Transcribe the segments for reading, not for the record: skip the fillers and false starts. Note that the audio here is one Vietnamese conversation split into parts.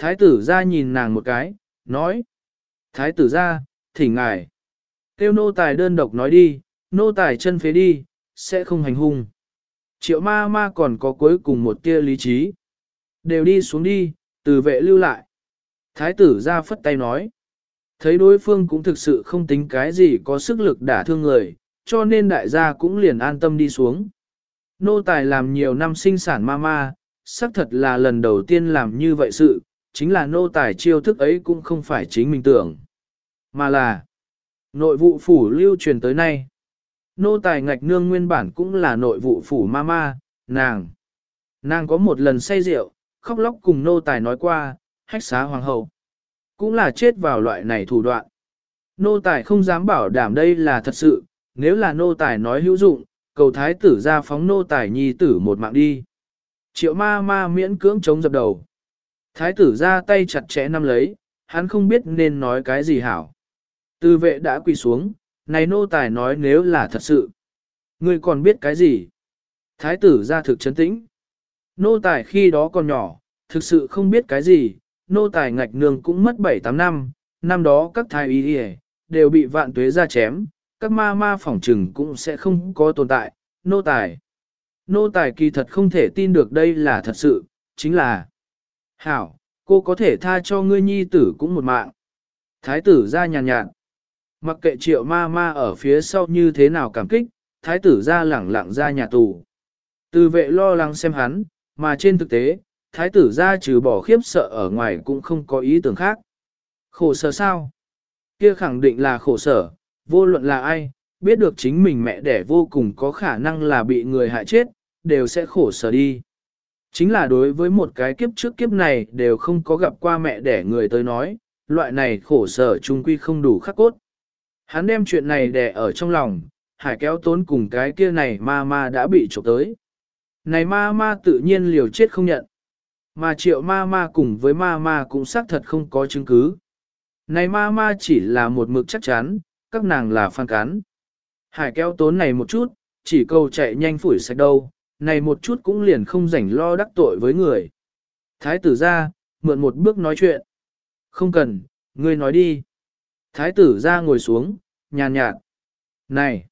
Thái tử ra nhìn nàng một cái, nói. Thái tử ra, thỉnh ngài. Kêu nô tài đơn độc nói đi, nô tài chân phế đi, sẽ không hành hung. Triệu ma ma còn có cuối cùng một tia lý trí. Đều đi xuống đi, từ vệ lưu lại. Thái tử ra phất tay nói. Thấy đối phương cũng thực sự không tính cái gì có sức lực đả thương người, cho nên đại gia cũng liền an tâm đi xuống. Nô tài làm nhiều năm sinh sản ma ma, xác thật là lần đầu tiên làm như vậy sự, chính là nô tài chiêu thức ấy cũng không phải chính mình tưởng, mà là nội vụ phủ lưu truyền tới nay. Nô tài ngạch nương nguyên bản cũng là nội vụ phủ ma ma, nàng có một lần say rượu, khóc lóc cùng nô tài nói qua, hách xá hoàng hậu, cũng là chết vào loại này thủ đoạn. Nô tài không dám bảo đảm đây là thật sự, nếu là nô tài nói hữu dụng, cầu thái tử ra phóng nô tài nhi tử một mạng đi. Triệu ma ma miễn cưỡng chống dập đầu. Thái tử ra tay chặt chẽ nắm lấy, hắn không biết nên nói cái gì hảo. Tư vệ đã quỳ xuống, này nô tài nói nếu là thật sự. Ngươi còn biết cái gì? Thái tử ra thực chấn tĩnh. Nô tài khi đó còn nhỏ, thực sự không biết cái gì, nô tài ngạch nương cũng mất 7-8 năm, năm đó các thái y đều bị vạn tuế ra chém, các ma ma phỏng trừng cũng sẽ không có tồn tại. Nô tài kỳ thật không thể tin được đây là thật sự, chính là hảo, cô có thể tha cho ngươi nhi tử cũng một mạng. Thái tử ra nhàn nhạt, mặc kệ triệu ma ma ở phía sau như thế nào cảm kích, thái tử ra lẳng lặng ra nhà tù. Từ vệ lo lắng xem hắn, mà trên thực tế, thái tử ra trừ bỏ khiếp sợ ở ngoài cũng không có ý tưởng khác. Khổ sở sao? Kia khẳng định là khổ sở, vô luận là ai, biết được chính mình mẹ đẻ vô cùng có khả năng là bị người hại chết, đều sẽ khổ sở đi. Chính là đối với một cái kiếp trước kiếp này đều không có gặp qua mẹ đẻ người tới nói, loại này khổ sở chung quy không đủ khắc cốt. Hắn đem chuyện này đẻ ở trong lòng, Hải Kéo Tốn cùng cái kia này ma ma đã bị trộm tới. Này ma ma tự nhiên liều chết không nhận. Mà triệu ma ma cùng với ma ma cũng xác thật không có chứng cứ. Này ma ma chỉ là một mực chắc chắn, các nàng là phan cán. Hải Kéo Tốn này một chút, chỉ cầu chạy nhanh phủi sạch đâu, này một chút cũng liền không rảnh lo đắc tội với người. Thái tử ra, mượn một bước nói chuyện. Không cần, ngươi nói đi. Thái tử ra ngồi xuống, nhàn nhạt. Này,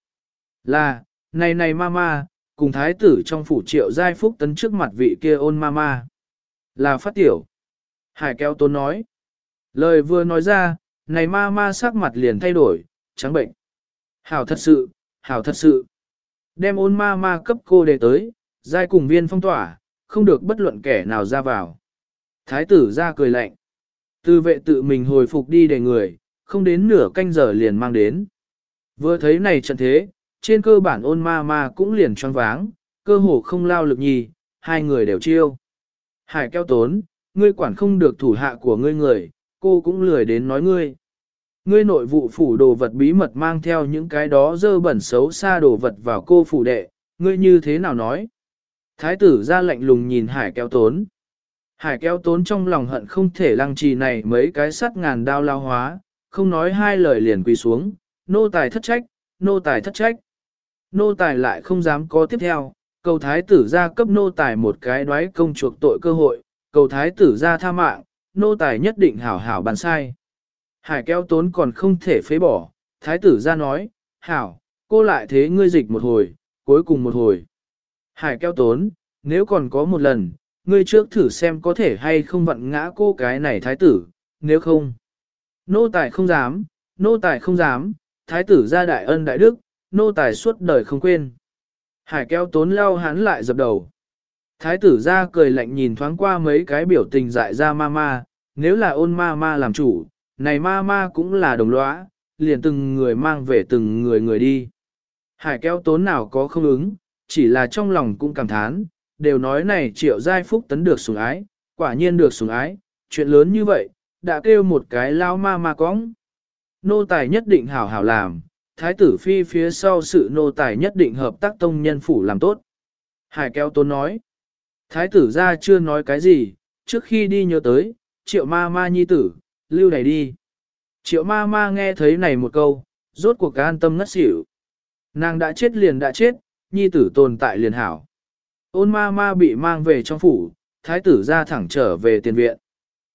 này mama, cùng thái tử trong phủ Triệu Giai Phúc tấn trước mặt vị kia ôn mama. Là phát tiểu. Hải Kéo Tốn nói. Lời vừa nói ra, này mama sắc mặt liền thay đổi, trắng bệnh. Hảo thật sự, hảo thật sự. Đem ôn mama cấp cô đề tới, Giai cùng viên phong tỏa, không được bất luận kẻ nào ra vào. Thái tử ra cười lạnh. Tư vệ tự mình hồi phục đi để người, không đến nửa canh giờ liền mang đến. Vừa thấy này trận thế, trên cơ bản ôn ma ma cũng liền choáng váng, cơ hồ không lao lực nhì, hai người đều chiêu. Hải Kéo Tốn, ngươi quản không được thủ hạ của ngươi người, cô cũng lười đến nói ngươi. Ngươi nội vụ phủ đồ vật bí mật mang theo những cái đó dơ bẩn xấu xa đồ vật vào cô phủ đệ, ngươi như thế nào nói? Thái tử ra lạnh lùng nhìn Hải Kéo Tốn. Hải Kéo Tốn trong lòng hận không thể lăng trì này mấy cái sắt ngàn đao lao hóa, không nói hai lời liền quỳ xuống, nô tài thất trách, nô tài thất trách. Nô tài lại không dám có tiếp theo, cầu thái tử ra cấp nô tài một cái đoái công chuộc tội cơ hội, cầu thái tử ra tha mạng, nô tài nhất định hảo hảo bàn sai. Hải Kéo Tốn còn không thể phế bỏ, thái tử ra nói, hảo, cô lại thế ngươi dịch một hồi, cuối cùng một hồi. Hải Kéo Tốn, nếu còn có một lần, ngươi trước thử xem có thể hay không vặn ngã cô cái này thái tử, nếu không. Nô tài không dám, nô tài không dám, thái tử ra đại ân đại đức, nô tài suốt đời không quên. Hải Kéo Tốn lao hắn lại dập đầu. Thái tử ra cười lạnh nhìn thoáng qua mấy cái biểu tình dại ra ma ma, nếu là ôn ma ma làm chủ, này ma ma cũng là đồng lõa, liền từng người mang về từng người đi. Hải Kéo Tốn nào có không ứng, chỉ là trong lòng cũng cảm thán, đều nói này Triệu Giai Phúc tấn được sủng ái, quả nhiên được sủng ái, chuyện lớn như vậy, đã kêu một cái lao ma ma cóng. Nô tài nhất định hảo hảo làm, thái tử phi phía sau sự nô tài nhất định hợp tác tông nhân phủ làm tốt. Hải Kéo Tốn nói, thái tử ra chưa nói cái gì, trước khi đi nhớ tới, Triệu ma ma nhi tử, lưu này đi. Triệu ma ma nghe thấy này một câu, rốt cuộc an tâm ngất xỉu. Nàng đã chết liền đã chết, nhi tử tồn tại liền hảo. Ôn ma ma bị mang về trong phủ, thái tử ra thẳng trở về tiền viện.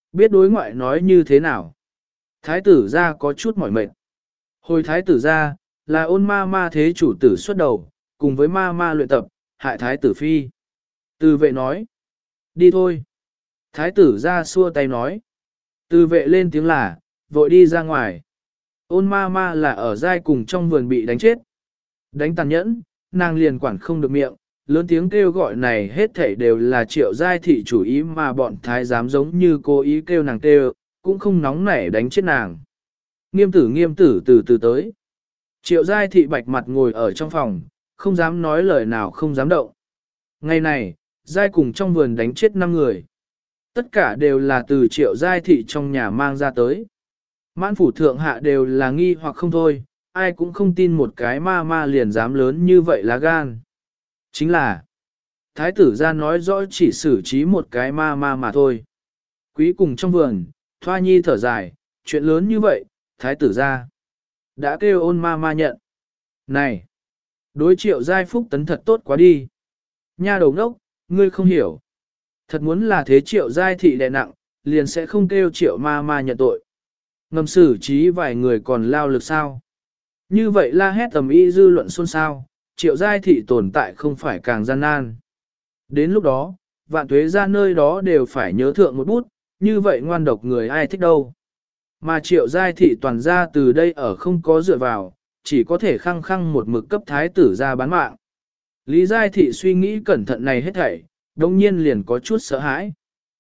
Biết đối ngoại nói như thế nào? Thái tử ra có chút mỏi mệt. Hồi thái tử ra, là ôn ma ma thế chủ tử xuất đầu, cùng với ma ma luyện tập, hại thái tử phi. Từ vệ nói. Đi thôi. Thái tử ra xua tay nói. Từ vệ lên tiếng là, vội đi ra ngoài. Ôn ma ma là ở giai cùng trong vườn bị đánh chết. Đánh tàn nhẫn, nàng liền quản không được miệng, lớn tiếng kêu gọi này hết thảy đều là triệu giai thị chủ ý mà bọn thái giám giống như cố ý kêu nàng kêu, cũng không nóng nảy đánh chết nàng. Nghiêm tử từ từ tới. Triệu giai thị bạch mặt ngồi ở trong phòng, không dám nói lời nào không dám động. Ngày này, giai cùng trong vườn đánh chết 5 người. Tất cả đều là từ triệu giai thị trong nhà mang ra tới. Mãn phủ thượng hạ đều là nghi hoặc không thôi, ai cũng không tin một cái ma ma liền dám lớn như vậy lá gan. Chính là, thái tử ra nói rõ chỉ xử trí một cái ma ma mà thôi. Quý cùng trong vườn, Thoa Nhi thở dài, chuyện lớn như vậy, thái tử ra. Đã kêu ôn ma ma nhận. Này, đối triệu giai phúc tấn thật tốt quá đi. Nha đầu ngốc, ngươi không hiểu. Thật muốn là thế triệu giai thị đè nặng, liền sẽ không kêu triệu ma ma nhận tội. Ngầm xử trí vài người còn lao lực sao. Như vậy la hét tầm y dư luận xôn xao, triệu giai thị tồn tại không phải càng gian nan. Đến lúc đó, vạn tuế ra nơi đó đều phải nhớ thượng một bút, như vậy ngoan độc người ai thích đâu. Mà triệu giai thị toàn ra từ đây ở không có dựa vào, chỉ có thể khăng khăng một mực cấp thái tử ra bán mạng. Lý giai thị suy nghĩ cẩn thận này hết thảy, đồng nhiên liền có chút sợ hãi.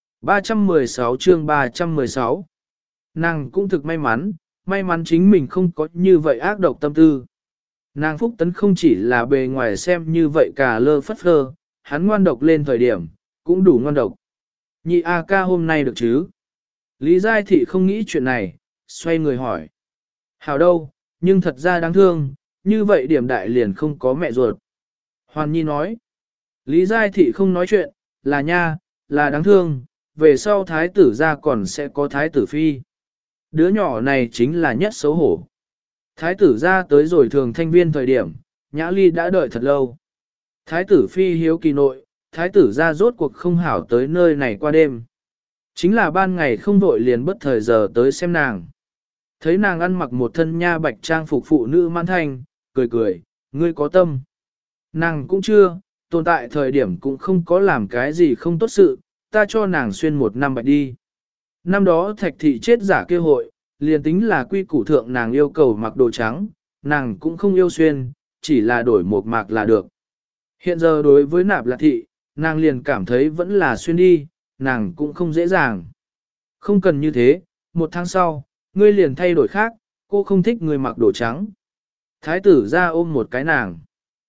316 chương 316 Nàng cũng thực may mắn chính mình không có như vậy ác độc tâm tư. Nàng Phúc Tấn không chỉ là bề ngoài xem như vậy cả lơ phất phơ, hắn ngoan độc lên thời điểm, cũng đủ ngoan độc. Nhị A ca hôm nay được chứ? Lý Giai Thị không nghĩ chuyện này, xoay người hỏi. Hảo đâu, nhưng thật ra đáng thương, như vậy điểm đại liền không có mẹ ruột. Hoàn Nhi nói. Lý Giai Thị không nói chuyện, là nha, là đáng thương, về sau thái tử ra còn sẽ có thái tử phi. Đứa nhỏ này chính là nhất xấu hổ. Thái tử ra tới rồi thường thanh viên thời điểm, Nhã Ly đã đợi thật lâu. Thái tử phi hiếu kỳ nội, thái tử ra rốt cuộc không hảo tới nơi này qua đêm. Chính là ban ngày không vội liền bất thời giờ tới xem nàng. Thấy nàng ăn mặc một thân nha bạch trang phục phụ nữ mãn thanh, cười cười, ngươi có tâm. Nàng cũng chưa, tồn tại thời điểm cũng không có làm cái gì không tốt sự, ta cho nàng xuyên một năm bạch đi. Năm đó thạch thị chết giả kêu hội, liền tính là quy củ thượng nàng yêu cầu mặc đồ trắng, nàng cũng không yêu xuyên, chỉ là đổi một mạc là được. Hiện giờ đối với nạp lạc thị, nàng liền cảm thấy vẫn là xuyên đi, nàng cũng không dễ dàng. Không cần như thế, 1 tháng sau, ngươi liền thay đổi khác, cô không thích người mặc đồ trắng. Thái tử ra ôm một cái nàng.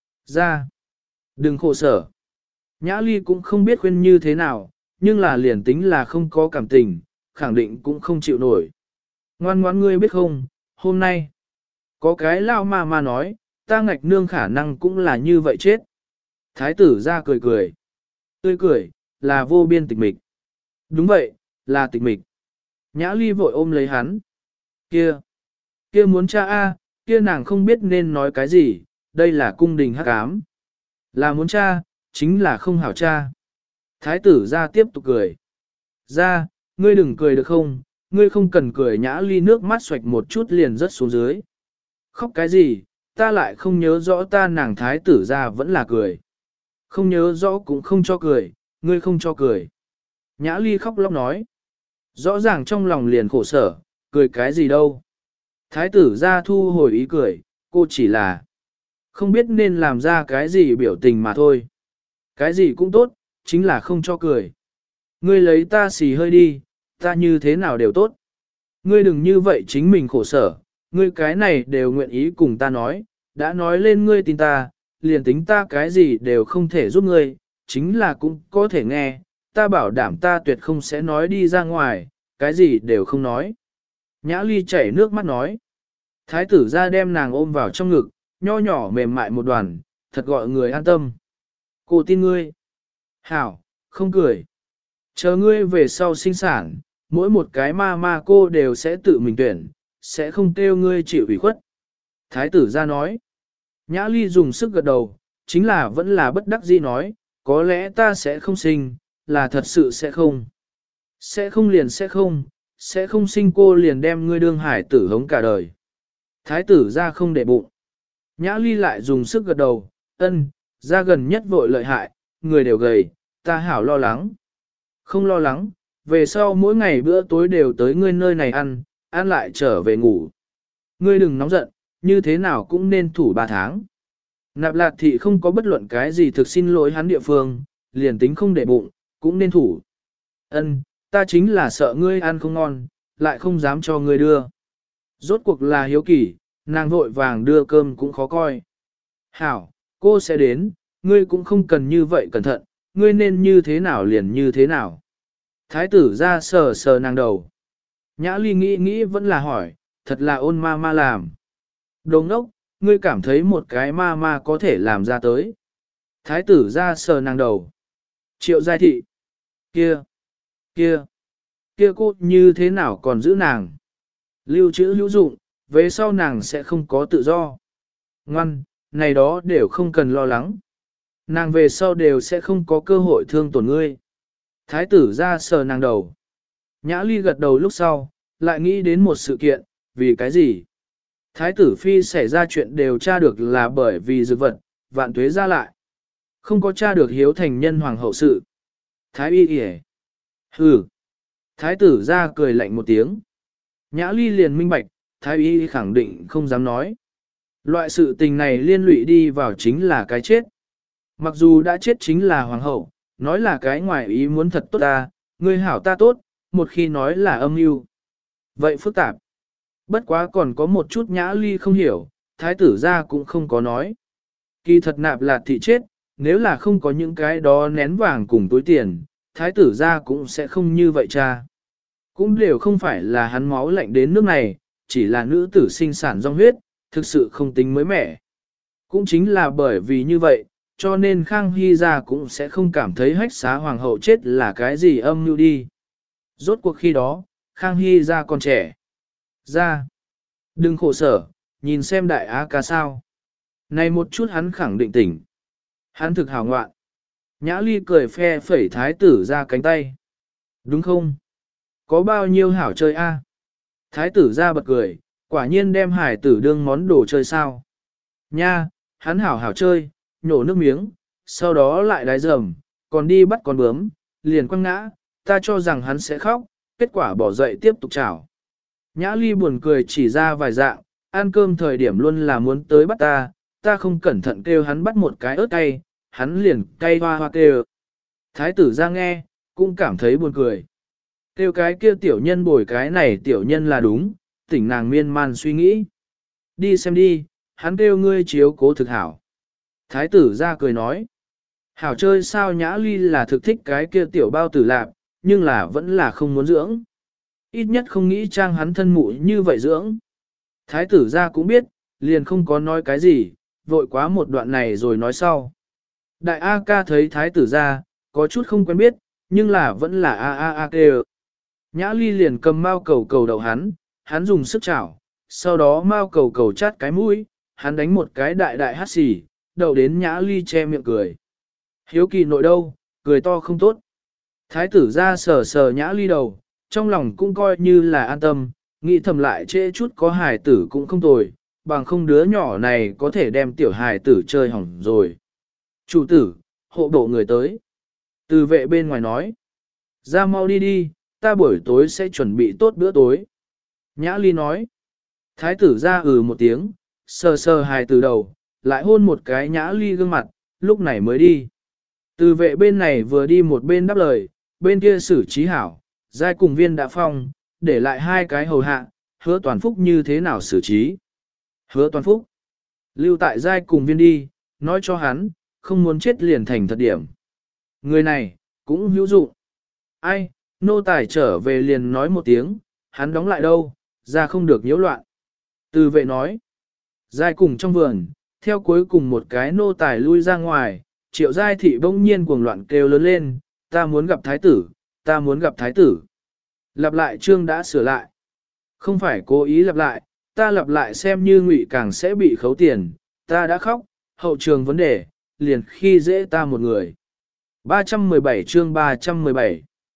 Ra, đừng khổ sở. Nhã Ly cũng không biết khuyên như thế nào, nhưng là liền tính là không có cảm tình, khẳng định cũng không chịu nổi. Ngoan ngoãn ngươi biết không, hôm nay, có cái lao ma nói, ta ngạch nương khả năng cũng là như vậy chết. Thái tử ra cười cười. Tươi cười, là vô biên tịch mịch. Đúng vậy, là tịch mịch. Nhã Ly vội ôm lấy hắn. Kia muốn cha a, kia nàng không biết nên nói cái gì, đây là cung đình hắc ám. Là muốn cha, chính là không hảo cha. Thái tử ra tiếp tục cười. Ra, ngươi đừng cười được không, ngươi không cần cười. Nhã Ly nước mắt xoạch một chút liền rớt xuống dưới. Khóc cái gì, ta lại không nhớ rõ ta nàng thái tử ra vẫn là cười. Không nhớ rõ cũng không cho cười, ngươi không cho cười. Nhã Ly khóc lóc nói. Rõ ràng trong lòng liền khổ sở, cười cái gì đâu. Thái tử ra thu hồi ý cười, cô chỉ là không biết nên làm ra cái gì biểu tình mà thôi. Cái gì cũng tốt, chính là không cho cười. Ngươi lấy ta xì hơi đi, ta như thế nào đều tốt. Ngươi đừng như vậy chính mình khổ sở, ngươi cái này đều nguyện ý cùng ta nói, đã nói lên ngươi tin ta, liền tính ta cái gì đều không thể giúp ngươi, chính là cũng có thể nghe, ta bảo đảm ta tuyệt không sẽ nói đi ra ngoài, cái gì đều không nói. Nhã Ly chảy nước mắt nói. Thái tử ra đem nàng ôm vào trong ngực, nho nhỏ mềm mại một đoàn, thật gọi người an tâm. Cô tin ngươi. Hảo, không cười. Chờ ngươi về sau sinh sản, mỗi một cái ma cô đều sẽ tự mình tuyển, sẽ không kêu ngươi chịu ủy khuất. Thái tử ra nói. Nhã Ly dùng sức gật đầu, chính là vẫn là bất đắc dĩ nói, có lẽ ta sẽ không sinh, là thật sự sẽ không. Sẽ không liền sẽ không sinh cô liền đem ngươi đương hải tử hống cả đời. Thái tử ra không để bụng. Nhã ly lại dùng sức gật đầu, ân, ra gần nhất vội lợi hại, người đều gầy, ta hảo lo lắng. Không lo lắng, về sau mỗi ngày bữa tối đều tới ngươi nơi này ăn lại trở về ngủ. Ngươi đừng nóng giận, như thế nào cũng nên thủ 3 tháng. Nạp Lạc Thị không có bất luận cái gì thực xin lỗi hắn địa phương, liền tính không để bụng, cũng nên thủ. Ân, ta chính là sợ ngươi ăn không ngon, lại không dám cho ngươi đưa. Rốt cuộc là hiếu kỳ, nàng vội vàng đưa cơm cũng khó coi. Hảo, cô sẽ đến, ngươi cũng không cần như vậy cẩn thận, ngươi nên như thế nào liền như thế nào. Thái tử ra sờ sờ nàng đầu. Nhã ly nghĩ vẫn là hỏi, thật là ôn ma ma làm. Đồ ngốc, ngươi cảm thấy một cái ma ma có thể làm ra tới. Thái tử ra sờ nàng đầu. Triệu giai thị. Kia cô như thế nào còn giữ nàng. Lưu trữ hữu dụng, về sau nàng sẽ không có tự do. Ngoan, này đó đều không cần lo lắng. Nàng về sau đều sẽ không có cơ hội thương tổn ngươi. Thái tử ra sờ nàng đầu. Nhã ly gật đầu lúc sau, lại nghĩ đến một sự kiện, vì cái gì? Thái tử phi xảy ra chuyện đều tra được là bởi vì dược vật, vạn tuế ra lại. Không có tra được hiếu thành nhân hoàng hậu sự. Thái y kìa. Hừ. Thái tử ra cười lạnh một tiếng. Nhã ly liền minh bạch, thái y khẳng định không dám nói. Loại sự tình này liên lụy đi vào chính là cái chết. Mặc dù đã chết chính là hoàng hậu, nói là cái ngoài ý muốn thật tốt ta, ngươi hảo ta tốt, một khi nói là âm mưu. Vậy phức tạp. Bất quá còn có một chút nhã ly không hiểu, thái tử ra cũng không có nói. Kỳ thật Nạp Lạc Thị chết, nếu là không có những cái đó nén vàng cùng túi tiền, thái tử ra cũng sẽ không như vậy cha. Cũng đều không phải là hắn máu lạnh đến nước này, chỉ là nữ tử sinh sản dòng huyết, thực sự không tính mới mẻ. Cũng chính là bởi vì như vậy, cho nên Khang Hy ra cũng sẽ không cảm thấy hách xá hoàng hậu chết là cái gì âm mưu đi. Rốt cuộc khi đó, Khang Hy ra còn trẻ. Ra, đừng khổ sở, nhìn xem đại á ca sao. Này một chút hắn khẳng định tỉnh. Hắn thực hào ngoạn. Nhã ly cười phe phẩy thái tử ra cánh tay. Đúng không? Có bao nhiêu hảo chơi a? Thái tử ra bật cười, quả nhiên đem hải tử đương món đồ chơi sao. Nha, hắn hảo hảo chơi, nhổ nước miếng, sau đó lại đái dầm, còn đi bắt con bướm, liền quăng ngã, ta cho rằng hắn sẽ khóc, kết quả bỏ dậy tiếp tục chảo. Nhã ly buồn cười chỉ ra vài dạng, ăn cơm thời điểm luôn là muốn tới bắt ta không cẩn thận kêu hắn bắt một cái ớt cay, hắn liền cay hoa hoa kêu. Thái tử ra nghe, cũng cảm thấy buồn cười. Kêu cái kia tiểu nhân bồi cái này tiểu nhân là đúng, tỉnh nàng miên man suy nghĩ. Đi xem đi, hắn kêu ngươi chiếu cố thực hảo. Thái tử ra cười nói. Hảo chơi sao nhã ly là thực thích cái kia tiểu bao tử lạp, nhưng là vẫn là không muốn dưỡng. Ít nhất không nghĩ trang hắn thân mụ như vậy dưỡng. Thái tử ra cũng biết, liền không có nói cái gì, vội quá một đoạn này rồi nói sau. Đại A ca thấy thái tử ra, có chút không quen biết, nhưng là vẫn là a kêu. Nhã ly liền cầm mao cầu cầu đầu hắn dùng sức chảo, sau đó mao cầu cầu chát cái mũi, hắn đánh một cái đại đại hát xì, đầu đến nhã ly che miệng cười. Hiếu kỳ nội đâu, cười to không tốt. Thái tử ra sờ sờ nhã ly đầu, trong lòng cũng coi như là an tâm, nghĩ thầm lại trễ chút có hài tử cũng không tồi, bằng không đứa nhỏ này có thể đem tiểu hài tử chơi hỏng rồi. Chủ tử, hộ bộ người tới. Từ vệ bên ngoài nói. Ra mau đi đi, ta buổi tối sẽ chuẩn bị tốt bữa tối. Nhã ly nói. Thái tử ra một tiếng, sờ sờ hài tử đầu, lại hôn một cái nhã ly gương mặt, lúc này mới đi. Từ vệ bên này vừa đi một bên đáp lời, bên kia xử trí hảo, giai cùng viên đã phong, để lại hai cái hầu hạ, hứa toàn phúc như thế nào xử trí. Hứa toàn phúc, lưu tại giai cùng viên đi, nói cho hắn, không muốn chết liền thành thật điểm. Người này, cũng hữu dụng. Ai, nô tài trở về liền nói một tiếng, hắn đóng lại đâu, ra không được nhiễu loạn. Từ vệ nói, giai cùng trong vườn, theo cuối cùng một cái nô tài lui ra ngoài, triệu giai thị bỗng nhiên cuồng loạn kêu lớn lên, ta muốn gặp thái tử, ta muốn gặp thái tử. Lặp lại chương đã sửa lại. Không phải cố ý lặp lại, ta lặp lại xem như ngụy càng sẽ bị khấu tiền, ta đã khóc, hậu trường vấn đề, liền khi dễ ta một người. 317 chương 317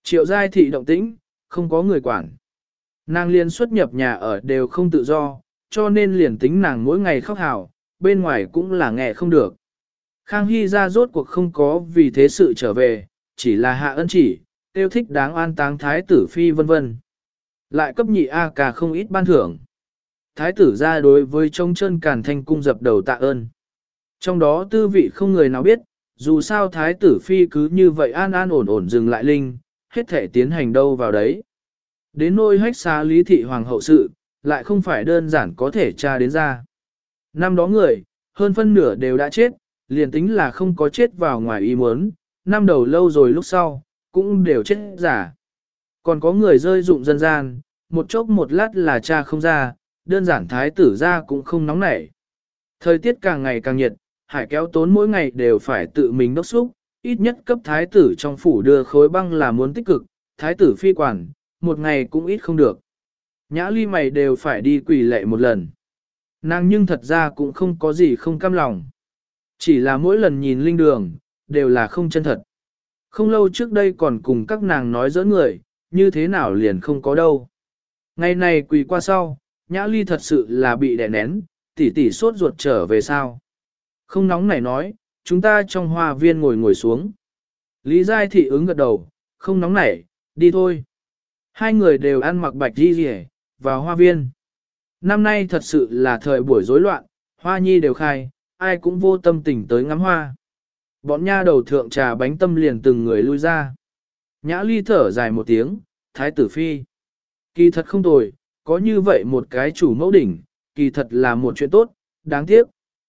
Triệu giai thị động tĩnh, không có người quản. Nàng liền xuất nhập nhà ở đều không tự do, cho nên liền tính nàng mỗi ngày khóc hào, bên ngoài cũng là nghe không được. Khang Hy ra rốt cuộc không có vì thế sự trở về, chỉ là hạ ân chỉ, tiêu thích đáng an táng thái tử phi vân vân. Lại cấp nhị A ca không ít ban thưởng. Thái tử ra đối với trông chân càn thanh cung dập đầu tạ ơn. Trong đó tư vị không người nào biết, dù sao thái tử phi cứ như vậy an an ổn ổn dừng lại linh, hết thể tiến hành đâu vào đấy. Đến nôi hách xá lý thị hoàng hậu sự, lại không phải đơn giản có thể tra đến ra. Năm đó người, hơn phân nửa đều đã chết, liền tính là không có chết vào ngoài ý muốn, năm đầu lâu rồi lúc sau, cũng đều chết giả. Còn có người rơi dụng dân gian, một chốc một lát là cha không ra, đơn giản thái tử ra cũng không nóng nảy. Thời tiết càng ngày càng nhiệt, hải kéo tốn mỗi ngày đều phải tự mình đốc xúc, ít nhất cấp thái tử trong phủ đưa khối băng là muốn tích cực, thái tử phi quản, một ngày cũng ít không được. Nhã ly mày đều phải đi quỳ lệ một lần. Nàng nhưng thật ra cũng không có gì không cam lòng. Chỉ là mỗi lần nhìn linh đường, đều là không chân thật. Không lâu trước đây còn cùng các nàng nói giỡn người, như thế nào liền không có đâu. Ngày này quỳ qua sau, nhã ly thật sự là bị đè nén, tỉ tỉ sốt ruột trở về sao. Không nóng nảy nói, chúng ta trong hoa viên ngồi xuống. Lý Giai thị ứng gật đầu, không nóng nảy, đi thôi. Hai người đều ăn mặc bạch đi rỉ, vào hoa viên. Năm nay thật sự là thời buổi rối loạn, hoa nhi đều khai, ai cũng vô tâm tình tới ngắm hoa. Bọn nha đầu thượng trà bánh tâm liền từng người lui ra. Nhã ly thở dài một tiếng, thái tử phi. Kỳ thật không tồi, có như vậy một cái chủ mẫu đỉnh, kỳ thật là một chuyện tốt, đáng tiếc.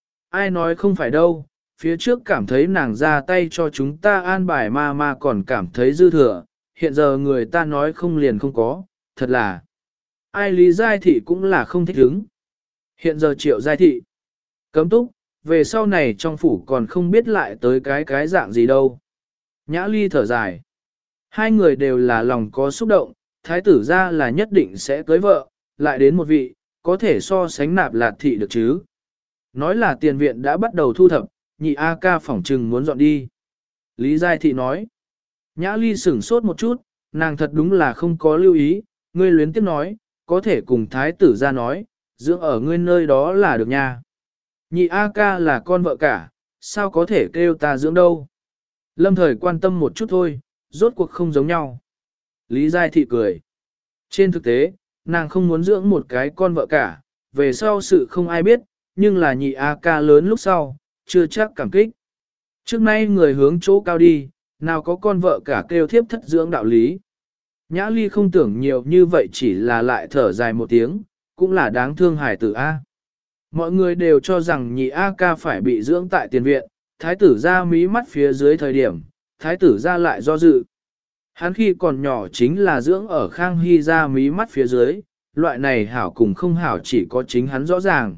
Ai nói không phải đâu, phía trước cảm thấy nàng ra tay cho chúng ta an bài ma còn cảm thấy dư thừa, hiện giờ người ta nói không liền không có, thật là. Ai Lý Giai thị cũng là không thích hứng. Hiện giờ Triệu Giai thị cấm túc, về sau này trong phủ còn không biết lại tới cái dạng gì đâu. Nhã ly thở dài. Hai người đều là lòng có xúc động, thái tử ra là nhất định sẽ cưới vợ, lại đến một vị, có thể so sánh Nạp Lạt thị được chứ. Nói là tiền viện đã bắt đầu thu thập, nhị A ca phỏng trừng muốn dọn đi. Lý Giai thị nói. Nhã ly sửng sốt một chút, nàng thật đúng là không có lưu ý, ngươi luyến tiếp nói, có thể cùng thái tử ra nói, dưỡng ở ngươi nơi đó là được nha. Nhị A ca là con vợ cả, sao có thể kêu ta dưỡng đâu. Lâm thời quan tâm một chút thôi, rốt cuộc không giống nhau. Lý Giai thị cười. Trên thực tế, nàng không muốn dưỡng một cái con vợ cả, về sau sự không ai biết, nhưng là nhị A ca lớn lúc sau, chưa chắc cảm kích. Trước nay người hướng chỗ cao đi, nào có con vợ cả kêu thiếp thất dưỡng đạo lý. Nhã ly không tưởng nhiều như vậy chỉ là lại thở dài một tiếng, cũng là đáng thương hài tử A. Mọi người đều cho rằng nhị A ca phải bị dưỡng tại tiền viện, thái tử ra mí mắt phía dưới thời điểm, thái tử ra lại do dự. Hắn khi còn nhỏ chính là dưỡng ở Khang Hy ra mí mắt phía dưới, loại này hảo cùng không hảo chỉ có chính hắn rõ ràng.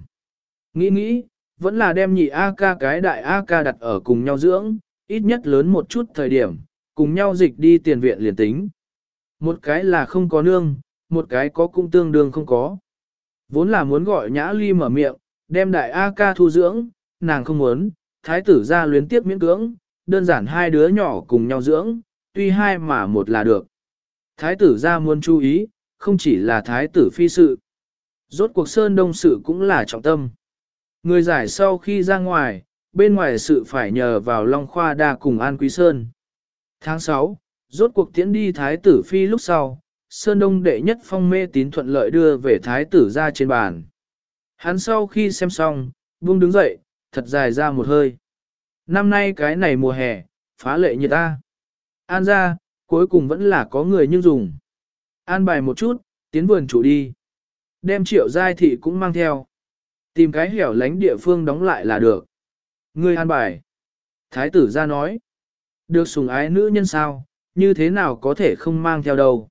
Nghĩ, vẫn là đem nhị A ca cái đại A ca đặt ở cùng nhau dưỡng, ít nhất lớn một chút thời điểm, cùng nhau dịch đi tiền viện liền tính. Một cái là không có nương, một cái có cũng tương đương không có. Vốn là muốn gọi Nhã ly mở miệng, đem đại A ca thu dưỡng, nàng không muốn, thái tử ra luyến tiếp miễn cưỡng, đơn giản hai đứa nhỏ cùng nhau dưỡng, tuy hai mà một là được. Thái tử ra muốn chú ý, không chỉ là thái tử phi sự. Rốt cuộc Sơn Đông sự cũng là trọng tâm. Người giải sau khi ra ngoài, bên ngoài sự phải nhờ vào Long Khoa Đa cùng An Quý Sơn. Tháng 6, rốt cuộc tiễn đi thái tử phi lúc sau, Sơn Đông đệ nhất phong mê tín thuận lợi đưa về thái tử ra trên bàn. Hắn sau khi xem xong, buông đứng dậy, thật dài ra một hơi. Năm nay cái này mùa hè, phá lệ như ta. An ra, cuối cùng vẫn là có người nhưng dùng. An bài một chút, tiến vườn chủ đi. Đem Triệu Giai thị cũng mang theo. Tìm cái hẻo lánh địa phương đóng lại là được. Ngươi an bài. Thái tử ra nói. Được sủng ái nữ nhân sao, như thế nào có thể không mang theo đâu.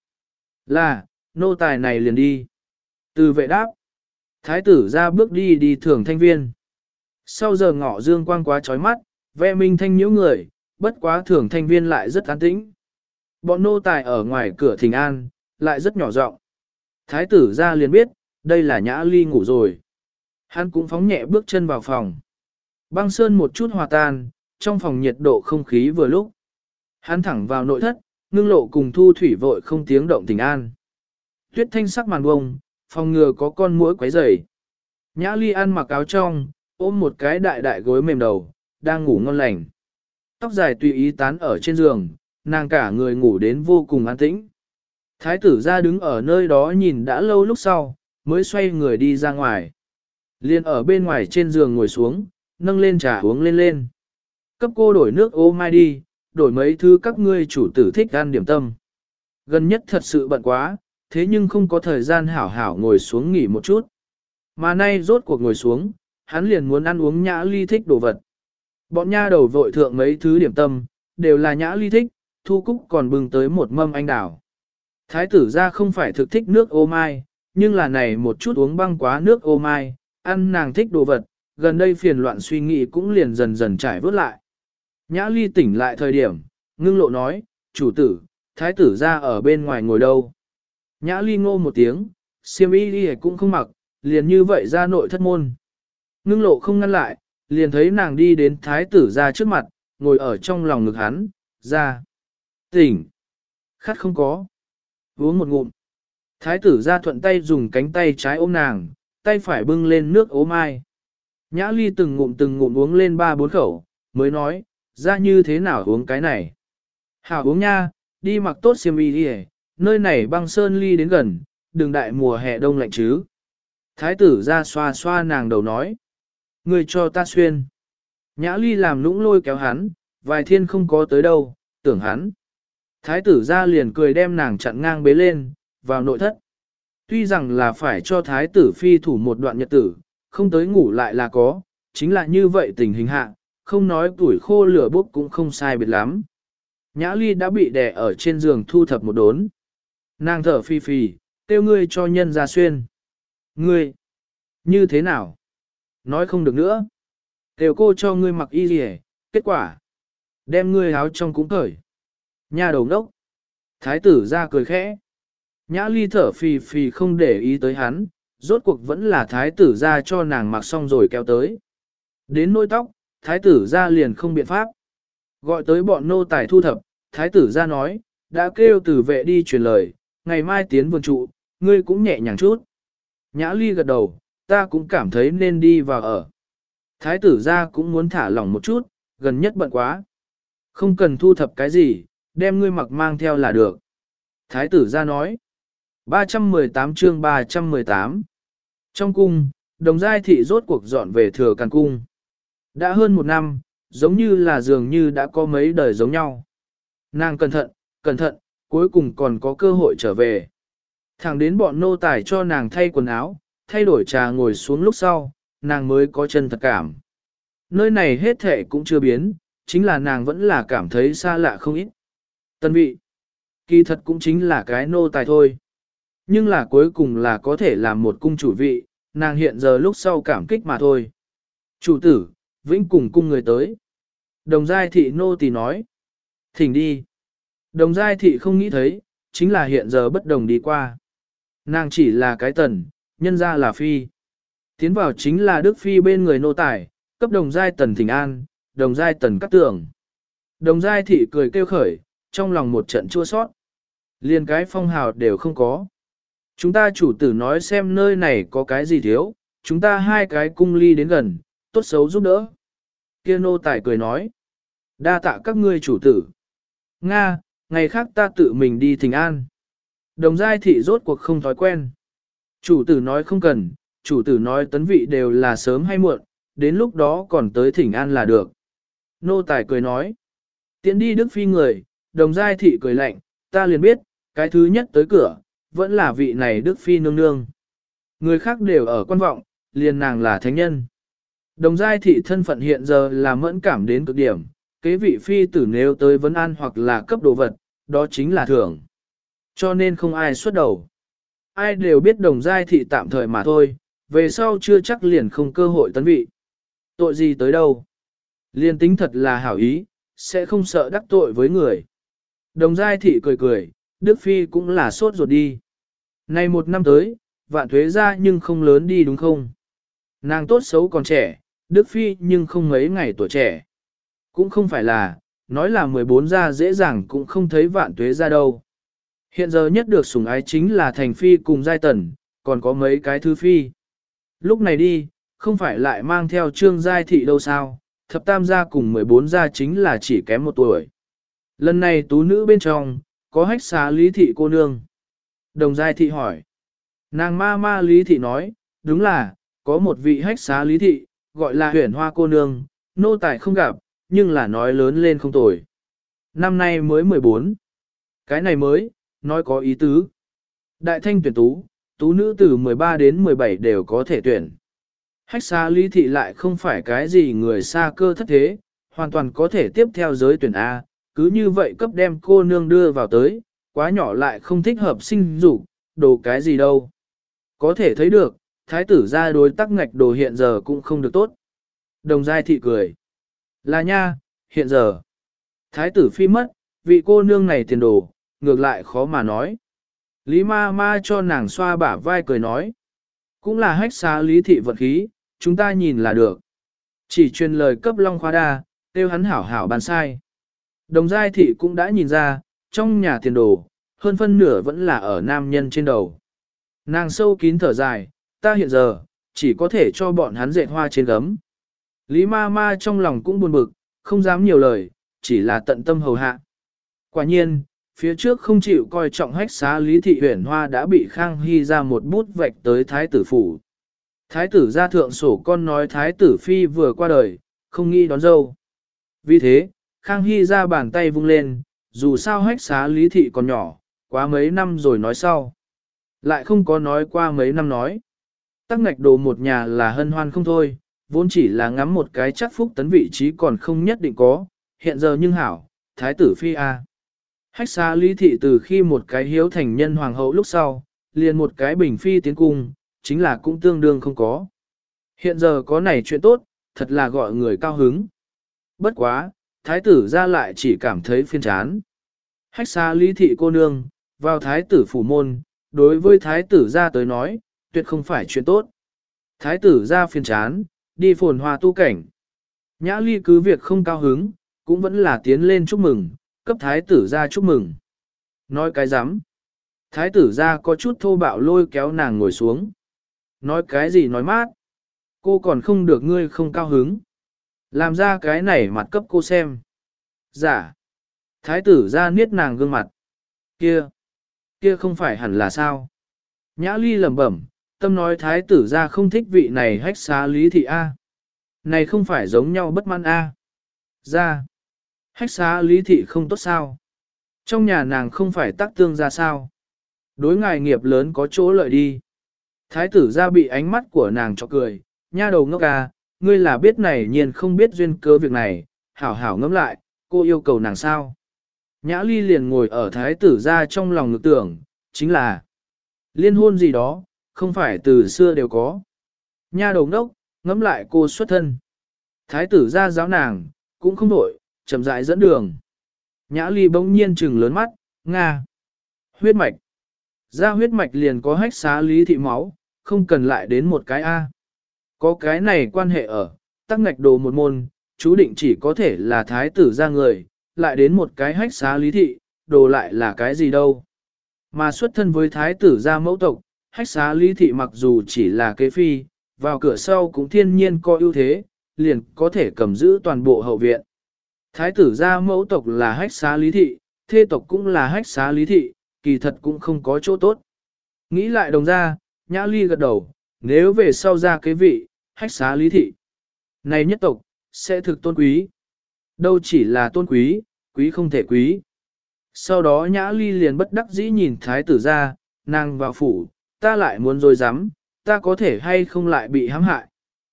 Là, nô tài này liền đi. Từ vệ đáp. Thái tử ra bước đi thưởng thanh viên. Sau giờ ngọ dương quang quá chói mắt, ve minh thanh nhiễu người, bất quá thưởng thanh viên lại rất an tĩnh. Bọn nô tài ở ngoài cửa thỉnh an, lại rất nhỏ giọng. Thái tử ra liền biết, đây là Nhã ly ngủ rồi. Hắn cũng phóng nhẹ bước chân vào phòng. Băng sơn một chút hòa tan, trong phòng nhiệt độ không khí vừa lúc. Hắn thẳng vào nội thất, Ngưng lộ cùng thu thủy vội không tiếng động tình an. Tuyết thanh sắc màn bông, phòng ngừa có con muỗi quấy rầy. Nhã ly ăn mặc áo trong, ôm một cái đại đại gối mềm đầu, đang ngủ ngon lành. Tóc dài tùy ý tán ở trên giường, nàng cả người ngủ đến vô cùng an tĩnh. Thái tử ra đứng ở nơi đó nhìn đã lâu lúc sau, mới xoay người đi ra ngoài. Liên ở bên ngoài trên giường ngồi xuống, nâng lên trà uống lên lên. Cấp cô đổi nước ô mai đi, đổi mấy thứ các ngươi chủ tử thích ăn điểm tâm. Gần nhất thật sự bận quá, thế nhưng không có thời gian hảo hảo ngồi xuống nghỉ một chút. Mà nay rốt cuộc ngồi xuống, hắn liền muốn ăn uống Nhã ly thích đồ vật. Bọn nha đầu vội thượng mấy thứ điểm tâm, đều là Nhã ly thích, Thu Cúc còn bưng tới một mâm anh đào. Thái tử ra không phải thực thích nước ô mai, nhưng là này một chút uống băng quá nước ô mai, ăn nàng thích đồ vật, gần đây phiền loạn suy nghĩ cũng liền dần dần trải vớt lại. Nhã ly tỉnh lại thời điểm, ngưng lộ nói, chủ tử, thái tử ra ở bên ngoài ngồi đâu. Nhã ly ngô một tiếng, xiêm y đi cũng không mặc, liền như vậy ra nội thất môn. Ngưng lộ không ngăn lại, liền thấy nàng đi đến thái tử ra trước mặt, ngồi ở trong lòng ngực hắn, ra. Tỉnh. Khát không có. Uống một ngụm. Thái tử ra thuận tay dùng cánh tay trái ôm nàng, tay phải bưng lên nước ố mai. Nhã ly từng ngụm uống lên 3-4 khẩu, mới nói, ra như thế nào uống cái này. Hảo uống nha, đi mặc tốt xiêm y đi, nơi này băng sơn ly đến gần, đừng đại mùa hè đông lạnh chứ. Thái tử ra xoa xoa nàng đầu nói, người cho ta xuyên. Nhã ly làm nũng lôi kéo hắn, vài thiên không có tới đâu, tưởng hắn. Thái tử ra liền cười đem nàng chặn ngang bế lên, vào nội thất. Tuy rằng là phải cho thái tử phi thủ một đoạn nhật tử, không tới ngủ lại là có, chính là như vậy tình hình hạ, không nói tuổi khô lửa bốc cũng không sai biệt lắm. Nhã ly đã bị đè ở trên giường thu thập một đốn. Nàng thở phi phì, kêu ngươi cho nhân ra xuyên. Ngươi, như thế nào? Nói không được nữa. Kêu cô cho ngươi mặc y gì, kết quả. Đem ngươi áo trong cũng cởi. Nhà đầu đốc. Thái tử ra cười khẽ. Nhã ly thở phì phì không để ý tới hắn, rốt cuộc vẫn là thái tử ra cho nàng mặc xong rồi kéo tới. Đến nôi tóc, thái tử ra liền không biện pháp. Gọi tới bọn nô tài thu thập, thái tử ra nói, đã kêu tử vệ đi truyền lời, ngày mai tiến vườn trụ, ngươi cũng nhẹ nhàng chút. Nhã ly gật đầu, ta cũng cảm thấy nên đi vào ở. Thái tử ra cũng muốn thả lỏng một chút, gần nhất bận quá. Không cần thu thập cái gì, đem ngươi mặc mang theo là được. Thái tử ra nói, 318 chương 318. Trong cung, Đồng Giai Thị rốt cuộc dọn về Thừa Càn Cung. Đã hơn một năm, giống như là dường như đã có mấy đời giống nhau. Nàng cẩn thận, cuối cùng còn có cơ hội trở về. Thẳng đến bọn nô tài cho nàng thay quần áo, thay đổi trà ngồi xuống lúc sau, nàng mới có chân thật cảm. Nơi này hết thể cũng chưa biến, chính là nàng vẫn là cảm thấy xa lạ không ít. Tân vị, kỳ thật cũng chính là cái nô tài thôi. Nhưng là cuối cùng là có thể làm một cung chủ vị, nàng hiện giờ lúc sau cảm kích mà thôi. Chủ tử, vĩnh cùng cung người tới. Đồng Giai Thị nô tỳ nói. Thỉnh đi. Đồng Giai Thị không nghĩ thấy, chính là hiện giờ bất đồng đi qua. Nàng chỉ là cái tần, nhân ra là phi. Tiến vào chính là Đức Phi bên người nô tài, cấp Đồng Giai Tần thỉnh an, Đồng Giai Tần cắt tưởng. Đồng Giai Thị cười kêu khởi, trong lòng một trận chua sót. Liền cái phong hào đều không có. Chúng ta chủ tử nói xem nơi này có cái gì thiếu, chúng ta hai cái cung ly đến gần, tốt xấu giúp đỡ. Kia nô tài cười nói. Đa tạ các ngươi chủ tử. Nga, ngày khác ta tự mình đi thỉnh an. Đồng Giai Thị rốt cuộc không thói quen. Chủ tử nói không cần, chủ tử nói tấn vị đều là sớm hay muộn, đến lúc đó còn tới thỉnh an là được. Nô tài cười nói. Tiến đi Đức Phi người, Đồng Giai Thị cười lạnh, ta liền biết, cái thứ nhất tới cửa, vẫn là vị này Đức Phi nương nương. Người khác đều ở quan vọng, liền nàng là thánh nhân. Đồng Giai Thị thân phận hiện giờ là mẫn cảm đến cực điểm, kế vị phi tử nếu tới vấn an hoặc là cấp đồ vật, đó chính là thưởng. Cho nên không ai xuất đầu. Ai đều biết Đồng Giai Thị tạm thời mà thôi, về sau chưa chắc liền không cơ hội tấn vị. Tội gì tới đâu? Liên tính thật là hảo ý, sẽ không sợ đắc tội với người. Đồng Giai Thị cười cười, Đức Phi cũng là sốt ruột đi. Này một năm tới, vạn thuế ra nhưng không lớn đi đúng không? Nàng tốt xấu còn trẻ, Đức Phi nhưng không mấy ngày tuổi trẻ. Cũng không phải là, nói là 14 gia dễ dàng cũng không thấy vạn tuế ra đâu. Hiện giờ nhất được sủng ái chính là thành phi cùng giai tần, còn có mấy cái thứ phi. Lúc này đi, không phải lại mang theo trương giai thị đâu sao, thập tam gia cùng 14 gia chính là chỉ kém 1 tuổi. Lần này tú nữ bên trong, có hách xá lý thị cô nương. Đồng giai thị hỏi. Nàng ma ma lý thị nói, đúng là, có một vị hách xá lý thị, gọi là huyền hoa cô nương, nô tài không gặp, nhưng là nói lớn lên không tồi. Năm nay mới 14. Cái này mới, nói có ý tứ. Đại thanh tuyển tú, tú nữ từ 13 đến 17 đều có thể tuyển. Hách xá lý thị lại không phải cái gì người xa cơ thất thế, hoàn toàn có thể tiếp theo giới tuyển A, cứ như vậy cấp đem cô nương đưa vào tới, quá nhỏ lại không thích hợp sinh dục, đồ cái gì đâu. Có thể thấy được, thái tử ra đối tắc ngạch đồ hiện giờ cũng không được tốt. Đồng giai thị cười. Là nha, hiện giờ. Thái tử phi mất, vị cô nương này tiền đồ, ngược lại khó mà nói. Lý ma ma cho nàng xoa bả vai cười nói. Cũng là hách xá lý thị vận khí, chúng ta nhìn là được. Chỉ truyền lời cấp Long Khoa Đa, tiêu hắn hảo hảo bàn sai. Đồng giai thị cũng đã nhìn ra, trong nhà tiền đồ, hơn phân nửa vẫn là ở nam nhân trên đầu. Nàng sâu kín thở dài, ta hiện giờ, chỉ có thể cho bọn hắn dệt hoa trên gấm. Lý ma ma trong lòng cũng buồn bực, không dám nhiều lời, chỉ là tận tâm hầu hạ. Quả nhiên, phía trước không chịu coi trọng hách xá Lý Thị Huyền Hoa đã bị Khang Hy ra một bút vạch tới Thái tử phủ. Thái tử ra thượng sổ con nói Thái tử Phi vừa qua đời, không nghĩ đón dâu. Vì thế, Khang Hy ra bàn tay vung lên, dù sao hách xá Lý Thị còn nhỏ, quá mấy năm rồi nói sau. Lại không có nói qua mấy năm nói. Tắc ngạch đồ một nhà là hân hoan không thôi, vốn chỉ là ngắm một cái chắc phúc tấn vị trí còn không nhất định có, hiện giờ nhưng hảo, Thái tử Phi A. Hách xá Lý Thị từ khi một cái hiếu thành nhân hoàng hậu lúc sau, liền một cái bình phi tiến cung, chính là cũng tương đương không có. Hiện giờ có này chuyện tốt, thật là gọi người cao hứng. Bất quá, thái tử ra lại chỉ cảm thấy phiền chán. Hách xá Lý Thị cô nương, vào thái tử phủ môn, đối với thái tử ra tới nói, tuyệt không phải chuyện tốt. Thái tử ra phiền chán, đi phồn hoa tu cảnh. Nhã Ly cứ việc không cao hứng, cũng vẫn là tiến lên chúc mừng, cấp thái tử ra chúc mừng. Nói cái rắm Thái tử ra có chút thô bạo lôi kéo nàng ngồi xuống. Nói cái gì nói mát. Cô còn không được ngươi không cao hứng. Làm ra cái này mặt cấp cô xem. Dạ. Thái tử ra niết nàng gương mặt. Kia không phải hẳn là sao. Nhã Ly lẩm bẩm, tâm nói thái tử ra không thích vị này hách xá Lý Thị A. Này không phải giống nhau bất mãn A. Ra. Hách xá Lý Thị không tốt sao? Trong nhà nàng không phải tác tương ra sao? Đối ngài nghiệp lớn có chỗ lợi đi. Thái tử ra bị ánh mắt của nàng cho cười, nha đầu ngốc à, ngươi là biết này nhiên không biết duyên cớ việc này, hảo hảo ngẫm lại, cô yêu cầu nàng sao? Nhã Ly liền ngồi ở thái tử ra trong lòng ngực tưởng, chính là liên hôn gì đó, không phải từ xưa đều có. Nha đầu ngốc, ngẫm lại cô xuất thân. Thái tử ra giáo nàng, cũng không đổi, chậm rãi dẫn đường. Nhã Ly bỗng nhiên trừng lớn mắt, Nga. Huyết mạch. Ra huyết mạch liền có hách xá Lý Thị máu, không cần lại đến một cái A. Có cái này quan hệ ở, tắc ngạch đồ một môn, chú định chỉ có thể là thái tử ra người, lại đến một cái hách xá Lý Thị, đồ lại là cái gì đâu. Mà xuất thân với thái tử ra mẫu tộc, hách xá Lý Thị mặc dù chỉ là kế phi, vào cửa sau cũng thiên nhiên có ưu thế, liền có thể cầm giữ toàn bộ hậu viện. Thái tử gia mẫu tộc là hách xá Lý Thị, thê tộc cũng là hách xá Lý Thị, kỳ thật cũng không có chỗ tốt. Nghĩ lại đồng ra, Nhã Ly gật đầu, nếu về sau ra cái vị, hách xá Lý Thị. Này nhất tộc, sẽ thực tôn quý. Đâu chỉ là tôn quý, quý không thể quý. Sau đó Nhã Ly liền bất đắc dĩ nhìn thái tử gia, nàng vào phủ, ta lại muốn rồi dám, ta có thể hay không lại bị hãm hại.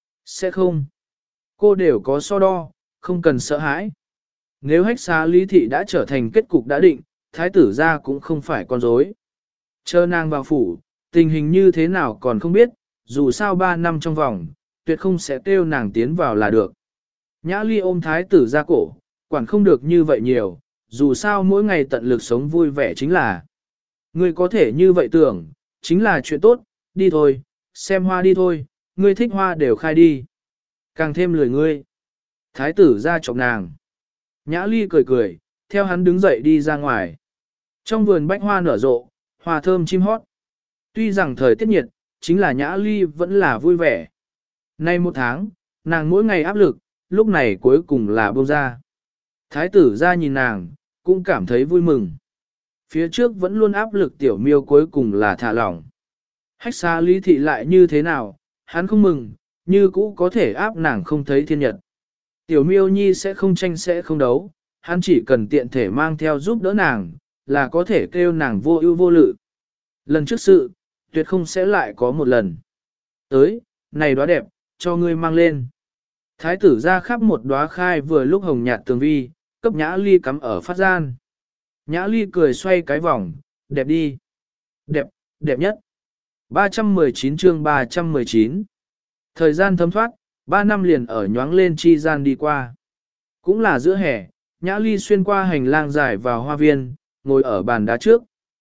Sẽ không. Cô đều có so đo, không cần sợ hãi. Nếu hách xá Lý Thị đã trở thành kết cục đã định, thái tử ra cũng không phải con rối. Chờ nàng vào phủ, tình hình như thế nào còn không biết, dù sao 3 năm trong vòng, tuyệt không sẽ kêu nàng tiến vào là được. Nhã Ly ôm thái tử ra cổ, quản không được như vậy nhiều, dù sao mỗi ngày tận lực sống vui vẻ chính là. Ngươi có thể như vậy tưởng, chính là chuyện tốt, đi thôi, xem hoa đi thôi, ngươi thích hoa đều khai đi. Càng thêm lười ngươi. Thái tử ra chọc nàng. Nhã Ly cười cười, theo hắn đứng dậy đi ra ngoài. Trong vườn bách hoa nở rộ, hoa thơm chim hót. Tuy rằng thời tiết nhiệt, chính là Nhã Ly vẫn là vui vẻ. Nay một tháng, nàng mỗi ngày áp lực, lúc này cuối cùng là buông ra. Thái tử ra nhìn nàng, cũng cảm thấy vui mừng. Phía trước vẫn luôn áp lực tiểu miêu cuối cùng là thả lỏng. Hách xa lý thị lại như thế nào, hắn không mừng, như cũ có thể áp nàng không thấy thiên nhật. Tiểu miêu nhi sẽ không tranh sẽ không đấu, hắn chỉ cần tiện thể mang theo giúp đỡ nàng, là có thể kêu nàng vô ưu vô lự. Lần trước sự, tuyệt không sẽ lại có một lần. Tới, này đóa đẹp, cho ngươi mang lên. Thái tử ra khắp một đóa khai vừa lúc hồng nhạt tường vi, cấp Nhã Ly cắm ở phát gian. Nhã Ly cười xoay cái vòng, đẹp đi. Đẹp, đẹp nhất. 319 chương 319. Thời gian thấm thoát, 3 năm liền ở nhoáng lên chi gian đi qua. Cũng là giữa hè, Nhã Ly xuyên qua hành lang dài vào hoa viên, ngồi ở bàn đá trước.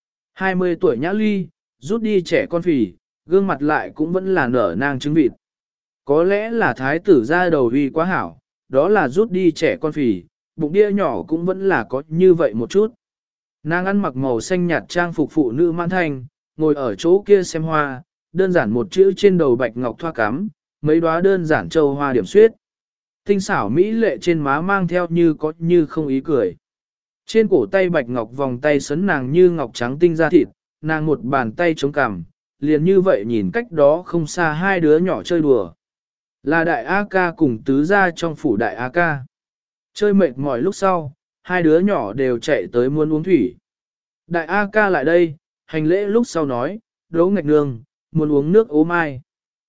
20 tuổi Nhã Ly, rút đi trẻ con phì, gương mặt lại cũng vẫn là nở nang trứng vịt. Có lẽ là thái tử ra đầu uy quá hảo, đó là rút đi trẻ con phì, bụng đĩa nhỏ cũng vẫn là có như vậy một chút. Nàng ăn mặc màu xanh nhạt trang phục phụ nữ mãn thanh, ngồi ở chỗ kia xem hoa, đơn giản một chữ trên đầu bạch ngọc thoa cắm, mấy đóa đơn giản châu hoa điểm xuyết. Tinh xảo mỹ lệ trên má mang theo như có như không ý cười. Trên cổ tay bạch ngọc vòng tay sấn nàng như ngọc trắng tinh da thịt, nàng một bàn tay chống cằm, liền như vậy nhìn cách đó không xa hai đứa nhỏ chơi đùa. Là đại A ca cùng tứ gia trong phủ đại A ca. Chơi mệt mỏi lúc sau, hai đứa nhỏ đều chạy tới muốn uống thủy. Đại A ca lại đây, hành lễ lúc sau nói, Đỗ Ngạch Nương, muốn uống nước ô mai.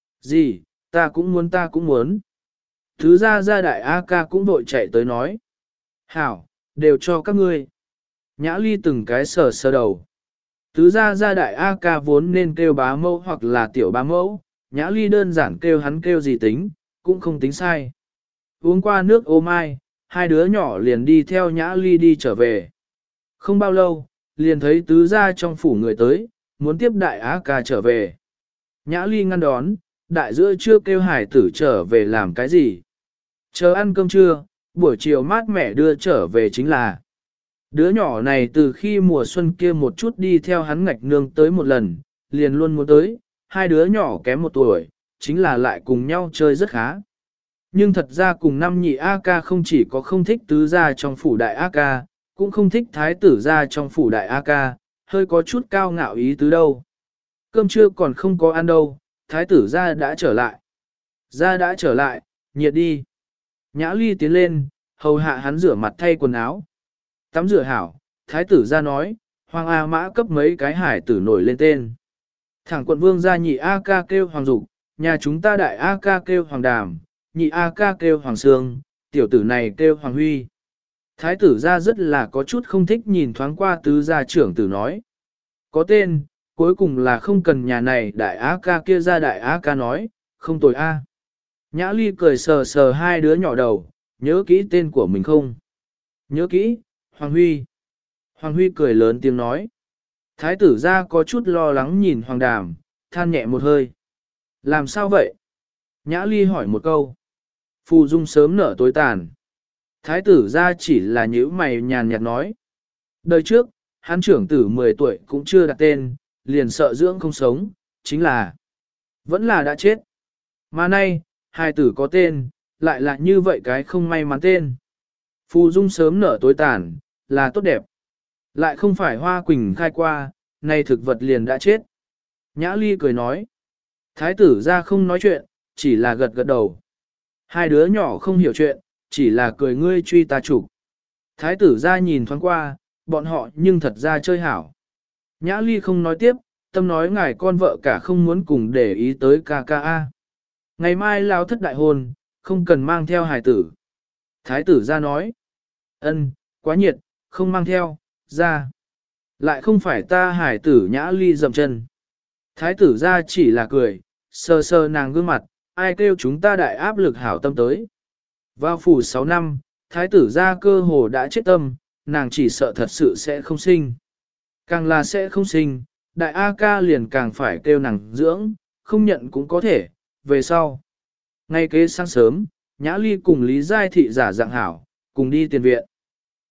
Gì, ta cũng muốn. Thứ ra đại A ca cũng vội chạy tới nói. Hảo, đều cho các ngươi. Nhã Ly từng cái sờ sờ đầu. Tứ ra đại A ca vốn nên kêu bá mẫu hoặc là tiểu bá mẫu, Nhã Ly đơn giản kêu hắn kêu gì tính, cũng không tính sai. Uống qua nước ô mai, hai đứa nhỏ liền đi theo Nhã Ly đi trở về. Không bao lâu, liền thấy tứ gia trong phủ người tới, muốn tiếp đại á ca trở về. Nhã Ly ngăn đón, đại giữa chưa kêu hải tử trở về làm cái gì. Chờ ăn cơm trưa, buổi chiều mát mẻ đưa trở về chính là. Đứa nhỏ này từ khi mùa xuân kia một chút đi theo hắn Ngạch Nương tới một lần, liền luôn muốn tới, hai đứa nhỏ kém 1 tuổi, chính là lại cùng nhau chơi rất khá. Nhưng thật ra cùng năm nhị A ca không chỉ có không thích tứ gia trong phủ đại A ca, cũng không thích thái tử gia trong phủ đại A ca, hơi có chút cao ngạo ý tứ đâu. Cơm trưa còn không có ăn đâu, thái tử gia đã trở lại. Gia đã trở lại, nhiệt đi. Nhã Ly tiến lên, hầu hạ hắn rửa mặt thay quần áo. Tắm rửa hảo, thái tử gia nói, Hoàng A Mã cấp mấy cái hải tử nổi lên tên. Thẳng quận vương gia nhị A ca kêu Hoàng Dục, nhà chúng ta đại A ca kêu Hoàng Đàm, nhị A ca kêu Hoàng Sương, tiểu tử này kêu Hoàng Huy. Thái tử gia rất là có chút không thích nhìn thoáng qua tứ gia trưởng tử nói. Có tên, cuối cùng là không cần nhà này đại á ca kia ra đại á ca nói, không tồi a. Nhã Ly cười sờ sờ hai đứa nhỏ đầu, nhớ kỹ tên của mình không? Nhớ kỹ, Hoàng Huy. Hoàng Huy cười lớn tiếng nói. Thái tử gia có chút lo lắng nhìn Hoàng Đàm, than nhẹ một hơi. Làm sao vậy? Nhã Ly hỏi một câu. Phù Dung sớm nở tối tàn. Thái tử gia chỉ là nhíu mày nhàn nhạt nói. Đời trước, hắn trưởng tử 10 tuổi cũng chưa đặt tên, liền sợ dưỡng không sống, chính là vẫn là đã chết. Mà nay, hai tử có tên, lại là như vậy cái không may mắn tên. Phù Dung sớm nở tối tàn, là tốt đẹp. Lại không phải hoa quỳnh khai qua, nay thực vật liền đã chết. Nhã Ly cười nói. Thái tử gia không nói chuyện, chỉ là gật gật đầu. Hai đứa nhỏ không hiểu chuyện, chỉ là cười ngươi truy ta chụp. Thái tử ra nhìn thoáng qua, bọn họ nhưng thật ra chơi hảo. Nhã Ly không nói tiếp, tâm nói ngài con vợ cả không muốn cùng để ý tới ca ca a. Ngày mai lao thất đại hôn, không cần mang theo hài tử. Thái tử ra nói, ân, quá nhiệt, không mang theo, ra. Lại không phải ta hài tử Nhã Ly dậm chân. Thái tử ra chỉ là cười, sờ sờ nàng gương mặt, ai kêu chúng ta đại áp lực hảo tâm tới. Vào phủ 6 năm, thái tử gia cơ hồ đã chết tâm, nàng chỉ sợ thật sự sẽ không sinh. Càng là sẽ không sinh, đại A ca liền càng phải kêu nàng dưỡng, không nhận cũng có thể, về sau. Ngay kế sáng sớm, Nhã Ly cùng Lý Giai Thị giả dạng hảo, cùng đi tiền viện.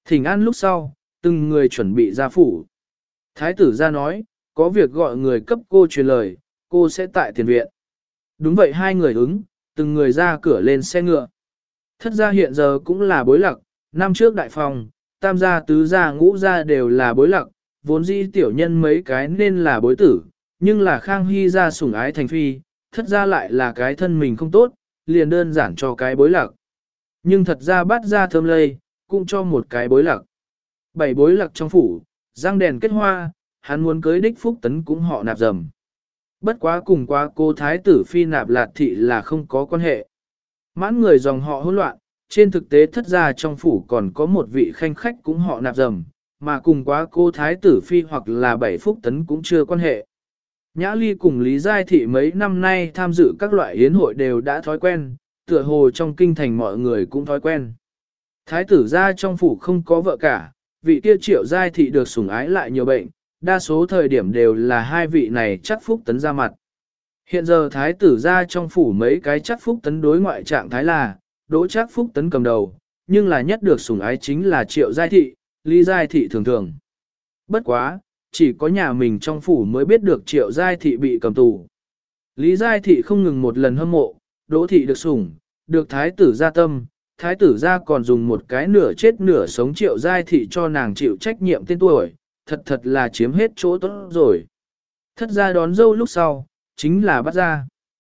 Thỉnh an lúc sau, từng người chuẩn bị ra phủ. Thái tử ra nói, có việc gọi người cấp cô truyền lời, cô sẽ tại tiền viện. Đúng vậy hai người ứng, từng người ra cửa lên xe ngựa. Thất gia hiện giờ cũng là bối lặc, năm trước đại phòng, tam gia tứ gia ngũ gia đều là bối lặc, vốn dĩ tiểu nhân mấy cái nên là bối tử, nhưng là Khang Hy gia sủng ái thành phi, thất gia lại là cái thân mình không tốt, liền đơn giản cho cái bối lặc. Nhưng thật ra bắt ra thơm lây, cũng cho một cái bối lặc. Bảy bối lặc trong phủ, răng đèn kết hoa, hắn muốn cưới đích phúc tấn cũng họ nạp dầm. Bất quá cùng qua cô thái tử phi nạp lạt thị là không có quan hệ. Mãn người dòng họ hỗn loạn, trên thực tế thất gia trong phủ còn có một vị khanh khách cũng họ nạp dầm, mà cùng quá cô thái tử phi hoặc là bảy phúc tấn cũng chưa quan hệ. Nhã Ly cùng Lý Giai Thị mấy năm nay tham dự các loại yến hội đều đã thói quen, tựa hồ trong kinh thành mọi người cũng thói quen. Thái tử gia trong phủ không có vợ cả, vị kia Triệu Giai Thị được sủng ái lại nhiều bệnh, đa số thời điểm đều là hai vị này chắc phúc tấn ra mặt. Hiện giờ thái tử gia trong phủ mấy cái chắc phúc tấn đối ngoại trạng thái là, đỗ chắc phúc tấn cầm đầu, nhưng là nhất được sủng ái chính là Triệu Giai Thị, Lý Giai Thị thường thường. Bất quá, chỉ có nhà mình trong phủ mới biết được Triệu Giai Thị bị cầm tù. Lý Giai Thị không ngừng một lần hâm mộ, Đỗ Thị được sủng, được thái tử gia tâm, thái tử gia còn dùng một cái nửa chết nửa sống Triệu Giai Thị cho nàng chịu trách nhiệm tên tuổi, thật là chiếm hết chỗ tốt rồi. Thất gia đón dâu lúc sau, chính là bắt gia.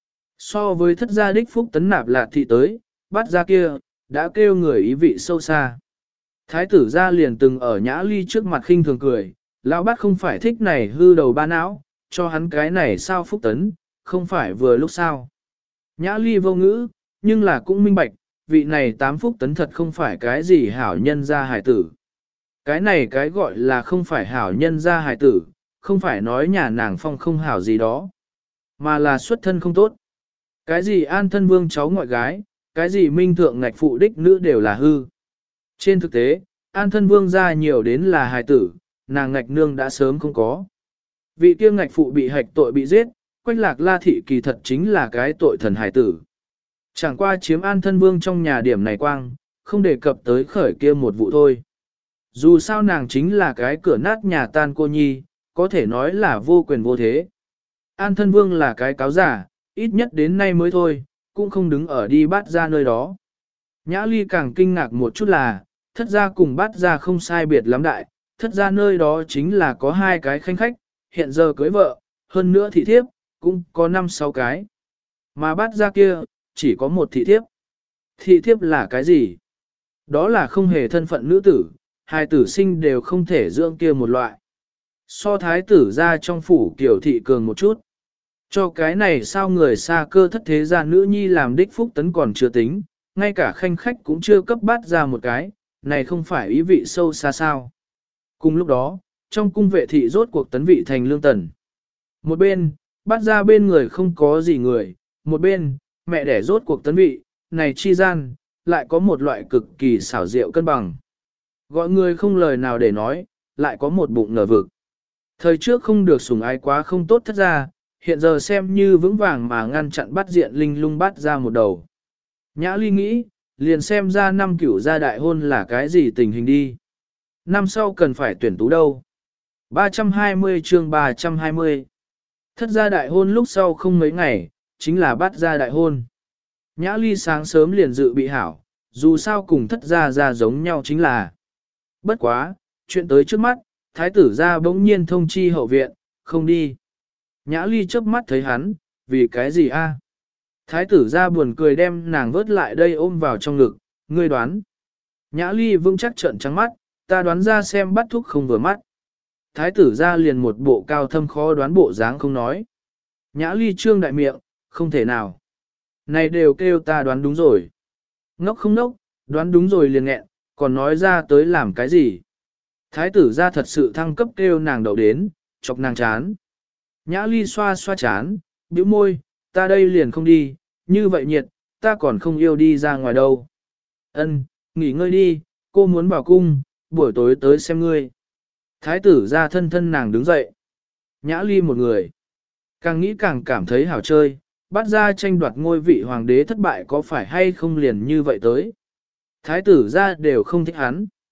So với thất gia đích phúc tấn nạp lạt thị tới, bắt gia kia, đã kêu người ý vị sâu xa. Thái tử gia liền từng ở Nhã Ly trước mặt khinh thường cười, lão bát không phải thích này hư đầu ba não, cho hắn cái này sao phúc tấn, không phải vừa lúc sao. Nhã Ly vô ngữ, nhưng là cũng minh bạch, vị này tám phúc tấn thật không phải cái gì hảo nhân gia hài tử. Cái này cái gọi là không phải hảo nhân gia hài tử, không phải nói nhà nàng phong không hảo gì đó, mà là xuất thân không tốt. Cái gì an thân vương cháu ngoại gái, cái gì minh thượng ngạch phụ đích nữ đều là hư. Trên thực tế, an thân vương gia nhiều đến là hài tử, nàng ngạch nương đã sớm không có. Vị kia ngạch phụ bị hạch tội bị giết, Quách Lạc La thị kỳ thật chính là cái tội thần hài tử. Chẳng qua chiếm an thân vương trong nhà điểm này quang, không đề cập tới khởi kia một vụ thôi. Dù sao nàng chính là cái cửa nát nhà tan cô nhi, có thể nói là vô quyền vô thế. An thân vương là cái cáo giả, ít nhất đến nay mới thôi, cũng không đứng ở đi bắt ra nơi đó. Nhã Ly càng kinh ngạc một chút là, thất gia cùng bắt ra không sai biệt lắm đại, thất gia nơi đó chính là có hai cái khanh khách, hiện giờ cưới vợ, hơn nữa thị thiếp, cũng có 5-6 cái. Mà bắt ra kia, chỉ có một thị thiếp. Thị thiếp là cái gì? Đó là không hề thân phận nữ tử, hai tử sinh đều không thể dưỡng kia một loại. So thái tử ra trong phủ kiểu thị cường một chút. Cho cái này sao người xa cơ thất thế gia nữ nhi làm đích phúc tấn còn chưa tính, ngay cả khanh khách cũng chưa cấp bắt ra một cái, này không phải ý vị sâu xa sao. Cùng lúc đó, trong cung vệ thị rốt cuộc tấn vị thành lương tần. Một bên, bắt ra bên người không có gì người, một bên, mẹ đẻ rốt cuộc tấn vị, này chi gian, lại có một loại cực kỳ xảo diệu cân bằng. Gọi người không lời nào để nói, lại có một bụng ngờ vực. Thời trước không được sủng ái quá không tốt thất ra, hiện giờ xem như vững vàng mà ngăn chặn bắt diện linh lung bắt ra một đầu. Nhã Ly nghĩ, liền xem ra năm cửu gia đại hôn là cái gì tình hình đi. Năm sau cần phải tuyển tú đâu. 320 chương 320. Thất gia đại hôn lúc sau không mấy ngày, chính là bắt gia đại hôn. Nhã Ly sáng sớm liền dự bị hảo, dù sao cùng thất gia ra giống nhau chính là. Bất quá, chuyện tới trước mắt, thái tử gia bỗng nhiên thông chi hậu viện, không đi. Nhã Ly chớp mắt thấy hắn, vì cái gì a? Thái tử gia buồn cười đem nàng vớt lại đây ôm vào trong ngực, ngươi đoán. Nhã Ly vững chắc trợn trắng mắt, ta đoán ra xem bắt thúc không vừa mắt. Thái tử gia liền một bộ cao thâm khó đoán bộ dáng không nói. Nhã Ly trương đại miệng, không thể nào. Này đều kêu ta đoán đúng rồi. Ngốc không ngốc, đoán đúng rồi liền nghẹn, còn nói ra tới làm cái gì. Thái tử gia thật sự thăng cấp kêu nàng đậu đến, chọc nàng chán. Nhã Ly xoa xoa chán, bĩu môi, ta đây liền không đi, như vậy nhiệt, ta còn không yêu đi ra ngoài đâu. Ân, nghỉ ngơi đi, cô muốn vào cung, buổi tối tới xem ngươi. Thái tử ra thân thân nàng đứng dậy. Nhã Ly một người. Càng nghĩ càng cảm thấy hảo chơi, bắt ra tranh đoạt ngôi vị hoàng đế thất bại có phải hay không liền như vậy tới. Thái tử ra đều không thích hắn.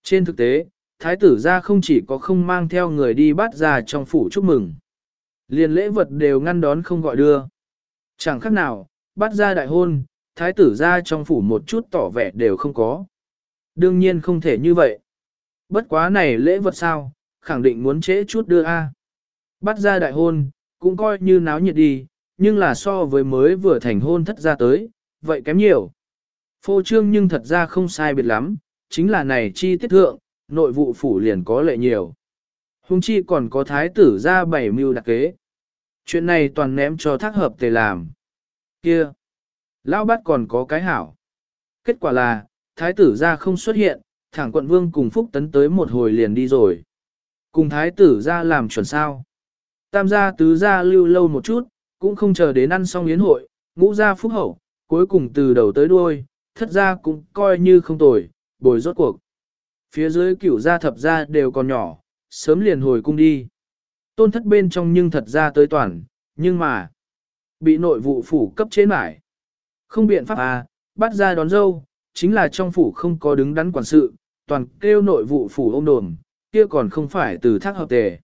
Trên thực tế, thái tử gia không chỉ có không mang theo người đi bắt ra trong phủ chúc mừng. Liền lễ vật đều ngăn đón không gọi đưa. Chẳng khác nào, bắt ra đại hôn, thái tử gia trong phủ một chút tỏ vẻ đều không có. Đương nhiên không thể như vậy. Bất quá này lễ vật sao, khẳng định muốn trễ chút đưa a. Bắt ra đại hôn, cũng coi như náo nhiệt đi, nhưng là so với mới vừa thành hôn thất ra tới, vậy kém nhiều. Phô trương nhưng thật ra không sai biệt lắm, chính là này chi tiết thượng, nội vụ phủ liền có lệ nhiều. Hùng chi còn có thái tử ra bảy mưu đặc kế. Chuyện này toàn ném cho thác hợp tề làm. Kia! Lão bát còn có cái hảo. Kết quả là, thái tử ra không xuất hiện, thẳng quận vương cùng Phúc Tấn tới một hồi liền đi rồi. Cùng thái tử ra làm chuẩn sao. Tam gia tứ gia lưu lâu một chút, cũng không chờ đến ăn xong yến hội, ngũ gia phúc hậu, cuối cùng từ đầu tới đuôi, thất gia cũng coi như không tồi, bồi rốt cuộc. Phía dưới cửu gia thập gia đều còn nhỏ, sớm liền hồi cung đi. Tôn thất bên trong nhưng thật ra tới toàn, nhưng mà, bị nội vụ phủ cấp chế mải. Không biện pháp à, bắt ra đón dâu, chính là trong phủ không có đứng đắn quản sự, toàn kêu nội vụ phủ ôm đồn, kia còn không phải từ thác hợp tề.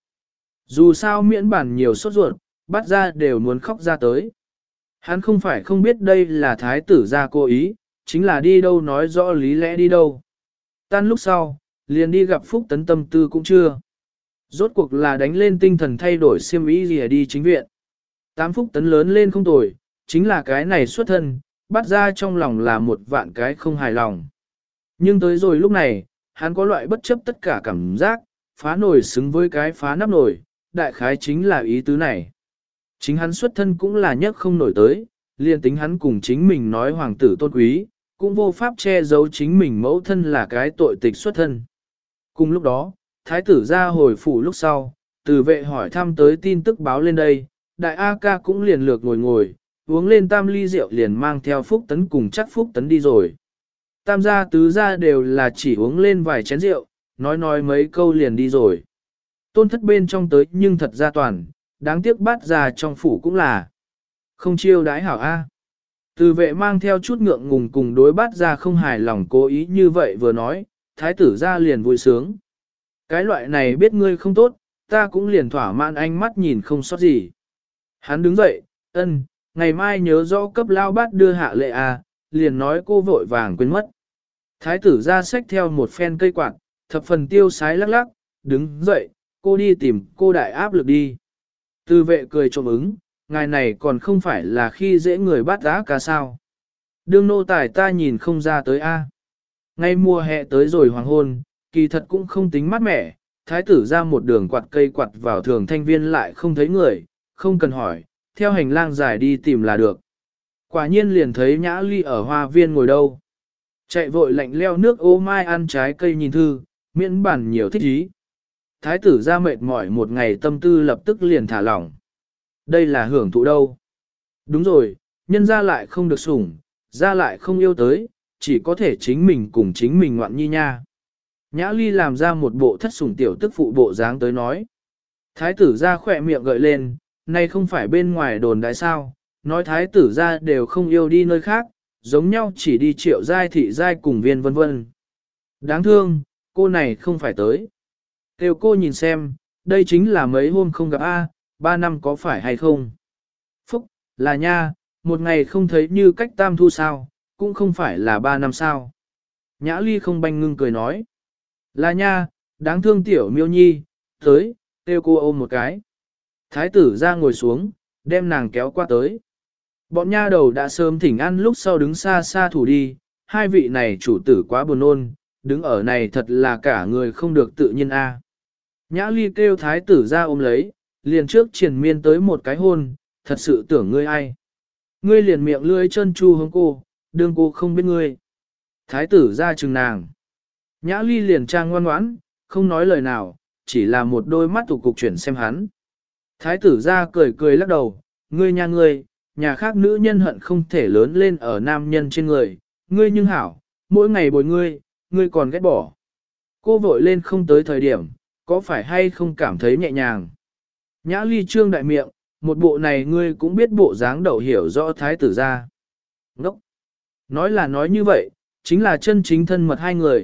Dù sao miễn bản nhiều sốt ruột, bắt ra đều muốn khóc ra tới. Hắn không phải không biết đây là thái tử gia cố ý, chính là đi đâu nói rõ lý lẽ đi đâu. Tan lúc sau, liền đi gặp Phúc Tấn tâm tư cũng chưa. Rốt cuộc là đánh lên tinh thần thay đổi xiêm y gì đi chính viện. Tám Phúc Tấn lớn lên không tồi, chính là cái này xuất thân, bắt ra trong lòng là một vạn cái không hài lòng. Nhưng tới rồi lúc này, hắn có loại bất chấp tất cả cảm giác, phá nổi xứng với cái phá nắp nổi, đại khái chính là ý tứ này. Chính hắn xuất thân cũng là nhất không nổi tới, liền tính hắn cùng chính mình nói hoàng tử tôn quý, cũng vô pháp che giấu chính mình mẫu thân là cái tội tịch xuất thân. Cùng lúc đó, thái tử ra hồi phủ lúc sau, từ vệ hỏi thăm tới tin tức báo lên đây, đại A ca cũng liền lược ngồi, uống lên tam ly rượu liền mang theo Phúc Tấn cùng chắc Phúc Tấn đi rồi. Tam gia tứ gia đều là chỉ uống lên vài chén rượu, nói mấy câu liền đi rồi. Tôn thất bên trong tới nhưng thật ra toàn, đáng tiếc bắt ra trong phủ cũng là không chiêu đái hảo A. Từ vệ mang theo chút ngượng ngùng cùng đối bắt ra không hài lòng cố ý như vậy vừa nói, thái tử ra liền vui sướng. Cái loại này biết ngươi không tốt, ta cũng liền thỏa mãn ánh mắt nhìn không sót gì. Hắn đứng dậy, ngày mai nhớ rõ cấp lao bát đưa hạ lệ A, liền nói cô vội vàng quên mất. Thái tử ra xách theo một phen cây quạt, thập phần tiêu sái lắc lắc, đứng dậy, cô đi tìm cô đại áp lực đi. Từ vệ cười trộm ứng, ngài này còn không phải là khi dễ người bắt giá cả sao. Đương nô tài ta nhìn không ra tới A. Ngay mùa hè tới rồi hoàng hôn, kỳ thật cũng không tính mát mẻ, thái tử ra một đường quạt cây quạt vào thường thanh viên lại không thấy người, không cần hỏi, theo hành lang dài đi tìm là được. Quả nhiên liền thấy Nhã Ly ở hoa viên ngồi đâu. Chạy vội lạnh leo nước ô mai ăn trái cây nhìn thư, miễn bản nhiều thích ý. Thái tử ra mệt mỏi một ngày tâm tư lập tức liền thả lỏng. Đây là hưởng thụ đâu. Đúng rồi, nhân ra lại không được sủng, ra lại không yêu tới, chỉ có thể chính mình cùng chính mình ngoạn nhi nha. Nhã Ly làm ra một bộ thất sủng tiểu tức phụ bộ dáng tới nói. Thái tử ra khỏe miệng gợi lên, nay không phải bên ngoài đồn đại sao, nói thái tử ra đều không yêu đi nơi khác, giống nhau chỉ đi Triệu giai thị giai cùng viên vân vân. Đáng thương, cô này không phải tới. Kêu cô nhìn xem, đây chính là mấy hôm không gặp A, 3 năm có phải hay không? Phúc, là nha, một ngày không thấy như cách tam thu sao, cũng không phải là 3 năm sao. Nhã Ly không banh ngưng cười nói. Là nha, đáng thương tiểu miêu nhi, tới, kêu cô ôm một cái. Thái tử ra ngồi xuống, đem nàng kéo qua tới. Bọn nha đầu đã sớm thỉnh ăn lúc sau đứng xa xa thủ đi, hai vị này chủ tử quá buồn ôn, đứng ở này thật là cả người không được tự nhiên a. Nhã Ly kêu thái tử ra ôm lấy, liền trước triền miên tới một cái hôn, thật sự tưởng ngươi ai. Ngươi liền miệng lưỡi chân chu hướng cô, đương cô không biết ngươi. Thái tử ra chừng nàng. Nhã Ly liền trang ngoan ngoãn, không nói lời nào, chỉ là một đôi mắt tụ cục chuyển xem hắn. Thái tử ra cười cười lắc đầu, ngươi, nhà khác nữ nhân hận không thể lớn lên ở nam nhân trên người, ngươi nhưng hảo, mỗi ngày bồi ngươi, ngươi còn ghét bỏ. Cô vội lên không tới thời điểm, có phải hay không cảm thấy nhẹ nhàng. Nhã Ly trương đại miệng, một bộ này ngươi cũng biết bộ dáng đậu hiểu rõ thái tử ra. Ngốc! Nói là nói như vậy, chính là chân chính thân mật hai người,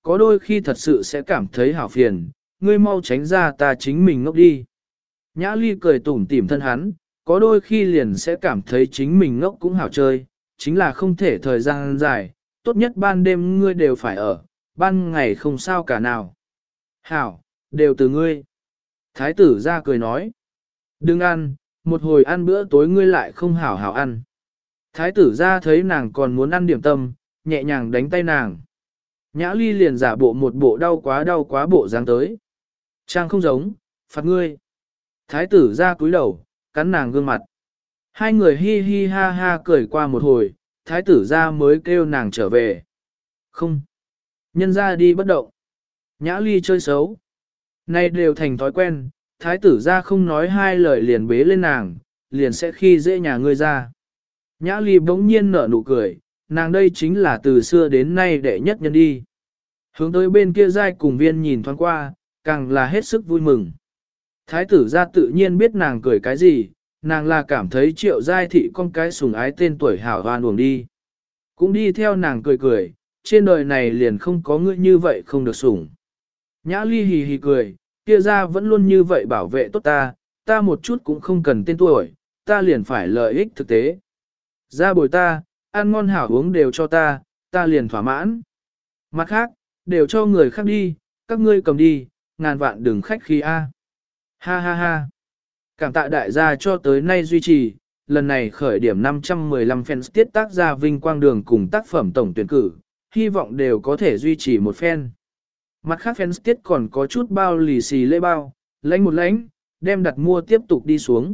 có đôi khi thật sự sẽ cảm thấy hảo phiền, ngươi mau tránh ra ta chính mình ngốc đi. Nhã Ly cười tủm tỉm thân hắn, có đôi khi liền sẽ cảm thấy chính mình ngốc cũng hảo chơi, chính là không thể thời gian dài, tốt nhất ban đêm ngươi đều phải ở, ban ngày không sao cả nào. Hảo, đều từ ngươi. Thái tử ra cười nói, đừng ăn, một hồi ăn bữa tối ngươi lại không hảo hảo ăn. Thái tử ra thấy nàng còn muốn ăn điểm tâm, nhẹ nhàng đánh tay nàng. Nhã Ly liền giả bộ một bộ đau quá bộ dáng tới. Trang không giống, phạt ngươi. Thái tử ra cúi đầu, cắn nàng gương mặt. Hai người hi hi ha ha cười qua một hồi, thái tử ra mới kêu nàng trở về. Không. Nhân ra đi bất động. Nhã Ly chơi xấu. Nay đều thành thói quen, thái tử ra không nói hai lời liền bế lên nàng, liền sẽ khi dễ nhà ngươi ra. Nhã Ly bỗng nhiên nở nụ cười, nàng đây chính là từ xưa đến nay đệ nhất nhân đi. Hướng tới bên kia giai cùng viên nhìn thoáng qua, càng là hết sức vui mừng. Thái tử ra tự nhiên biết nàng cười cái gì, nàng là cảm thấy triệu giai thị con cái sùng ái tên tuổi hảo hoan uổng đi. Cũng đi theo nàng cười cười, trên đời này liền không có người như vậy không được sủng. Nhã Ly hì hì cười, kia ra vẫn luôn như vậy bảo vệ tốt ta, ta một chút cũng không cần tên tuổi, ta liền phải lợi ích thực tế. Ra bồi ta, ăn ngon hảo uống đều cho ta, ta liền thỏa mãn. Mặt khác, đều cho người khác đi, các ngươi cầm đi, ngàn vạn đừng khách khí a. Ha ha ha. Cảm tạ đại gia cho tới nay duy trì, lần này khởi điểm 515 fans tiết tác ra vinh quang đường cùng tác phẩm tổng tuyển cử, hy vọng đều có thể duy trì một fan. Mặt khác fans tiết còn có chút bao lì xì lễ bao, lãnh một lãnh, đem đặt mua tiếp tục đi xuống.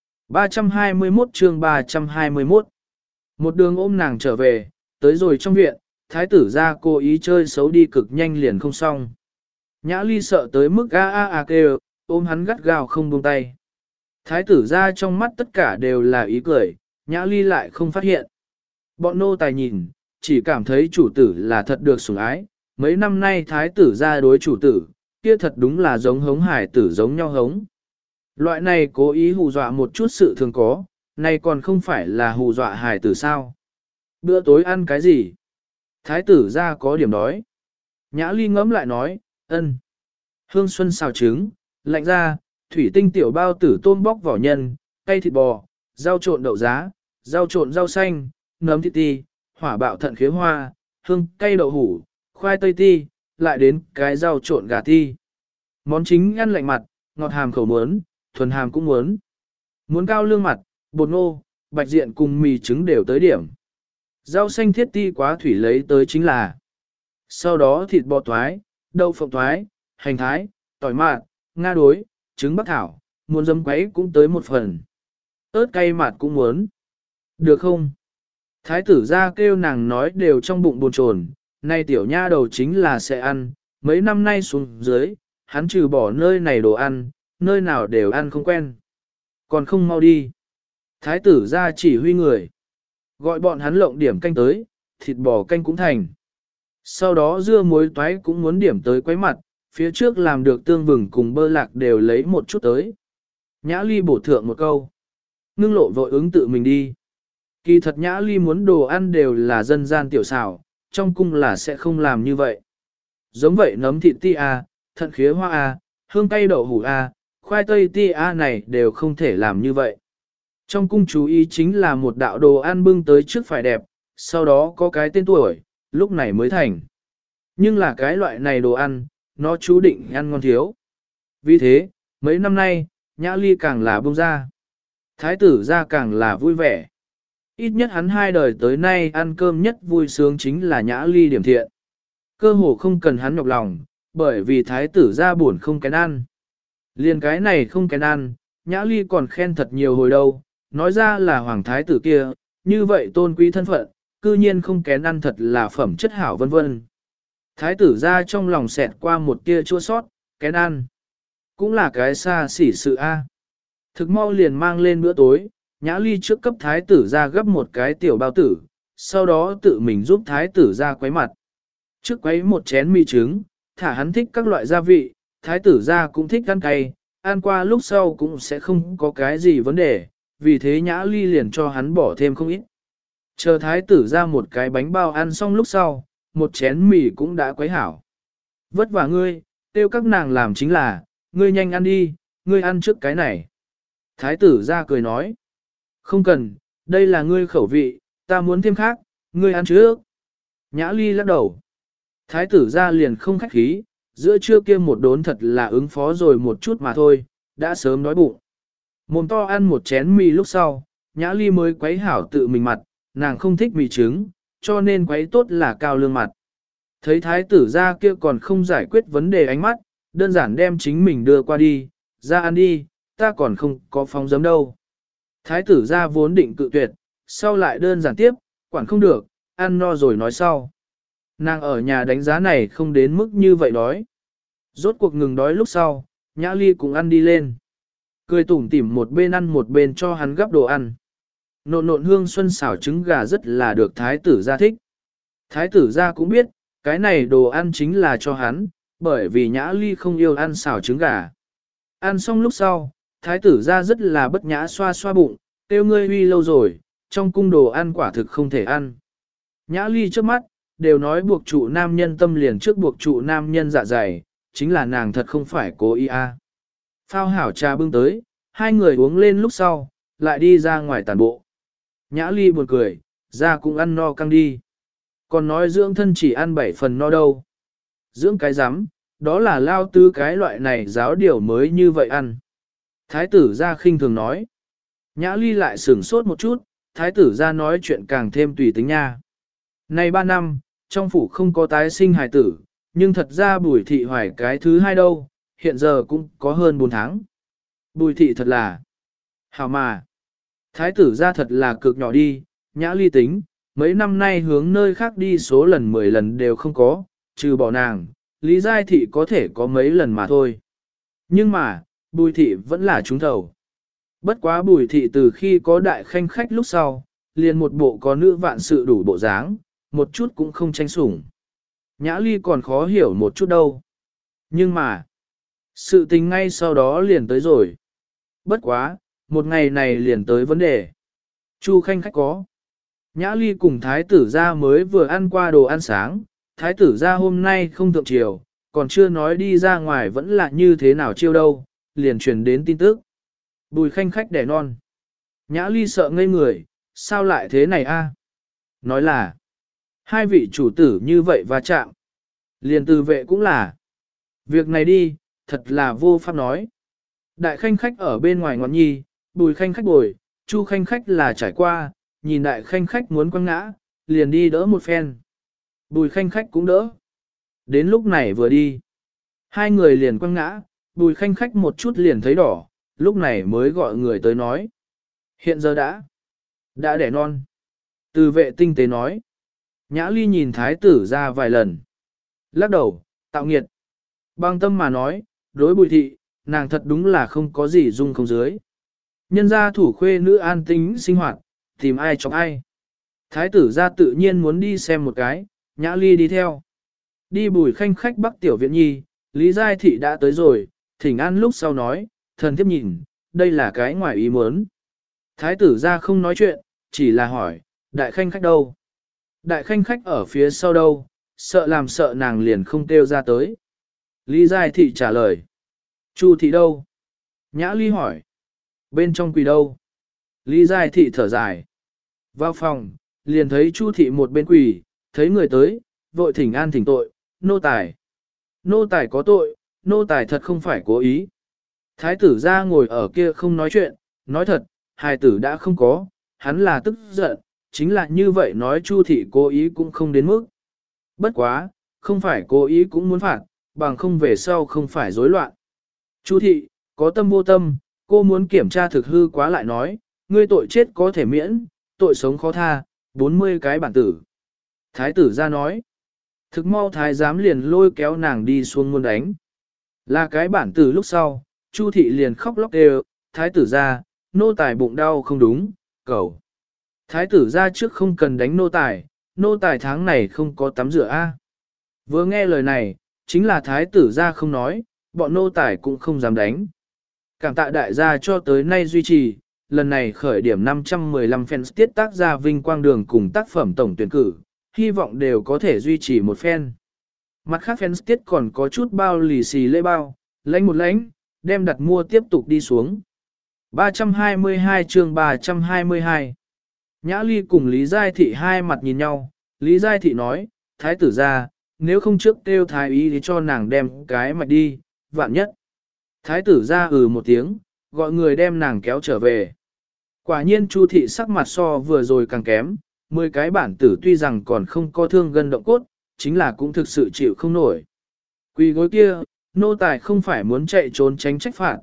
321 chương 321. Một đường ôm nàng trở về, tới rồi trong viện, thái tử ra cố ý chơi xấu đi cực nhanh liền không xong. Nhã Ly sợ tới mức kêu, ôm hắn gắt gao không buông tay. Thái tử ra trong mắt tất cả đều là ý cười, Nhã Ly lại không phát hiện. Bọn nô tài nhìn, chỉ cảm thấy chủ tử là thật được sủng ái, mấy năm nay thái tử ra đối chủ tử, kia thật đúng là giống hống hải tử giống nhau hống. Loại này cố ý hù dọa một chút sự thường có, này còn không phải là hù dọa hải tử sao. Bữa tối ăn cái gì? Thái tử ra có điểm đói. Nhã Ly ngẫm lại nói, ân. Hương xuân xào trứng, lạnh ra, thủy tinh tiểu bao tử tôm bóc vỏ nhân, cây thịt bò, rau trộn đậu giá, rau trộn rau xanh, nấm thịt ti, hỏa bạo thận khế hoa, hương cây đậu hủ, khoai tây ti, lại đến cái rau trộn gà ti. Món chính ăn lạnh mặt, ngọt hàm khẩu muốn, thuần hàm cũng muốn. Muốn cao lương mặt, bột ngô, bạch diện cùng mì trứng đều tới điểm. Rau xanh thiết ti quá thủy lấy tới chính là. Sau đó thịt bò thoái, đậu phộng thoái, hành thái, tỏi mạt, nga đối, trứng bắc thảo, muốn dấm quấy cũng tới một phần. Ớt cay mạt cũng muốn. Được không? Thái tử ra kêu nàng nói đều trong bụng bồn chồn, nay tiểu nha đầu chính là sẽ ăn, mấy năm nay xuống dưới, hắn trừ bỏ nơi này đồ ăn, nơi nào đều ăn không quen. Còn không mau đi. Thái tử ra chỉ huy người. Gọi bọn hắn lộng điểm canh tới, thịt bò canh cũng thành. Sau đó dưa muối toái cũng muốn điểm tới quấy mặt, phía trước làm được tương vừng cùng bơ lạc đều lấy một chút tới. Nhã Ly bổ thượng một câu. Ngưng lộ vội ứng tự mình đi. Kỳ thật Nhã Ly muốn đồ ăn đều là dân gian tiểu xảo, trong cung là sẽ không làm như vậy. Giống vậy nấm thịt ti a, thận khía hoa a, hương cay đậu hủ a, khoai tây ti a này đều không thể làm như vậy. Trong cung chú ý chính là một đạo đồ ăn bưng tới trước phải đẹp, sau đó có cái tên tuổi, lúc này mới thành. Nhưng là cái loại này đồ ăn, nó chú định ăn ngon thiếu. Vì thế, mấy năm nay, Nhã Ly càng là bông ra. Thái tử ra càng là vui vẻ. Ít nhất hắn hai đời tới nay ăn cơm nhất vui sướng chính là Nhã Ly điểm thiện. Cơ hồ không cần hắn nhọc lòng, bởi vì thái tử ra buồn không kén ăn. Liền cái này không kén ăn, Nhã Ly còn khen thật nhiều hồi đâu, nói ra là hoàng thái tử kia, như vậy tôn quý thân phận, cư nhiên không kén ăn thật là phẩm chất hảo vân vân. Thái tử ra trong lòng xẹt qua một tia chua sót, kén ăn. Cũng là cái xa xỉ sự a. Thực mau liền mang lên bữa tối, Nhã Ly trước cấp thái tử ra gấp một cái tiểu bao tử, sau đó tự mình giúp thái tử ra quấy mặt. Trước quấy một chén mì trứng, thả hắn thích các loại gia vị, thái tử ra cũng thích ăn cay, ăn qua lúc sau cũng sẽ không có cái gì vấn đề, vì thế Nhã Ly liền cho hắn bỏ thêm không ít. Chờ thái tử ra một cái bánh bao ăn xong lúc sau, một chén mì cũng đã quấy hảo. Vất vả ngươi, tiêu các nàng làm chính là, ngươi nhanh ăn đi, ngươi ăn trước cái này. Thái tử ra cười nói. Không cần, đây là ngươi khẩu vị, ta muốn thêm khác, ngươi ăn trước. Nhã Ly lắc đầu. Thái tử ra liền không khách khí, giữa trưa kia một đốn thật là ứng phó rồi một chút mà thôi, đã sớm đói bụng. Mồm to ăn một chén mì lúc sau, Nhã Ly mới quấy hảo tự mình mặt, nàng không thích mì trứng, cho nên quấy tốt là cao lương mặt. Thấy thái tử ra kia còn không giải quyết vấn đề ánh mắt, đơn giản đem chính mình đưa qua đi, ra ăn đi, ta còn không có phóng giấm đâu. Thái tử ra vốn định cự tuyệt, sau lại đơn giản tiếp, quản không được, ăn no rồi nói sau. Nàng ở nhà đánh giá này không đến mức như vậy đói. Rốt cuộc ngừng đói lúc sau, Nhã Ly cũng ăn đi lên. Cười tủm tỉm một bên ăn một bên cho hắn gắp đồ ăn. Nộn nộn hương xuân xào trứng gà rất là được thái tử gia thích. Thái tử gia cũng biết, cái này đồ ăn chính là cho hắn, bởi vì Nhã Ly không yêu ăn xào trứng gà. Ăn xong lúc sau, thái tử gia rất là bất nhã xoa xoa bụng, kêu ngươi uy lâu rồi, trong cung đồ ăn quả thực không thể ăn. Nhã Ly trước mắt, đều nói buộc trụ nam nhân tâm liền trước buộc trụ nam nhân dạ dày, chính là nàng thật không phải cố ý a. Phao hảo trà bưng tới, hai người uống lên lúc sau, lại đi ra ngoài tàn bộ. Nhã Ly buồn cười, ra cũng ăn no căng đi. Còn nói dưỡng thân chỉ ăn 7 phần no đâu. Dưỡng cái rắm đó là lao tư cái loại này giáo điều mới như vậy ăn. Thái tử ra khinh thường nói. Nhã Ly lại sửng sốt một chút, thái tử ra nói chuyện càng thêm tùy tính nha. Này 3 năm, trong phủ không có tái sinh hài tử, nhưng thật ra Bùi thị hoài cái thứ hai đâu, hiện giờ cũng có hơn 4 tháng. Bùi thị thật là hảo mà. Thái tử ra thật là cực nhỏ đi, Nhã Ly tính, mấy năm nay hướng nơi khác đi số lần 10 lần đều không có, trừ bỏ nàng, Lý Giai thị có thể có mấy lần mà thôi. Nhưng mà, Bùi thị vẫn là trúng thầu. Bất quá Bùi thị từ khi có đại khanh khách lúc sau, liền một bộ có nữ vạn sự đủ bộ dáng, một chút cũng không tranh sủng. Nhã Ly còn khó hiểu một chút đâu. Nhưng mà, sự tình ngay sau đó liền tới rồi. Bất quá, một ngày này liền tới vấn đề. Chu khanh khách có. Nhã Ly cùng thái tử gia mới vừa ăn qua đồ ăn sáng, thái tử gia hôm nay không thượng triều, còn chưa nói đi ra ngoài vẫn là như thế nào chiêu đâu, liền truyền đến tin tức. Bùi khanh khách đẻ non. Nhã Ly sợ ngây người, sao lại thế này a? Nói là, hai vị chủ tử như vậy va chạm. Liền từ vệ cũng là. Việc này đi, thật là vô pháp nói. Đại khanh khách ở bên ngoài ngọn nhi, bùi khanh khách bồi, chu khanh khách là trải qua, nhìn đại khanh khách muốn quăng ngã, liền đi đỡ một phen. Bùi khanh khách cũng đỡ. Đến lúc này vừa đi. Hai người liền quăng ngã, bùi khanh khách một chút liền thấy đỏ, lúc này mới gọi người tới nói. Hiện giờ đã đẻ non. Từ vệ tinh tế nói. Nhã Ly nhìn thái tử ra vài lần. Lắc đầu, tạo nghiệt. Bằng tâm mà nói, đối bùi thị, nàng thật đúng là không có gì dung không dưới. Nhân gia thủ khuê nữ an tính sinh hoạt, tìm ai chọc ai. Thái tử ra tự nhiên muốn đi xem một cái, Nhã Ly đi theo. Đi bùi khanh khách bắc tiểu viện nhi, Lý Giai Thị đã tới rồi, thỉnh an lúc sau nói, thần thiếp nhìn, đây là cái ngoài ý muốn. Thái tử ra không nói chuyện, chỉ là hỏi, đại khanh khách đâu? Đại khanh khách ở phía sau đâu, sợ làm sợ nàng liền không kêu ra tới. Lý Giai Thị trả lời. Chu Thị đâu? Nhã Ly hỏi. Bên trong quỳ đâu? Lý Giai Thị thở dài. Vào phòng, liền thấy Chu Thị một bên quỳ, thấy người tới, vội thỉnh an thỉnh tội, nô tài. Nô tài có tội, nô tài thật không phải cố ý. Thái tử ra ngồi ở kia không nói chuyện, nói thật, hài tử đã không có, hắn là tức giận, chính là như vậy nói Chu Thị cố ý cũng không đến mức. Bất quá, không phải cố ý cũng muốn phạt, bằng không về sau không phải rối loạn. Chu Thị, có tâm vô tâm, cô muốn kiểm tra thực hư quá lại nói, ngươi tội chết có thể miễn, tội sống khó tha, 40 cái bản tử. Thái tử ra nói, thực mau thái giám liền lôi kéo nàng đi xuống muôn đánh. Là cái bản tử lúc sau, Chu Thị liền khóc lóc đều, thái tử ra, nô tài bụng đau không đúng, cầu. Thái tử ra trước không cần đánh nô tài tháng này không có tắm rửa a. Vừa nghe lời này, chính là thái tử ra không nói, bọn nô tài cũng không dám đánh. Cảm tạ đại gia cho tới nay duy trì, lần này khởi điểm 515 fans tiết tác ra vinh quang đường cùng tác phẩm tổng tuyển cử, hy vọng đều có thể duy trì một fan. Mặt khác fans tiết còn có chút bao lì xì lễ bao, lãnh một lãnh, đem đặt mua tiếp tục đi xuống. 322 chương 322 Nhã Ly cùng Lý Giai Thị hai mặt nhìn nhau, Lý Giai Thị nói, thái tử ra, nếu không trước kêu thái y thì cho nàng đem cái mạch đi, vạn nhất. Thái tử ra một tiếng, gọi người đem nàng kéo trở về. Quả nhiên Chu Thị sắc mặt so vừa rồi càng kém, 10 cái bản tử tuy rằng còn không có thương gân động cốt, chính là cũng thực sự chịu không nổi. Quỳ gối kia, nô tài không phải muốn chạy trốn tránh trách phạt,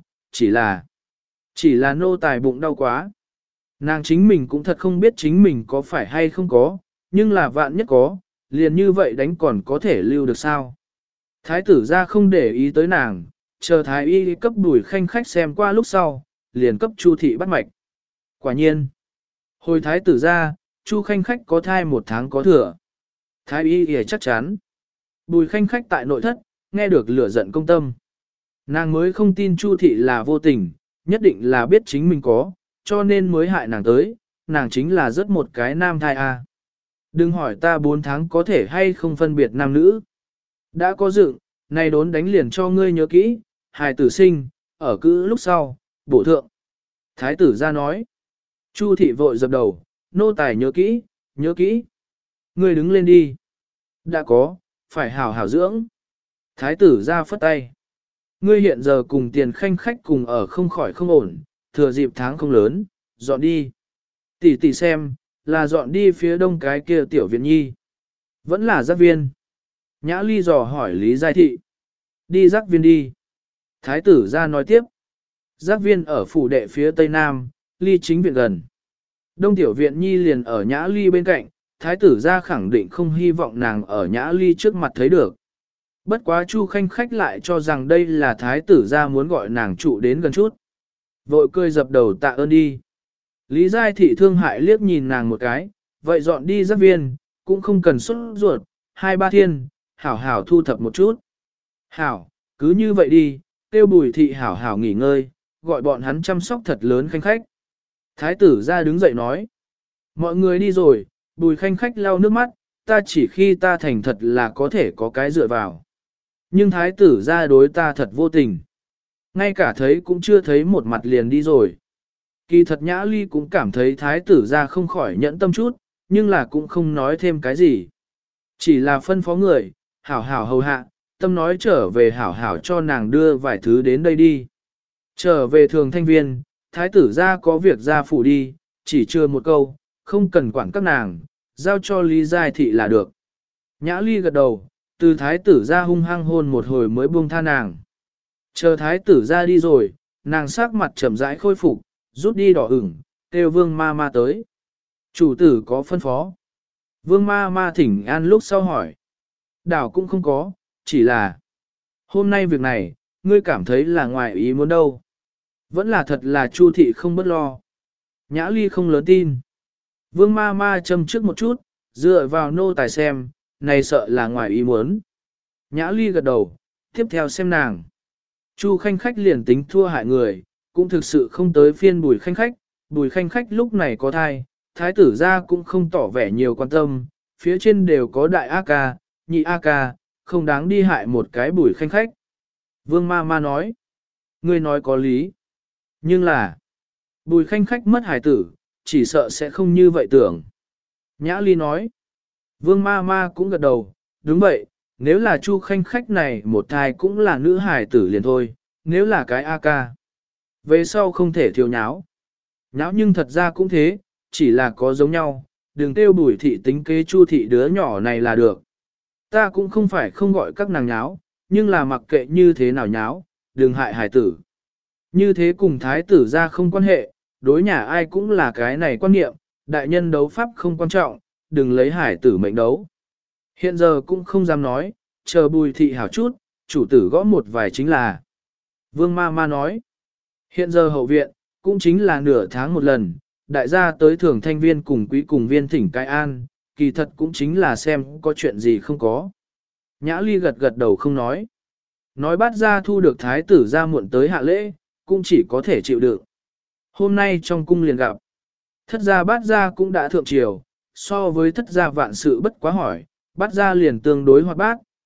chỉ là nô tài bụng đau quá. Nàng chính mình cũng thật không biết chính mình có phải hay không có, nhưng là vạn nhất có, liền như vậy đánh còn có thể lưu được sao. Thái tử ra không để ý tới nàng, chờ thái y cấp Bùi Khanh Khách xem qua lúc sau, liền cấp Chu Thị bắt mạch. Quả nhiên, hồi thái tử ra, Chu Khanh Khách có thai 1 tháng có thừa. Thái y chắc chắn. Bùi Khanh Khách tại nội thất, nghe được lửa giận công tâm. Nàng mới không tin Chu Thị là vô tình, nhất định là biết chính mình có, cho nên mới hại nàng tới, nàng chính là rất một cái nam thai a. Đừng hỏi ta 4 tháng có thể hay không phân biệt nam nữ. Đã có dựng, này đốn đánh liền cho ngươi nhớ kỹ, hài tử sinh, ở cữ lúc sau, bổ thượng. Thái tử ra nói. Chu Thị vội dập đầu, nô tài nhớ kỹ, nhớ kỹ. Ngươi đứng lên đi. Đã có, phải hảo hảo dưỡng. Thái tử ra phất tay. Ngươi hiện giờ cùng Tiền Khanh Khách cùng ở không khỏi không ổn, thừa dịp tháng không lớn, dọn đi. Tỷ tỷ xem, là dọn đi phía đông cái kia tiểu viện nhi. Vẫn là giác viên. Nhã Ly dò hỏi Lý Giai Thị. Đi giác viên đi. Thái tử ra nói tiếp. Giác viên ở phủ đệ phía tây nam, ly chính viện gần. Đông tiểu viện nhi liền ở Nhã Ly bên cạnh, thái tử ra khẳng định không hy vọng nàng ở Nhã Ly trước mặt thấy được. Bất quá Chu Khanh Khách lại cho rằng đây là thái tử ra muốn gọi nàng trụ đến gần chút. Vội cười dập đầu tạ ơn đi. Lý Giai Thị thương hại liếc nhìn nàng một cái, vậy dọn đi giác viên, cũng không cần xuất ruột, 2-3 thiên, hảo hảo thu thập một chút. Hảo, cứ như vậy đi, tiêu Bùi Thị hảo hảo nghỉ ngơi, gọi bọn hắn chăm sóc thật lớn Khanh Khách. Thái tử ra đứng dậy nói, mọi người đi rồi, Bùi Khanh Khách lau nước mắt, ta chỉ khi ta thành thật là có thể có cái dựa vào. Nhưng thái tử ra đối ta thật vô tình. Ngay cả thấy cũng chưa thấy một mặt liền đi rồi. Kỳ thật Nhã Ly cũng cảm thấy thái tử ra không khỏi nhẫn tâm chút, nhưng là cũng không nói thêm cái gì. Chỉ là phân phó người, hảo hảo hầu hạ, tâm nói trở về hảo hảo cho nàng đưa vài thứ đến đây đi. Trở về thường thanh viên, thái tử ra có việc ra phủ đi, chỉ chưa một câu, không cần quản các nàng, giao cho Lý Giai Thị là được. Nhã Ly gật đầu, từ thái tử ra hung hăng hôn một hồi mới buông tha nàng. Chờ thái tử ra đi rồi, nàng sắc mặt chậm rãi khôi phục, rút đi đỏ ửng, kêu vương ma ma tới. Chủ tử có phân phó. Vương ma ma thỉnh an lúc sau hỏi. Đảo cũng không có, chỉ là hôm nay việc này, ngươi cảm thấy là ngoài ý muốn đâu. Vẫn là thật là Chu Thị không bất lo. Nhã Ly không lớn tin. Vương ma ma châm trước một chút, dựa vào nô tài xem, này sợ là ngoài ý muốn. Nhã Ly gật đầu, tiếp theo xem nàng. Chu Khanh Khách liền tính thua hại người, cũng thực sự không tới phiên Bùi Khanh Khách. Bùi Khanh Khách lúc này có thai, thái tử ra cũng không tỏ vẻ nhiều quan tâm, phía trên đều có đại A ca, nhị A ca, không đáng đi hại một cái Bùi Khanh Khách. Vương ma ma nói, ngươi nói có lý. Nhưng là, Bùi Khanh Khách mất hài tử, chỉ sợ sẽ không như vậy tưởng. Nhã Ly nói, Vương ma ma cũng gật đầu, đúng vậy, nếu là Chu Khanh Khách này một thai cũng là nữ hài tử liền thôi, nếu là cái A ca. Về sau không thể thiếu nháo. Nháo nhưng thật ra cũng thế, chỉ là có giống nhau, đừng tiêu Bùi Thị tính kế Chu Thị đứa nhỏ này là được. Ta cũng không phải không gọi các nàng nháo, nhưng là mặc kệ như thế nào nháo, đừng hại hài tử. Như thế cùng thái tử ra không quan hệ, đối nhà ai cũng là cái này quan niệm, đại nhân đấu pháp không quan trọng, đừng lấy hải tử mệnh đấu. Hiện giờ cũng không dám nói, chờ Bùi Thị hảo chút, chủ tử gõ một vài chính là. Vương ma ma nói, hiện giờ hậu viện, cũng chính là nửa tháng một lần, đại gia tới thường thanh viên cùng quý cùng viên thỉnh cai an, kỳ thật cũng chính là xem có chuyện gì không có. Nhã Ly gật gật đầu không nói. Nói bắt ra thu được thái tử ra muộn tới hạ lễ, cũng chỉ có thể chịu đựng. Hôm nay trong cung liền gặp. Thất gia bát gia cũng đã thượng triều, so với thất gia vạn sự bất quá hỏi, bát gia liền tương đối hoạt bát,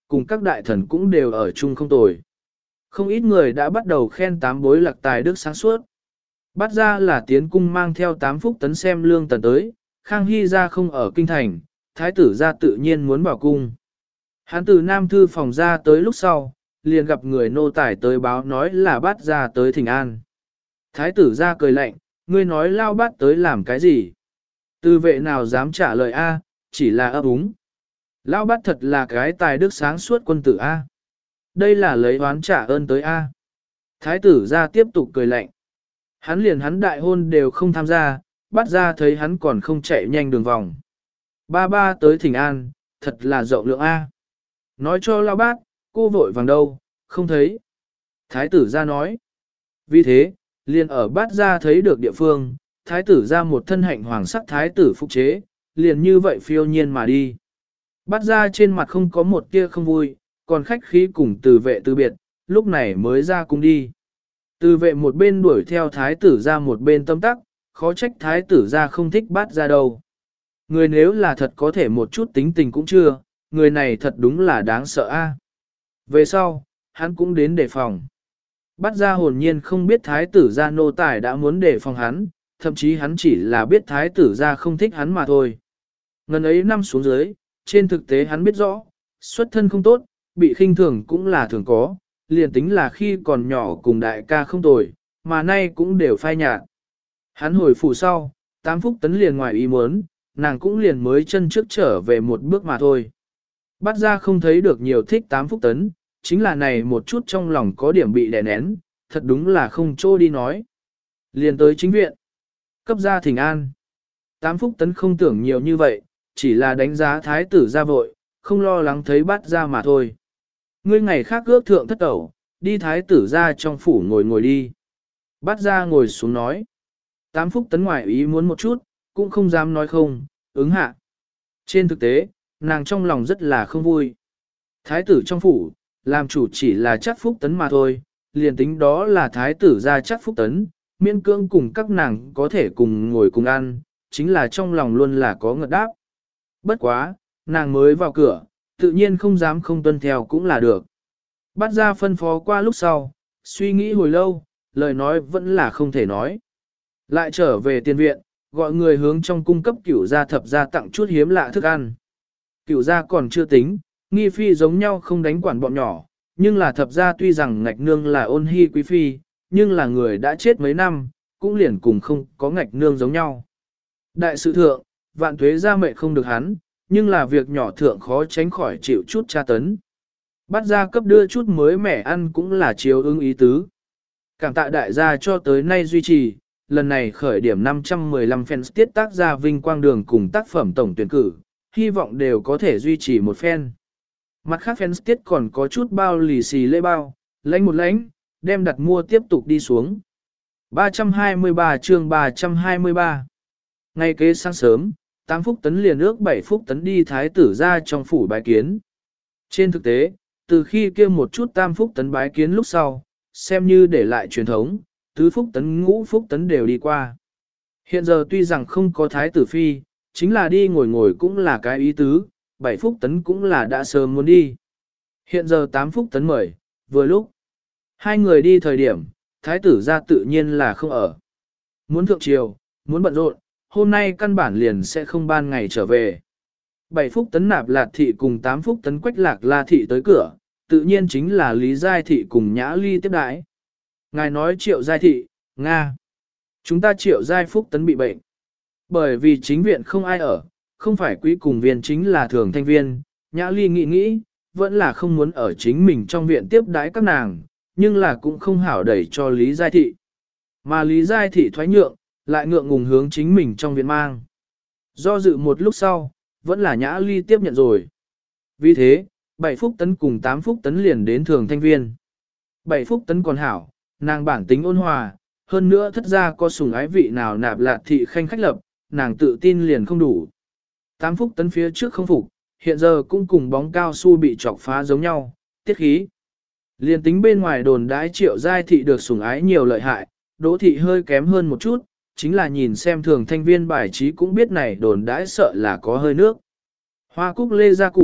cùng các đại thần cũng đều ở chung không tồi. Không ít người đã bắt đầu khen tám bối lạc tài đức sáng suốt. Bắt ra là tiến cung mang theo 8 phúc tấn xem lương tần tới, Khang Hy ra không ở kinh thành, thái tử ra tự nhiên muốn vào cung. Hắn từ Nam Thư phòng ra tới lúc sau, liền gặp người nô tài tới báo nói là bắt ra tới thỉnh an. Thái tử ra cười lạnh, ngươi nói lao bắt tới làm cái gì? Tư vệ nào dám trả lời A, chỉ là ấp úng. Lao bắt thật là cái tài đức sáng suốt quân tử A. Đây là lấy oán trả ơn tới A. Thái tử ra tiếp tục cười lạnh. Hắn đại hôn đều không tham gia, bắt ra thấy hắn còn không chạy nhanh đường vòng. Ba tới thỉnh an, thật là rộng lượng A. Nói cho lao bát, cô vội vàng đâu, không thấy. Thái tử ra nói. Vì thế, liền ở bát ra thấy được địa phương, thái tử ra một thân hạnh hoàng sắc thái tử phục chế, liền như vậy phiêu nhiên mà đi. Bát ra trên mặt không có một tia không vui, còn khách khí cùng từ vệ từ biệt, lúc này mới ra cung đi. Từ vệ một bên đuổi theo thái tử ra một bên tâm tắc, khó trách thái tử ra không thích bát ra đâu. Người nếu là thật có thể một chút tính tình cũng chưa, người này thật đúng là đáng sợ a. Về sau, hắn cũng đến đề phòng. Bát ra hồn nhiên không biết thái tử ra nô tài đã muốn đề phòng hắn, thậm chí hắn chỉ là biết thái tử ra không thích hắn mà thôi. Ngần ấy năm xuống dưới, trên thực tế hắn biết rõ, xuất thân không tốt, bị khinh thường cũng là thường có, liền tính là khi còn nhỏ cùng đại ca không tồi, mà nay cũng đều phai nhạt. Hắn hồi phủ sau, 8 phúc tấn liền ngoài ý muốn, nàng cũng liền mới chân trước trở về một bước mà thôi. Bắt ra không thấy được nhiều thích 8 phúc tấn, chính là này một chút trong lòng có điểm bị đè nén, thật đúng là không trô đi nói. Liền tới chính viện, cấp ra thỉnh an. 8 phúc tấn không tưởng nhiều như vậy, chỉ là đánh giá thái tử ra vội, không lo lắng thấy bắt ra mà thôi. Ngươi ngày khác ước thượng thất tẩu, đi thái tử ra trong phủ ngồi đi. Bắt ra ngồi xuống nói. 8 phúc tấn ngoại ý muốn một chút, cũng không dám nói không, ứng hạ. Trên thực tế, nàng trong lòng rất là không vui. Thái tử trong phủ, làm chủ chỉ là chắc phúc tấn mà thôi, liền tính đó là thái tử ra chắc phúc tấn, miễn cưỡng cùng các nàng có thể cùng ngồi cùng ăn, chính là trong lòng luôn là có ngợt đáp. Bất quá, nàng mới vào cửa, tự nhiên không dám không tuân theo cũng là được. Bắt ra phân phó qua lúc sau, suy nghĩ hồi lâu, lời nói vẫn là không thể nói. Lại trở về tiền viện, gọi người hướng trong cung cấp cửu gia thập gia tặng chút hiếm lạ thức ăn. Cửu gia còn chưa tính, nghi phi giống nhau không đánh quản bọn nhỏ, nhưng là thập gia tuy rằng ngạch nương là ôn hy quý phi, nhưng là người đã chết mấy năm, cũng liền cùng không có ngạch nương giống nhau. Đại sự thượng, vạn tuế gia mệnh không được hắn, nhưng là việc nhỏ thượng khó tránh khỏi chịu chút tra tấn. Bắt ra cấp đưa chút mới mẻ ăn cũng là chiếu ứng ý tứ. Cảm tạ đại gia cho tới nay duy trì, lần này khởi điểm 515 fans tiết tác ra vinh quang đường cùng tác phẩm tổng tuyển cử, hy vọng đều có thể duy trì một fan. Mặt khác fans tiết còn có chút bao lì xì lễ bao, lãnh một lãnh, đem đặt mua tiếp tục đi xuống. 323 chương 323 Ngay kế sáng sớm, 8 phúc tấn liền ước 7 phúc tấn đi thái tử ra trong phủ bái kiến. Trên thực tế, từ khi kia một chút tam phúc tấn bái kiến lúc sau, xem như để lại truyền thống, tứ phúc tấn ngũ phúc tấn đều đi qua. Hiện giờ tuy rằng không có thái tử phi, chính là đi ngồi cũng là cái ý tứ, 7 phúc tấn cũng là đã sớm muốn đi. Hiện giờ 8 phúc tấn mời, vừa lúc. Hai người đi thời điểm, thái tử ra tự nhiên là không ở. Muốn thượng triều, muốn bận rộn, hôm nay căn bản liền sẽ không ban ngày trở về. 7 phúc tấn nạp lạt thị cùng 8 phúc tấn quách lạc la thị tới cửa, tự nhiên chính là Lý Giai thị cùng Nhã Ly tiếp đãi. Ngài nói Triệu Giai thị, Nga. Chúng ta Triệu Giai phúc tấn bị bệnh. Bởi vì chính viện không ai ở, không phải quý cùng viên chính là thường thanh viên, Nhã Ly nghĩ, vẫn là không muốn ở chính mình trong viện tiếp đãi các nàng, nhưng là cũng không hảo đẩy cho Lý Giai thị. Mà Lý Giai thị thoái nhượng, lại ngượng ngùng hướng chính mình trong viện mang. Do dự một lúc sau, vẫn là Nhã Ly tiếp nhận rồi. Vì thế, 7 phúc tấn cùng 8 phúc tấn liền đến thường thanh viên. 7 phúc tấn còn hảo, nàng bản tính ôn hòa, hơn nữa thất ra có sủng ái vị nào nạp lạt thị khanh khách lập, nàng tự tin liền không đủ. 8 phúc tấn phía trước không phục, hiện giờ cũng cùng bóng cao su bị chọc phá giống nhau, tiết khí. Liền tính bên ngoài đồn đãi Triệu Giai thị được sủng ái nhiều lợi hại, Đỗ thị hơi kém hơn một chút, chính là nhìn xem thường thanh viên bài trí cũng biết này đồn đãi sợ là có hơi nước. Hoa cúc lê gia cụ,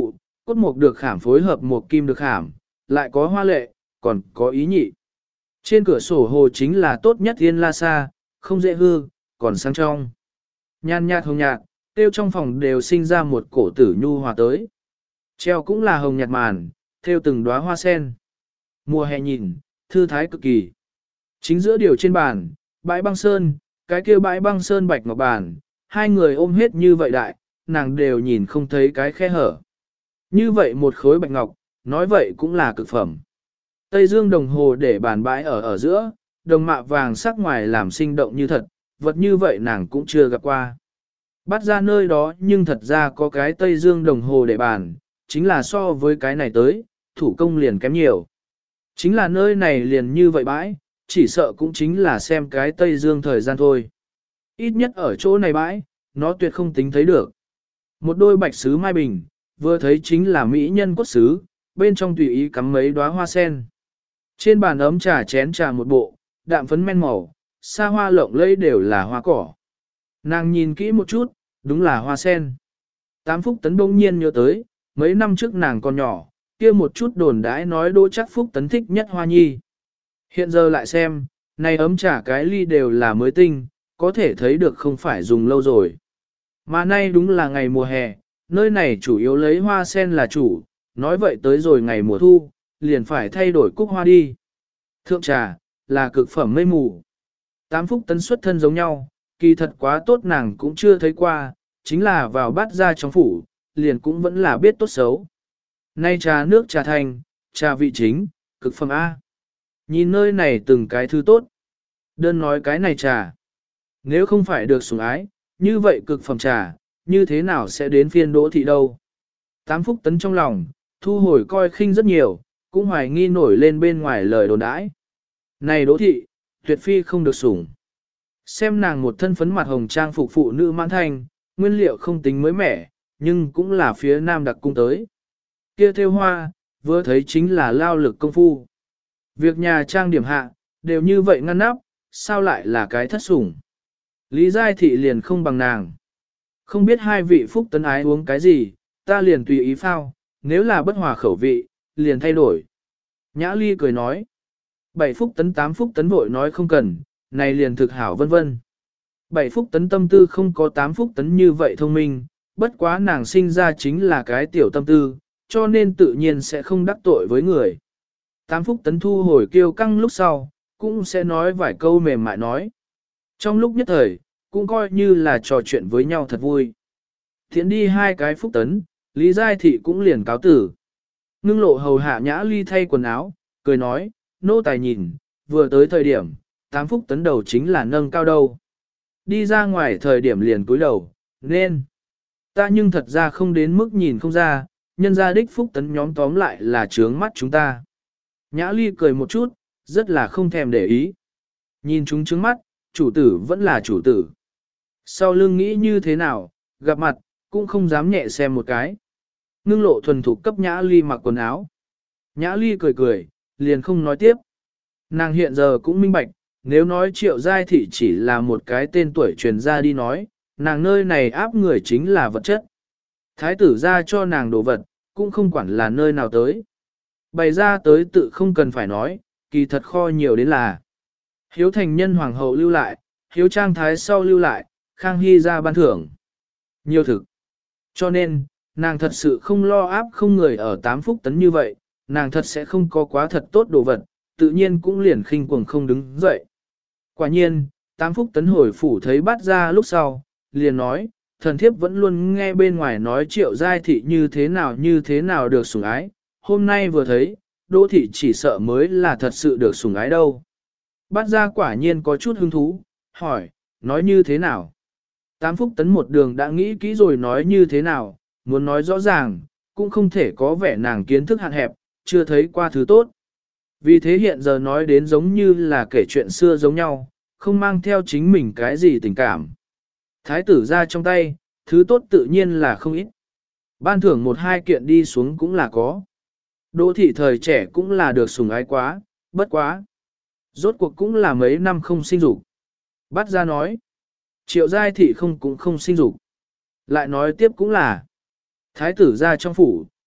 cốt mục được khảm phối hợp một kim được khảm, lại có hoa lệ, còn có ý nhị. Trên cửa sổ hồ chính là tốt nhất yên la sa, không dễ hư, còn sang trong. Nhan nhạt hồng nhạt, tiêu trong phòng đều sinh ra một cổ tử nhu hòa tới. Treo cũng là hồng nhạt màn, theo từng đóa hoa sen. Mùa hè nhìn, thư thái cực kỳ. Chính giữa điều trên bàn, bãi băng sơn, cái kia bãi băng sơn bạch ngọc bàn, hai người ôm hết như vậy đại, nàng đều nhìn không thấy cái khe hở. Như vậy một khối bạch ngọc, nói vậy cũng là cực phẩm. Tây dương đồng hồ để bàn bãi ở giữa, đồng mạ vàng sắc ngoài làm sinh động như thật, vật như vậy nàng cũng chưa gặp qua. Bắt ra nơi đó nhưng thật ra có cái Tây dương đồng hồ để bàn, chính là so với cái này tới, thủ công liền kém nhiều. Chính là nơi này liền như vậy bãi, chỉ sợ cũng chính là xem cái Tây dương thời gian thôi. Ít nhất ở chỗ này bãi, nó tuyệt không tính thấy được. Một đôi bạch sứ mai bình, vừa thấy chính là mỹ nhân cốt sứ, bên trong tùy ý cắm mấy đóa hoa sen. Trên bàn ấm trà chén trà một bộ, đạm phấn men màu, xa hoa lộng lẫy đều là hoa cỏ. Nàng nhìn kỹ một chút, đúng là hoa sen. Tám Phúc Tấn bỗng nhiên nhớ tới, mấy năm trước nàng còn nhỏ, kia một chút đồn đãi nói Đỗ Trác Phúc Tấn thích nhất hoa nhi. Hiện giờ lại xem, này ấm trà cái ly đều là mới tinh, có thể thấy được không phải dùng lâu rồi. Mà nay đúng là ngày mùa hè, nơi này chủ yếu lấy hoa sen là chủ, nói vậy tới rồi ngày mùa thu, liền phải thay đổi cúc hoa đi. Thượng trà, là cực phẩm mây mù. Tám Phúc Tấn xuất thân giống nhau, kỳ thật quá tốt nàng cũng chưa thấy qua, chính là vào bát ra trong phủ, liền cũng vẫn là biết tốt xấu. Nay trà nước trà thành, trà vị chính, cực phẩm A. Nhìn nơi này từng cái thứ tốt. Đơn nói cái này trà. Nếu không phải được sủng ái, như vậy cực phẩm trà, như thế nào sẽ đến phiên Đỗ thị đâu. Tám Phúc Tấn trong lòng, thu hồi coi khinh rất nhiều, cũng hoài nghi nổi lên bên ngoài lời đồn đãi. Này Đỗ thị, tuyệt phi không được sủng. Xem nàng một thân phấn mặt hồng trang phục phụ nữ mãn thanh, nguyên liệu không tính mới mẻ, nhưng cũng là phía nam đặc cung tới. Kia theo hoa, vừa thấy chính là lao lực công phu. Việc nhà trang điểm hạ, đều như vậy ngăn nắp, sao lại là cái thất sủng. Lý Giai Thị liền không bằng nàng. Không biết hai vị Phúc Tấn ái uống cái gì, ta liền tùy ý phao, nếu là bất hòa khẩu vị, liền thay đổi. Nhã Ly cười nói. 7 Phúc Tấn 8 Phúc Tấn vội nói không cần, này liền thực hảo vân vân. 7 Phúc Tấn tâm tư không có 8 Phúc Tấn như vậy thông minh, bất quá nàng sinh ra chính là cái tiểu tâm tư, cho nên tự nhiên sẽ không đắc tội với người. 8 Phúc Tấn thu hồi kiêu căng lúc sau, cũng sẽ nói vài câu mềm mại nói. Trong lúc nhất thời, cũng coi như là trò chuyện với nhau thật vui. Thiện đi hai cái Phúc Tấn, Lý Giai Thị cũng liền cáo tử. Ngưng lộ hầu hạ Nhã Ly thay quần áo, cười nói, nô tài nhìn, vừa tới thời điểm, 8 Phúc Tấn đầu chính là nâng cao đầu. Đi ra ngoài thời điểm liền cúi đầu, nên. Ta nhưng thật ra không đến mức nhìn không ra, nhân gia đích Phúc Tấn nhóm tóm lại là trướng mắt chúng ta. Nhã Ly cười một chút, rất là không thèm để ý. Nhìn chúng trướng mắt, chủ tử vẫn là chủ tử. Sau lưng nghĩ như thế nào, gặp mặt, cũng không dám nhẹ xem một cái. Ngưng lộ thuần thục cấp Nhã Ly mặc quần áo. Nhã Ly cười cười, liền không nói tiếp. Nàng hiện giờ cũng minh bạch, nếu nói Triệu Giai Thị chỉ là một cái tên tuổi truyền ra đi nói, nàng nơi này áp người chính là vật chất. Thái tử ra cho nàng đồ vật, cũng không quản là nơi nào tới. Bày ra tới tự không cần phải nói, kỳ thật kho nhiều đến là. Hiếu thành nhân hoàng hậu lưu lại, hiếu trang thái sau lưu lại, Khang Hy ra ban thưởng. Nhiều thực. Cho nên, nàng thật sự không lo áp không người ở 8 Phúc Tấn như vậy, nàng thật sẽ không có quá thật tốt đồ vật, tự nhiên cũng liền khinh cuồng không đứng dậy. Quả nhiên, 8 Phúc Tấn hồi phủ thấy bắt ra lúc sau, liền nói, thần thiếp vẫn luôn nghe bên ngoài nói Triệu Giai Thị như thế nào được sủng ái, hôm nay vừa thấy, Đỗ Thị chỉ sợ mới là thật sự được sủng ái đâu. Bắt ra quả nhiên có chút hứng thú, hỏi, nói như thế nào? 8 Phúc Tấn một đường đã nghĩ kỹ rồi nói như thế nào, muốn nói rõ ràng, cũng không thể có vẻ nàng kiến thức hạn hẹp, chưa thấy qua thứ tốt. Vì thế hiện giờ nói đến giống như là kể chuyện xưa giống nhau, không mang theo chính mình cái gì tình cảm. Thái tử ra trong tay, thứ tốt tự nhiên là không ít. Ban thưởng một hai kiện đi xuống cũng là có. Đỗ thị thời trẻ cũng là được sủng ái quá, bất quá. Rốt cuộc cũng là mấy năm không sinh dục. Bắt ra nói. Triệu Giai Thị cũng không sinh dục. Lại nói tiếp cũng là. Thái tử ra trong phủ,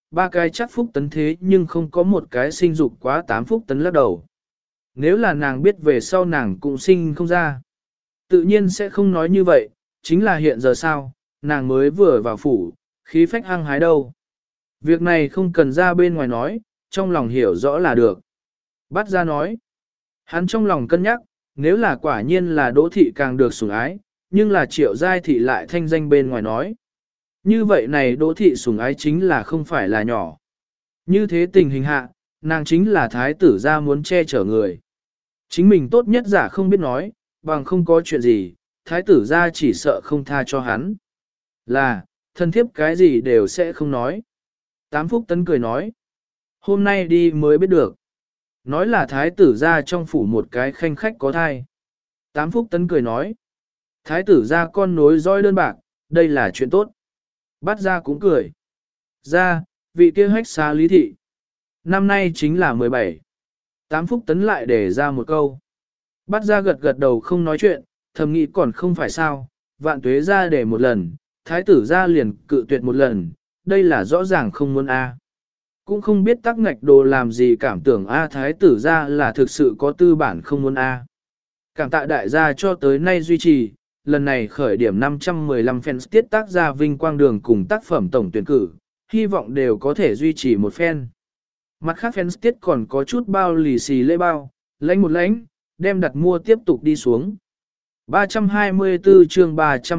ba cái chắc phúc tấn thế nhưng không có một cái sinh dục quá 8 phúc tấn lắc đầu. Nếu là nàng biết về sau nàng cũng sinh không ra. Tự nhiên sẽ không nói như vậy, chính là hiện giờ sao, nàng mới vừa vào phủ, khí phách hăng hái đâu. Việc này không cần ra bên ngoài nói, trong lòng hiểu rõ là được. Bắt ra nói, hắn trong lòng cân nhắc, nếu là quả nhiên là Đỗ thị càng được sủng ái, nhưng là Triệu Giai thị lại thanh danh bên ngoài nói. Như vậy này Đỗ thị sủng ái chính là không phải là nhỏ. Như thế tình hình hạ, nàng chính là thái tử gia muốn che chở người. Chính mình tốt nhất giả không biết nói, bằng không có chuyện gì, thái tử gia chỉ sợ không tha cho hắn. Là, thân thiếp cái gì đều sẽ không nói. Tám Phúc Tấn cười nói, hôm nay đi mới biết được. Nói là thái tử gia trong phủ một cái khanh khách có thai. Tám Phúc Tấn cười nói, thái tử gia con nối dõi đơn bạc, đây là chuyện tốt. Bắt ra cũng cười. Ra, vị kia hách xá lý thị. Năm nay chính là 17. Tám Phúc Tấn lại để ra một câu. Bắt ra gật gật đầu không nói chuyện, thầm nghĩ còn không phải sao, vạn tuế ra để một lần, thái tử ra liền cự tuyệt một lần, đây là rõ ràng không muốn A. Cũng không biết tắc ngạch đồ làm gì cảm tưởng A thái tử ra là thực sự có tư bản không muốn A. Cảm tạ đại gia cho tới nay duy trì, lần này khởi điểm 515 fans tiết tác ra vinh quang đường cùng tác phẩm tổng tuyển cử, hy vọng đều có thể duy trì một fan. Mặt khác fans tiết còn có chút bao lì xì lễ bao, lãnh một lãnh, đem đặt mua tiếp tục đi xuống. 324 chương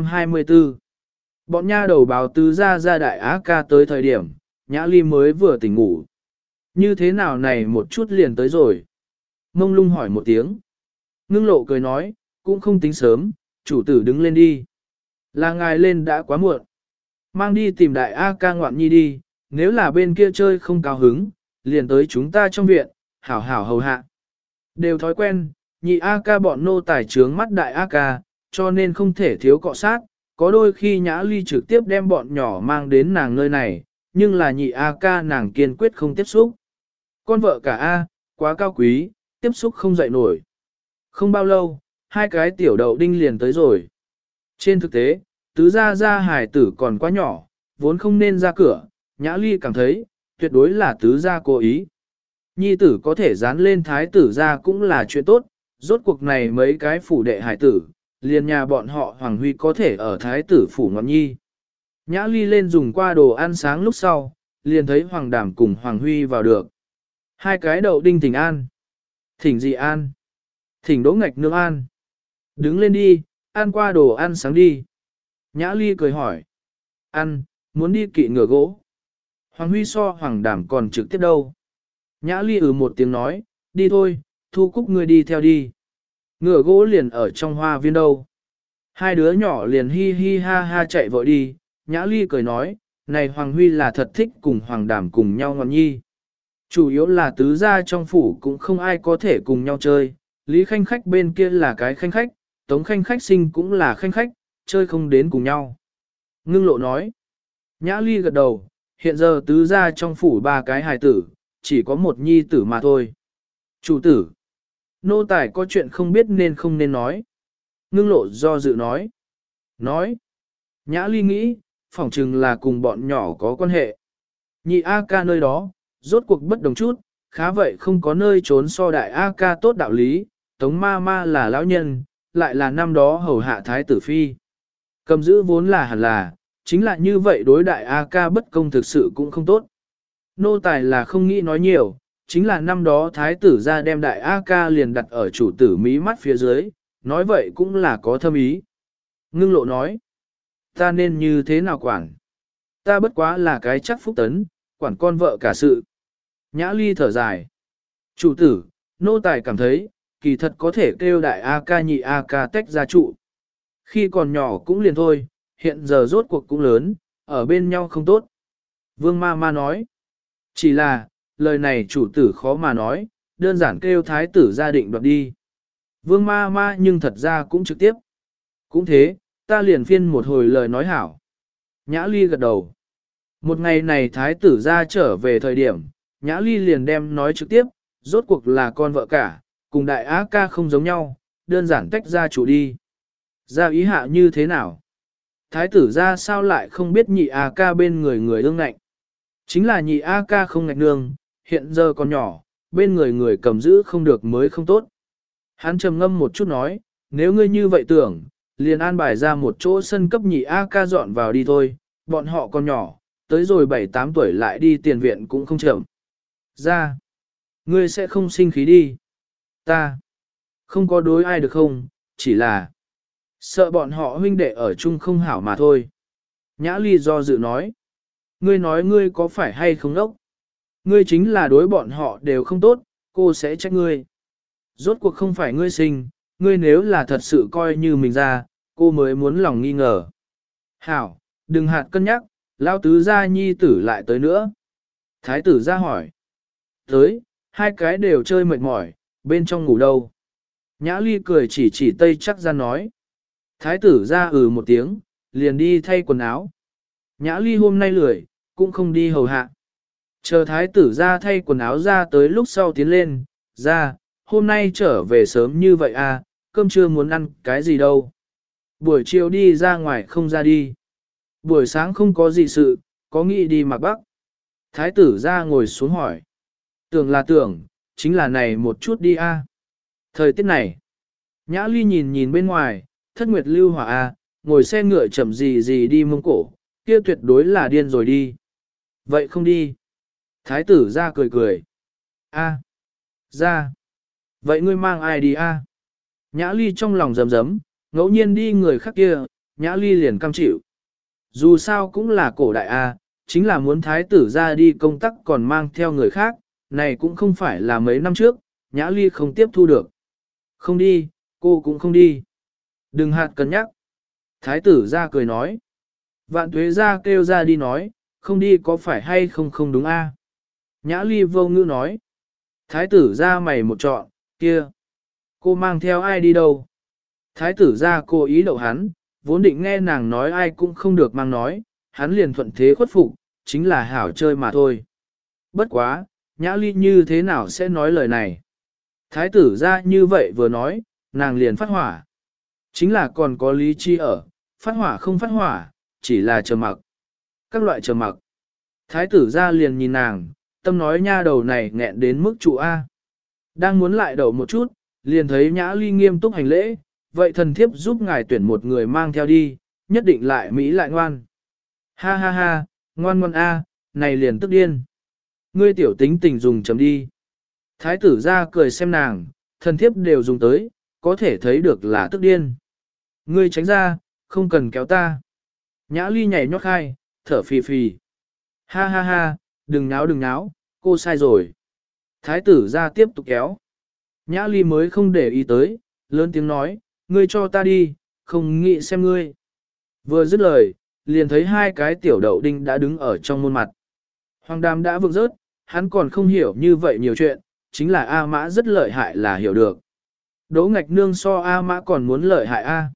324 Bọn nha đầu báo tứ ra đại á ca tới thời điểm, Nhã Ly mới vừa tỉnh ngủ. Như thế nào này một chút liền tới rồi? Mông lung hỏi một tiếng. Ngưng lộ cười nói, cũng không tính sớm, chủ tử đứng lên đi. Là ngài lên đã quá muộn. Mang đi tìm đại A ca ngoạn nhi đi, nếu là bên kia chơi không cao hứng, liền tới chúng ta trong viện, hảo hảo hầu hạ. Đều thói quen, nhị A ca bọn nô tài trướng mắt đại A ca, cho nên không thể thiếu cọ sát, có đôi khi Nhã Ly trực tiếp đem bọn nhỏ mang đến nàng nơi này, nhưng là nhị A ca nàng kiên quyết không tiếp xúc. Con vợ cả A, quá cao quý, tiếp xúc không dậy nổi. Không bao lâu, hai cái tiểu đậu đinh liền tới rồi. Trên thực tế, tứ gia hài tử còn quá nhỏ, vốn không nên ra cửa, Nhã Ly cảm thấy, tuyệt đối là tứ gia cố ý. Nhi tử có thể dán lên thái tử gia cũng là chuyện tốt, rốt cuộc này mấy cái phủ đệ hài tử, liền nhà bọn họ Hoàng Huy có thể ở thái tử phủ ngọn nhi. Nhã Ly lên dùng qua đồ ăn sáng lúc sau, liền thấy Hoàng Đàm cùng Hoàng Huy vào được. Hai cái đậu đinh thỉnh an. Thỉnh gì an? Thỉnh Đỗ Ngạch nương an. Đứng lên đi, ăn qua đồ ăn sáng đi. Nhã Ly cười hỏi. Ăn, muốn đi kỵ ngựa gỗ. Hoàng Huy so Hoàng Đàm còn trực tiếp đâu. Nhã Ly một tiếng nói, đi thôi, Thu Cúc ngươi đi theo đi. Ngựa gỗ liền ở trong hoa viên đâu. Hai đứa nhỏ liền hi hi ha ha chạy vội đi. Nhã Ly cười nói, này Hoàng Huy là thật thích cùng Hoàng Đàm cùng nhau ngọn nhi. Chủ yếu là tứ gia trong phủ cũng không ai có thể cùng nhau chơi. Lý Khanh Khách bên kia là cái Khanh Khách, Tống Khanh Khách sinh cũng là Khanh Khách, chơi không đến cùng nhau. Ngưng lộ nói. Nhã Ly gật đầu, hiện giờ tứ gia trong phủ ba cái hài tử, chỉ có một nhi tử mà thôi. Chủ tử. Nô tài có chuyện không biết nên không nên nói. Ngưng lộ do dự nói. Nói. Nhã Ly nghĩ, phỏng chừng là cùng bọn nhỏ có quan hệ. Nhị A ca nơi đó, rốt cuộc bất đồng chút, khá vậy không có nơi trốn so đại A ca tốt đạo lý, Tống ma ma là lão nhân, lại là năm đó hầu hạ thái tử phi. Cầm giữ vốn là hẳn là, chính là như vậy đối đại A ca bất công thực sự cũng không tốt. Nô tài là không nghĩ nói nhiều, chính là năm đó thái tử ra đem đại A ca liền đặt ở chủ tử mí mắt phía dưới, nói vậy cũng là có thâm ý. Ngưng lộ nói, ta nên như thế nào quản? Ta bất quá là cái chắc phúc tấn, quản con vợ cả sự. Nhã Ly thở dài. Chủ tử, nô tài cảm thấy, kỳ thật có thể kêu đại A ca nhị A ca tách ra trụ. Khi còn nhỏ cũng liền thôi, hiện giờ rốt cuộc cũng lớn, ở bên nhau không tốt. Vương ma ma nói. Chỉ là, lời này chủ tử khó mà nói, đơn giản kêu thái tử gia định đoạt đi. Vương ma ma nhưng thật ra cũng trực tiếp. Cũng thế, ta liền phiên một hồi lời nói hảo. Nhã Ly gật đầu. Một ngày này thái tử gia trở về thời điểm, Nhã Ly liền đem nói trực tiếp, rốt cuộc là con vợ cả, cùng đại á ca không giống nhau, đơn giản tách ra chủ đi. Ra ý hạ như thế nào? Thái tử gia sao lại không biết nhị á ca bên người người ương ngạnh? Chính là nhị A ca không ngạch nương, hiện giờ còn nhỏ, bên người người cầm giữ không được mới không tốt. Hắn trầm ngâm một chút nói, nếu ngươi như vậy tưởng, liền an bài ra một chỗ sân cấp nhị A ca dọn vào đi thôi, bọn họ còn nhỏ, tới rồi 7-8 tuổi lại đi tiền viện cũng không chậm. Ra, ngươi sẽ không sinh khí đi. Ta, không có đối ai được không, chỉ là sợ bọn họ huynh đệ ở chung không hảo mà thôi. Nhã Ly do dự nói, ngươi nói ngươi có phải hay không đốc? Ngươi chính là đối bọn họ đều không tốt, cô sẽ trách ngươi. Rốt cuộc không phải ngươi sinh, ngươi nếu là thật sự coi như mình ra, cô mới muốn lòng nghi ngờ. Hảo, đừng hạt cân nhắc, lao tứ gia nhi tử lại tới nữa. Thái tử ra hỏi. Tới, hai cái đều chơi mệt mỏi, bên trong ngủ đâu. Nhã Ly cười chỉ Tây chắc ra nói. Thái tử ra một tiếng, liền đi thay quần áo. Nhã Ly hôm nay lười, cũng không đi hầu hạ. Chờ thái tử ra thay quần áo ra tới lúc sau tiến lên, ra, hôm nay trở về sớm như vậy à, cơm trưa muốn ăn cái gì đâu. Buổi chiều đi ra ngoài không ra đi. Buổi sáng không có gì sự, có nghĩ đi mặc bắc. Thái tử ra ngồi xuống hỏi. Tưởng là tưởng, chính là này một chút đi a. Thời tiết này, Nhã Ly nhìn nhìn bên ngoài, thất nguyệt lưu hỏa a, ngồi xe ngựa chậm gì đi Mông Cổ, kia tuyệt đối là điên rồi đi. Vậy không đi. Thái tử ra cười. A, ra. Vậy ngươi mang ai đi a? Nhã Ly trong lòng rầm rấm, ngẫu nhiên đi người khác kia, Nhã Ly liền cam chịu. Dù sao cũng là cổ đại a, chính là muốn thái tử ra đi công tác còn mang theo người khác, này cũng không phải là mấy năm trước, Nhã Ly không tiếp thu được. Không đi, cô cũng không đi. Đừng hạt cân nhắc. Thái tử ra cười nói. Vạn tuế ra kêu ra đi nói, không đi có phải hay không không đúng a? Nhã Ly vô ngữ nói. Thái tử ra mày một trọn, kia. Cô mang theo ai đi đâu? Thái tử ra cố ý đậu hắn, vốn định nghe nàng nói ai cũng không được mang nói, hắn liền thuận thế khuất phục, chính là hảo chơi mà thôi. Bất quá, Nhã Ly như thế nào sẽ nói lời này? Thái tử ra như vậy vừa nói, nàng liền phát hỏa. Chính là còn có lý trí ở, phát hỏa không phát hỏa, chỉ là chờ mặc. Các loại chờ mặc. Thái tử ra liền nhìn nàng, tâm nói nha đầu này nghẹn đến mức trụ A. Đang muốn lại đậu một chút, liền thấy Nhã Ly nghiêm túc hành lễ, vậy thần thiếp giúp ngài tuyển một người mang theo đi, nhất định lại Mỹ lại ngoan. Ha ha ha, ngoan ngoan A, này liền tức điên. Ngươi tiểu tính tình dùng chấm đi. Thái tử ra cười xem nàng, thần thiếp đều dùng tới, có thể thấy được là tức điên. Ngươi tránh ra, không cần kéo ta. Nhã Ly nhảy nhót khai, thở phì phì. Ha ha ha, đừng náo, cô sai rồi. Thái tử ra tiếp tục kéo. Nhã Ly mới không để ý tới, lớn tiếng nói, ngươi cho ta đi, không nghĩ xem ngươi. Vừa dứt lời, liền thấy hai cái tiểu đậu đinh đã đứng ở trong môn mặt. Hoàng Đàm đã vượng rớt, hắn còn không hiểu như vậy nhiều chuyện, chính là A Mã rất lợi hại là hiểu được. Đỗ Ngạch Nương so A Mã còn muốn lợi hại A.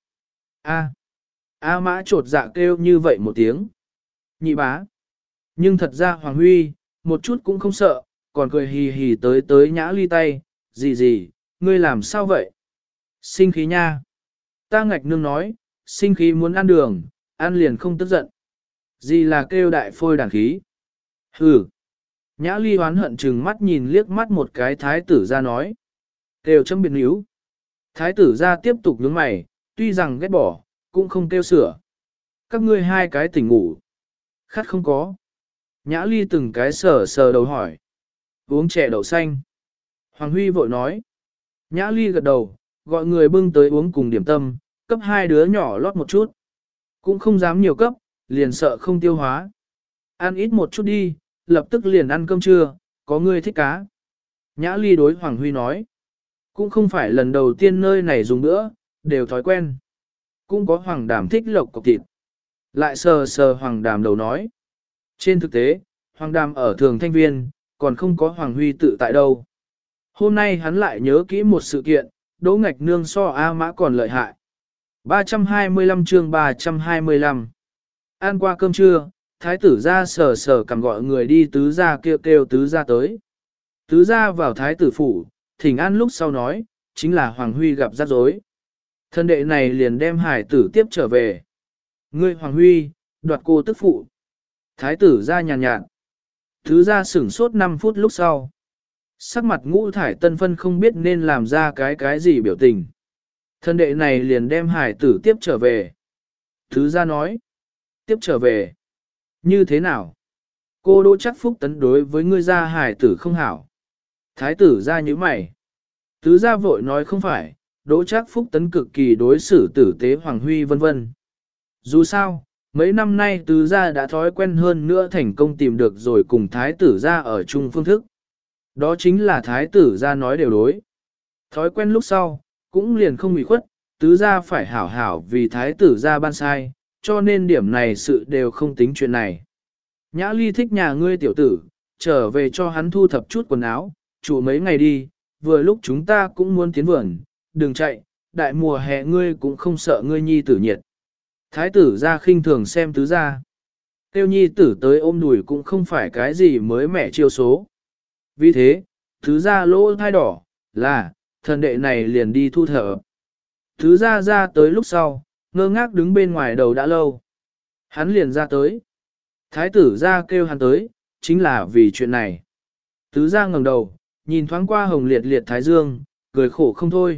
A Mã trột dạ kêu như vậy một tiếng. Nhị bá. Nhưng thật ra Hoàng Huy, một chút cũng không sợ, còn cười hì hì tới Nhã Ly tay, gì, ngươi làm sao vậy? Sinh khí nha. Ta Ngạch Nương nói, sinh khí muốn ăn đường, ăn liền không tức giận. Gì là kêu đại phôi đàn khí? Hừ. Nhã Ly hoán hận chừng mắt nhìn liếc mắt một cái thái tử ra nói. Kêu châm biệt níu. Thái tử ra tiếp tục nhướng mày, tuy rằng ghét bỏ, cũng không kêu sửa. Các ngươi hai cái tỉnh ngủ. Khát không có. Nhã Ly từng cái sờ đầu hỏi. Uống chè đậu xanh. Hoàng Huy vội nói. Nhã Ly gật đầu, gọi người bưng tới uống cùng điểm tâm, cấp hai đứa nhỏ lót một chút. Cũng không dám nhiều cấp, liền sợ không tiêu hóa. Ăn ít một chút đi, lập tức liền ăn cơm trưa, có người thích cá. Nhã Ly đối Hoàng Huy nói. Cũng không phải lần đầu tiên nơi này dùng nữa, đều thói quen. Cũng có Hoàng Đàm thích lộc cọc thịt. Lại sờ Hoàng Đàm đầu nói. Trên thực tế, Hoàng Đàm ở Thường Thanh Viên, còn không có Hoàng Huy tự tại đâu. Hôm nay hắn lại nhớ kỹ một sự kiện, Đỗ Ngạch Nương so A Mã còn lợi hại. 325 chương 325. Ăn qua cơm trưa, thái tử ra sờ cầm gọi người đi tứ gia kêu tứ gia tới. Tứ gia vào thái tử phủ, thỉnh an lúc sau nói, chính là Hoàng Huy gặp rắc rối. Thân đệ này liền đem hải tử tiếp trở về. Ngươi Hoàng Huy, đoạt cô tức phụ. Thái tử ra nhàn nhạt. Thứ ra sửng sốt 5 phút lúc sau. Sắc mặt Ngũ Thải Tân Phân không biết nên làm ra cái gì biểu tình. Thân đệ này liền đem hải tử tiếp trở về. Thứ ra nói. Tiếp trở về. Như thế nào? Cô Đỗ Trác Phúc Tấn đối với ngươi gia hải tử không hảo. Thái tử ra như mày. Tứ gia vội nói không phải, Đỗ Trác Phúc Tấn cực kỳ đối xử tử tế Hoàng Huy vân vân. Dù sao, mấy năm nay tứ gia đã thói quen hơn nữa thành công tìm được rồi cùng thái tử gia ở chung phương thức. Đó chính là thái tử gia nói đều đối. Thói quen lúc sau, cũng liền không bị khuất, tứ gia phải hảo hảo vì thái tử gia ban sai, cho nên điểm này sự đều không tính chuyện này. Nhã Ly thích nhà ngươi tiểu tử, trở về cho hắn thu thập chút quần áo, trụ mấy ngày đi, vừa lúc chúng ta cũng muốn tiến vườn, đừng chạy, đại mùa hè ngươi cũng không sợ ngươi nhi tử nhiệt. Thái tử ra khinh thường xem tứ gia. Tiêu nhi tử tới ôm đùi cũng không phải cái gì mới mẻ chiêu số. Vì thế, tứ gia lỗ thai đỏ, là, thần đệ này liền đi thu thở. Tứ gia ra tới lúc sau, ngơ ngác đứng bên ngoài đầu đã lâu. Hắn liền ra tới. Thái tử ra kêu hắn tới, chính là vì chuyện này. Tứ gia ngẩng đầu, nhìn thoáng qua hồng liệt liệt thái dương, cười khổ không thôi.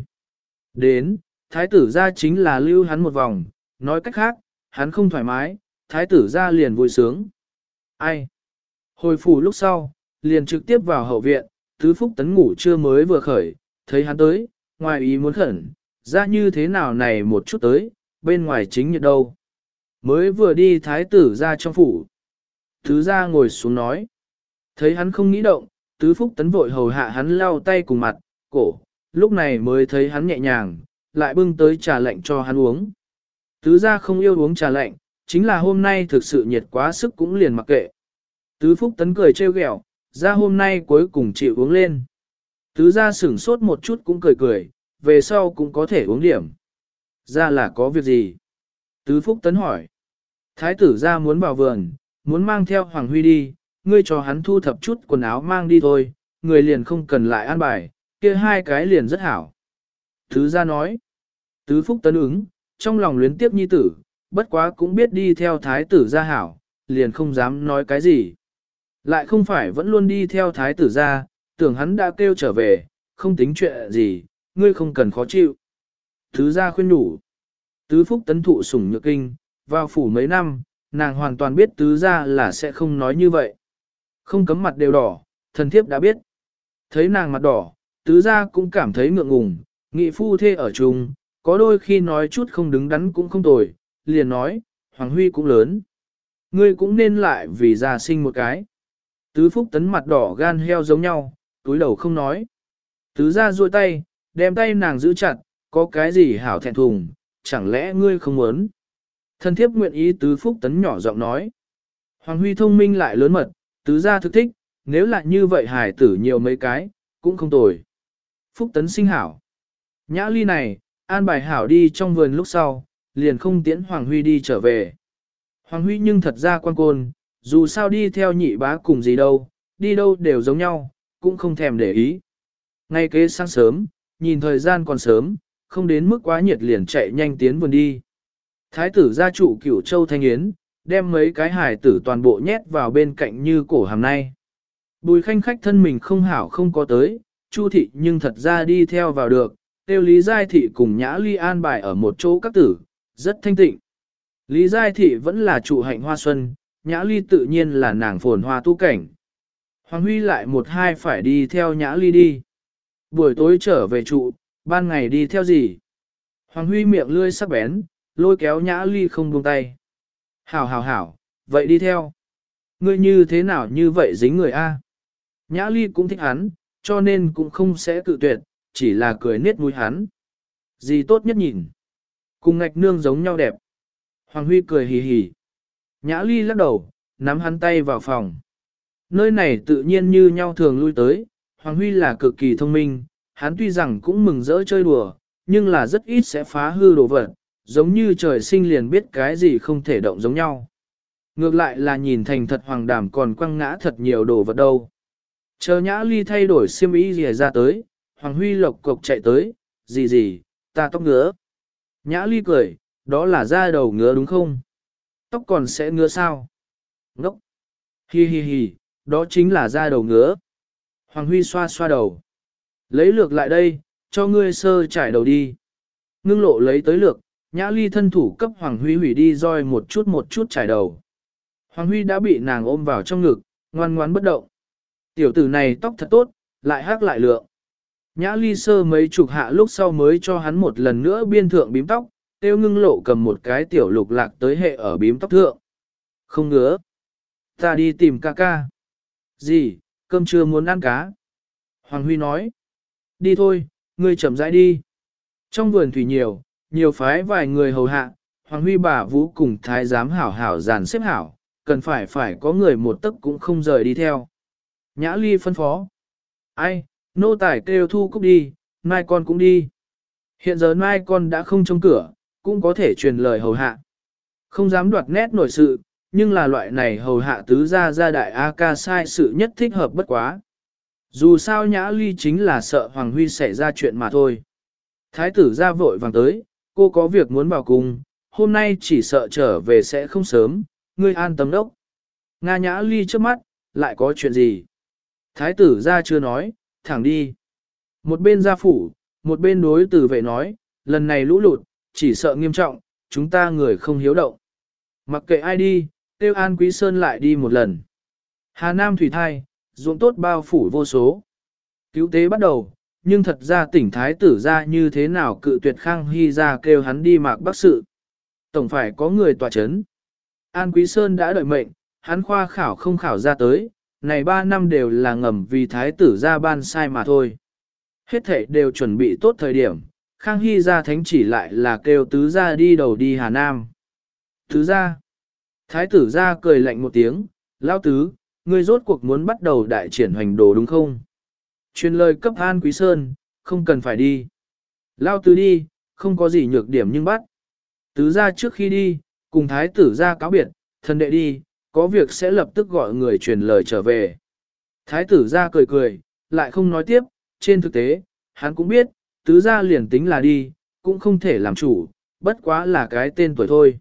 Đến, thái tử ra chính là lưu hắn một vòng, nói cách khác, hắn không thoải mái, thái tử ra liền vui sướng. Ai? Hồi phủ lúc sau, liền trực tiếp vào hậu viện, tứ phúc tấn ngủ chưa mới vừa khởi, thấy hắn tới, ngoài ý muốn khẩn, ra như thế nào này một chút tới, bên ngoài chính nhiệt đâu. Mới vừa đi thái tử ra trong phủ. Tứ ra ngồi xuống nói. Thấy hắn không nghĩ động, tứ phúc tấn vội hầu hạ hắn lau tay cùng mặt, cổ, lúc này mới thấy hắn nhẹ nhàng, lại bưng tới trà lạnh cho hắn uống. Tứ ra không yêu uống trà lạnh, chính là hôm nay thực sự nhiệt quá sức cũng liền mặc kệ. Tứ phúc tấn cười trêu ghẹo, ra hôm nay cuối cùng chịu uống lên. Tứ ra sửng sốt một chút cũng cười cười, về sau cũng có thể uống điểm. Ra là có việc gì? Tứ phúc tấn hỏi. Thái tử ra muốn vào vườn, muốn mang theo Hoàng Huy đi, ngươi cho hắn thu thập chút quần áo mang đi thôi, người liền không cần lại an bài, kia hai cái liền rất hảo. Tứ ra nói. Tứ phúc tấn ứng, trong lòng luyến tiếp nhi tử, bất quá cũng biết đi theo thái tử ra hảo, liền không dám nói cái gì. Lại không phải vẫn luôn đi theo thái tử ra, tưởng hắn đã kêu trở về, không tính chuyện gì, ngươi không cần khó chịu. Tứ ra khuyên nhủ. Tứ phúc tấn thụ sủng nhược kinh, vào phủ mấy năm, nàng hoàn toàn biết tứ ra là sẽ không nói như vậy. Không cấm mặt đều đỏ, thần thiếp đã biết. Thấy nàng mặt đỏ, tứ ra cũng cảm thấy ngượng ngùng, nghị phu thê ở chung, có đôi khi nói chút không đứng đắn cũng không tồi, liền nói, Hoàng Huy cũng lớn. Ngươi cũng nên lại vì già sinh một cái. Tứ phúc tấn mặt đỏ gan heo giống nhau, túi đầu không nói. Tứ ra duỗi tay, đem tay nàng giữ chặt, có cái gì hảo thẹn thùng, chẳng lẽ ngươi không muốn. Thần thiếp nguyện ý tứ phúc tấn nhỏ giọng nói. Hoàng Huy thông minh lại lớn mật, tứ ra thực thích, nếu là như vậy hài tử nhiều mấy cái, cũng không tồi. Phúc tấn sinh hảo. Nhã Ly này, an bài hảo đi trong vườn lúc sau, liền không tiễn Hoàng Huy đi trở về. Hoàng Huy nhưng thật ra quan côn, dù sao đi theo nhị bá cùng gì đâu, đi đâu đều giống nhau, cũng không thèm để ý. Ngay kế sáng sớm, nhìn thời gian còn sớm, không đến mức quá nhiệt liền chạy nhanh tiến vườn đi. Thái tử gia chủ Cửu Châu Thanh Yến, đem mấy cái hài tử toàn bộ nhét vào bên cạnh như cổ hàm nay. Bùi khanh khách thân mình không hảo không có tới, Chu thị nhưng thật ra đi theo vào được, tiêu Lý Giai thị cùng Nhã Ly an bài ở một chỗ các tử, rất thanh tịnh. Lý Giai thị vẫn là trụ hạnh hoa xuân, Nhã Ly tự nhiên là nàng phồn hoa tu cảnh. Hoàng Huy lại một hai phải đi theo Nhã Ly đi. Buổi tối trở về trụ, ban ngày đi theo gì? Hoàng Huy miệng lươi sắc bén, lôi kéo Nhã Ly không buông tay. Hảo hảo hảo, vậy đi theo. Ngươi như thế nào như vậy dính người A? Nhã Ly cũng thích hắn, cho nên cũng không sẽ cự tuyệt, chỉ là cười niết mũi hắn. Gì tốt nhất nhìn? Cùng ngạch nương giống nhau đẹp. Hoàng Huy cười hì hì. Nhã Ly lắc đầu, nắm hắn tay vào phòng. Nơi này tự nhiên như nhau thường lui tới, Hoàng Huy là cực kỳ thông minh, hắn tuy rằng cũng mừng rỡ chơi đùa, nhưng là rất ít sẽ phá hư đồ vật, giống như trời sinh liền biết cái gì không thể động giống nhau. Ngược lại là nhìn thành thật Hoàng Đàm còn quăng ngã thật nhiều đồ vật đâu. Chờ Nhã Ly thay đổi xiêm y rìa ra tới, Hoàng Huy lộc cộc chạy tới, gì, ta tóc ngứa. Nhã Ly cười, đó là da đầu ngứa đúng không? Tóc còn sẽ ngứa sao? Ngốc! Hi hi hi, đó chính là da đầu ngứa. Hoàng Huy xoa xoa đầu. Lấy lược lại đây, cho ngươi sơ trải đầu đi. Ngưng lộ lấy tới lược, Nhã Ly thân thủ cấp Hoàng Huy hủy đi roi một chút trải đầu. Hoàng Huy đã bị nàng ôm vào trong ngực, ngoan ngoãn bất động. Tiểu tử này tóc thật tốt, lại hắc lại lượng. Nhã Ly sơ mấy chục hạ lúc sau mới cho hắn một lần nữa biên thượng bím tóc, tiêu ngưng lộ cầm một cái tiểu lục lạc tới hệ ở bím tóc thượng. Không ngứa. Ta đi tìm ca ca. Gì, cơm trưa muốn ăn cá. Hoàng Huy nói. Đi thôi, ngươi chậm rãi đi. Trong vườn thủy nhiều phái vài người hầu hạ, Hoàng Huy bà vũ cùng thái giám hảo hảo dàn xếp hảo, cần phải có người một tấc cũng không rời đi theo. Nhã Ly phân phó. Ai, nô tài kêu thu cúc đi, mai con cũng đi. Hiện giờ mai con đã không trông cửa, cũng có thể truyền lời hầu hạ. Không dám đoạt nét nổi sự, nhưng là loại này hầu hạ tứ gia đại A ca sai sự nhất thích hợp bất quá. Dù sao Nhã Ly chính là sợ Hoàng Huy xảy ra chuyện mà thôi. Thái tử ra vội vàng tới, cô có việc muốn vào cùng, hôm nay chỉ sợ trở về sẽ không sớm, ngươi an tâm đốc. Nga Nhã Ly trước mắt, lại có chuyện gì? Thái tử ra chưa nói, thẳng đi. Một bên gia phủ, một bên đối tử vệ nói, lần này lũ lụt, chỉ sợ nghiêm trọng, chúng ta người không hiếu động. Mặc kệ ai đi, tiêu An Quý Sơn lại đi một lần. Hà Nam thủy thai, ruộng tốt bao phủ vô số. Cứu tế bắt đầu, nhưng thật ra tỉnh thái tử ra như thế nào cự tuyệt Khang Hy ra kêu hắn đi mạc bắc sự. Tổng phải có người tòa chấn. An Quý Sơn đã đợi mệnh, hắn khoa khảo không khảo ra tới, này 3 năm đều là ngầm vì thái tử ra ban sai mà thôi. Hết thảy đều chuẩn bị tốt thời điểm, Khang Hy ra thánh chỉ lại là kêu tứ ra đi đầu đi Hà Nam. Tứ ra, thái tử ra cười lạnh một tiếng, lão tứ, ngươi rốt cuộc muốn bắt đầu đại triển hoành đồ đúng không? Truyền lời cấp An Quý Sơn, không cần phải đi. Lão tứ đi, không có gì nhược điểm nhưng bắt. Tứ ra trước khi đi, cùng thái tử ra cáo biệt, thần đệ đi, có việc sẽ lập tức gọi người truyền lời trở về. Thái tử ra cười, lại không nói tiếp, trên thực tế, hắn cũng biết, tứ ra liền tính là đi, cũng không thể làm chủ, bất quá là cái tên tuổi thôi.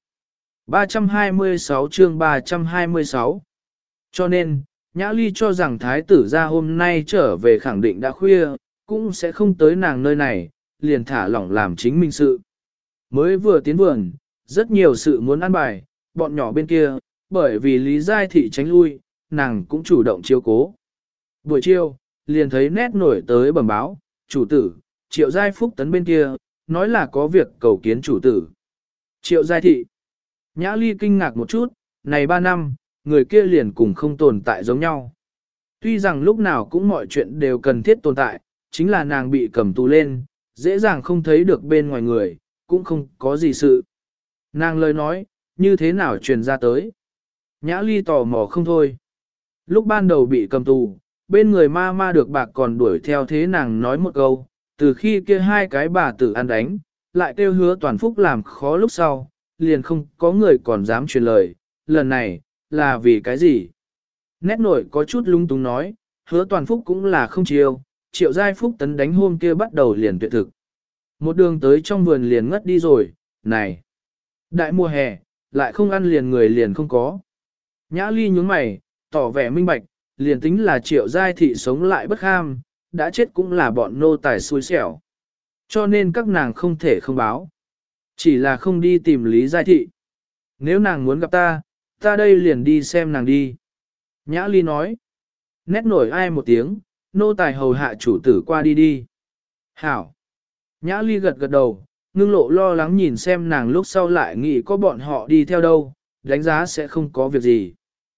326 chương 326 Cho nên, Nhã Ly cho rằng thái tử ra hôm nay trở về khẳng định đã khuya, cũng sẽ không tới nàng nơi này, liền thả lỏng làm chính mình sự. Mới vừa tiến vườn, rất nhiều sự muốn ăn bài, bọn nhỏ bên kia, bởi vì Lý Giai Thị tránh lui, nàng cũng chủ động chiếu cố. Buổi chiều, liền thấy nét nổi tới bẩm báo, chủ tử, Triệu Giai Phúc Tấn bên kia, nói là có việc cầu kiến chủ tử. Triệu Giai Thị. Nhã Ly kinh ngạc một chút, này 3 năm, người kia liền cùng không tồn tại giống nhau. Tuy rằng lúc nào cũng mọi chuyện đều cần thiết tồn tại, chính là nàng bị cầm tù lên, dễ dàng không thấy được bên ngoài người, cũng không có gì sự. Nàng lời nói, như thế nào truyền ra tới. Nhã Ly tò mò không thôi. Lúc ban đầu bị cầm tù, bên người ma được bạc còn đuổi theo thế nàng nói một câu, từ khi kia 2 cái bà tử ăn đánh, lại kêu Hứa Toàn Phúc làm khó lúc sau, liền không có người còn dám truyền lời, lần này, là vì cái gì? Nét nổi có chút lung túng nói, Hứa Toàn Phúc cũng là không chiêu, Triệu Giai Phúc Tấn đánh hôm kia bắt đầu liền tuyệt thực. Một đường tới trong vườn liền ngất đi rồi, này! Đại mùa hè, lại không ăn liền người liền không có. Nhã Ly nhướng mày, tỏ vẻ minh bạch, liền tính là Triệu Giai Thị sống lại bất kham, đã chết cũng là bọn nô tài xui xẻo. Cho nên các nàng không thể không báo. Chỉ là không đi tìm Lý Giai Thị. Nếu nàng muốn gặp ta đây liền đi xem nàng đi. Nhã Ly nói. Nét nổi ai một tiếng, nô tài hầu hạ chủ tử qua đi đi. Hảo. Nhã Ly gật đầu, ngưng lộ lo lắng nhìn xem nàng lúc sau lại nghĩ có bọn họ đi theo đâu, đánh giá sẽ không có việc gì.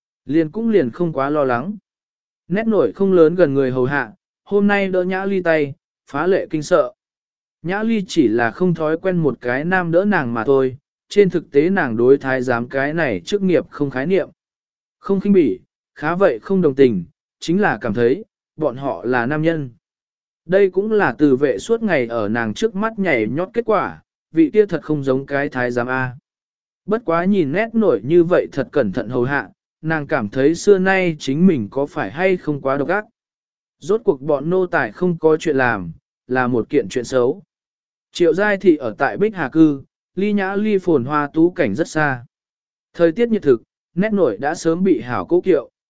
Liền không quá lo lắng. Nét nổi không lớn gần người hầu hạ, hôm nay đỡ Nhã Ly tay, phá lệ kinh sợ. Nhã Ly chỉ là không thói quen một cái nam đỡ nàng mà thôi, trên thực tế nàng đối thái giám cái này chức nghiệp không khái niệm. Không khinh bỉ, khá vậy không đồng tình, chính là cảm thấy, bọn họ là nam nhân. Đây cũng là từ vệ suốt ngày ở nàng trước mắt nhảy nhót kết quả, vị kia thật không giống cái thái giám A. Bất quá nhìn nét nổi như vậy thật cẩn thận hầu hạ, nàng cảm thấy xưa nay chính mình có phải hay không quá độc ác. Rốt cuộc bọn nô tài không có chuyện làm, là một kiện chuyện xấu. Triệu Giai Thị ở tại Bích Hà Cư, ly Nhã Ly phồn hoa tú cảnh rất xa. Thời tiết nhiệt thực, nét nổi đã sớm bị hảo cố kiệu,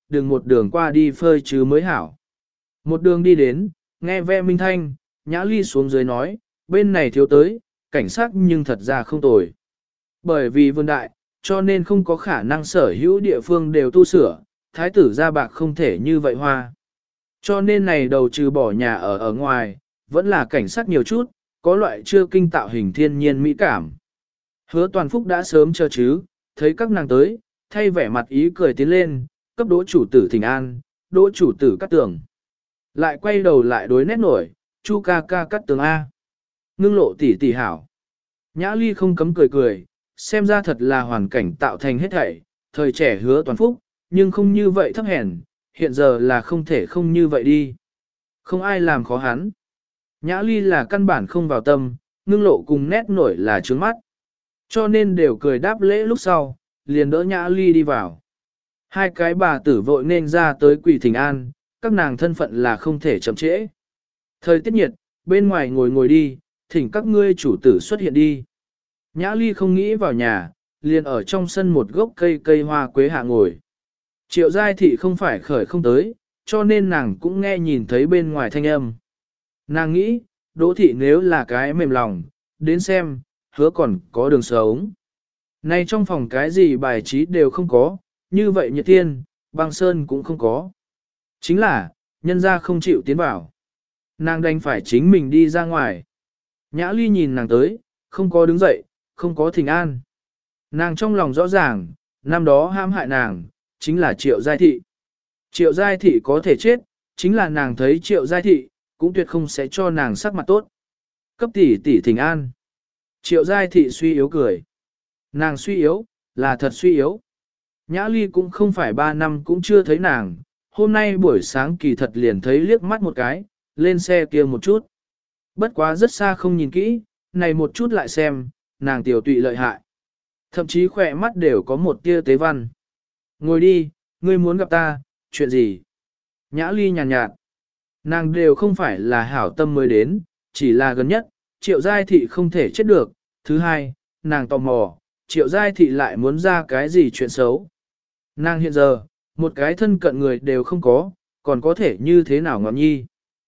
đừng một đường qua đi phơi chứ mới hảo. Một đường đi đến, nghe ve minh thanh, Nhã Ly xuống dưới nói, bên này thiếu tới, cảnh sát nhưng thật ra không tồi. Bởi vì vườn đại, cho nên không có khả năng sở hữu địa phương đều tu sửa, thái tử gia bạc không thể như vậy hoa. Cho nên này đầu trừ bỏ nhà ở ngoài, vẫn là cảnh sát nhiều chút, có loại chưa kinh tạo hình thiên nhiên mỹ cảm. Hứa Toàn Phúc đã sớm chờ chứ, thấy các nàng tới, thay vẻ mặt ý cười tiến lên, cấp đỗ chủ tử thỉnh an, đỗ chủ tử cắt tường. Lại quay đầu lại đối nét nổi, chu ca ca cắt tường A. Ngưng lộ tỷ tỷ hảo. Nhã Ly không cấm cười cười, xem ra thật là hoàn cảnh tạo thành hết thảy, thời trẻ Hứa Toàn Phúc, nhưng không như vậy thấp hèn, hiện giờ là không thể không như vậy đi. Không ai làm khó hắn. Nhã Ly là căn bản không vào tâm, ngưng lộ cùng nét nổi là trướng mắt. Cho nên đều cười đáp lễ lúc sau, liền đỡ Nhã Ly đi vào. Hai cái bà tử vội nên ra tới quỳ thỉnh an, các nàng thân phận là không thể chậm trễ. Thời tiết nhiệt, bên ngoài ngồi đi, thỉnh các ngươi chủ tử xuất hiện đi. Nhã Ly không nghĩ vào nhà, liền ở trong sân một gốc cây hoa quế hạ ngồi. Triệu Giai Thị không phải khởi không tới, cho nên nàng cũng nghe nhìn thấy bên ngoài thanh âm. Nàng nghĩ, Đỗ Thị nếu là cái mềm lòng, đến xem, hứa còn có đường sống. Nay trong phòng cái gì bài trí đều không có, như vậy nhiệt tiên, băng sơn cũng không có. Chính là, nhân gia không chịu tiến vào. Nàng đành phải chính mình đi ra ngoài. Nhã Ly nhìn nàng tới, không có đứng dậy, không có thỉnh an. Nàng trong lòng rõ ràng, năm đó hãm hại nàng, chính là Triệu Giai Thị. Triệu Giai Thị có thể chết, chính là nàng thấy Triệu Giai Thị, cũng tuyệt không sẽ cho nàng sắc mặt tốt. Cấp tỷ tỷ thỉnh an. Triệu Giai Thị suy yếu cười. Nàng suy yếu, là thật suy yếu. Nhã Ly cũng không phải 3 năm cũng chưa thấy nàng, hôm nay buổi sáng kỳ thật liền thấy liếc mắt một cái, lên xe kia một chút. Bất quá rất xa không nhìn kỹ, này một chút lại xem, nàng tiểu tụy lợi hại. Thậm chí khỏe mắt đều có một tia tế văn. Ngồi đi, ngươi muốn gặp ta, chuyện gì? Nhã Ly nhàn nhạt. Nàng đều không phải là hảo tâm mới đến, chỉ là gần nhất, Triệu Giai Thị không thể chết được. Thứ hai, nàng tò mò, Triệu Giai Thị lại muốn ra cái gì chuyện xấu. Nàng hiện giờ, một cái thân cận người đều không có, còn có thể như thế nào ngọn nhi.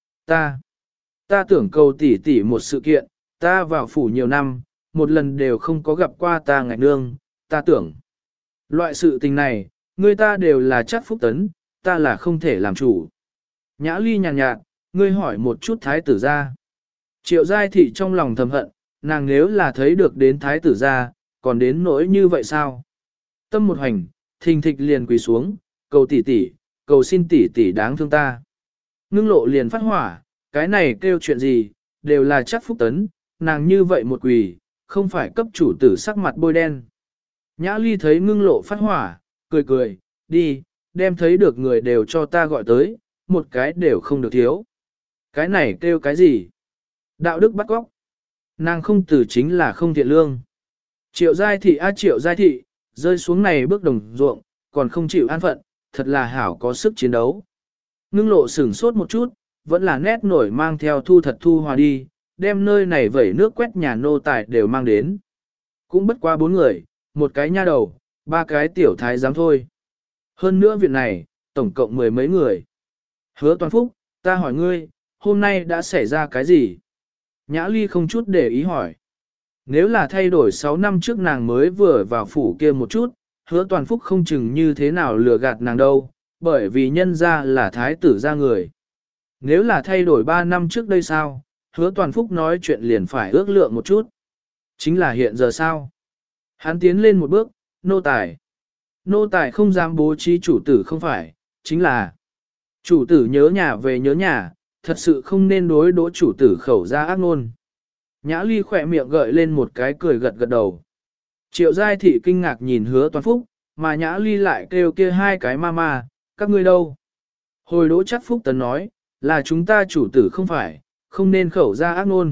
Ta tưởng cầu tỷ tỷ một sự kiện, ta vào phủ nhiều năm, một lần đều không có gặp qua ta ngạch nương, ta tưởng. Loại sự tình này, người ta đều là chắc phúc tấn, ta là không thể làm chủ. Nhã Ly nhàn nhạt, ngươi hỏi một chút thái tử ra. Triệu Giai Thị trong lòng thầm hận, nàng nếu là thấy được đến thái tử ra, còn đến nỗi như vậy sao? Tâm một hành, thình thịch liền quỳ xuống, cầu tỷ tỷ, cầu xin tỷ tỷ đáng thương ta. Ngưng lộ liền phát hỏa, cái này kêu chuyện gì, đều là chắc phúc tấn, nàng như vậy một quỳ, không phải cấp chủ tử sắc mặt bôi đen. Nhã Ly thấy ngưng lộ phát hỏa, cười cười, đi, đem thấy được người đều cho ta gọi tới, một cái đều không được thiếu. Cái này kêu cái gì? Đạo đức bắt góc. Nàng không tử chính là không thiện lương. Triệu Giai Thị Triệu Giai Thị, rơi xuống này bước đồng ruộng, còn không chịu an phận, thật là hảo có sức chiến đấu. Ngưng lộ sửng sốt một chút, vẫn là nét nổi mang theo thu thật thu hòa đi, đem nơi này vẩy nước quét nhà nô tài đều mang đến. Cũng bất qua 4 người, một cái nha đầu, 3 cái tiểu thái giám thôi. Hơn nữa viện này, tổng cộng 10 mấy người. Hứa Toàn Phúc, ta hỏi ngươi, hôm nay đã xảy ra cái gì? Nhã Ly không chút để ý hỏi. Nếu là thay đổi 6 năm trước nàng mới vừa vào phủ kia một chút, Hứa Toàn Phúc không chừng như thế nào lừa gạt nàng đâu, bởi vì nhân ra là thái tử ra người. Nếu là thay đổi 3 năm trước đây sao, Hứa Toàn Phúc nói chuyện liền phải ước lượng một chút. Chính là hiện giờ sao? Hắn tiến lên một bước, nô tài. Nô tài không dám bố trí chủ tử không phải, chính là chủ tử nhớ nhà về nhớ nhà, thật sự không nên đối đỗ chủ tử khẩu ra ác ngôn. Nhã Ly khỏe miệng gợi lên một cái cười gật gật đầu. Triệu Giai Thị kinh ngạc nhìn Hứa Toàn Phúc, mà Nhã Ly lại kêu kia 2 cái ma, các ngươi đâu? Hồi đỗ chắc Phúc Tấn nói, là chúng ta chủ tử không phải, không nên khẩu ra ác ngôn.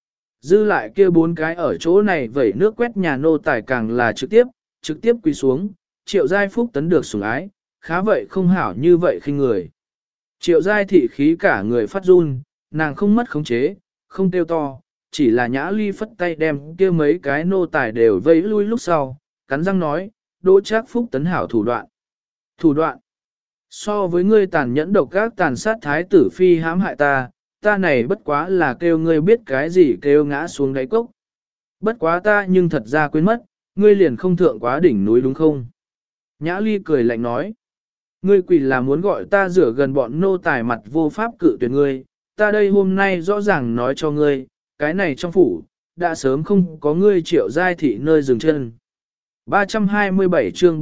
Dư lại kia 4 cái ở chỗ này vẩy nước quét nhà nô tài càng là trực tiếp quỳ xuống, Triệu Giai Phúc Tấn được sủng ái, khá vậy không hảo như vậy khinh người. Triệu Giai Thị khí cả người phát run, nàng không mất khống chế, không kêu to, chỉ là Nhã Ly phất tay đem kia mấy cái nô tài đều vây lui lúc sau, cắn răng nói, đỗ chắc Phúc Tấn hảo thủ đoạn. Thủ đoạn. So với ngươi tàn nhẫn độc ác tàn sát thái tử phi hãm hại ta, ta này bất quá là kêu ngươi biết cái gì kêu ngã xuống đáy cốc. Bất quá ta nhưng thật ra quên mất, ngươi liền không thượng quá đỉnh núi đúng không? Nhã Ly cười lạnh nói. Ngươi quỷ là muốn gọi ta rửa gần bọn nô tài mặt vô pháp cự tuyệt ngươi, ta đây hôm nay rõ ràng nói cho ngươi, cái này trong phủ, đã sớm không có ngươi Triệu Giai Thị nơi dừng chân. 327 chương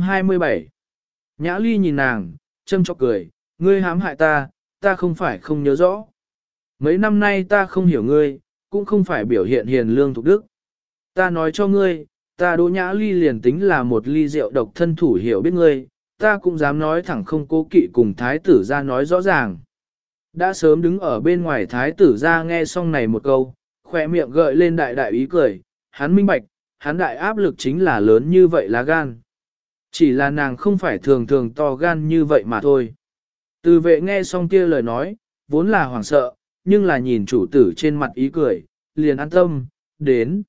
327 Nhã Ly nhìn nàng, châm chọc cười, ngươi hãm hại ta, ta không phải không nhớ rõ. Mấy năm nay ta không hiểu ngươi, cũng không phải biểu hiện hiền lương thục đức. Ta nói cho ngươi, ta Đỗ Nhã Ly liền tính là một ly rượu độc thân thủ hiểu biết ngươi, ta cũng dám nói thẳng không cố kỵ cùng thái tử ra nói rõ ràng. Đã sớm đứng ở bên ngoài thái tử ra nghe xong này một câu, khỏe miệng gợi lên đại đại ý cười, hắn minh bạch, hắn đại áp lực chính là lớn như vậy lá gan. Chỉ là nàng không phải thường thường to gan như vậy mà thôi. Từ vệ nghe xong kia lời nói, vốn là hoảng sợ, nhưng là nhìn chủ tử trên mặt ý cười, liền an tâm, đến.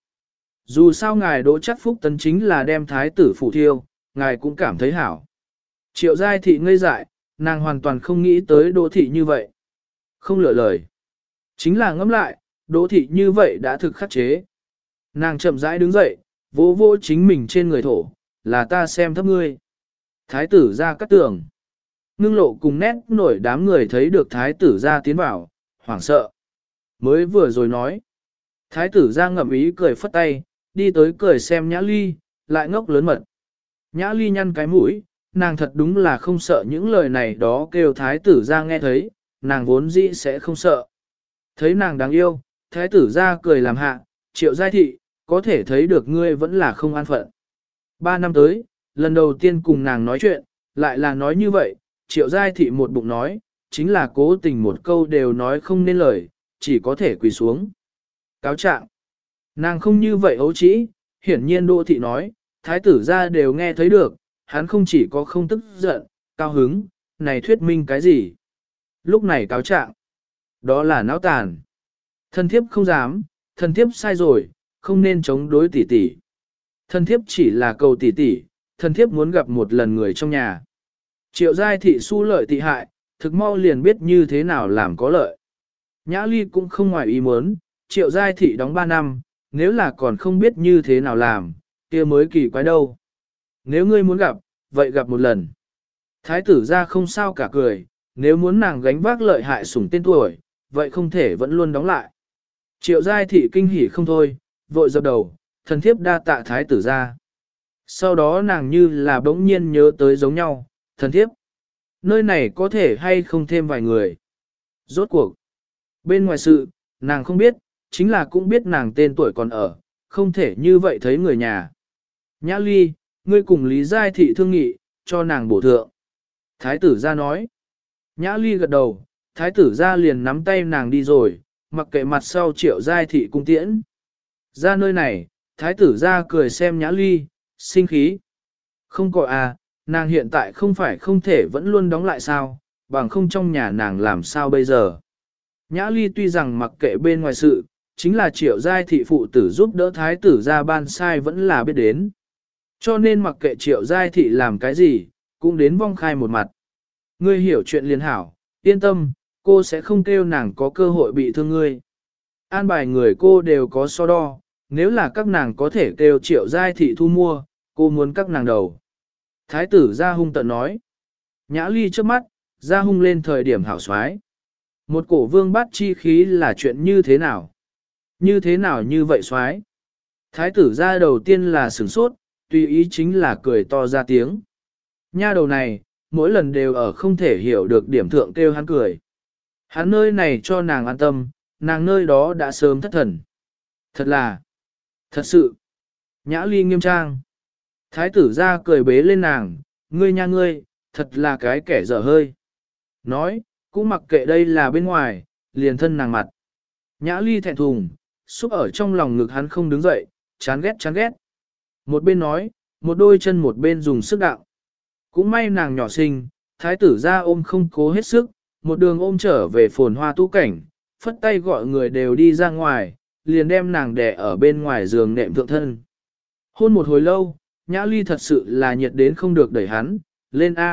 Dù sao ngài Đỗ Chắc Phúc Tấn chính là đem thái tử phủ thiêu, ngài cũng cảm thấy hảo. Triệu Giai Thị ngây dại, nàng hoàn toàn không nghĩ tới Đỗ Thị như vậy. Không lựa lời. Chính là ngẫm lại, Đỗ Thị như vậy đã thực khắc chế. Nàng chậm rãi đứng dậy, vỗ vỗ chính mình trên người thổ, là ta xem thấp ngươi. Thái tử ra cắt tường. Ngưng lộ cùng nét nổi đám người thấy được thái tử ra tiến vào, hoảng sợ. Mới vừa rồi nói. Thái tử ra ngậm ý cười phất tay, đi tới cười xem Nhã Ly, lại ngốc lớn mật. Nhã Ly nhăn cái mũi, nàng thật đúng là không sợ những lời này đó kêu thái tử ra nghe thấy, nàng vốn dĩ sẽ không sợ. Thấy nàng đáng yêu, thái tử ra cười làm hạ, Triệu Giai Thị, có thể thấy được ngươi vẫn là không an phận. 3 năm tới, lần đầu tiên cùng nàng nói chuyện, lại là nói như vậy, Triệu Giai Thị một bụng nói, chính là cố tình một câu đều nói không nên lời, chỉ có thể quỳ xuống. Cáo trạng. Nàng không như vậy ấu trĩ, hiển nhiên Đỗ Thị nói, thái tử ra đều nghe thấy được, hắn không chỉ có không tức giận, cao hứng, này thuyết minh cái gì? Lúc này cáo trạng, đó là náo tàn. Thân thiếp không dám, thân thiếp sai rồi, không nên chống đối tỷ tỷ. Thân thiếp chỉ là cầu tỷ tỷ, thân thiếp muốn gặp một lần người trong nhà. Triệu Giai Thị su lợi tị hại, thực mau liền biết như thế nào làm có lợi. Nhã Ly cũng không ngoài ý muốn, Triệu Giai Thị đóng 3 năm, nếu là còn không biết như thế nào làm, kia mới kỳ quái đâu. Nếu ngươi muốn gặp, vậy gặp một lần. Thái tử ra không sao cả cười, nếu muốn nàng gánh vác lợi hại sủng tên tuổi, vậy không thể vẫn luôn đóng lại. Triệu Giai Thị kinh hỉ không thôi, vội dập đầu, thần thiếp đa tạ thái tử ra. Sau đó nàng như là bỗng nhiên nhớ tới giống nhau, thần thiếp. Nơi này có thể hay không thêm vài người. Rốt cuộc. Bên ngoài sự, nàng không biết, chính là cũng biết nàng tên tuổi còn ở, không thể như vậy thấy người nhà. Nhã Ly, ngươi cùng Lý Giai Thị thương nghị, cho nàng bổ thượng. Thái tử ra nói. Nhã Ly gật đầu, thái tử ra liền nắm tay nàng đi rồi, mặc kệ mặt sau Triệu Giai Thị cung tiễn. Ra nơi này, thái tử ra cười xem Nhã Ly, sinh khí. Không có à, nàng hiện tại không phải không thể vẫn luôn đóng lại sao, bằng không trong nhà nàng làm sao bây giờ. Nhã Ly tuy rằng mặc kệ bên ngoài sự, chính là Triệu Giai Thị phụ tử giúp đỡ thái tử ra ban sai vẫn là biết đến. Cho nên mặc kệ Triệu Giai Thị làm cái gì, cũng đến vong khai một mặt. Ngươi hiểu chuyện liền hảo, yên tâm, cô sẽ không kêu nàng có cơ hội bị thương ngươi. An bài người cô đều có so đo, nếu là các nàng có thể kêu Triệu Giai Thị thu mua, cô muốn các nàng đầu. Thái tử ra hung tận nói. Nhã Ly trước mắt, ra hung lên thời điểm hảo soái. Một cổ vương bát chi khí là chuyện như thế nào? Như thế nào như vậy soái? Thái tử ra đầu tiên là sửng sốt, tùy ý chính là cười to ra tiếng. Nha đầu này, mỗi lần đều ở không thể hiểu được điểm thượng kêu hắn cười. Hắn nơi này cho nàng an tâm, nàng nơi đó đã sớm thất thần. Thật là, thật sự. Nhã Ly nghiêm trang. Thái tử ra cười bế lên nàng, ngươi nha ngươi, thật là cái kẻ dở hơi. Nói, cũng mặc kệ đây là bên ngoài, liền thân nàng mặt. Nhã Ly thẹn thùng, xúc ở trong lòng ngực hắn không đứng dậy, chán ghét chán ghét. Một bên nói, một đôi chân một bên dùng sức đạo. Cũng may nàng nhỏ xinh, thái tử ra ôm không cố hết sức, một đường ôm trở về phồn hoa tu cảnh, phất tay gọi người đều đi ra ngoài, liền đem nàng đè ở bên ngoài giường nệm thượng thân. Hôn một hồi lâu, Nhã Ly thật sự là nhiệt đến không được đẩy hắn, lên A,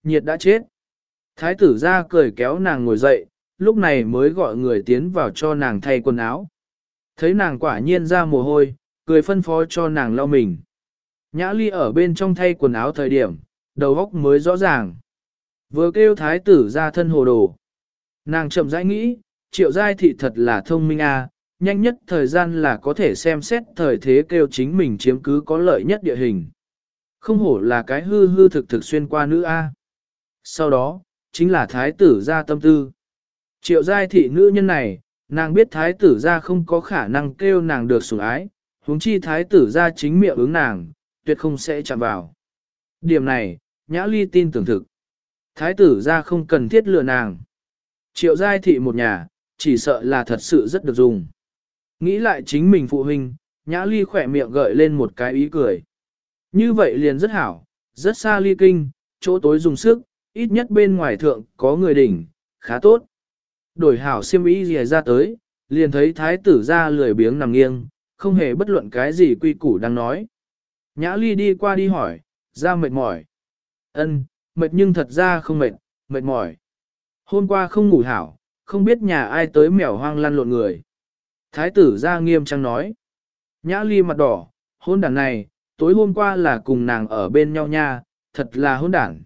nhiệt đã chết. Thái tử ra cười kéo nàng ngồi dậy, lúc này mới gọi người tiến vào cho nàng thay quần áo. Thấy nàng quả nhiên ra mồ hôi, cười phân phó cho nàng lau mình. Nhã Ly ở bên trong thay quần áo thời điểm, đầu óc mới rõ ràng. Vừa kêu thái tử ra thân hồ đồ. Nàng chậm rãi nghĩ, Triệu Giai Thị thật là thông minh à, nhanh nhất thời gian là có thể xem xét thời thế kêu chính mình chiếm cứ có lợi nhất địa hình. Không hổ là cái hư hư thực thực xuyên qua nữ a. Sau đó, chính là thái tử ra tâm tư. Triệu Giai Thị nữ nhân này, nàng biết thái tử ra không có khả năng kêu nàng được sủng ái, huống chi thái tử ra chính miệng ứng nàng, tuyệt không sẽ chạm vào. Điểm này, Nhã Ly tin tưởng thực. Thái tử ra không cần thiết lừa nàng. Triệu Giai Thị một nhà, chỉ sợ là thật sự rất được dùng. Nghĩ lại chính mình phụ huynh, Nhã Ly khỏe miệng gợi lên một cái ý cười. Như vậy liền rất hảo, rất xa ly kinh, chỗ tối dùng sức, ít nhất bên ngoài thượng có người đỉnh, khá tốt. Đổi hảo xiêm y gì ra tới, liền thấy thái tử ra lười biếng nằm nghiêng, không hề bất luận cái gì quy củ đang nói. Nhã Ly đi qua đi hỏi, ra mệt mỏi. Ân, mệt nhưng thật ra không mệt, mệt mỏi. Hôm qua không ngủ hảo, không biết nhà ai tới mèo hoang lăn lộn người. Thái tử ra nghiêm trang nói. Nhã Ly mặt đỏ, hôn đàn này, tối hôm qua là cùng nàng ở bên nhau nha, thật là hôn đản.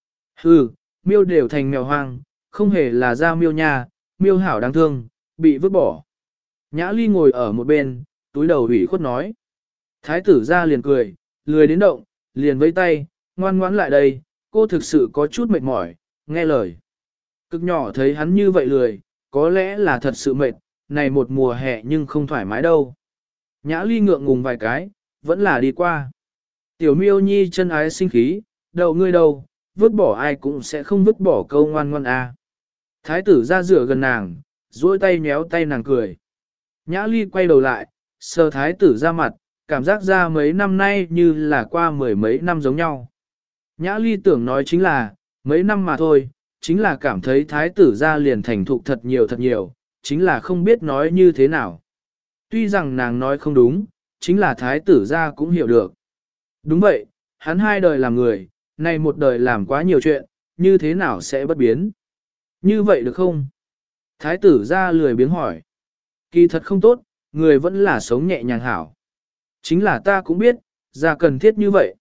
Hừ, miêu đều thành mèo hoang, không hề là ra miêu nha, miêu hảo đáng thương, bị vứt bỏ. Nhã Ly ngồi ở một bên, túi đầu ủy khuất nói. Thái tử ra liền cười, lười đến động, liền vẫy tay, ngoan ngoãn lại đây, cô thực sự có chút mệt mỏi, nghe lời. Cực nhỏ thấy hắn như vậy lười, có lẽ là thật sự mệt, này một mùa hè nhưng không thoải mái đâu. Nhã Ly ngượng ngùng vài cái, vẫn là đi qua. Tiểu miêu nhi chân ái sinh khí, đầu ngươi đâu, vứt bỏ ai cũng sẽ không vứt bỏ câu ngoan ngoan à. Thái tử ra rửa gần nàng, duỗi tay nhéo tay nàng cười. Nhã Ly quay đầu lại, sờ thái tử ra mặt, cảm giác ra mấy năm nay như là qua mười mấy năm giống nhau. Nhã Ly tưởng nói chính là, mấy năm mà thôi, chính là cảm thấy thái tử ra liền thành thục thật nhiều, chính là không biết nói như thế nào. Tuy rằng nàng nói không đúng, chính là thái tử ra cũng hiểu được. Đúng vậy, hắn hai đời làm người, này một đời làm quá nhiều chuyện, như thế nào sẽ bất biến? Như vậy được không? Thái tử ra lười biếng hỏi. Kỳ thật không tốt, người vẫn là sống nhẹ nhàng hảo. Chính là ta cũng biết, ra cần thiết như vậy.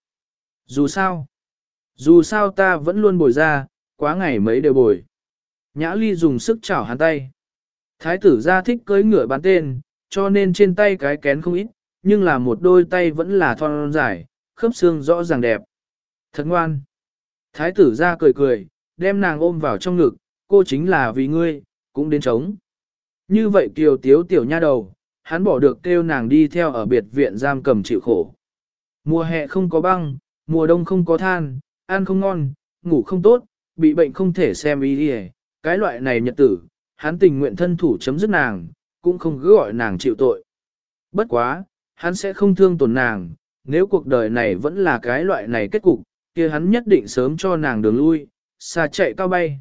Dù sao ta vẫn luôn bồi ra, quá ngày mấy đều bồi. Nhã Ly dùng sức chảo hắn tay. Thái tử ra thích cưỡi ngựa bán tên, cho nên trên tay cái kén không ít, nhưng là một đôi tay vẫn là thon dài, khớp xương rõ ràng đẹp. Thật ngoan. Thái tử ra cười cười, đem nàng ôm vào trong ngực, cô chính là vì ngươi, cũng đến chống. Như vậy kiều tiếu tiểu nha đầu, hắn bỏ được kêu nàng đi theo ở biệt viện giam cầm chịu khổ. Mùa hè không có băng, mùa đông không có than, ăn không ngon, ngủ không tốt, bị bệnh không thể xem y đi. Cái loại này nhật tử, hắn tình nguyện thân thủ chấm dứt nàng, cũng không cứ gọi nàng chịu tội. Bất quá, hắn sẽ không thương tổn nàng, nếu cuộc đời này vẫn là cái loại này kết cục, kia hắn nhất định sớm cho nàng đường lui, xa chạy cao bay.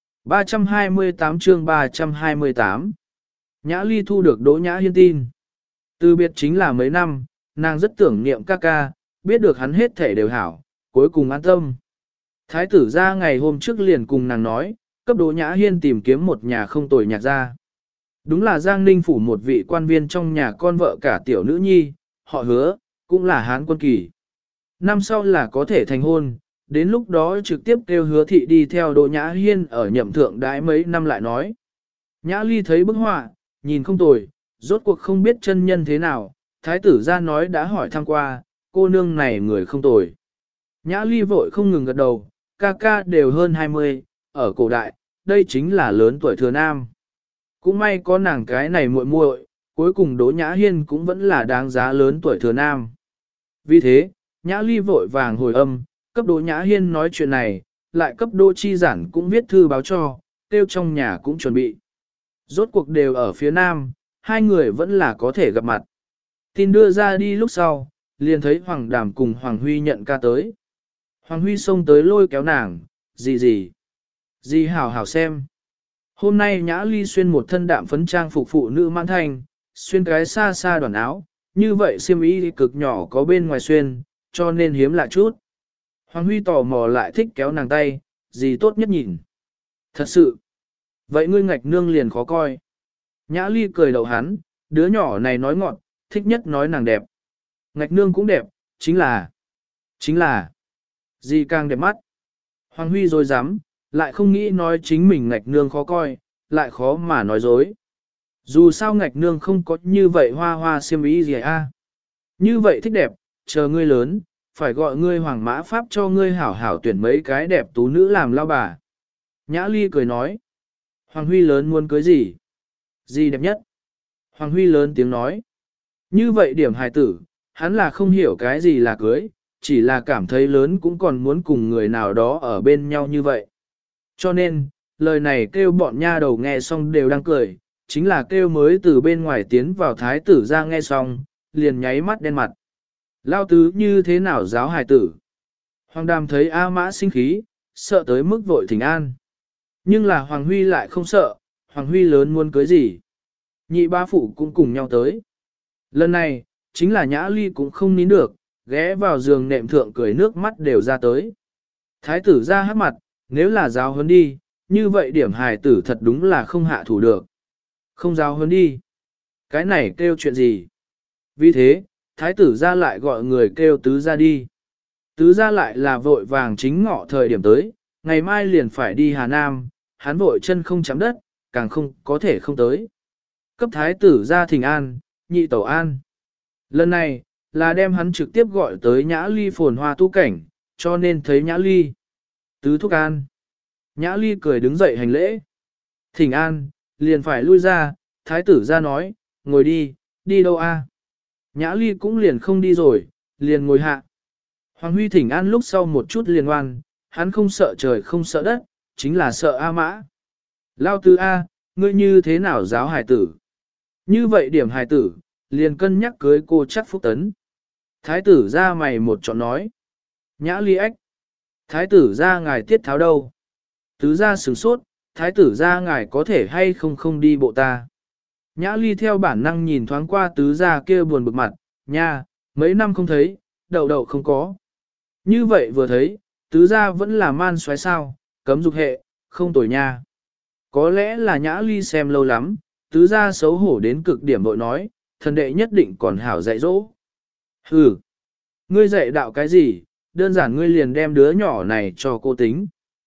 328 chương 328 Nhã Ly thu được Đỗ Nhã Hiên tin. Từ biệt chính là mấy năm, nàng rất tưởng niệm ca ca, biết được hắn hết thể đều hảo, cuối cùng an tâm. Thái tử ra ngày hôm trước liền cùng nàng nói, cấp Đỗ Nhã Hiên tìm kiếm một nhà không tồi nhạc gia. Đúng là Giang Ninh phủ một vị quan viên trong nhà con vợ cả tiểu nữ nhi, họ Hứa, cũng là Hán quân kỳ. Năm sau là có thể thành hôn, đến lúc đó trực tiếp kêu Hứa thị đi theo Đỗ Nhã Hiên ở nhậm thượng đãi mấy năm lại nói. Nhã Ly thấy bức họa, nhìn không tồi, rốt cuộc không biết chân nhân thế nào, thái tử ra nói đã hỏi thăm qua, cô nương này người không tồi. Nhã Ly vội không ngừng gật đầu, ca ca đều hơn 20, ở cổ đại, đây chính là lớn tuổi thừa nam. Cũng may có nàng cái này muội muội, cuối cùng Đỗ Nhã Hiên cũng vẫn là đáng giá lớn tuổi thừa nam. Vì thế, Nhã Ly vội vàng hồi âm, cấp Đỗ Nhã Hiên nói chuyện này, lại cấp Đỗ Chi Giản cũng viết thư báo cho, tiêu trong nhà cũng chuẩn bị. Rốt cuộc đều ở phía nam, hai người vẫn là có thể gặp mặt. Tin đưa ra đi lúc sau, liền thấy Hoàng Đàm cùng Hoàng Huy nhận ca tới. Hoàng Huy xông tới lôi kéo nàng, gì hảo hảo xem. Hôm nay Nhã Ly xuyên một thân đạm phấn trang phục phụ nữ mãn thanh, xuyên cái xa xa đoàn áo, như vậy xiêm y cực nhỏ có bên ngoài xuyên, cho nên hiếm lạ chút. Hoàng Huy tò mò lại thích kéo nàng tay, gì tốt nhất nhìn. Thật sự. Vậy ngươi ngạch nương liền khó coi. Nhã ly cười đậu hắn, đứa nhỏ này nói ngọn, thích nhất nói nàng đẹp. Ngạch nương cũng đẹp, chính là, gì càng đẹp mắt. Hoàng Huy rồi dám, lại không nghĩ nói chính mình ngạch nương khó coi, lại khó mà nói dối. Dù sao ngạch nương không có như vậy hoa hoa xiêm ý gì a. Như vậy thích đẹp, chờ ngươi lớn, phải gọi ngươi hoàng mã pháp cho ngươi hảo hảo tuyển mấy cái đẹp tú nữ làm lao bà. Nhã ly cười nói, Hoàng Huy lớn muốn cưới gì? Gì đẹp nhất? Hoàng Huy lớn tiếng nói, như vậy điểm hài tử, hắn là không hiểu cái gì là cưới, chỉ là cảm thấy lớn cũng còn muốn cùng người nào đó ở bên nhau như vậy. Cho nên, lời này kêu bọn nha đầu nghe xong đều đang cười, chính là kêu mới từ bên ngoài tiến vào thái tử ra nghe xong, liền nháy mắt đen mặt. Lao tứ như thế nào giáo hài tử? Hoàng Đàm thấy A Mã sinh khí, sợ tới mức vội thỉnh an. Nhưng là Hoàng Huy lại không sợ, Hoàng Huy lớn muốn cưới gì? Nhị ba phụ cũng cùng nhau tới. Lần này, chính là Nhã Ly cũng không nín được, ghé vào giường nệm thượng cười nước mắt đều ra tới. Thái tử ra hát mặt, nếu là giáo huấn đi, như vậy điểm hài tử thật đúng là không hạ thủ được. Không giáo huấn đi. Cái này kêu chuyện gì? Vì thế, thái tử ra lại gọi người kêu tứ ra đi. Tứ ra lại là vội vàng chính ngọ thời điểm tới, ngày mai liền phải đi Hà Nam, hắn vội chân không chạm đất, càng không có thể không tới. Cấp thái tử ra thỉnh an, nhị tẩu an. Lần này, là đem hắn trực tiếp gọi tới Nhã Ly phồn hoa tu cảnh, cho nên thấy Nhã Ly. Tứ thúc an. Nhã Ly cười đứng dậy hành lễ. Thỉnh an, liền phải lui ra, thái tử ra nói, ngồi đi, đi đâu a? Nhã Ly cũng liền không đi rồi, liền ngồi hạ. Hoàng Huy thỉnh an lúc sau một chút liền ngoan, hắn không sợ trời không sợ đất, chính là sợ A Mã. Lao tứ A, ngươi như thế nào giáo hài tử? Như vậy điểm hài tử, liền cân nhắc cưới cô chắc phúc tấn. Thái tử ra mày một chọn nói. Nhã Ly ếch. Thái tử ra ngài tiết tháo đâu? Tứ ra sửng sốt, thái tử ra ngài có thể hay không không đi bộ ta. Nhã Ly theo bản năng nhìn thoáng qua tứ ra kia buồn bực mặt, nha, mấy năm không thấy, đậu đậu không có. Như vậy vừa thấy, tứ ra vẫn là man xoáy sao, cấm dục hệ, không tồi nha. Có lẽ là Nhã Ly xem lâu lắm, tứ ra xấu hổ đến cực điểm bội nói, thần đệ nhất định còn hảo dạy dỗ. Hừ, ngươi dạy đạo cái gì, đơn giản ngươi liền đem đứa nhỏ này cho cô tính.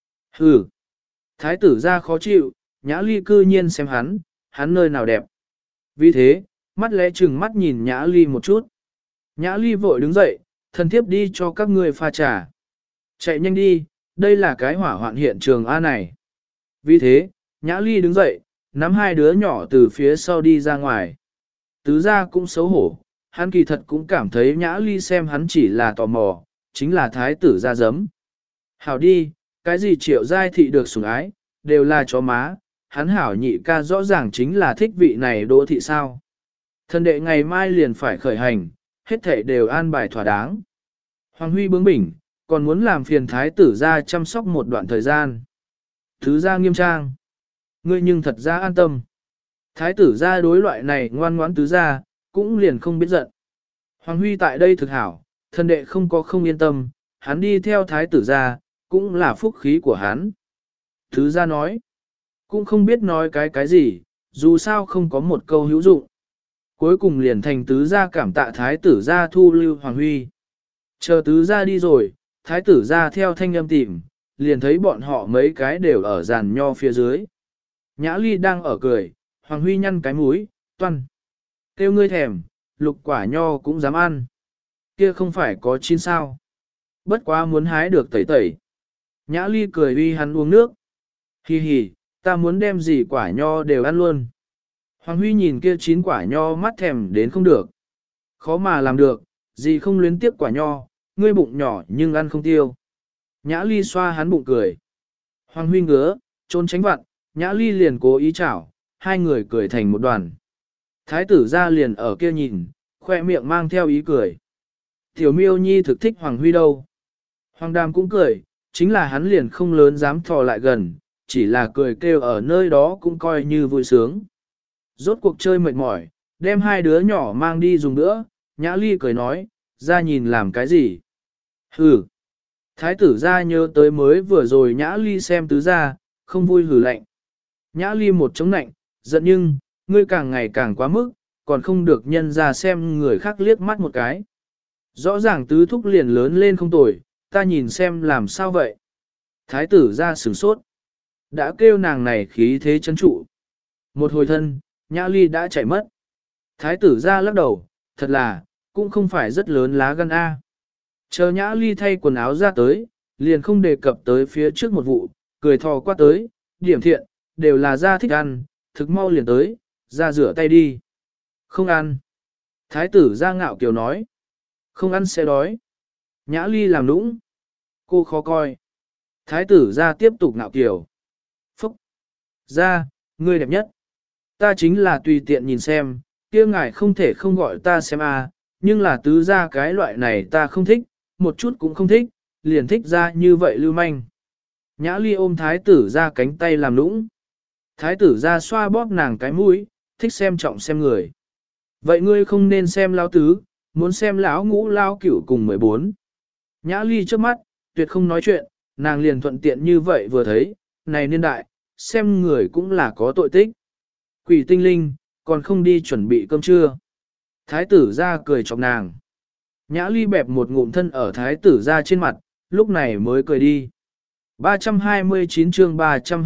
Hừ, thái tử ra khó chịu, Nhã Ly cư nhiên xem hắn nơi nào đẹp. Vì thế, mắt lẽ chừng mắt nhìn Nhã Ly một chút. Nhã Ly vội đứng dậy, thần thiếp đi cho các ngươi pha trà. Chạy nhanh đi, đây là cái hỏa hoạn hiện trường A này. Vì thế, Nhã Ly đứng dậy, nắm hai đứa nhỏ từ phía sau đi ra ngoài. Tứ ra cũng xấu hổ, hắn kỳ thật cũng cảm thấy Nhã Ly xem hắn chỉ là tò mò, chính là thái tử ra giấm. Hảo đi, cái gì triệu giai thị được sủng ái, đều là chó má, hắn hảo nhị ca rõ ràng chính là thích vị này đỗ thị sao. Thần đệ ngày mai liền phải khởi hành, hết thảy đều an bài thỏa đáng. Hoàng Huy bướng bỉnh, còn muốn làm phiền thái tử ra chăm sóc một đoạn thời gian. Thứ ra nghiêm trang. Ngươi nhưng thật ra an tâm. Thái tử ra đối loại này ngoan ngoãn tứ ra, cũng liền không biết giận. Hoàng Huy tại đây thực hảo, thần đệ không có không yên tâm, hắn đi theo thái tử ra, cũng là phúc khí của hắn. Tứ ra nói, cũng không biết nói cái gì, dù sao không có một câu hữu dụng. Cuối cùng liền thành tứ gia cảm tạ thái tử gia thu lưu Hoàng Huy. Chờ tứ gia đi rồi, thái tử gia theo thanh âm tìm, liền thấy bọn họ mấy cái đều ở giàn nho phía dưới. Nhã Ly đang ở cười, Hoàng Huy nhăn cái mũi, toan. Kêu ngươi thèm, lục quả nho cũng dám ăn. Kia không phải có chín sao. Bất quá muốn hái được tẩy tẩy. Nhã Ly cười uy hắn uống nước. Hi hi, ta muốn đem gì quả nho đều ăn luôn. Hoàng Huy nhìn kia chín quả nho mắt thèm đến không được. Khó mà làm được, gì không luyến tiếc quả nho, ngươi bụng nhỏ nhưng ăn không tiêu. Nhã Ly xoa hắn bụng cười. Hoàng Huy ngứa, trốn tránh vặn, Nhã Ly liền cố ý chảo, hai người cười thành một đoàn. Thái tử ra liền ở kia nhìn, khoe miệng mang theo ý cười. Tiểu Miêu Nhi thực thích Hoàng Huy đâu. Hoàng Đàm cũng cười, chính là hắn liền không lớn dám thò lại gần, chỉ là cười kêu ở nơi đó cũng coi như vui sướng. Rốt cuộc chơi mệt mỏi, đem hai đứa nhỏ mang đi dùng nữa, Nhã Ly cười nói, ra nhìn làm cái gì? Hừ, Thái tử ra nhớ tới mới vừa rồi Nhã Ly xem tứ ra, không vui hử lạnh. Nhã Ly một chống nạnh, giận nhưng, ngươi càng ngày càng quá mức, còn không được nhân ra xem người khác liếc mắt một cái. Rõ ràng tứ thúc liền lớn lên không tồi, ta nhìn xem làm sao vậy. Thái tử ra sửng sốt. Đã kêu nàng này khí thế chấn trụ. Một hồi thân, Nhã Ly đã chạy mất. Thái tử ra lắc đầu, thật là, cũng không phải rất lớn lá gan A. Chờ Nhã Ly thay quần áo ra tới, liền không đề cập tới phía trước một vụ, cười thò qua tới, điểm thiện, đều là ra thích ăn, thực mau liền tới, ra rửa tay đi. Không ăn. Thái tử ra ngạo kiều nói. Không ăn sẽ đói. Nhã Ly làm nũng. Cô khó coi. Thái tử ra tiếp tục ngạo kiều. Phúc. Ra, ngươi đẹp nhất. Ta chính là tùy tiện nhìn xem, kia ngài không thể không gọi ta xem à, nhưng là tứ ra cái loại này ta không thích, một chút cũng không thích, liền thích ra như vậy lưu manh. Nhã Ly ôm thái tử ra cánh tay làm nũng. Thái tử ra xoa bóp nàng cái mũi, thích xem trọng xem người. Vậy ngươi không nên xem lão tứ, muốn xem lão ngũ lão cửu cùng 14. Nhã Ly trước mắt, tuyệt không nói chuyện, nàng liền thuận tiện như vậy vừa thấy, này niên đại, xem người cũng là có tội tích. Quỷ tinh linh, còn không đi chuẩn bị cơm trưa. Thái tử ra cười chọc nàng. Nhã Ly bẹp một ngụm thân ở thái tử ra trên mặt, lúc này mới cười đi. 329 chương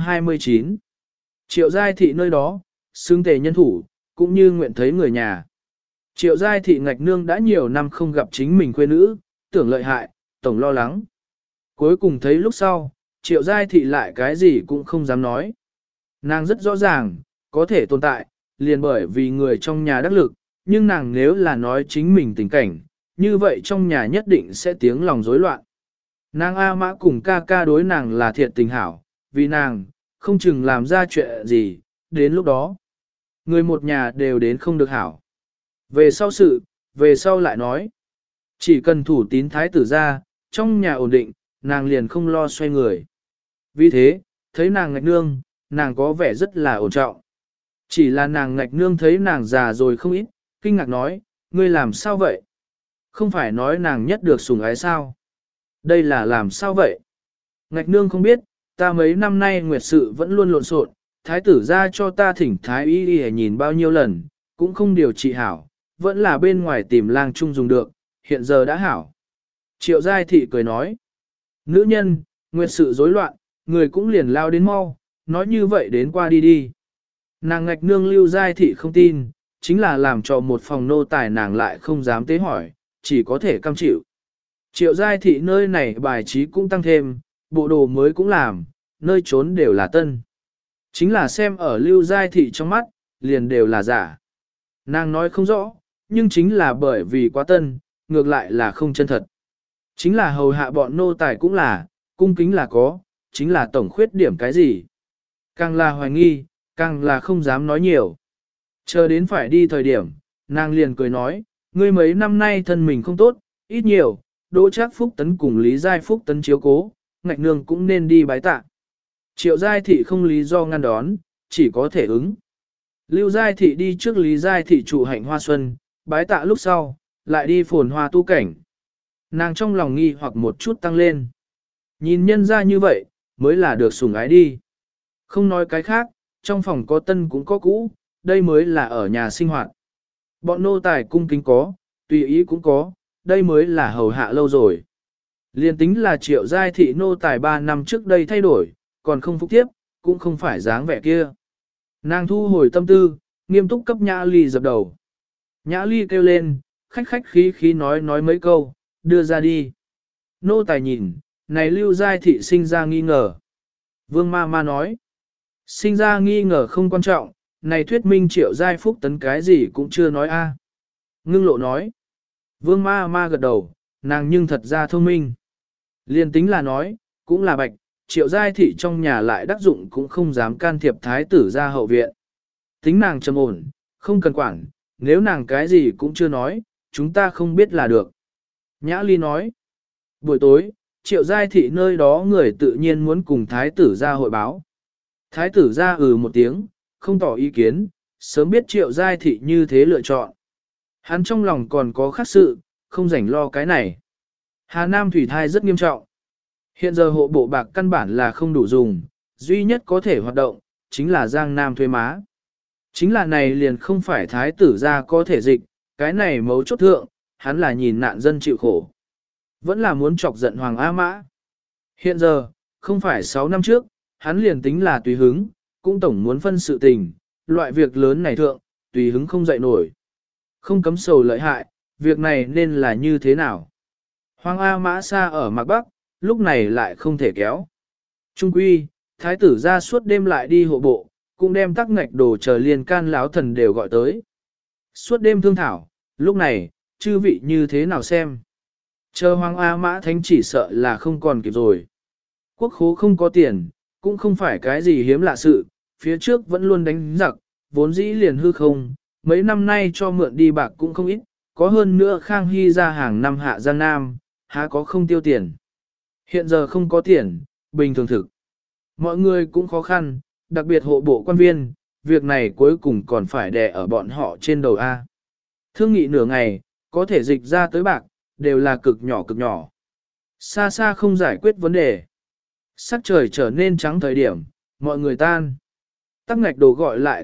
329 Triệu giai thị nơi đó, xứng tề nhân thủ, cũng như nguyện thấy người nhà. Triệu giai thị ngạch nương đã nhiều năm không gặp chính mình quê nữ, tưởng lợi hại, tổng lo lắng. Cuối cùng thấy lúc sau, triệu giai thị lại cái gì cũng không dám nói. Nàng rất rõ ràng, có thể tồn tại, liền bởi vì người trong nhà đắc lực, nhưng nàng nếu là nói chính mình tình cảnh, như vậy trong nhà nhất định sẽ tiếng lòng rối loạn. Nàng A Mã cùng ca ca đối nàng là thiệt tình hảo, vì nàng, không chừng làm ra chuyện gì, đến lúc đó. Người một nhà đều đến không được hảo. Về sau sự, về sau lại nói. Chỉ cần thủ tín thái tử ra, trong nhà ổn định, nàng liền không lo xoay người. Vì thế, thấy nàng ngạch nương, nàng có vẻ rất là ổn trọng. Chỉ là nàng ngạch nương thấy nàng già rồi không ít, kinh ngạc nói, ngươi làm sao vậy? Không phải nói nàng nhất được sủng ái sao? Đây là làm sao vậy? Ngạch nương không biết, ta mấy năm nay nguyệt sự vẫn luôn lộn xộn, thái tử ra cho ta thỉnh thái y y nhìn bao nhiêu lần, cũng không điều trị hảo, vẫn là bên ngoài tìm lang chung dùng được, hiện giờ đã hảo. Triệu giai thị cười nói, nữ nhân, nguyệt sự rối loạn, người cũng liền lao đến mau, nói như vậy đến qua đi đi. Nàng ngạch nương lưu giai thị không tin, chính là làm cho một phòng nô tài nàng lại không dám tế hỏi, chỉ có thể cam chịu. Triệu giai thị nơi này bài trí cũng tăng thêm, bộ đồ mới cũng làm, nơi trốn đều là tân. Chính là xem ở lưu giai thị trong mắt, liền đều là giả. Nàng nói không rõ, nhưng chính là bởi vì quá tân, ngược lại là không chân thật. Chính là hầu hạ bọn nô tài cũng là, cung kính là có, chính là tổng khuyết điểm cái gì. Càng là hoài nghi, càng là không dám nói nhiều. Chờ đến phải đi thời điểm, nàng liền cười nói, ngươi mấy năm nay thân mình không tốt, ít nhiều, Đỗ Trác Phúc Tấn cùng Lý Giai Phúc Tấn chiếu cố, ngạch nương cũng nên đi bái tạ. Triệu Giai Thị không lý do ngăn đón, chỉ có thể ứng. Lưu Giai Thị đi trước Lý Giai Thị trụ hạnh hoa xuân, bái tạ lúc sau, lại đi phồn hoa tu cảnh. Nàng trong lòng nghi hoặc một chút tăng lên. Nhìn nhân ra như vậy, mới là được sủng ái đi. Không nói cái khác, trong phòng có tân cũng có cũ, đây mới là ở nhà sinh hoạt. Bọn nô tài cung kính có, tùy ý cũng có, đây mới là hầu hạ lâu rồi. Liên tính là triệu giai thị nô tài 3 năm trước đây thay đổi, còn không phục tiếp, cũng không phải dáng vẻ kia. Nàng thu hồi tâm tư, nghiêm túc cấp Nhã Ly dập đầu. Nhã Ly kêu lên, khách khách khí khí nói mấy câu, đưa ra đi. Nô tài nhìn, này lưu giai thị sinh ra nghi ngờ. Vương ma ma nói, sinh ra nghi ngờ không quan trọng, này thuyết minh triệu giai phúc tấn cái gì cũng chưa nói a. Ngưng lộ nói, vương ma ma gật đầu, nàng nhưng thật ra thông minh. Liên tính là nói, cũng là bạch, triệu giai thị trong nhà lại đắc dụng cũng không dám can thiệp thái tử ra hậu viện. Tính nàng trầm ổn, không cần quản, nếu nàng cái gì cũng chưa nói, chúng ta không biết là được. Nhã Ly nói, buổi tối, triệu giai thị nơi đó người tự nhiên muốn cùng thái tử ra hội báo. Thái tử ra một tiếng, không tỏ ý kiến, sớm biết triệu giai thị như thế lựa chọn. Hắn trong lòng còn có khác sự, không rảnh lo cái này. Hà Nam thủy thai rất nghiêm trọng. Hiện giờ hộ bộ bạc căn bản là không đủ dùng, duy nhất có thể hoạt động, chính là Giang Nam thuế má. Chính là này liền không phải thái tử gia có thể dịch, cái này mấu chốt thượng, hắn là nhìn nạn dân chịu khổ. Vẫn là muốn chọc giận Hoàng A Mã. Hiện giờ, không phải 6 năm trước, hắn liền tính là tùy hứng, cũng tổng muốn phân sự tình, loại việc lớn này thượng, tùy hứng không dậy nổi. Không cấm sầu lợi hại, việc này nên là như thế nào? Hoàng A Mã xa ở Mạc Bắc, lúc này lại không thể kéo. Trung quy, thái tử ra suốt đêm lại đi hộ bộ, cũng đem tắc ngạch đồ chờ liền can láo thần đều gọi tới. Suốt đêm thương thảo, lúc này, chư vị như thế nào xem? Chờ Hoàng A Mã Thánh chỉ sợ là không còn kịp rồi. Quốc khố không có tiền, cũng không phải cái gì hiếm lạ sự, phía trước vẫn luôn đánh giặc, vốn dĩ liền hư không, mấy năm nay cho mượn đi bạc cũng không ít, có hơn nữa Khang Hy ra hàng năm hạ Giang Nam, há có không tiêu tiền. Hiện giờ không có tiền, bình thường thực. Mọi người cũng khó khăn, đặc biệt hộ bộ quan viên, việc này cuối cùng còn phải đè ở bọn họ trên đầu A. Thương nghị nửa ngày, có thể dịch ra tới bạc, đều là cực nhỏ cực nhỏ. Xa xa không giải quyết vấn đề. Sắc trời trở nên trắng thời điểm, mọi người tan. Tắc ngạch đồ gọi lại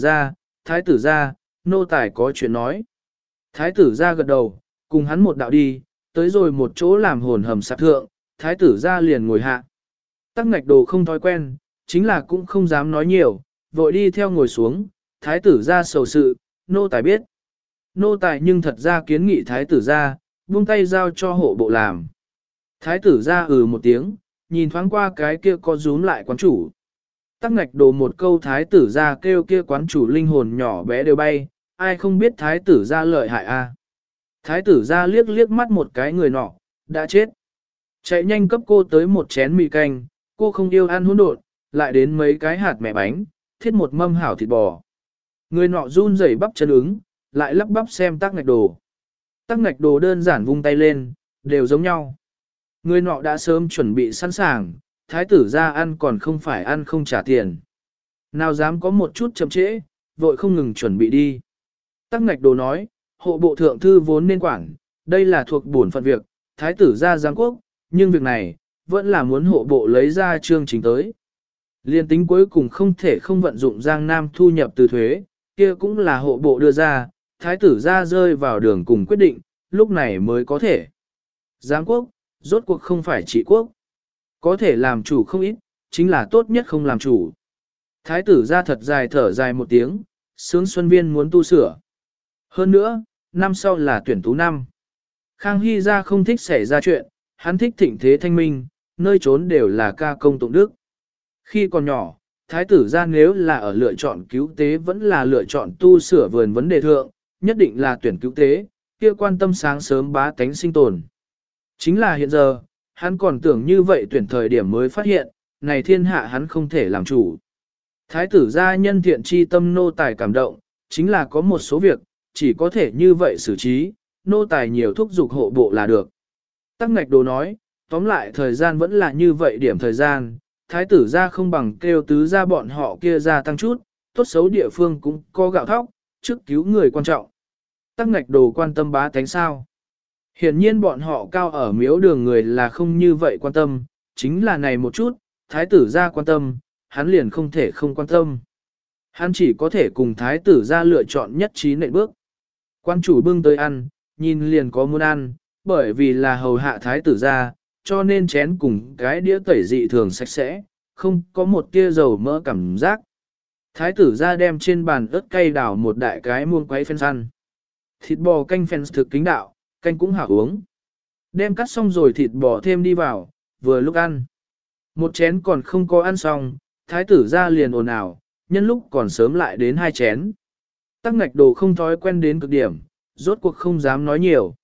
thái tử ra, nô tài có chuyện nói. Thái tử ra gật đầu, cùng hắn một đạo đi, tới rồi một chỗ làm hồn hầm sạp thượng, thái tử ra liền ngồi hạ. Tắc ngạch đồ không thói quen, chính là cũng không dám nói nhiều, vội đi theo ngồi xuống, thái tử ra sầu sự, nô tài biết. Nô tài nhưng thật ra kiến nghị thái tử ra, buông tay giao cho hộ bộ làm. Thái tử ra một tiếng, nhìn thoáng qua cái kia có rúm lại quán chủ. Tắc ngạch đồ một câu thái tử ra kêu kia quán chủ linh hồn nhỏ bé đều bay, ai không biết thái tử ra lợi hại a? Thái tử ra liếc liếc mắt một cái người nọ, đã chết. Chạy nhanh cấp cô tới một chén mì canh, cô không yêu ăn hỗn độn, lại đến mấy cái hạt mẹ bánh, thiết một mâm hảo thịt bò. Người nọ run rẩy bắp chân ứng, lại lắp bắp xem tắc ngạch đồ. Tắc ngạch đồ đơn giản vung tay lên, đều giống nhau. Người nọ đã sớm chuẩn bị sẵn sàng, thái tử ra ăn còn không phải ăn không trả tiền. Nào dám có một chút chậm trễ, vội không ngừng chuẩn bị đi. Tắc ngạch đồ nói, hộ bộ thượng thư vốn nên quản, đây là thuộc bổn phận việc, thái tử ra giám quốc, nhưng việc này, vẫn là muốn hộ bộ lấy ra chương trình tới. Liên tính cuối cùng không thể không vận dụng Giang Nam thu nhập từ thuế, kia cũng là hộ bộ đưa ra, thái tử ra rơi vào đường cùng quyết định, lúc này mới có thể. Giám quốc, rốt cuộc không phải trị quốc. Có thể làm chủ không ít, chính là tốt nhất không làm chủ. Thái tử ra thật dài thở dài một tiếng, sướng xuân viên muốn tu sửa. Hơn nữa, năm sau là tuyển tú năm. Khang Hy ra không thích xảy ra chuyện, hắn thích thịnh thế thanh minh, nơi trốn đều là ca công tụng đức. Khi còn nhỏ, thái tử ra nếu là ở lựa chọn cứu tế vẫn là lựa chọn tu sửa vườn vấn đề thượng, nhất định là tuyển cứu tế, kia quan tâm sáng sớm bá tánh sinh tồn. Chính là hiện giờ, hắn còn tưởng như vậy tuyển thời điểm mới phát hiện, này thiên hạ hắn không thể làm chủ. Thái tử gia nhân thiện chi tâm nô tài cảm động, chính là có một số việc, chỉ có thể như vậy xử trí, nô tài nhiều thúc giục hộ bộ là được. Tắc ngạch đồ nói, tóm lại thời gian vẫn là như vậy điểm thời gian, thái tử gia không bằng kêu tứ gia bọn họ kia ra tăng chút, tốt xấu địa phương cũng có gạo thóc, trước cứu người quan trọng. Tắc ngạch đồ quan tâm bá tánh sao. Hiển nhiên bọn họ cao ở miếu đường người là không như vậy quan tâm, chính là này một chút, thái tử gia quan tâm, hắn liền không thể không quan tâm. Hắn chỉ có thể cùng thái tử gia lựa chọn nhất trí nệ bước. Quan chủ bưng tới ăn, nhìn liền có muốn ăn, bởi vì là hầu hạ thái tử gia, cho nên chén cùng cái đĩa tẩy dị thường sạch sẽ, không có một tia dầu mỡ cảm giác. Thái tử gia đem trên bàn ớt cay đảo một đại cái muông quấy phen săn. Thịt bò canh phen thực kính đạo, canh cũng hảo uống. Đem cắt xong rồi thịt bò thêm đi vào, vừa lúc ăn. Một chén còn không có ăn xong, thái tử gia liền ồn ào, nhân lúc còn sớm lại đến 2 chén. Tắc ngạch đồ không thói quen đến cực điểm, rốt cuộc không dám nói nhiều.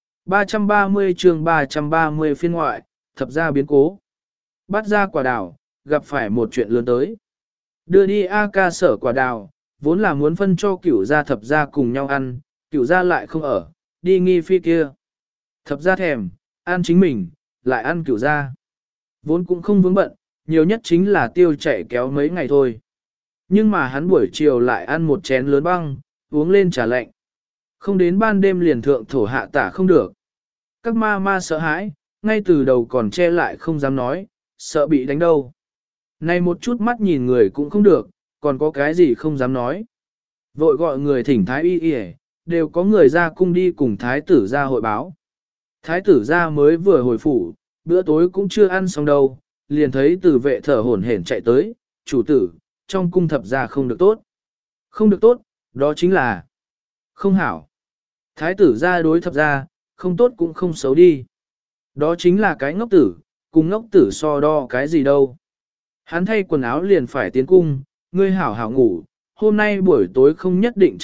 330 chương 330 phiên ngoại, thập gia biến cố. Bắt ra quả đào, gặp phải một chuyện lớn tới. Đưa đi A ca sở quả đào, vốn là muốn phân cho cửu gia thập gia cùng nhau ăn, cửu gia lại không ở, đi nghi phi kia. Thập gia thèm, ăn chính mình, lại ăn cửu gia. Vốn cũng không vướng bận, nhiều nhất chính là tiêu chảy kéo mấy ngày thôi. Nhưng mà hắn buổi chiều lại ăn một chén lớn băng, uống lên trà lạnh. Không đến ban đêm liền thượng thổ hạ tả không được. Các ma ma sợ hãi, ngay từ đầu còn che lại không dám nói, sợ bị đánh đâu. Này một chút mắt nhìn người cũng không được, còn có cái gì không dám nói. Vội gọi người thỉnh thái y y, đều có người ra cung đi cùng thái tử ra hội báo. Thái tử ra mới vừa hồi phủ, bữa tối cũng chưa ăn xong đâu, liền thấy Từ Vệ thở hổn hển chạy tới, chủ tử, trong cung thập ra không được tốt. Không được tốt, đó chính là không hảo. Thái tử ra đối thập ra, không tốt cũng không xấu đi. Đó chính là cái ngốc tử, cùng ngốc tử so đo cái gì đâu. Hắn thay quần áo liền phải tiến cung, ngươi hảo hảo ngủ, hôm nay buổi tối không nhất định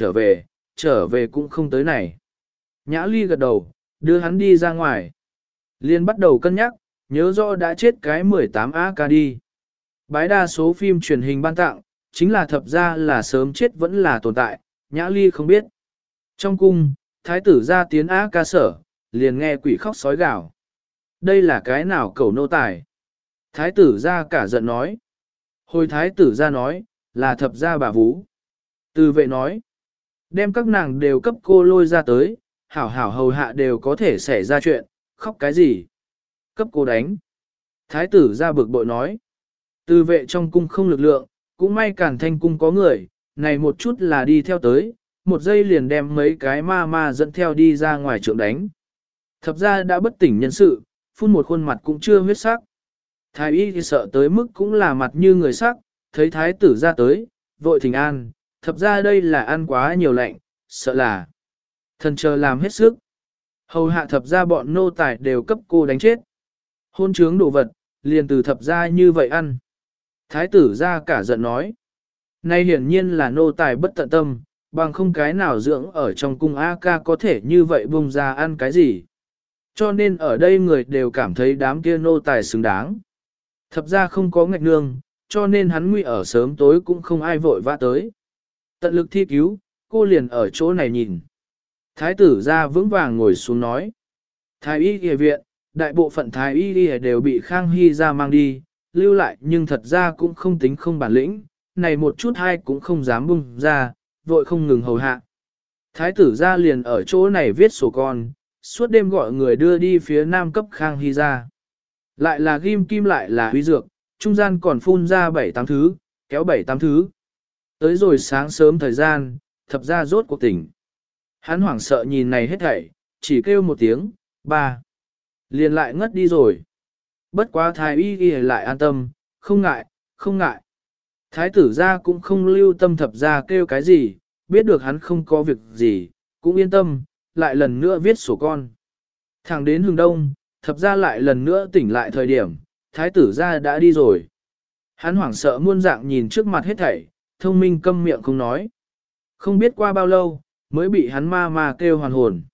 trở về cũng không tới này. Nhã Ly gật đầu, đưa hắn đi ra ngoài. Liên bắt đầu cân nhắc, nhớ rõ đã chết cái 18 AK đi. Bái đa số phim truyền hình ban tặng, chính là thập ra là sớm chết vẫn là tồn tại, Nhã Ly không biết. Trong cung, thái tử ra tiến AK sở, liền nghe quỷ khóc sói gào. Đây là cái nào cầu nô tài? Thái tử ra cả giận nói. Hồi thái tử ra nói, là thập ra bà Vú. Từ Vệ nói, đem các nàng đều cấp cô lôi ra tới, hảo hảo hầu hạ đều có thể xảy ra chuyện, khóc cái gì? Cấp cô đánh. Thái tử ra bực bội nói, Từ Vệ trong cung không lực lượng, cũng may Càn Thanh cung có người, này một chút là đi theo tới, một giây liền đem mấy cái ma dẫn theo đi ra ngoài trượng đánh. Thập ra đã bất tỉnh nhân sự, phun một khuôn mặt cũng chưa huyết sắc. Thái y thì sợ tới mức cũng là mặt như người sắc, thấy thái tử ra tới, vội thỉnh an, thập ra đây là ăn quá nhiều lạnh, sợ là thần chờ làm hết sức. Hầu hạ thập ra bọn nô tài đều cấp cô đánh chết. Hôn trướng đồ vật, liền từ thập ra như vậy ăn. Thái tử ra cả giận nói. Nay hiển nhiên là nô tài bất tận tâm, bằng không cái nào dưỡng ở trong cung A-ca có thể như vậy bung ra ăn cái gì. Cho nên ở đây người đều cảm thấy đám kia nô tài xứng đáng. Thập ra không có ngạch nương, cho nên hắn nguy ở sớm tối cũng không ai vội vã tới. Tận lực thi cứu, cô liền ở chỗ này nhìn. Thái tử ra vững vàng ngồi xuống nói. Thái y y viện, đại bộ phận thái y y đều bị Khang Hy ra mang đi, lưu lại nhưng thật ra cũng không tính không bản lĩnh, này một chút hay cũng không dám bung ra, vội không ngừng hầu hạ. Thái tử ra liền ở chỗ này viết sổ con, suốt đêm gọi người đưa đi phía nam cấp Khang Hy ra. Lại là ghim kim lại là huy dược, trung gian còn phun ra 7-8 thứ, kéo 7-8 thứ. Tới rồi sáng sớm thời gian, thập ra rốt cuộc tỉnh. Hắn hoảng sợ nhìn này hết thảy, chỉ kêu một tiếng, ba. Liền lại ngất đi rồi. Bất quá thái y ghi lại an tâm, không ngại, không ngại. Thái tử ra cũng không lưu tâm thập ra kêu cái gì, biết được hắn không có việc gì, cũng yên tâm, lại lần nữa viết sổ con. Thẳng đến hừng đông, thập ra lại lần nữa tỉnh lại thời điểm, thái tử ra đã đi rồi. Hắn hoảng sợ muôn dạng nhìn trước mặt hết thảy, thông minh câm miệng không nói. Không biết qua bao lâu, mới bị hắn ma kêu hoàn hồn.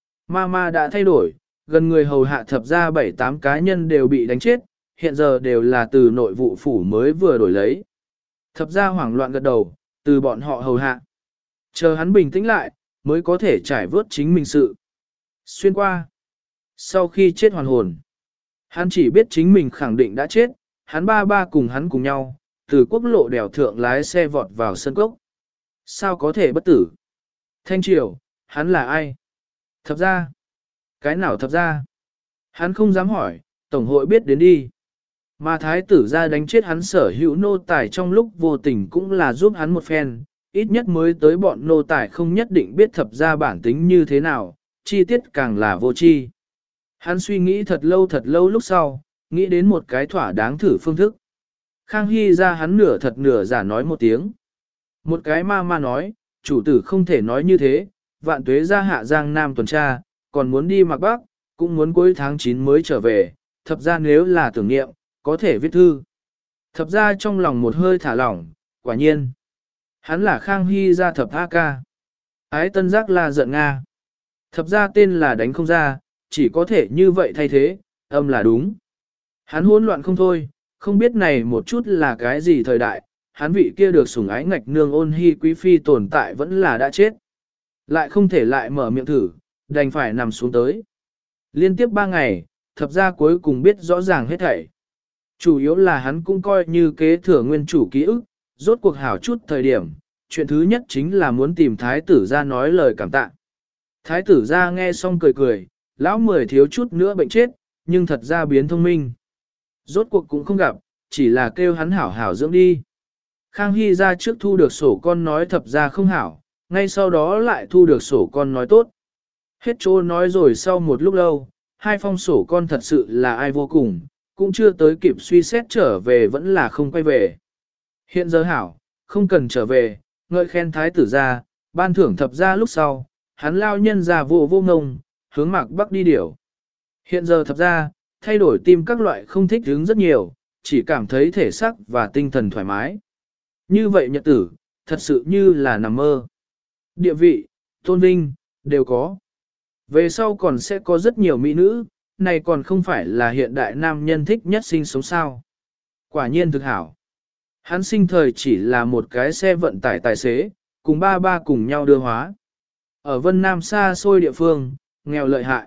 Ma đã thay đổi, gần người hầu hạ thập ra 7-8 cá nhân đều bị đánh chết, hiện giờ đều là từ nội vụ phủ mới vừa đổi lấy. Thập ra hoảng loạn gật đầu, từ bọn họ hầu hạ. Chờ hắn bình tĩnh lại, mới có thể trải vớt chính mình sự. Xuyên qua. Sau khi chết hoàn hồn, hắn chỉ biết chính mình khẳng định đã chết, hắn ba cùng hắn cùng nhau, từ quốc lộ đèo thượng lái xe vọt vào sân cốc. Sao có thể bất tử? Thanh Triều, hắn là ai? Thập ra. Cái nào thập ra? Hắn không dám hỏi, tổng hội biết đến đi. Mà thái tử ra đánh chết hắn sở hữu nô tài trong lúc vô tình cũng là giúp hắn một phen, ít nhất mới tới bọn nô tài không nhất định biết thập ra bản tính như thế nào, chi tiết càng là vô chi. Hắn suy nghĩ thật lâu lúc sau, nghĩ đến một cái thỏa đáng thử phương thức. Khang Hy ra hắn nửa thật nửa giả nói một tiếng. Một cái ma nói, chủ tử không thể nói như thế, vạn tuế ra hạ giang nam tuần tra, còn muốn đi mặc bắc, cũng muốn cuối tháng 9 mới trở về, thập ra nếu là tưởng niệm, có thể viết thư. Thập ra trong lòng một hơi thả lỏng, quả nhiên. Hắn là Khang Hy ra thập A ca. Ái tân giác là giận Nga. Thập ra tên là đánh không ra, chỉ có thể như vậy thay thế, âm là đúng. Hắn hỗn loạn không thôi, không biết này một chút là cái gì thời đại, hắn vị kia được sủng ái ngạch nương Ôn Hy quý phi tồn tại vẫn là đã chết. Lại không thể lại mở miệng thử, đành phải nằm xuống tới. Liên tiếp 3 ngày, thập ra cuối cùng biết rõ ràng hết thảy. Chủ yếu là hắn cũng coi như kế thừa nguyên chủ ký ức, rốt cuộc hảo chút thời điểm, chuyện thứ nhất chính là muốn tìm thái tử ra nói lời cảm tạ. Thái tử ra nghe xong cười, lão 10 thiếu chút nữa bệnh chết, nhưng thật ra biến thông minh. Rốt cuộc cũng không gặp, chỉ là kêu hắn hảo hảo dưỡng đi. Khang Hy ra trước thu được sổ con nói thập ra không hảo, ngay sau đó lại thu được sổ con nói tốt. Hết chỗ nói rồi sau một lúc lâu, hai phong sổ con thật sự là ai vô cùng, cũng chưa tới kịp suy xét trở về vẫn là không quay về. Hiện giờ hảo, không cần trở về, ngợi khen thái tử ra, ban thưởng thập ra lúc sau, hắn lao nhân ra vô vô ngông, hướng mạc bắc đi điểu. Hiện giờ thập ra, thay đổi tim các loại không thích hứng rất nhiều, chỉ cảm thấy thể xác và tinh thần thoải mái. Như vậy nhật tử, thật sự như là nằm mơ. Địa vị, tôn vinh, đều có. Về sau còn sẽ có rất nhiều mỹ nữ, này còn không phải là hiện đại nam nhân thích nhất sinh sống sao. Quả nhiên thực hảo. Hắn sinh thời chỉ là một cái xe vận tải tài xế, cùng ba ba cùng nhau đưa hóa. Ở Vân Nam xa xôi địa phương, nghèo lợi hại.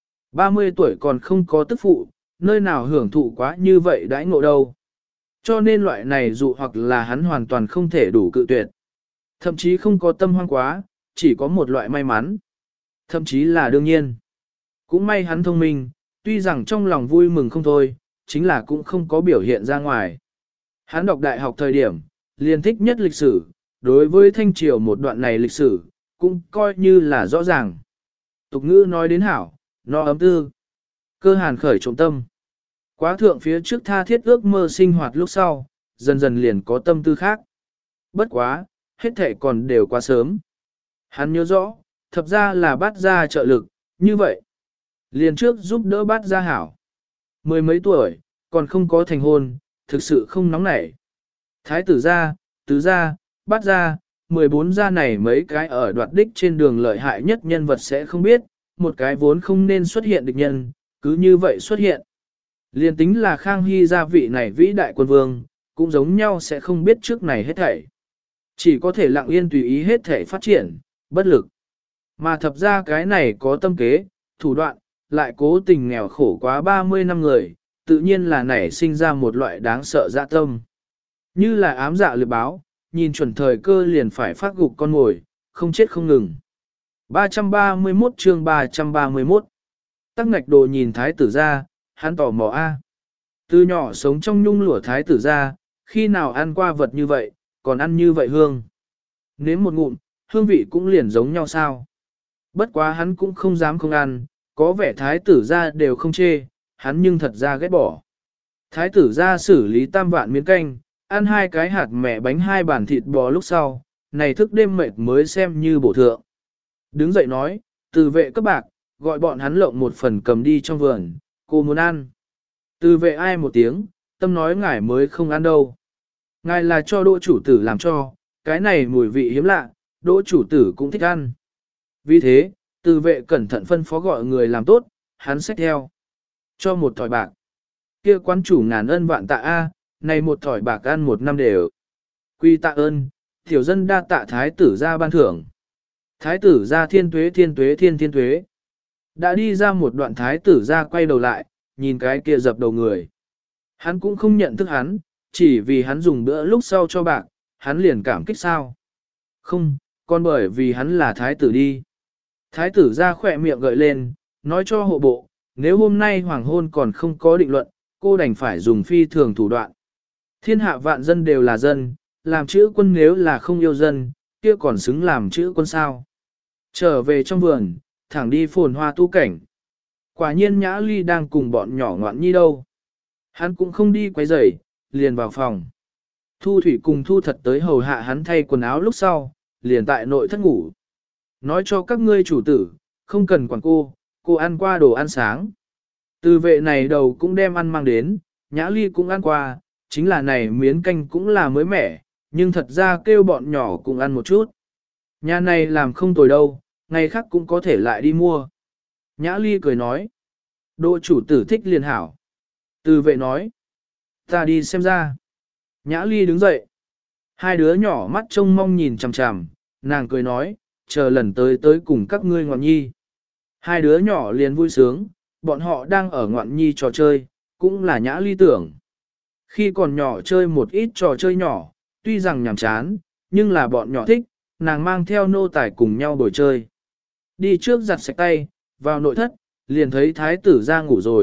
30 tuổi còn không có tức phụ, nơi nào hưởng thụ quá như vậy đãi ngộ đâu. Cho nên loại này dụ hoặc là hắn hoàn toàn không thể đủ cự tuyệt. Thậm chí không có tâm hoang quá, chỉ có một loại may mắn. Thậm chí là đương nhiên. Cũng may hắn thông minh, tuy rằng trong lòng vui mừng không thôi, chính là cũng không có biểu hiện ra ngoài. Hắn đọc đại học thời điểm, liền thích nhất lịch sử, đối với Thanh Triều một đoạn này lịch sử, cũng coi như là rõ ràng. Tục ngữ nói đến hảo, nó ấm tư. Cơ hàn khởi trọng tâm. Quá thượng phía trước tha thiết ước mơ sinh hoạt lúc sau, dần dần liền có tâm tư khác. Bất quá, hết thể còn đều quá sớm. Hắn nhớ rõ, thập ra là bát gia trợ lực, như vậy. Liền trước giúp đỡ bát gia hảo. Mười mấy tuổi, còn không có thành hôn, thực sự không nóng nảy. Thái tử gia, tứ gia, bát gia, 14 gia này mấy cái ở đoạt đích trên đường lợi hại nhất nhân vật sẽ không biết, một cái vốn không nên xuất hiện địch nhân, cứ như vậy xuất hiện. Liên tính là Khang Hy gia vị này vĩ đại quân vương, cũng giống nhau sẽ không biết trước này hết thảy. Chỉ có thể lặng yên tùy ý hết thảy phát triển, bất lực. Mà thập ra cái này có tâm kế, thủ đoạn, lại cố tình nghèo khổ quá 30 năm người, tự nhiên là nảy sinh ra một loại đáng sợ dạ tâm. Như là ám dạ lược báo, nhìn chuẩn thời cơ liền phải phát gục con mồi, không chết không ngừng. 331 chương 331 Tắc ngạch đồ nhìn thái tử ra, hắn tò mò a. Từ nhỏ sống trong nhung lụa thái tử ra, khi nào ăn qua vật như vậy, còn ăn như vậy hương. Nếm một ngụm, hương vị cũng liền giống nhau sao. Bất quá hắn cũng không dám không ăn, có vẻ thái tử ra đều không chê, hắn nhưng thật ra ghét bỏ. Thái tử ra xử lý tam vạn miếng canh, ăn 2 cái hạt mẹ bánh 2 bàn thịt bò lúc sau, này thức đêm mệt mới xem như bổ thượng. Đứng dậy nói, từ vệ cấp bạc, gọi bọn hắn lộng một phần cầm đi trong vườn, cô muốn ăn. Từ vệ ai một tiếng, tâm nói ngài mới không ăn đâu. Ngài là cho đỗ chủ tử làm cho, cái này mùi vị hiếm lạ, đỗ chủ tử cũng thích ăn. Vì thế, từ vệ cẩn thận phân phó gọi người làm tốt, hắn xách theo. Cho một thỏi bạc. Kia quán chủ ngàn ân vạn tạ A, này một thỏi bạc ăn 1 năm đều. Quy tạ ơn, tiểu dân đa tạ thái tử ra ban thưởng. Thái tử ra thiên tuế thiên tuế thiên tuế. Đã đi ra một đoạn thái tử ra quay đầu lại, nhìn cái kia dập đầu người. Hắn cũng không nhận thức hắn, chỉ vì hắn dùng bữa lúc sau cho bạc, hắn liền cảm kích sao. Không, còn bởi vì hắn là thái tử đi. Thái tử ra khỏe miệng gợi lên, nói cho hộ bộ, nếu hôm nay hoàng hôn còn không có định luận, cô đành phải dùng phi thường thủ đoạn. Thiên hạ vạn dân đều là dân, làm chữ quân nếu là không yêu dân, kia còn xứng làm chữ quân sao. Trở về trong vườn, thẳng đi phồn hoa tu cảnh. Quả nhiên Nhã Ly đang cùng bọn nhỏ ngoạn nhi đâu. Hắn cũng không đi quấy rầy, liền vào phòng. Thu Thủy cùng Thu Thật tới hầu hạ hắn thay quần áo lúc sau, liền tại nội thất ngủ. Nói cho các ngươi chủ tử, không cần quản cô ăn qua đồ ăn sáng. Từ vệ này đầu cũng đem ăn mang đến, Nhã Ly cũng ăn qua, chính là này miến canh cũng là mới mẻ, nhưng thật ra kêu bọn nhỏ cũng ăn một chút. Nhà này làm không tồi đâu, ngày khác cũng có thể lại đi mua. Nhã Ly cười nói, đỗ chủ tử thích liền hảo. Từ vệ nói, ta đi xem ra. Nhã Ly đứng dậy. Hai đứa nhỏ mắt trông mong nhìn chằm chằm, nàng cười nói, chờ lần tới cùng các ngươi ngoạn nhi. Hai đứa nhỏ liền vui sướng, bọn họ đang ở ngoạn nhi trò chơi, cũng là Nhã Ly tưởng. Khi còn nhỏ chơi một ít trò chơi nhỏ, tuy rằng nhàm chán, nhưng là bọn nhỏ thích, nàng mang theo nô tài cùng nhau bồi chơi. Đi trước giặt sạch tay, vào nội thất, liền thấy thái tử ra ngủ rồi,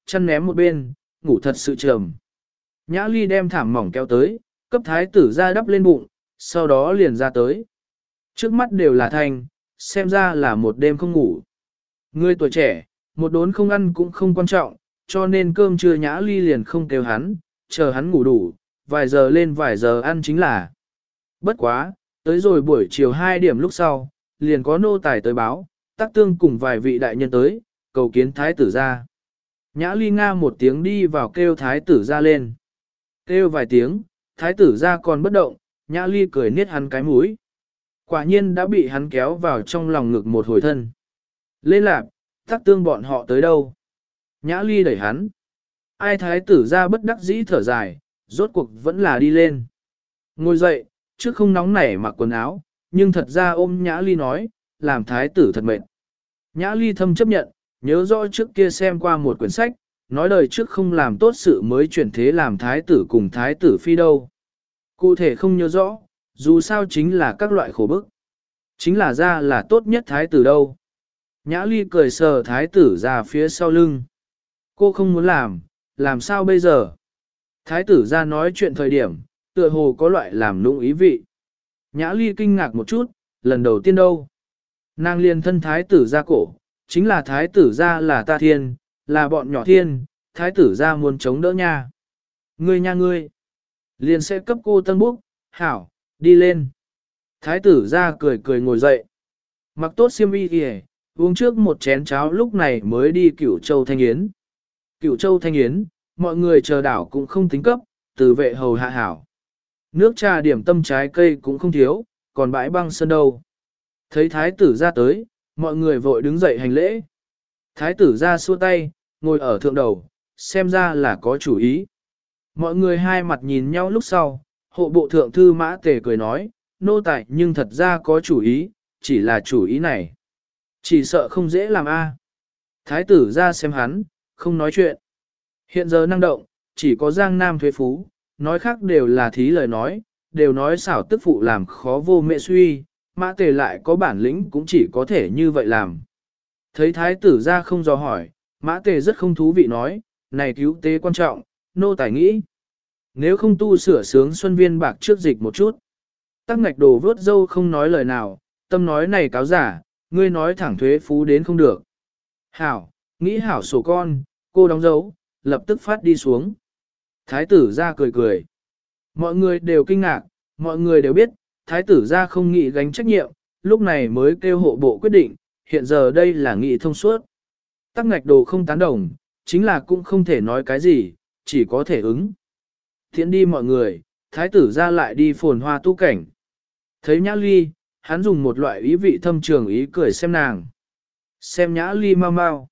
chăn ném một bên, ngủ thật sự trầm. Nhã Ly đem thảm mỏng kéo tới, cấp thái tử ra đắp lên bụng, sau đó liền ra tới. Trước mắt đều là thanh, xem ra là một đêm không ngủ. Người tuổi trẻ, một đốn không ăn cũng không quan trọng, cho nên cơm trưa Nhã Ly liền không kêu hắn, chờ hắn ngủ đủ, vài giờ lên vài giờ ăn chính là. Bất quá, tới rồi buổi chiều 2 điểm lúc sau, liền có nô tài tới báo, Tắc Tương cùng vài vị đại nhân tới, cầu kiến thái tử ra. Nhã Ly nga một tiếng đi vào kêu thái tử ra lên. Kêu vài tiếng, thái tử ra còn bất động, Nhã Ly cười niết hắn cái mũi. Quả nhiên đã bị hắn kéo vào trong lòng ngực một hồi thân. Lên lạp, Tắc Tương bọn họ tới đâu? Nhã Ly đẩy hắn. Ai thái tử ra bất đắc dĩ thở dài, rốt cuộc vẫn là đi lên. Ngồi dậy, trước không nóng nảy mặc quần áo, nhưng thật ra ôm Nhã Ly nói, làm thái tử thật mệt. Nhã Ly thâm chấp nhận, nhớ rõ trước kia xem qua một quyển sách, nói đời trước không làm tốt sự mới chuyển thế làm thái tử cùng thái tử phi đâu. Cụ thể không nhớ rõ, dù sao chính là các loại khổ bức. Chính là ra là tốt nhất thái tử đâu. Nhã Ly cười sờ thái tử ra phía sau lưng. Cô không muốn làm sao bây giờ? Thái tử ra nói chuyện thời điểm, tựa hồ có loại làm nũng ý vị. Nhã Ly kinh ngạc một chút, lần đầu tiên đâu? Nàng liền thân thái tử ra cổ, chính là thái tử ra là ta thiên, là bọn nhỏ thiên, thái tử ra muốn chống đỡ nha. Ngươi nha ngươi, liền sẽ cấp cô tân búc, hảo, đi lên. Thái tử ra cười cười ngồi dậy. Mặc tốt xiêm y kìa, uống trước một chén cháo lúc này mới đi Cửu Châu Thanh Yến. Cửu Châu Thanh Yến, mọi người chờ đảo cũng không tính cấp, từ vệ hầu hạ hảo. Nước trà điểm tâm trái cây cũng không thiếu, còn bãi băng sân đâu. Thấy thái tử ra tới, mọi người vội đứng dậy hành lễ. Thái tử ra xua tay, ngồi ở thượng đầu, xem ra là có chủ ý. Mọi người hai mặt nhìn nhau lúc sau, hộ bộ thượng thư Mã Tề cười nói, nô tài nhưng thật ra có chủ ý, chỉ là chủ ý này. Chỉ sợ không dễ làm a. Thái tử ra xem hắn, không nói chuyện. Hiện giờ năng động, chỉ có Giang Nam thuế phú, nói khác đều là thí lời nói, đều nói xảo tức phụ làm khó vô mẹ suy, Mã Tề lại có bản lĩnh cũng chỉ có thể như vậy làm. Thấy thái tử ra không dò hỏi, Mã Tề rất không thú vị nói, này cứu tế quan trọng, nô tài nghĩ. Nếu không tu sửa sướng xuân viên bạc trước dịch một chút. Tắc ngạch đồ vớt dâu không nói lời nào, tâm nói này cáo giả, ngươi nói thẳng thuế phú đến không được. Hảo, nghĩ hảo sổ con, cô đóng dấu, lập tức phát đi xuống. Thái tử ra cười cười. Mọi người đều kinh ngạc, mọi người đều biết, thái tử ra không nghĩ gánh trách nhiệm, lúc này mới kêu hộ bộ quyết định, hiện giờ đây là nghị thông suốt. Tắc ngạch đồ không tán đồng, chính là cũng không thể nói cái gì, chỉ có thể ứng. Thiện đi mọi người, thái tử ra lại đi phồn hoa tu cảnh. Thấy Nhã Ly, hắn dùng một loại ý vị thâm trường ý cười xem nàng. Xem Nhã Ly mau mau.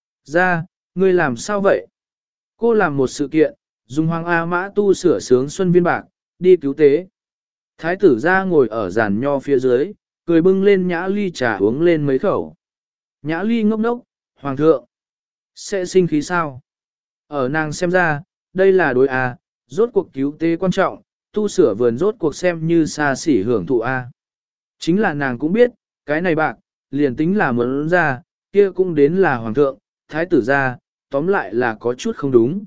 Ra, ngươi làm sao vậy? Cô làm một sự kiện, dùng hoàng A mã tu sửa sướng xuân viên bạc, đi cứu tế. Thái tử ra ngồi ở giàn nho phía dưới, cười bưng lên Nhã Ly trà uống lên mấy khẩu. Nhã Ly ngốc ngốc, hoàng thượng, sẽ sinh khí sao? Ở nàng xem ra, đây là đối A, rốt cuộc cứu tế quan trọng, tu sửa vườn rốt cuộc xem như xa xỉ hưởng thụ A. Chính là nàng cũng biết, cái này bạc, liền tính là muốn ra, kia cũng đến là hoàng thượng, thái tử ra, tóm lại là có chút không đúng.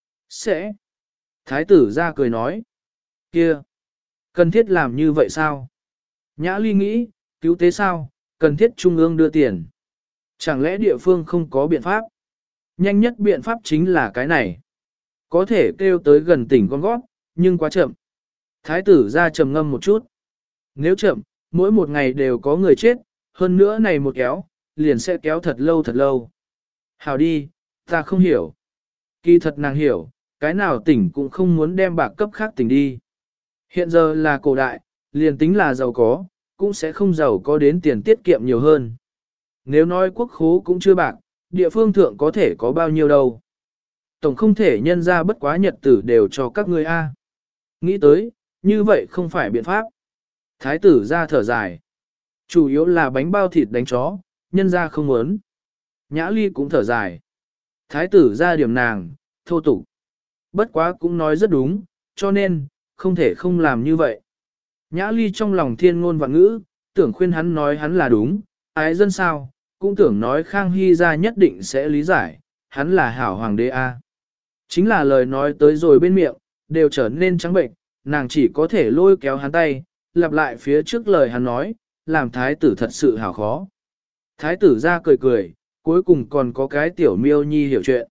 Sẽ. Thái tử ra cười nói. Kia. Cần thiết làm như vậy sao? Nhã Ly nghĩ, cứu tế sao, cần thiết trung ương đưa tiền. Chẳng lẽ địa phương không có biện pháp? Nhanh nhất biện pháp chính là cái này. Có thể kêu tới gần tỉnh con gót, nhưng quá chậm. Thái tử ra trầm ngâm một chút. Nếu chậm, mỗi một ngày đều có người chết, hơn nữa này một kéo, liền sẽ kéo thật lâu thật lâu. Hào đi, ta không hiểu. Kỳ thật nàng hiểu, cái nào tỉnh cũng không muốn đem bạc cấp khác tỉnh đi. Hiện giờ là cổ đại, liền tính là giàu có, cũng sẽ không giàu có đến tiền tiết kiệm nhiều hơn. Nếu nói quốc khố cũng chưa bạc, địa phương thượng có thể có bao nhiêu đâu. Tổng không thể nhân ra bất quá nhật tử đều cho các ngươi A. Nghĩ tới, như vậy không phải biện pháp. Thái tử ra thở dài. Chủ yếu là bánh bao thịt đánh chó, nhân ra không muốn. Nhã Ly cũng thở dài. Thái tử ra điểm nàng, thô tục. Bất quá cũng nói rất đúng, cho nên, không thể không làm như vậy. Nhã Ly trong lòng thiên ngôn vạn ngữ, tưởng khuyên hắn nói hắn là đúng, ái dân sao, cũng tưởng nói Khang Hy ra nhất định sẽ lý giải, hắn là hảo hoàng đế a. Chính là lời nói tới rồi bên miệng, đều trở nên trắng bệnh, nàng chỉ có thể lôi kéo hắn tay, lặp lại phía trước lời hắn nói, làm thái tử thật sự hảo khó. Thái tử ra cười cười, cuối cùng còn có cái tiểu miêu nhi hiểu chuyện.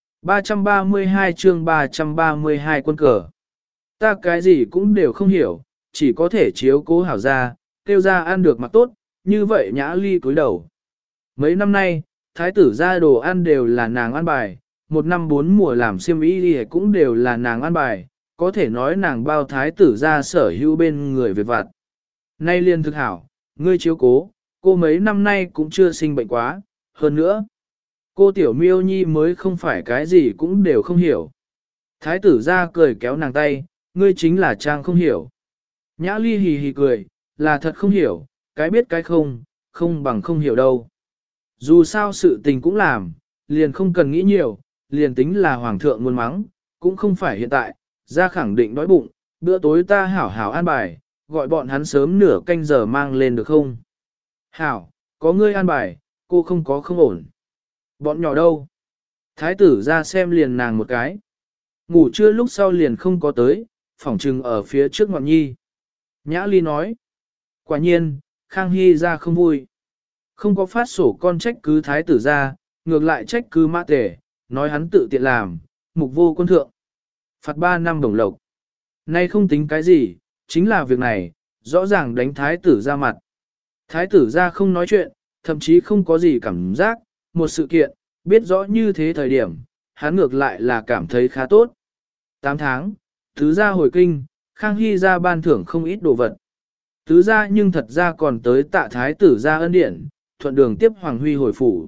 332 chương 332 quân cờ. Ta cái gì cũng đều không hiểu, chỉ có thể chiếu cố hảo ra, kêu ra ăn được mặc tốt, như vậy Nhã Ly cúi đầu. Mấy năm nay, thái tử ra đồ ăn đều là nàng ăn bài, một năm bốn mùa làm xiêm y đi cũng đều là nàng ăn bài, có thể nói nàng bao thái tử ra sở hữu bên người về vặt. Nay liên thực hảo, ngươi chiếu cố, cô mấy năm nay cũng chưa sinh bệnh quá, hơn nữa. Cô tiểu miêu nhi mới không phải cái gì cũng đều không hiểu. Thái tử ra cười kéo nàng tay, ngươi chính là Trang không hiểu. Nhã Ly hì hì cười, là thật không hiểu, cái biết cái không, không bằng không hiểu đâu. Dù sao sự tình cũng làm, liền không cần nghĩ nhiều, liền tính là hoàng thượng muốn mắng, cũng không phải hiện tại, ra khẳng định đói bụng, bữa tối ta hảo hảo an bài, gọi bọn hắn sớm nửa canh giờ mang lên được không? Hảo, có ngươi an bài, cô không có không ổn. Bọn nhỏ đâu? Thái tử ra xem liền nàng một cái. Ngủ trưa lúc sau liền không có tới, phỏng trừng ở phía trước ngọn nhi. Nhã Ly nói. Quả nhiên, Khang Hy ra không vui. Không có phát sổ con trách cứ thái tử ra, ngược lại trách cứ mã tể, nói hắn tự tiện làm, mục vô quân thượng. Phạt 3 năm đồng lộc. Nay không tính cái gì, chính là việc này, rõ ràng đánh thái tử ra mặt. Thái tử ra không nói chuyện, thậm chí không có gì cảm giác, một sự kiện, biết rõ như thế thời điểm, hắn ngược lại là cảm thấy khá tốt. 8 tháng, tứ gia hồi kinh, Khang Hy ra ban thưởng không ít đồ vật. Tứ gia nhưng thật ra còn tới tạ thái tử ra ân điển, thuận đường tiếp Hoàng Huy hồi phủ.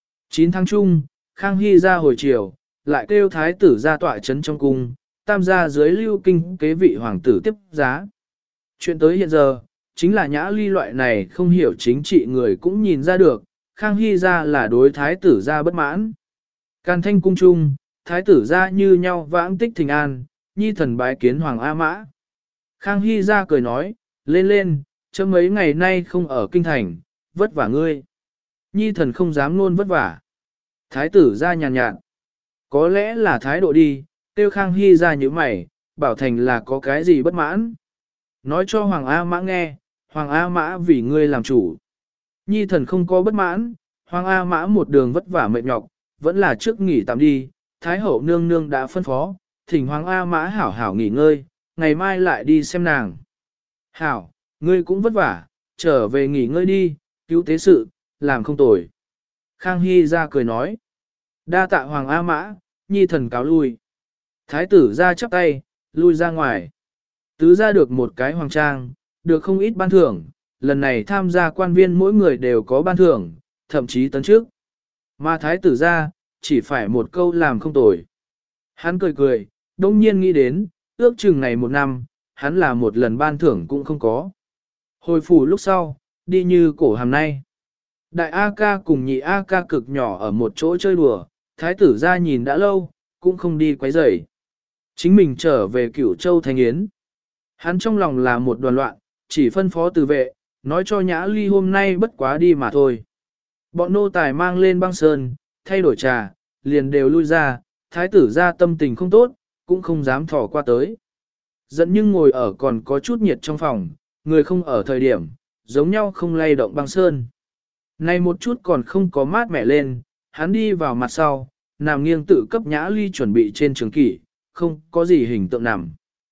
9 tháng chung, Khang Hy ra hồi chiều, lại kêu thái tử ra tọa trấn trong cung, tam gia dưới lưu kinh kế vị hoàng tử tiếp giá. Chuyện tới hiện giờ, chính là Nhã Ly loại này không hiểu chính trị người cũng nhìn ra được, Khang Hy ra là đối thái tử ra bất mãn. Càn thanh cung chung, thái tử ra như nhau vãng tích thình an, nhi thần bái kiến Hoàng A Mã. Khang Hy ra cười nói, lên lên, chấm mấy ngày nay không ở kinh thành, vất vả ngươi. Nhi thần không dám luôn vất vả. Thái tử ra nhàn nhạt. Có lẽ là thái độ đi, tiêu Khang Hy ra như mày, bảo thành là có cái gì bất mãn. Nói cho Hoàng A Mã nghe, Hoàng A Mã vì ngươi làm chủ. Nhi thần không có bất mãn, Hoàng A Mã một đường vất vả mệt nhọc, vẫn là trước nghỉ tạm đi, Thái hậu nương nương đã phân phó, thỉnh Hoàng A Mã hảo hảo nghỉ ngơi, ngày mai lại đi xem nàng. Hảo, ngươi cũng vất vả, trở về nghỉ ngơi đi, cứu tế sự, làm không tồi. Khang Hy ra cười nói, đa tạ Hoàng A Mã, nhi thần cáo lui. Thái tử ra chắp tay, lui ra ngoài. Tứ ra được một cái hoàng trang, được không ít ban thưởng, lần này tham gia quan viên mỗi người đều có ban thưởng, thậm chí tấn trước. Mà thái tử ra, chỉ phải một câu làm không tồi. Hắn cười cười, đông nhiên nghĩ đến, ước chừng này một năm, hắn là một lần ban thưởng cũng không có. Hồi phủ lúc sau, đi như cổ hàm nay. Đại A ca cùng nhị A ca cực nhỏ ở một chỗ chơi đùa, thái tử ra nhìn đã lâu, cũng không đi quấy rầy. Chính mình trở về Cửu Châu Thanh Yến. Hắn trong lòng là một đoàn loạn, chỉ phân phó từ vệ, nói cho Nhã Ly hôm nay bất quá đi mà thôi. Bọn nô tài mang lên băng sơn, thay đổi trà, liền đều lui ra, thái tử ra tâm tình không tốt, cũng không dám thỏ qua tới. Giận nhưng ngồi ở còn có chút nhiệt trong phòng, người không ở thời điểm, giống nhau không lay động băng sơn. Này một chút còn không có mát mẻ lên, hắn đi vào mặt sau, nằm nghiêng tự cấp Nhã Ly chuẩn bị trên trường kỷ, không có gì hình tượng nằm.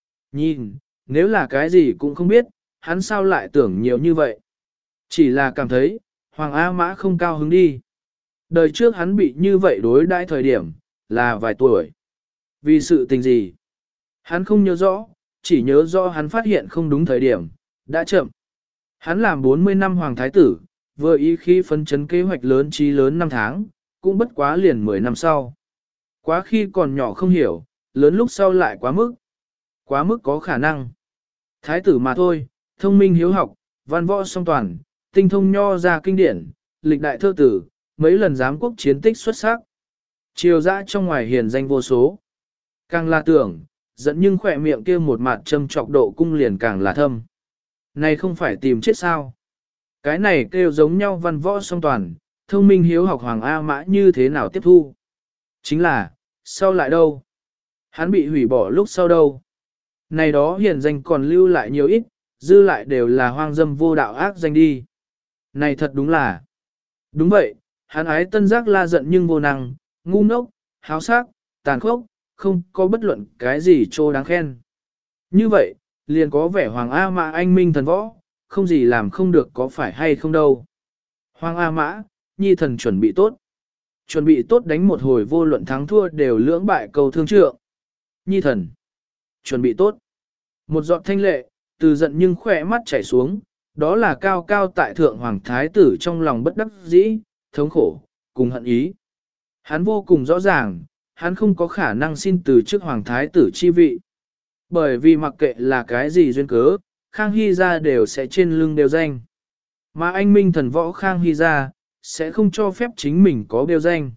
Nhìn, nếu là cái gì cũng không biết, hắn sao lại tưởng nhiều như vậy. Chỉ là cảm thấy, Hoàng A Mã không cao hứng đi. Đời trước hắn bị như vậy đối đãi thời điểm, là vài tuổi. Vì sự tình gì? Hắn không nhớ rõ, chỉ nhớ rõ hắn phát hiện không đúng thời điểm, đã chậm. Hắn làm 40 năm Hoàng Thái Tử, vừa ý khi phấn chấn kế hoạch lớn trí lớn 5 tháng, cũng bất quá liền 10 năm sau. Quá khi còn nhỏ không hiểu, lớn lúc sau lại quá mức. Quá mức có khả năng. Thái tử mà thôi, thông minh hiếu học, văn võ song toàn, tinh thông nho ra kinh điển, lịch đại thơ tử, mấy lần giám quốc chiến tích xuất sắc. Triều dã trong ngoài hiền danh vô số. Càng là tưởng, giận nhưng khỏe miệng kia một mặt châm trọc độ cung liền càng là thâm. Này không phải tìm chết sao? Cái này kêu giống nhau văn võ song toàn, thông minh hiếu học Hoàng A Mã như thế nào tiếp thu? Chính là, sau lại đâu? Hắn bị hủy bỏ lúc sau đâu? Này đó hiền danh còn lưu lại nhiều ít, dư lại đều là hoang dâm vô đạo ác danh đi. Này thật đúng là. Đúng vậy, hắn ái tân giác la giận nhưng vô năng, ngu ngốc, háo sắc, tàn khốc, không có bất luận cái gì trô đáng khen. Như vậy, liền có vẻ Hoàng A Mã anh minh thần võ, không gì làm không được có phải hay không đâu. Hoàng A Mã, nhi thần chuẩn bị tốt. Chuẩn bị tốt đánh một hồi vô luận thắng thua đều lưỡng bại cầu thương trượng. Nhi thần, chuẩn bị tốt. Một giọt thanh lệ, từ giận nhưng khỏe mắt chảy xuống, đó là cao cao tại thượng hoàng thái tử trong lòng bất đắc dĩ, thống khổ, cùng hận ý. Hắn vô cùng rõ ràng, hắn không có khả năng xin từ chức hoàng thái tử chi vị. Bởi vì mặc kệ là cái gì duyên cớ, Khang Hy gia đều sẽ trên lưng đều danh. Mà anh minh thần võ Khang Hy gia sẽ không cho phép chính mình có bêu danh.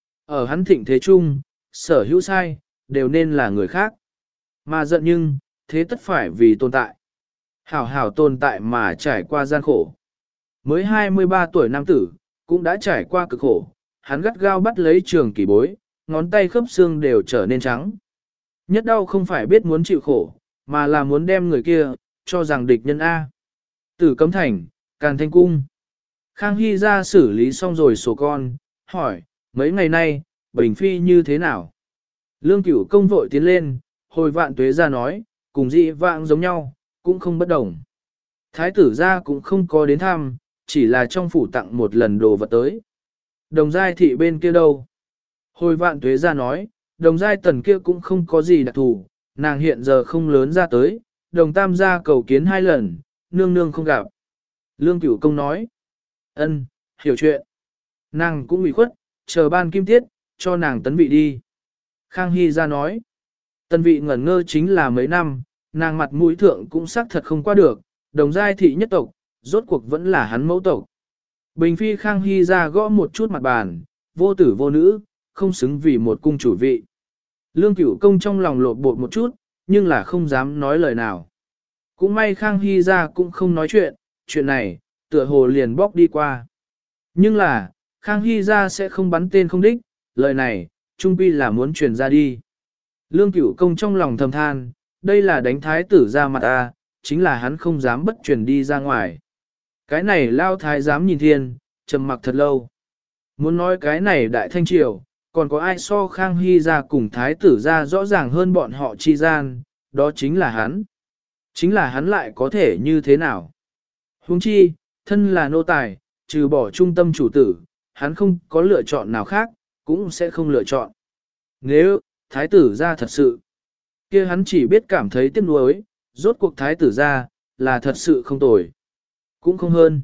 Ở hắn thịnh thế chung, sở hữu sai, đều nên là người khác. Mà giận nhưng, thế tất phải vì tồn tại. Hảo hảo tồn tại mà trải qua gian khổ. Mới 23 tuổi nam tử, cũng đã trải qua cực khổ, hắn gắt gao bắt lấy trường kỷ bối, ngón tay khớp xương đều trở nên trắng. Nhất đau không phải biết muốn chịu khổ, mà là muốn đem người kia, cho rằng địch nhân A. Tử Cấm Thành, Càn Thanh Cung. Khang Hy ra xử lý xong rồi sổ con, hỏi, mấy ngày nay, Bình Phi như thế nào? Lương Cửu Công vội tiến lên, hồi Vạn Tuế ra nói, cùng dị vãng giống nhau, cũng không bất đồng. Thái tử ra cũng không có đến thăm, chỉ là trong phủ tặng một lần đồ vật tới. Đồng giai thị bên kia đâu? Hồi Vạn Tuế ra nói, đồng giai tần kia cũng không có gì đặc thù, nàng hiện giờ không lớn ra tới, đồng tam gia cầu kiến 2 lần, nương nương không gặp. Lương Cửu Công nói, ân, hiểu chuyện. Nàng cũng ủy khuất, chờ ban kim tiết, cho nàng tấn vị đi. Khang Hy ra nói, tấn vị ngẩn ngơ chính là mấy năm, nàng mặt mũi thượng cũng xác thật không qua được, đồng giai thị nhất tộc, rốt cuộc vẫn là hắn mẫu tộc. Bình Phi Khang Hy ra gõ một chút mặt bàn, vô tử vô nữ, không xứng vì một cung chủ vị. Lương Cửu Công trong lòng lột bột một chút, nhưng là không dám nói lời nào. Cũng may Khang Hy ra cũng không nói chuyện này, tựa hồ liền bóc đi qua. Nhưng là, Khang Hy ra sẽ không bắn tên không đích, lời này, trung quy là muốn truyền ra đi. Lương Cửu Công trong lòng thầm than, đây là đánh thái tử ra mặt ta, chính là hắn không dám bất truyền đi ra ngoài. Cái này lao thái dám nhìn thiên, trầm mặc thật lâu. Muốn nói cái này đại thanh triều, còn có ai so Khang Hy ra cùng thái tử ra rõ ràng hơn bọn họ chi gian, đó chính là hắn. Chính là hắn lại có thể như thế nào? Huống chi, thân là nô tài, trừ bỏ trung tâm chủ tử, hắn không có lựa chọn nào khác, cũng sẽ không lựa chọn. Nếu, thái tử ra thật sự, kia hắn chỉ biết cảm thấy tiếc nuối, rốt cuộc thái tử ra, là thật sự không tồi. Cũng không hơn.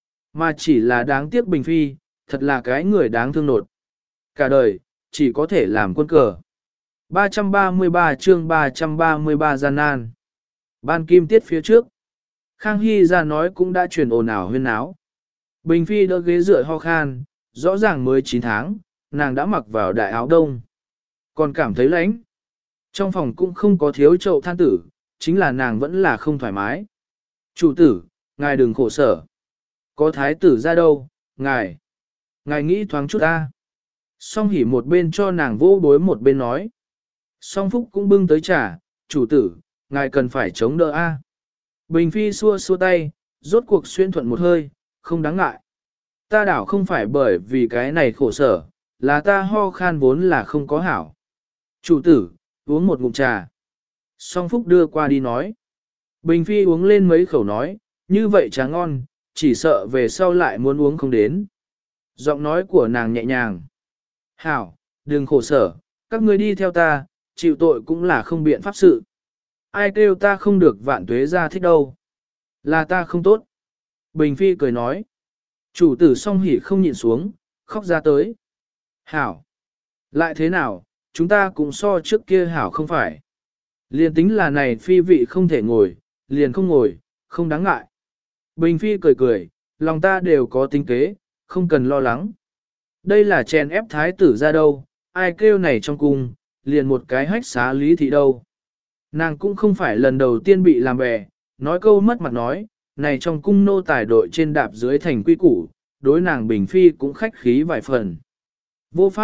Mà chỉ là đáng tiếc Bình Phi, thật là cái người đáng thương nột. Cả đời, chỉ có thể làm quân cờ. 333 chương 333 gian nan. Ban kim tiết phía trước. Khang Hy ra nói cũng đã truyền ồn ào huyên náo. Bình Phi đỡ ghế dựa ho khan, rõ ràng mới 9 tháng, nàng đã mặc vào đại áo đông. Còn cảm thấy lạnh. Trong phòng cũng không có thiếu chậu than tử, chính là nàng vẫn là không thoải mái. Chủ tử, ngài đừng khổ sở. Có thái tử ra đâu, ngài nghĩ thoáng chút ta. Song Hỉ một bên cho nàng vô bối một bên nói. Song Phúc cũng bưng tới trà, chủ tử, ngài cần phải chống đỡ a. Bình Phi xua xua tay, rốt cuộc xuyên thuận một hơi, không đáng ngại. Ta đảo không phải bởi vì cái này khổ sở, là ta ho khan vốn là không có hảo. Chủ tử, uống một ngụm trà. Song Phúc đưa qua đi nói. Bình Phi uống lên mấy khẩu nói, như vậy trà ngon, chỉ sợ về sau lại muốn uống không đến. Giọng nói của nàng nhẹ nhàng. Hảo, đừng khổ sở, các ngươi đi theo ta, chịu tội cũng là không biện pháp sự. Ai kêu ta không được Vạn Tuế ra thích đâu. Là ta không tốt. Bình Phi cười nói. Chủ tử Song Hỉ không nhịn xuống, khóc ra tới. Hảo. Lại thế nào, chúng ta cũng so trước kia hảo không phải. Liền tính là này phi vị không thể ngồi, liền không ngồi, không đáng ngại. Bình Phi cười cười, lòng ta đều có tính kế, không cần lo lắng. Đây là chèn ép thái tử ra đâu, ai kêu này trong cung, liền một cái hách xá lý thị đâu. Nàng cũng không phải lần đầu tiên bị làm bè, nói câu mất mặt nói, này trong cung nô tài đội trên đạp dưới thành quy củ, đối nàng Bình Phi cũng khách khí vài phần. Vô pháp,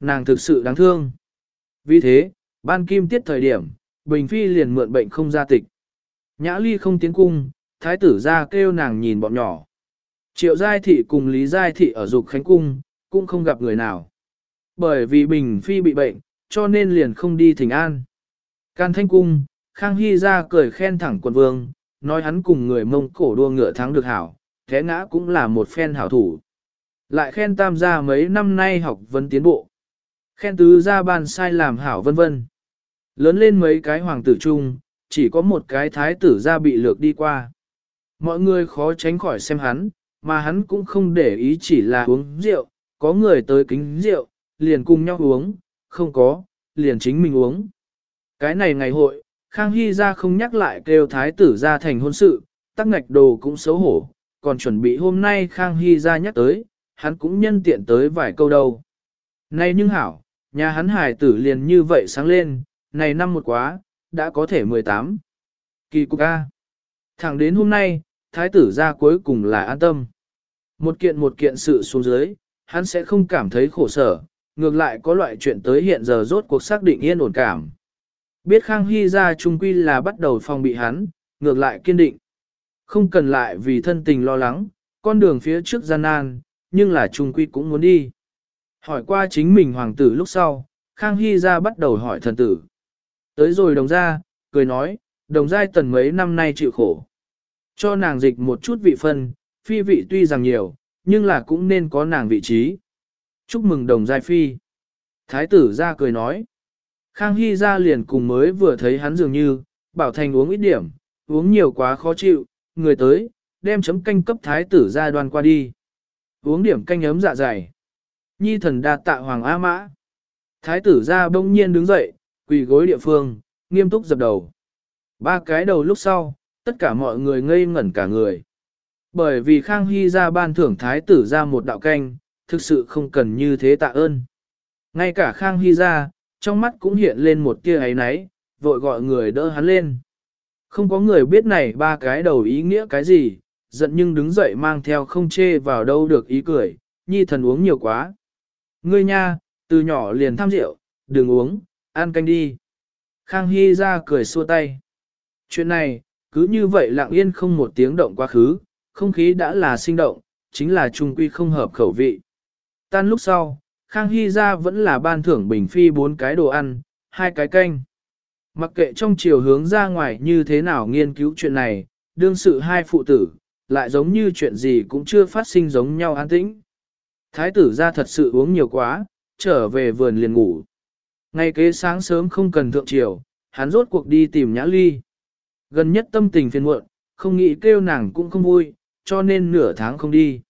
nàng thực sự đáng thương. Vì thế, ban kim tiết thời điểm, Bình Phi liền mượn bệnh không ra tịch. Nhã Ly không tiến cung, thái tử ra kêu nàng nhìn bọn nhỏ. Triệu Giai Thị cùng Lý Giai Thị ở Dục Khánh Cung, cũng không gặp người nào. Bởi vì Bình Phi bị bệnh, cho nên liền không đi thỉnh an. Can Thanh Cung, Khang Hy ra cười khen thẳng quận vương, nói hắn cùng người Mông Cổ đua ngựa thắng được hảo, thế ngã cũng là một phen hảo thủ. Lại khen tam gia mấy năm nay học vấn tiến bộ. Khen tứ gia ban sai làm hảo vân vân. Lớn lên mấy cái hoàng tử chung, chỉ có một cái thái tử gia bị lược đi qua. Mọi người khó tránh khỏi xem hắn, mà hắn cũng không để ý chỉ là uống rượu, có người tới kính rượu, liền cùng nhau uống, không có, liền chính mình uống. Cái này ngày hội, Khang Hy ra không nhắc lại kêu thái tử ra thành hôn sự, tắc ngạch đồ cũng xấu hổ, còn chuẩn bị hôm nay Khang Hy ra nhắc tới, hắn cũng nhân tiện tới vài câu đâu. Này nhưng hảo, nhà hắn hài tử liền như vậy sáng lên, này năm một quá, đã có thể 18. Kỳ cục A. Thẳng đến hôm nay, thái tử ra cuối cùng là an tâm. Một kiện sự xuống dưới, hắn sẽ không cảm thấy khổ sở, ngược lại có loại chuyện tới hiện giờ rốt cuộc xác định yên ổn cảm. Biết Khang Hy ra trung quy là bắt đầu phòng bị hắn, ngược lại kiên định. Không cần lại vì thân tình lo lắng, con đường phía trước gian nan, nhưng là trung quy cũng muốn đi. Hỏi qua chính mình hoàng tử lúc sau, Khang Hy ra bắt đầu hỏi thần tử. Tới rồi đồng gia, cười nói, đồng giai tần mấy năm nay chịu khổ. Cho nàng dịch một chút vị phân, phi vị tuy rằng nhiều, nhưng là cũng nên có nàng vị trí. Chúc mừng đồng giai phi. Thái tử ra cười nói. Khang Hy ra liền cùng mới vừa thấy hắn dường như, bảo thành uống ít điểm, uống nhiều quá khó chịu, người tới, đem chấm canh cấp thái tử ra đoan qua đi. Uống điểm canh ấm dạ dày. Nhi thần đa tạ hoàng A Mã. Thái tử ra bỗng nhiên đứng dậy, quỳ gối địa phương, nghiêm túc dập đầu. 3 cái đầu lúc sau, tất cả mọi người ngây ngẩn cả người. Bởi vì Khang Hy ra ban thưởng thái tử ra một đạo canh, thực sự không cần như thế tạ ơn. Ngay cả Khang Hy ra, trong mắt cũng hiện lên một tia ấy náy, vội gọi người đỡ hắn lên. Không có người biết này 3 cái đầu ý nghĩa cái gì, giận nhưng đứng dậy mang theo không chê vào đâu được ý cười, nhi thần uống nhiều quá. Ngươi nha, từ nhỏ liền tham rượu, đừng uống, ăn canh đi. Khang Hy ra cười xua tay. Chuyện này, cứ như vậy lặng yên không một tiếng động quá khứ, không khí đã là sinh động, chính là trung quy không hợp khẩu vị. Tan lúc sau, Khang Hy ra vẫn là ban thưởng Bình Phi 4 cái đồ ăn, 2 cái canh. Mặc kệ trong chiều hướng ra ngoài như thế nào nghiên cứu chuyện này, đương sự hai phụ tử, lại giống như chuyện gì cũng chưa phát sinh giống nhau an tĩnh. Thái tử ra thật sự uống nhiều quá, trở về vườn liền ngủ. Ngày kế sáng sớm không cần thượng chiều, hắn rốt cuộc đi tìm Nhã Ly. Gần nhất tâm tình phiền muộn, không nghĩ kêu nàng cũng không vui, cho nên nửa tháng không đi.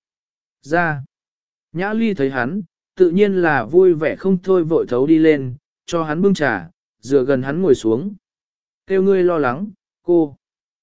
Ra, Nhã Ly thấy hắn, tự nhiên là vui vẻ không thôi vội thấu đi lên, cho hắn bưng trà, dựa gần hắn ngồi xuống. Kêu ngươi lo lắng, cô.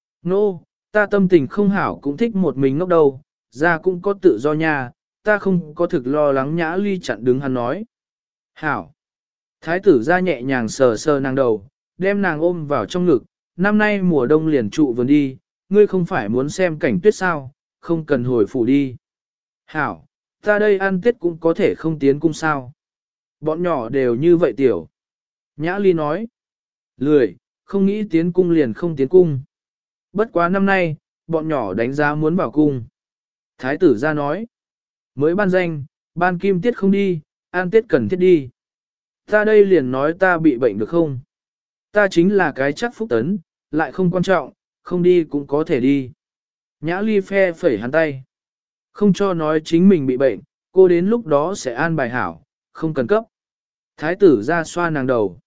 Nô, ta tâm tình không hảo cũng thích một mình ngốc đầu, ra cũng có tự do nha, ta không có thực lo lắng. Nhã Ly chặn đứng hắn nói. Hảo. Thái tử ra nhẹ nhàng sờ sờ nàng đầu, đem nàng ôm vào trong ngực, năm nay mùa đông liền trụ vườn đi, ngươi không phải muốn xem cảnh tuyết sao, không cần hồi phủ đi. Hảo, ta đây ăn tết cũng có thể không tiến cung sao. Bọn nhỏ đều như vậy tiểu. Nhã Ly nói, lười, không nghĩ tiến cung liền không tiến cung. Bất quá năm nay, bọn nhỏ đánh giá muốn vào cung. Thái tử ra nói, mới ban danh, ban kim tiết không đi, an tết cần thiết đi. Ta đây liền nói ta bị bệnh được không? Ta chính là cái chắc phúc tấn, lại không quan trọng, không đi cũng có thể đi. Nhã Ly phe phẩy hắn tay. Không cho nói chính mình bị bệnh, cô đến lúc đó sẽ an bài hảo, không cần cấp. Thái tử ra xoa nàng đầu.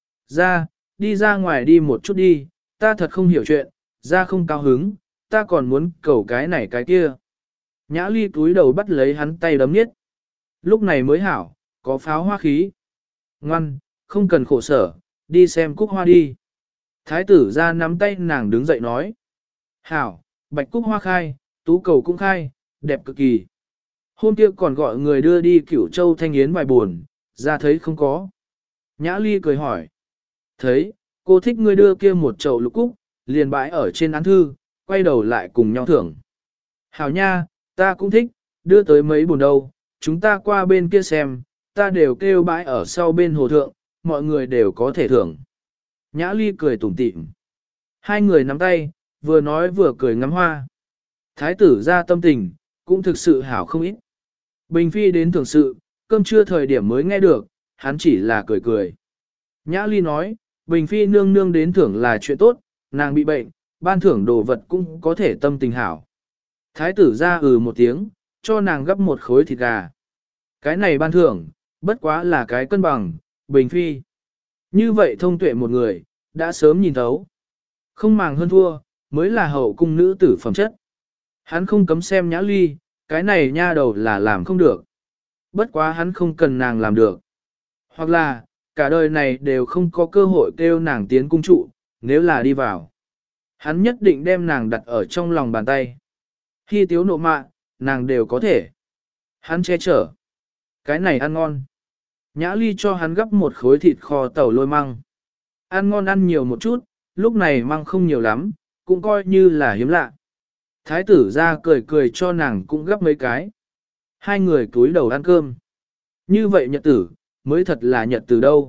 Ra, đi ra ngoài đi một chút đi, ta thật không hiểu chuyện, ra không cao hứng, ta còn muốn cầu cái này cái kia. Nhã Ly cúi đầu bắt lấy hắn tay đấm niết. Lúc này mới hảo, có pháo hoa khí. Ngoan, không cần khổ sở, đi xem cúc hoa đi. Thái tử ra nắm tay nàng đứng dậy nói. Hảo, bạch cúc hoa khai, tú cầu cũng khai, đẹp cực kỳ. Hôm kia còn gọi người đưa đi Cửu Châu Thanh Yến vài buồn, ra thấy không có. Nhã Ly cười hỏi. Thấy, cô thích ngươi đưa kia một chậu lục cúc, liền bãi ở trên án thư, quay đầu lại cùng nhau thưởng. Hảo nha, ta cũng thích, đưa tới mấy buồn đâu, chúng ta qua bên kia xem, ta đều kêu bãi ở sau bên hồ thượng, mọi người đều có thể thưởng. Nhã Ly cười tủm tỉm. Hai người nắm tay, vừa nói vừa cười ngắm hoa. Thái tử ra tâm tình, cũng thực sự hảo không ít. Bình Phi đến thưởng sự, cơm trưa thời điểm mới nghe được, hắn chỉ là cười cười. Nhã Ly nói, Bình Phi nương nương đến thưởng là chuyện tốt, nàng bị bệnh, ban thưởng đồ vật cũng có thể tâm tình hảo. Thái tử ra một tiếng, cho nàng gấp một khối thịt gà. Cái này ban thưởng, bất quá là cái cân bằng, Bình Phi. Như vậy thông tuệ một người, đã sớm nhìn thấu. Không màng hơn thua, mới là hậu cung nữ tử phẩm chất. Hắn không cấm xem Nhã Ly, cái này nha đầu là làm không được. Bất quá hắn không cần nàng làm được. Hoặc là, cả đời này đều không có cơ hội kêu nàng tiến cung trụ, nếu là đi vào. Hắn nhất định đem nàng đặt ở trong lòng bàn tay. Khi tiếu nộ mạ, nàng đều có thể. Hắn che chở. Cái này ăn ngon. Nhã Ly cho hắn gấp một khối thịt kho tàu lôi măng. Ăn ngon ăn nhiều một chút, lúc này măng không nhiều lắm, cũng coi như là hiếm lạ. Thái tử ra cười cười cho nàng cũng gấp mấy cái. Hai người cúi đầu ăn cơm. Như vậy nhật tử, mới thật là nhật tử đâu.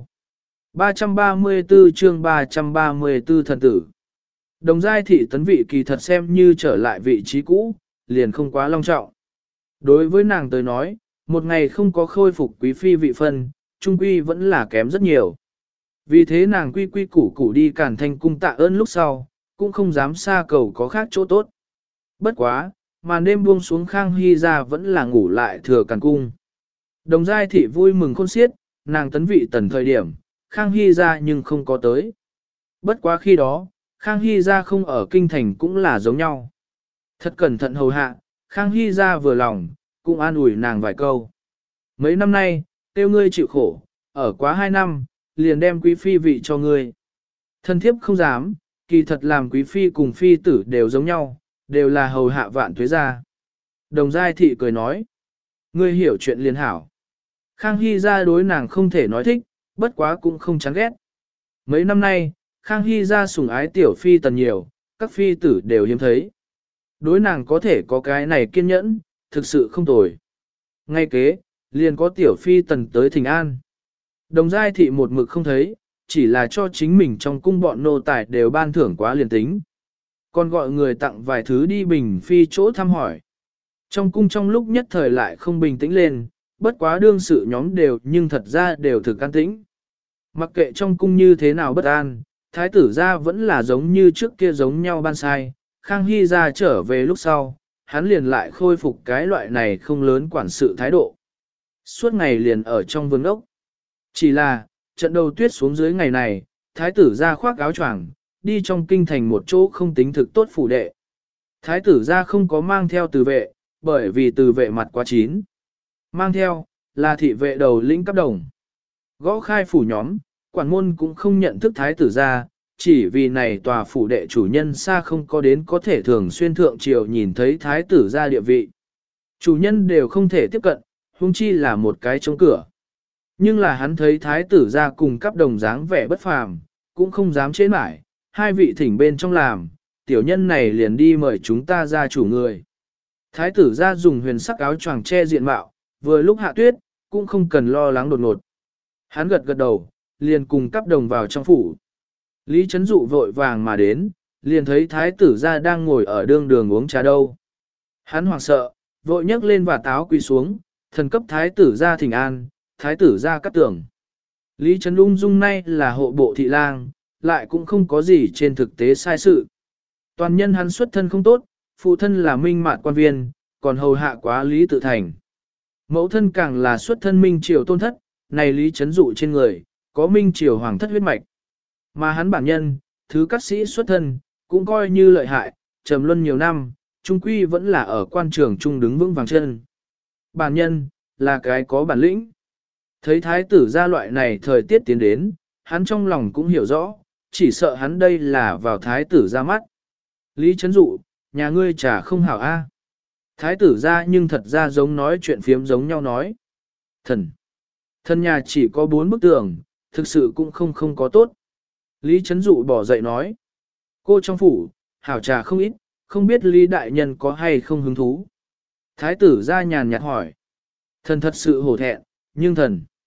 334 chương 334 thần tử. Đồng giai thị tấn vị kỳ thật xem như trở lại vị trí cũ, liền không quá long trọng. Đối với nàng tới nói, một ngày không có khôi phục quý phi vị phân, trung quy vẫn là kém rất nhiều. Vì thế nàng quy quy củ củ đi Càn Thanh cung tạ ơn lúc sau, cũng không dám xa cầu có khác chỗ tốt. Bất quá, màn đêm buông xuống Khang Hy ra vẫn là ngủ lại thừa Càn cung. Đồng giai thị vui mừng khôn xiết, nàng tấn vị tần thời điểm, Khang Hy ra nhưng không có tới. Bất quá khi đó, Khang Hy ra không ở kinh thành cũng là giống nhau. Thật cẩn thận hầu hạ, Khang Hy ra vừa lòng, cũng an ủi nàng vài câu. Mấy năm nay, tiêu ngươi chịu khổ, ở quá 2 năm, liền đem quý phi vị cho ngươi. Thân thiếp không dám, kỳ thật làm quý phi cùng phi tử đều giống nhau, đều là hầu hạ vạn tuế gia. Đồng giai thị cười nói, ngươi hiểu chuyện liền hảo. Khang Hy ra đối nàng không thể nói thích, bất quá cũng không chán ghét. Mấy năm nay, Khang Hy ra sủng ái tiểu phi tần nhiều, các phi tử đều hiếm thấy. Đối nàng có thể có cái này kiên nhẫn, thực sự không tồi. Ngay kế, liền có tiểu phi tần tới thỉnh an. Đồng giai thị một mực không thấy, chỉ là cho chính mình trong cung bọn nô tài đều ban thưởng quá liền tính. Còn gọi người tặng vài thứ đi bình phi chỗ thăm hỏi. Trong cung trong lúc nhất thời lại không bình tĩnh lên, bất quá đương sự nhóm đều nhưng thật ra đều thực an tĩnh. Mặc kệ trong cung như thế nào bất an, thái tử gia vẫn là giống như trước kia giống nhau ban sai, Khang Hy ra trở về lúc sau, hắn liền lại khôi phục cái loại này không lớn quản sự thái độ. Suốt ngày liền ở trong vườn ốc. Chỉ là, trận đầu tuyết xuống dưới ngày này, thái tử ra khoác áo choàng, đi trong kinh thành một chỗ không tính thực tốt phủ đệ. Thái tử ra không có mang theo từ vệ, bởi vì từ vệ mặt quá chín. Mang theo, là thị vệ đầu lĩnh cấp đồng. Gõ khai phủ nhóm, quản môn cũng không nhận thức thái tử ra, chỉ vì này tòa phủ đệ chủ nhân xa không có đến có thể thường xuyên thượng triều nhìn thấy thái tử ra địa vị. Chủ nhân đều không thể tiếp cận, huống chi là một cái chống cửa. Nhưng là hắn thấy thái tử ra cùng cấp đồng dáng vẻ bất phàm, cũng không dám chế mãi, hai vị thỉnh bên trong làm, tiểu nhân này liền đi mời chúng ta ra chủ người. Thái tử ra dùng huyền sắc áo choàng che diện mạo, vừa lúc hạ tuyết, cũng không cần lo lắng đột ngột. Hắn gật gật đầu, liền cùng cấp đồng vào trong phủ. Lý Trấn Dụ vội vàng mà đến, liền thấy thái tử ra đang ngồi ở đương đường uống trà đâu. Hắn hoảng sợ, vội nhấc lên và táo quỳ xuống, thần cấp thái tử ra thỉnh an, thái tử ra cắt tưởng. Lý Trấn Ung dung nay là hộ bộ thị lang, lại cũng không có gì trên thực tế sai sự. Toàn nhân hắn xuất thân không tốt, phụ thân là minh mạn quan viên, còn hầu hạ quá Lý Tự Thành. Mẫu thân càng là xuất thân minh triều tôn thất, này Lý Trấn Dụ trên người, có minh triều hoàng thất huyết mạch. Mà hắn bản nhân, thứ các sĩ xuất thân, cũng coi như lợi hại, trầm luân nhiều năm, trung quy vẫn là ở quan trường trung đứng vững vàng chân. Bản nhân, là cái có bản lĩnh. Thấy thái tử ra loại này thời tiết tiến đến, hắn trong lòng cũng hiểu rõ, chỉ sợ hắn đây là vào thái tử ra mắt. Lý Trấn Dụ, nhà ngươi chả không hảo a. Thái tử ra nhưng thật ra giống nói chuyện phiếm giống nhau nói. Thần nhà chỉ có 4 bức tường, thực sự cũng không có tốt. Lý Trấn Dụ bỏ dậy nói. Cô trong phủ, hảo trà không ít, không biết Lý Đại Nhân có hay không hứng thú. Thái tử ra nhàn nhạt hỏi. Thần thật sự hổ thẹn, nhưng thần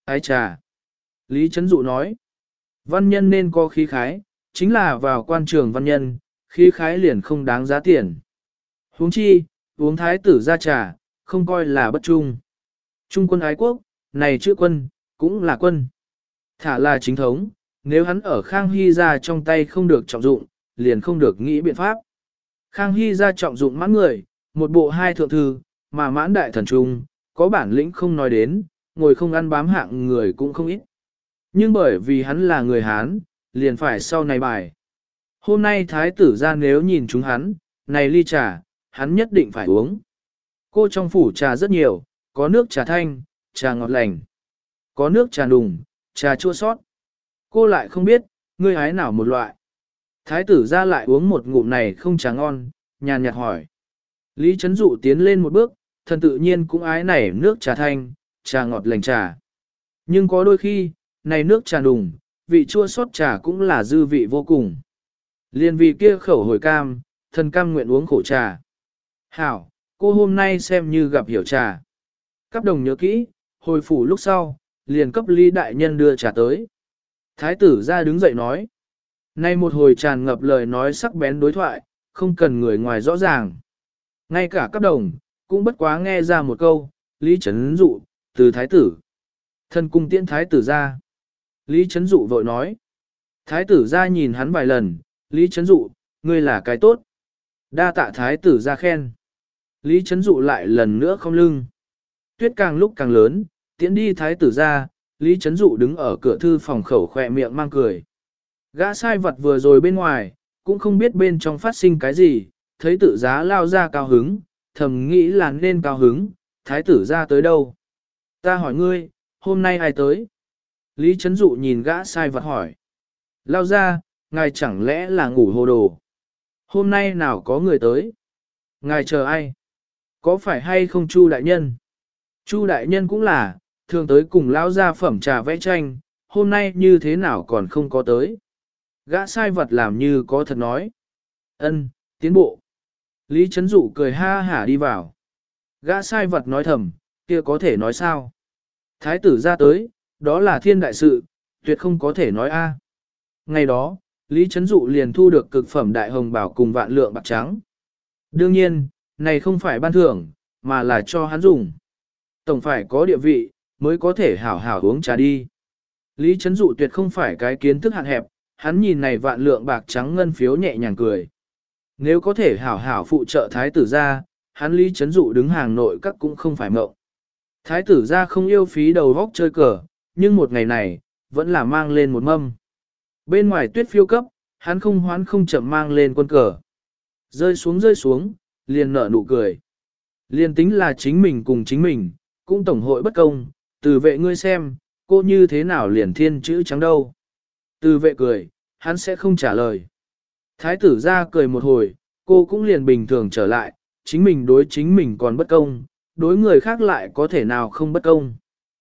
Ái trà. Lý Trấn Dụ nói, văn nhân nên có khí khái, chính là vào quan trường văn nhân, khí khái liền không đáng giá tiền. Huống chi, uống thái tử ra trà, không coi là bất trung. Trung quân ái quốc, này chữ quân, cũng là quân. Thả là chính thống, nếu hắn ở Khang Hy ra trong tay không được trọng dụng, liền không được nghĩ biện pháp. Khang Hy ra trọng dụng mãn người, một bộ hai thượng thư, mà mãn đại thần trung, có bản lĩnh không nói đến, ngồi không ăn bám hạng người cũng không ít. Nhưng bởi vì hắn là người Hán, liền phải sau này bài. Hôm nay thái tử ra nếu nhìn chúng hắn, này ly trà, hắn nhất định phải uống. Cô trong phủ trà rất nhiều, có nước trà thanh, trà ngọt lành, có nước trà đùng, trà chua sót. Cô lại không biết, ngươi hái nào một loại. Thái tử ra lại uống một ngụm này không trà ngon, nhàn nhạt hỏi. Lý Trấn Dụ tiến lên một bước, thần tự nhiên cũng ái này nước trà thanh, trà ngọt lành trà. Nhưng có đôi khi, này nước trà đùng, vị chua sót trà cũng là dư vị vô cùng. Liên vì kia khẩu hồi cam, thần cam nguyện uống khổ trà. Hảo, cô hôm nay xem như gặp hiểu trà. Cấp đồng nhớ kỹ, hồi phủ lúc sau, liền cấp Lý đại nhân đưa trà tới. Thái tử ra đứng dậy nói. Nay một hồi tràn ngập lời nói sắc bén đối thoại, không cần người ngoài rõ ràng. Ngay cả cấp đồng, cũng bất quá nghe ra một câu, Lý Trấn Dụ, từ thái tử. Thân cung tiễn thái tử ra. Lý Trấn Dụ vội nói. Thái tử ra nhìn hắn vài lần, Lý Trấn Dụ, ngươi là cái tốt. Đa tạ thái tử ra khen. Lý Trấn Dụ lại lần nữa không lưng. Tuyết càng lúc càng lớn, tiễn đi thái tử ra, Lý Trấn Dụ đứng ở cửa thư phòng khẩu khỏe miệng mang cười. Gã sai vật vừa rồi bên ngoài, cũng không biết bên trong phát sinh cái gì, thấy tử giá lao ra cao hứng, thầm nghĩ là nên cao hứng, thái tử ra tới đâu. Ta hỏi ngươi, hôm nay ai tới? Lý Trấn Dụ nhìn gã sai vật hỏi. Lao ra, ngài chẳng lẽ là ngủ hồ đồ? Hôm nay nào có người tới? Ngài chờ ai? Có phải hay không Chu đại nhân? Chu đại nhân cũng là, thường tới cùng lão gia phẩm trà vẽ tranh, hôm nay như thế nào còn không có tới. Gã sai vật làm như có thật nói. Ân, tiến bộ. Lý Trấn Dụ cười ha hả đi vào. Gã sai vật nói thầm, kia có thể nói sao? Thái tử ra tới, đó là thiên đại sự, tuyệt không có thể nói a. Ngày đó, Lý Trấn Dụ liền thu được cực phẩm đại hồng bảo cùng vạn lượng bạc trắng. Đương nhiên, này không phải ban thưởng, mà là cho hắn dùng. Tổng phải có địa vị, mới có thể hảo hảo uống trà đi. Lý Trấn Dụ tuyệt không phải cái kiến thức hạn hẹp, hắn nhìn này vạn lượng bạc trắng ngân phiếu nhẹ nhàng cười. Nếu có thể hảo hảo phụ trợ thái tử ra, hắn Lý Trấn Dụ đứng hàng nội các cũng không phải mộng. Thái tử ra không yêu phí đầu vóc chơi cờ, nhưng một ngày này, vẫn là mang lên một mâm. Bên ngoài tuyết phiêu cấp, hắn không hoán không chậm mang lên quân cờ. Rơi xuống, liền nở nụ cười. Liền tính là chính mình cùng chính mình, cũng tổng hội bất công, từ vệ ngươi xem, cô như thế nào liền thiên chữ trắng đâu. Từ vệ cười, hắn sẽ không trả lời. Thái tử ra cười một hồi, cô cũng liền bình thường trở lại, chính mình đối chính mình còn bất công, đối người khác lại có thể nào không bất công.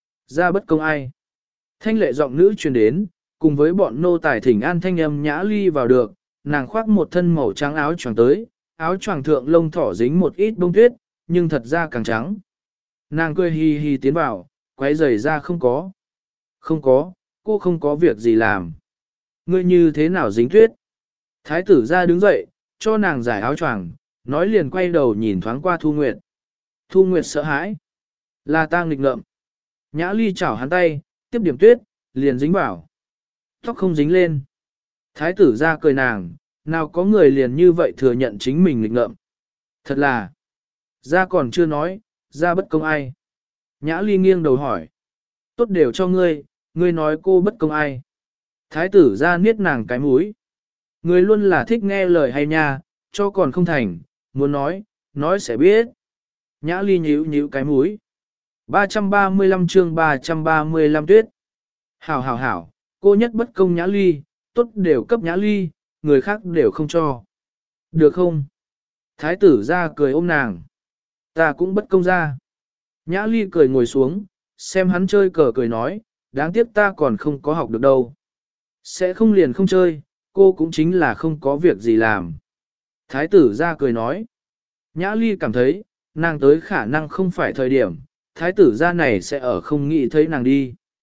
Ra bất công ai? Thanh lệ giọng nữ truyền đến, cùng với bọn nô tài thỉnh an thanh âm nhã ly vào được, nàng khoác một thân màu trắng áo choàng tới, áo choàng thượng lông thỏ dính một ít bông tuyết, nhưng thật ra càng trắng. Nàng cười hì hì tiến vào, quấy giày ra không có. Không có, cô không có việc gì làm. Ngươi như thế nào dính tuyết? Thái tử ra đứng dậy, cho nàng giải áo choàng, nói liền quay đầu nhìn thoáng qua Thu Nguyệt. Thu Nguyệt sợ hãi. Là ta nghịch ngợm. Nhã ly chảo hắn tay, tiếp điểm tuyết, liền dính vào. Tóc không dính lên. Thái tử ra cười nàng, nào có người liền như vậy thừa nhận chính mình nghịch ngợm. Thật là, ra còn chưa nói, ra bất công ai. Nhã ly nghiêng đầu hỏi. Tốt đều cho ngươi, ngươi nói cô bất công ai. Thái tử ra niết nàng cái mũi. Ngươi luôn là thích nghe lời hay nha, cho còn không thành, muốn nói sẽ biết. Nhã ly nhíu cái mũi. 335 chương 335 tuyết. Hảo, cô nhất bất công Nhã ly, tốt đều cấp Nhã ly, người khác đều không cho. Được không? Thái tử ra cười ôm nàng. Ta cũng bất công ra. Nhã ly cười ngồi xuống, xem hắn chơi cờ cười nói, đáng tiếc ta còn không có học được đâu. Sẽ không liền không chơi, cô cũng chính là không có việc gì làm. Thái tử ra cười nói. Nhã ly cảm thấy, nàng tới khả năng không phải thời điểm, thái tử ra này sẽ ở không nghĩ thấy nàng đi.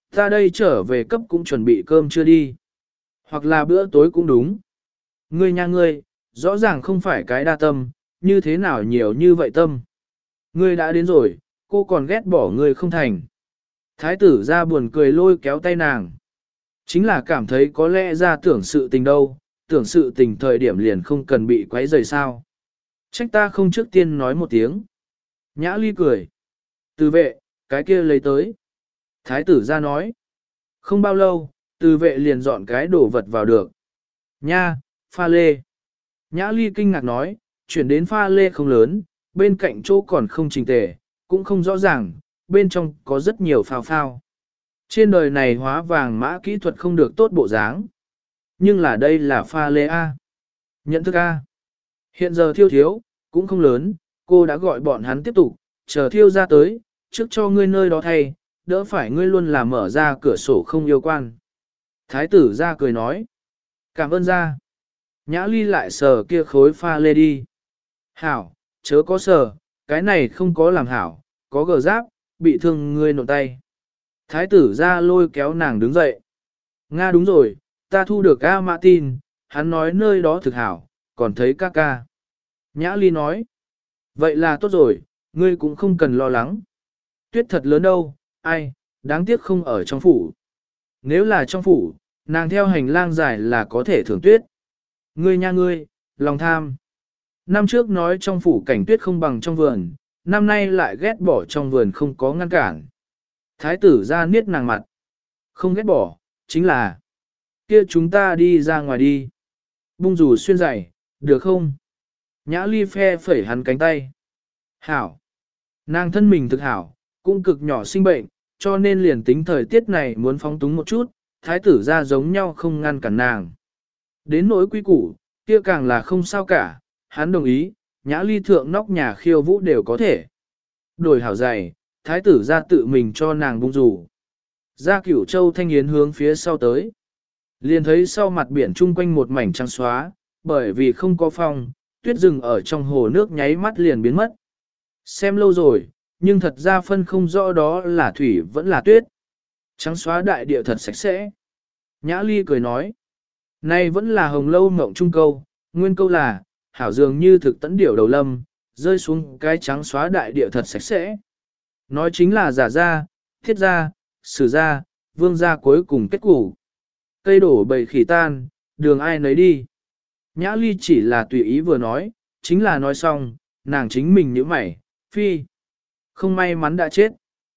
Ta đây trở về cấp cũng chuẩn bị cơm chưa đi. Hoặc là bữa tối cũng đúng. Ngươi nha ngươi, rõ ràng không phải cái đa tâm, như thế nào nhiều như vậy tâm. Ngươi đã đến rồi, cô còn ghét bỏ ngươi không thành. Thái tử ra buồn cười lôi kéo tay nàng. Chính là cảm thấy có lẽ ra tưởng sự tình đâu, tưởng sự tình thời điểm liền không cần bị quấy rầy sao. Trách ta không trước tiên nói một tiếng. Nhã Ly cười. Từ vệ, cái kia lấy tới. Thái tử ra nói. Không bao lâu, từ vệ liền dọn cái đồ vật vào được. Nha, pha lê. Nhã Ly kinh ngạc nói, chuyển đến pha lê không lớn, bên cạnh chỗ còn không chỉnh tề, cũng không rõ ràng, bên trong có rất nhiều phao phao. Trên đời này hóa vàng mã kỹ thuật không được tốt bộ dáng. Nhưng là đây là pha lê A. Nhận thức A. Hiện giờ thiêu thiếu, cũng không lớn, cô đã gọi bọn hắn tiếp tục, chờ thiêu ra tới, trước cho ngươi nơi đó thay, đỡ phải ngươi luôn là mở ra cửa sổ không yêu quan. Thái tử ra cười nói. Cảm ơn ra. Nhã Ly lại sờ kia khối pha lê đi. Hảo, chớ có sờ, cái này không có làm hảo, có gờ giáp, bị thương ngươi nộn tay. Thái tử ra lôi kéo nàng đứng dậy. Nga đúng rồi, ta thu được A Martin, hắn nói nơi đó thực hảo, còn thấy ca ca. Nhã Ly nói. Vậy là tốt rồi, ngươi cũng không cần lo lắng. Tuyết thật lớn đâu, ai, đáng tiếc không ở trong phủ. Nếu là trong phủ, nàng theo hành lang dài là có thể thưởng tuyết. Ngươi nha ngươi, lòng tham. Năm trước nói trong phủ cảnh tuyết không bằng trong vườn, năm nay lại ghét bỏ trong vườn không có ngăn cản. Thái tử ra niết nàng mặt. Không ghét bỏ, chính là kia chúng ta đi ra ngoài đi. Bung dù xuyên giày, được không? Nhã Ly phe phẩy hắn cánh tay. Hảo. Nàng thân mình thực hảo, cũng cực nhỏ sinh bệnh, cho nên liền tính thời tiết này muốn phóng túng một chút, thái tử ra giống nhau không ngăn cản nàng. Đến nỗi quý củ, kia càng là không sao cả, hắn đồng ý, Nhã Ly thượng nóc nhà khiêu vũ đều có thể. Đổi hảo giày, thái tử ra tự mình cho nàng bung rủ. Ra Cửu Châu Thanh Yến hướng phía sau tới. Liền thấy sau mặt biển chung quanh một mảnh trắng xóa, bởi vì không có phong, tuyết rừng ở trong hồ nước nháy mắt liền biến mất. Xem lâu rồi, nhưng thật ra phân không rõ đó là thủy vẫn là tuyết. Trắng xóa đại địa thật sạch sẽ. Nhã Ly cười nói, nay vẫn là hồng lâu mộng trung câu, nguyên câu là, hảo dường như thực tẫn điểu đầu lâm, rơi xuống cái trắng xóa đại địa thật sạch sẽ. Nói chính là giả ra, thiết ra, sử ra, vương ra cuối cùng kết củ. Cây đổ bầy khỉ tan, đường ai nấy đi. Nhã Ly chỉ là tùy ý vừa nói, chính là nói xong, nàng chính mình nhíu mày, phi. Không may mắn đã chết.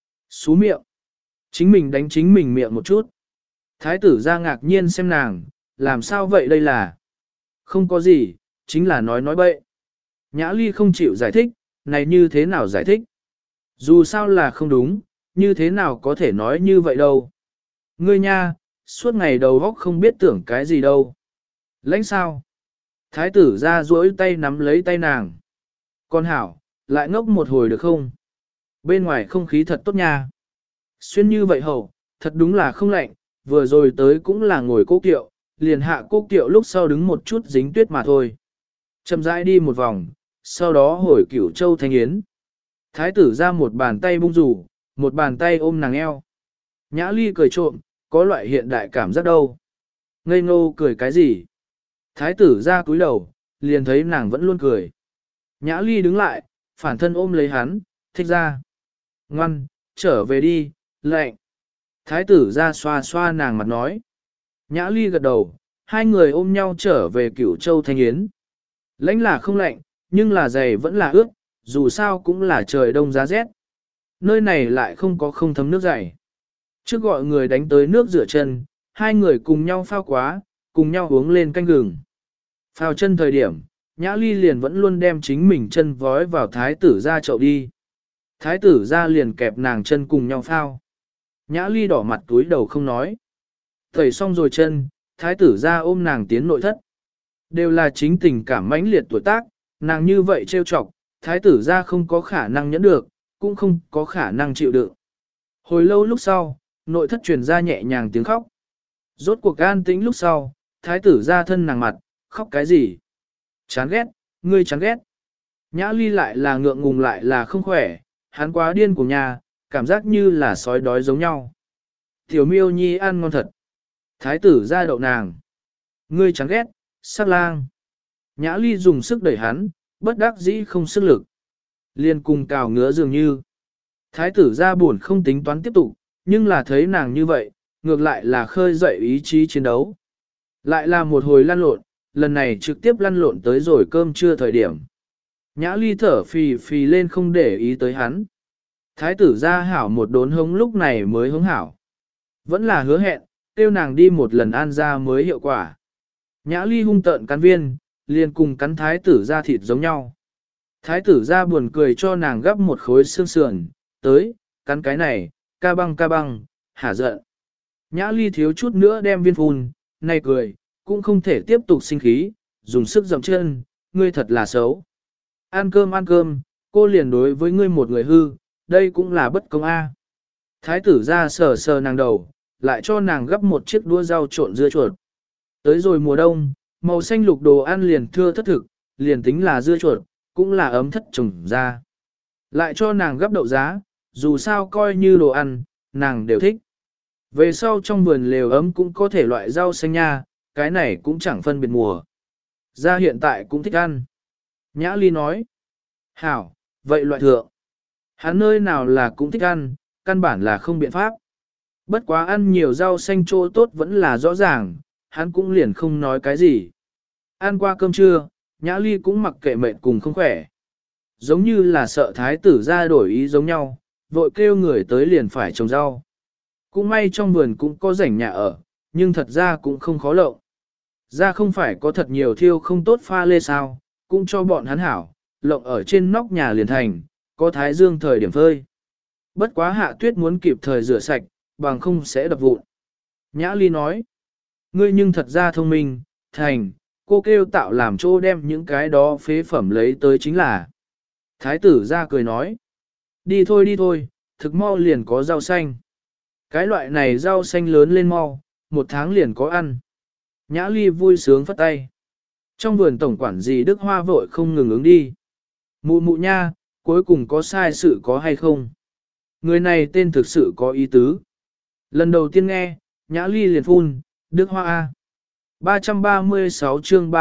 Xú miệng. Chính mình đánh chính mình miệng một chút. Thái tử ra ngạc nhiên xem nàng, làm sao vậy đây là. Không có gì, chính là nói bậy. Nhã Ly không chịu giải thích, này như thế nào giải thích. Dù sao là không đúng, như thế nào có thể nói như vậy đâu. Ngươi nha, suốt ngày đầu óc không biết tưởng cái gì đâu. Lãnh sao? Thái tử ra duỗi tay nắm lấy tay nàng. Con hảo, lại ngốc một hồi được không? Bên ngoài không khí thật tốt nha. Xuyên như vậy hầu, thật đúng là không lạnh, vừa rồi tới cũng là ngồi cố kiệu, liền hạ cố kiệu lúc sau đứng một chút dính tuyết mà thôi. Chậm rãi đi một vòng, sau đó hồi Cửu Châu Thanh Yến. Thái tử ra một bàn tay bung rủ, một bàn tay ôm nàng eo. Nhã Ly cười trộm, có loại hiện đại cảm giác đâu. Ngây ngô cười cái gì? Thái tử ra cúi đầu, liền thấy nàng vẫn luôn cười. Nhã Ly đứng lại, phản thân ôm lấy hắn, thích ra. Ngoan, trở về đi, lạnh. Thái tử ra xoa xoa nàng mặt nói. Nhã Ly gật đầu, hai người ôm nhau trở về Cửu Châu Thanh Yến. Lãnh là không lạnh, nhưng là giày vẫn là ướt, dù sao cũng là trời đông giá rét. Nơi này lại không có không thấm nước giày. Trước gọi người đánh tới nước rửa chân, hai người cùng nhau phao quá, cùng nhau uống lên canh gừng. Phao chân thời điểm, Nhã Ly liền vẫn luôn đem chính mình chân vói vào thái tử ra chậu đi. Thái tử ra liền kẹp nàng chân cùng nhau phao. Nhã Ly đỏ mặt túi đầu không nói. Thầy xong rồi chân, thái tử ra ôm nàng tiến nội thất. Đều là chính tình cảm mãnh liệt tuổi tác, nàng như vậy trêu chọc, thái tử ra không có khả năng nhẫn được, cũng không có khả năng chịu đựng. Hồi lâu lúc sau, nội thất truyền ra nhẹ nhàng tiếng khóc. Rốt cuộc an tĩnh lúc sau, thái tử ra thân nàng mặt, khóc cái gì? Chán ghét, ngươi chán ghét. Nhã Ly lại là ngượng ngùng lại là không khỏe, hắn quá điên của nhà, cảm giác như là sói đói giống nhau. Tiểu miêu nhi ăn ngon thật. Thái tử ra đậu nàng. Ngươi chán ghét, sắc lang. Nhã ly dùng sức đẩy hắn, bất đắc dĩ không sức lực. Liên cùng cào ngứa dường như. Thái tử ra buồn không tính toán tiếp tục, nhưng là thấy nàng như vậy, ngược lại là khơi dậy ý chí chiến đấu. Lại là một hồi lăn lộn, lần này trực tiếp lăn lộn tới rồi cơm trưa thời điểm. Nhã ly thở phì phì lên không để ý tới hắn. Thái tử ra hảo một đốn hống lúc này mới hống hảo. Vẫn là hứa hẹn, tiêu nàng đi một lần an ra mới hiệu quả. Nhã ly hung tợn cắn viên, liền cùng cắn thái tử ra thịt giống nhau. Thái tử ra buồn cười cho nàng gắp một khối xương sườn, tới, cắn cái này, ca băng, hả giận. Nhã ly thiếu chút nữa đem viên phun, nay cười, cũng không thể tiếp tục sinh khí, dùng sức dậm chân, ngươi thật là xấu. Ăn cơm, cô liền đối với ngươi một người hư, đây cũng là bất công a. Thái tử ra sờ sờ nàng đầu, lại cho nàng gắp một chiếc đũa rau trộn dưa chuột. Tới rồi mùa đông, màu xanh lục đồ ăn liền thưa thất thực, liền tính là dưa chuột, cũng là ấm thất trùng ra. Lại cho nàng gắp đậu giá, dù sao coi như đồ ăn, nàng đều thích. Về sau trong vườn lều ấm cũng có thể loại rau xanh nha, cái này cũng chẳng phân biệt mùa. Ra hiện tại cũng thích ăn. Nhã ly nói. Hảo, vậy loại thượng. Hắn nơi nào là cũng thích ăn, căn bản là không biện pháp. Bất quá ăn nhiều rau xanh chỗ tốt vẫn là rõ ràng, hắn cũng liền không nói cái gì. Ăn qua cơm trưa, Nhã ly cũng mặc kệ mệt cùng không khỏe. Giống như là sợ thái tử ra đổi ý giống nhau, vội kêu người tới liền phải trồng rau. Cũng may trong vườn cũng có rảnh nhà ở, nhưng thật ra cũng không khó lộng. Ra không phải có thật nhiều thiêu không tốt pha lê sao, cũng cho bọn hắn hảo, lộng ở trên nóc nhà liền thành, có thái dương thời điểm phơi. Bất quá Hạ Tuyết muốn kịp thời rửa sạch, bằng không sẽ đập vụn. Nhã ly nói, ngươi nhưng thật ra thông minh, thành, cô kêu tạo làm chỗ đem những cái đó phế phẩm lấy tới chính là. Thái tử ra cười nói, đi thôi, thực mau liền có rau xanh. Cái loại này rau xanh lớn lên mau, một tháng liền có ăn. Nhã ly vui sướng phất tay. Trong vườn tổng quản gì Đức Hoa vội không ngừng ứng đi. Mụ mụ nha, cuối cùng có sai sự có hay không? Người này tên thực sự có ý tứ. Lần đầu tiên nghe, Nhã ly liền phun, Đức Hoa A. 336 chương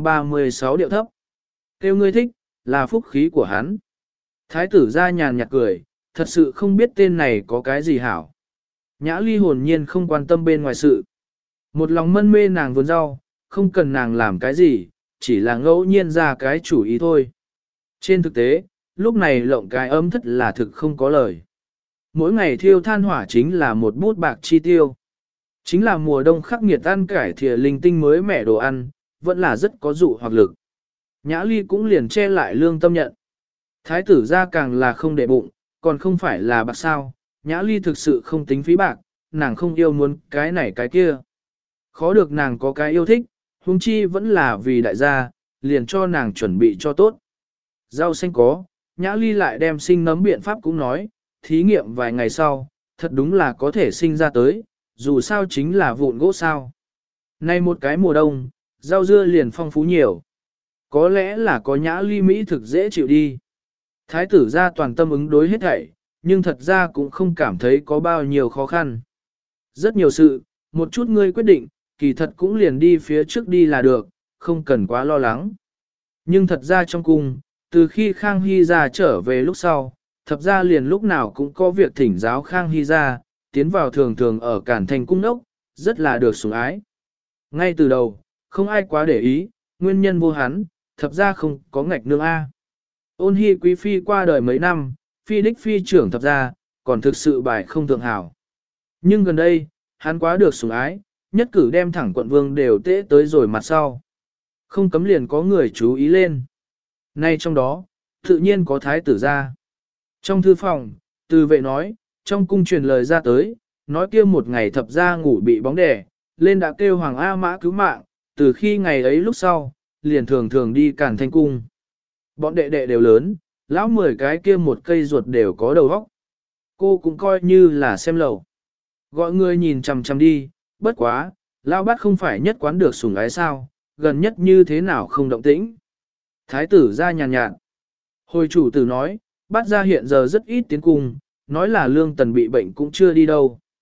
336 điệu thấp. Kêu ngươi thích, là phúc khí của hắn. Thái tử ra nhàn nhạt cười, thật sự không biết tên này có cái gì hảo. Nhã ly hồn nhiên không quan tâm bên ngoài sự. Một lòng mân mê nàng vườn rau, không cần nàng làm cái gì, chỉ là ngẫu nhiên ra cái chủ ý thôi. Trên thực tế, lúc này lộng cái ấm thất là thực không có lời. Mỗi ngày thiêu than hỏa chính là một bút bạc chi tiêu. Chính là mùa đông khắc nghiệt ăn cải thìa linh tinh mới mẻ đồ ăn, vẫn là rất có dụ hoặc lực. Nhã ly cũng liền che lại lương tâm nhận. Thái tử ra càng là không để bụng, còn không phải là bạc sao, Nhã ly thực sự không tính phí bạc, nàng không yêu muốn cái này cái kia. Khó được nàng có cái yêu thích, huống chi vẫn là vì đại gia, liền cho nàng chuẩn bị cho tốt. Rau xanh có, Nhã ly lại đem sinh nấm biện pháp cũng nói, thí nghiệm vài ngày sau, thật đúng là có thể sinh ra tới, dù sao chính là vụn gỗ sao. Nay một cái mùa đông, rau dưa liền phong phú nhiều. Có lẽ là có Nhã ly mỹ thực dễ chịu đi. Thái tử ra toàn tâm ứng đối hết thảy, nhưng thật ra cũng không cảm thấy có bao nhiêu khó khăn. Rất nhiều sự, một chút ngươi quyết định, kỳ thật cũng liền đi phía trước đi là được, không cần quá lo lắng. Nhưng thật ra trong cung, từ khi Khang Hy ra trở về lúc sau, thật ra liền lúc nào cũng có việc thỉnh giáo Khang Hy ra, tiến vào thường thường ở Cản Thành cung đốc, rất là được sủng ái. Ngay từ đầu, không ai quá để ý, nguyên nhân vô hắn, thật ra không có ngạch nương A. Ôn Hy quý phi qua đời mấy năm, phi đích phi trưởng thật ra, còn thực sự bài không thượng hảo. Nhưng gần đây, hắn quá được sủng ái, nhất cử đem thẳng quận vương đều tễ tới rồi mặt sau. Không cấm liền có người chú ý lên. Nay trong đó, tự nhiên có thái tử ra. Trong thư phòng, từ vệ nói, trong cung truyền lời ra tới, nói kia một ngày thập ra ngủ bị bóng đè, lên đã kêu Hoàng A Mã cứu mạng, từ khi ngày ấy lúc sau, liền thường thường đi Càn Thanh cung. Bọn đệ đệ đều lớn, lão 10 cái kia một cây ruột đều có đầu óc. Cô cũng coi như là xem lầu. Gọi người nhìn chằm chằm đi, bất quá, lão bát không phải nhất quán được sủng ái sao, gần nhất như thế nào không động tĩnh. Thái tử ra nhàn nhạt. Hồi chủ tử nói, bát ra hiện giờ rất ít tiến cung, nói là lương tần bị bệnh cũng chưa đi đâu.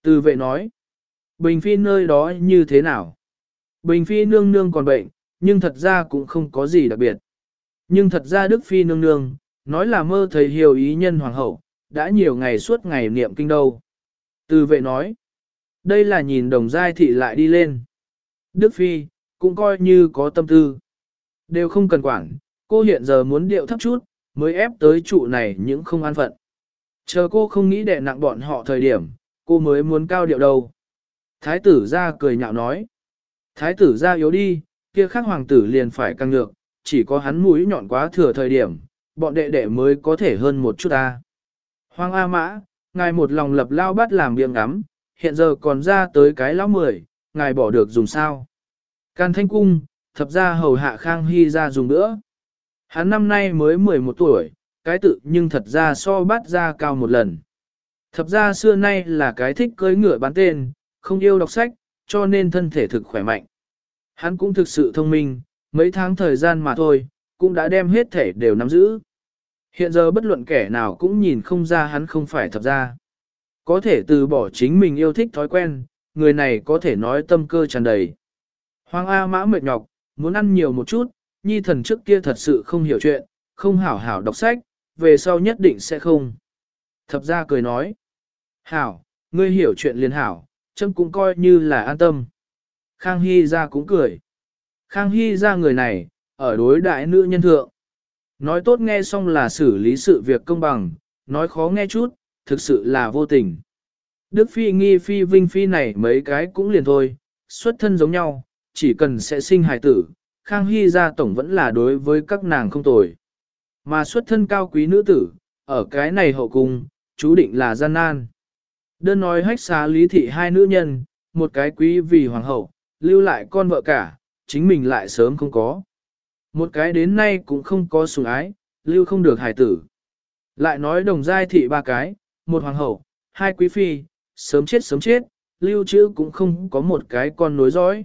Từ vệ nói, Bình Phi nơi đó như thế nào? Bình Phi nương nương còn bệnh, nhưng thật ra cũng không có gì đặc biệt. Nhưng thật ra Đức Phi nương nương, nói là mơ thấy hiểu ý nhân hoàng hậu, đã nhiều ngày suốt ngày niệm kinh đâu. Từ vệ nói, đây là nhìn đồng giai thị lại đi lên. Đức Phi, cũng coi như có tâm tư. Đều không cần quản, cô hiện giờ muốn điệu thấp chút, mới ép tới trụ này những không an phận. Chờ cô không nghĩ đè nặng bọn họ thời điểm, cô mới muốn cao điệu đâu. Thái tử ra cười nhạo nói. Thái tử ra yếu đi, kia khác hoàng tử liền phải căng nhược, chỉ có hắn mũi nhọn quá thừa thời điểm, bọn đệ đệ mới có thể hơn một chút ta. Hoàng A Mã, ngài một lòng lập lao bắt làm biếng ngắm, hiện giờ còn ra tới cái lão 10, ngài bỏ được dùng sao. Can Thanh Cung, thập ra hầu hạ Khang Hy ra dùng nữa. Hắn năm nay mới 11 tuổi, cái tự nhưng thật ra so bắt ra cao một lần. Thập ra xưa nay là cái thích cưỡi ngựa bán tên, không yêu đọc sách, cho nên thân thể thực khỏe mạnh. Hắn cũng thực sự thông minh, mấy tháng thời gian mà thôi, cũng đã đem hết thể đều nắm giữ. Hiện giờ bất luận kẻ nào cũng nhìn không ra hắn không phải thập ra. Có thể từ bỏ chính mình yêu thích thói quen, người này có thể nói tâm cơ tràn đầy. Hoàng A Mã mệt nhọc, muốn ăn nhiều một chút, nhi thần trước kia thật sự không hiểu chuyện, không hảo hảo đọc sách, về sau nhất định sẽ không. Thập ra cười nói, hảo, ngươi hiểu chuyện liền hảo, chấm cũng coi như là an tâm. Khang Hy ra cũng cười. Khang Hy ra người này, ở đối đại nữ nhân thượng. Nói tốt nghe xong là xử lý sự việc công bằng, nói khó nghe chút, thực sự là vô tình. Đức Phi Nghi Phi Vinh Phi này mấy cái cũng liền thôi, xuất thân giống nhau, chỉ cần sẽ sinh hài tử, Khang Hy gia tổng vẫn là đối với các nàng không tồi. Mà xuất thân cao quý nữ tử, ở cái này hậu cung, chú định là gian nan. Đơn nói hách xá lý thị hai nữ nhân, một cái quý vì hoàng hậu, lưu lại con vợ cả, chính mình lại sớm không có. Một cái đến nay cũng không có sủng ái, lưu không được hài tử. Lại nói đồng giai thị ba cái, một hoàng hậu, hai quý phi, sớm chết, lưu trữ cũng không có một cái con nối dõi.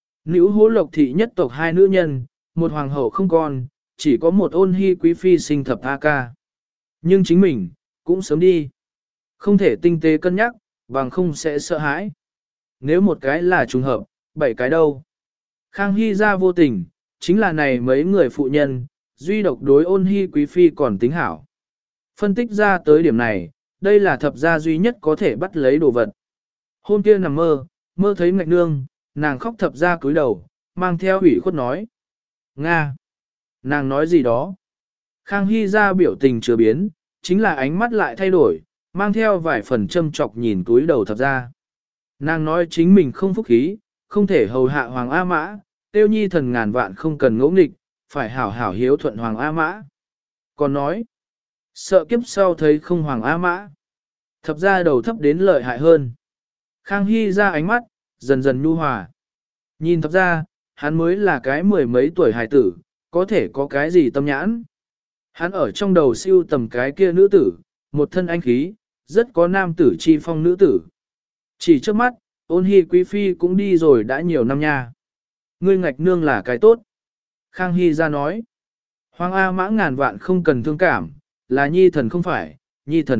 Nữ hố lộc thị nhất tộc hai nữ nhân, một hoàng hậu không con, chỉ có một ôn hy quý phi sinh thập A ca. Nhưng chính mình, cũng sớm đi. Không thể tinh tế cân nhắc, bằng không sẽ sợ hãi. Nếu một cái là trùng hợp, 7 cái đâu. Khang Hy ra vô tình, chính là này mấy người phụ nhân, duy độc đối ôn hy quý phi còn tính hảo. Phân tích ra tới điểm này, đây là thập gia duy nhất có thể bắt lấy đồ vật. Hôm kia nằm mơ, mơ thấy ngạch nương, nàng khóc thập gia cúi đầu, mang theo ủy khuất nói. Nga! Nàng nói gì đó? Khang Hy ra biểu tình chưa biến, chính là ánh mắt lại thay đổi, mang theo vài phần châm chọc nhìn túi đầu thập gia. Nàng nói chính mình không phúc khí, không thể hầu hạ Hoàng A Mã, tiêu nhi thần ngàn vạn không cần ngỗ nghịch, phải hảo hảo hiếu thuận Hoàng A Mã. Còn nói, sợ kiếp sau thấy không Hoàng A Mã. Thập gia đầu thấp đến lợi hại hơn. Khang Hy ra ánh mắt, dần dần nhu hòa. Nhìn thập gia, hắn mới là cái 10 mấy tuổi hài tử, có thể có cái gì tâm nhãn. Hắn ở trong đầu siêu tầm cái kia nữ tử, một thân anh khí, rất có nam tử chi phong nữ tử. Chỉ trước mắt, ôn hy quý phi cũng đi rồi đã nhiều năm nha. Ngươi ngạch nương là cái tốt. Khang Hy ra nói. Hoàng A Mã ngàn vạn không cần thương cảm, là nhi thần không phải, nhi thần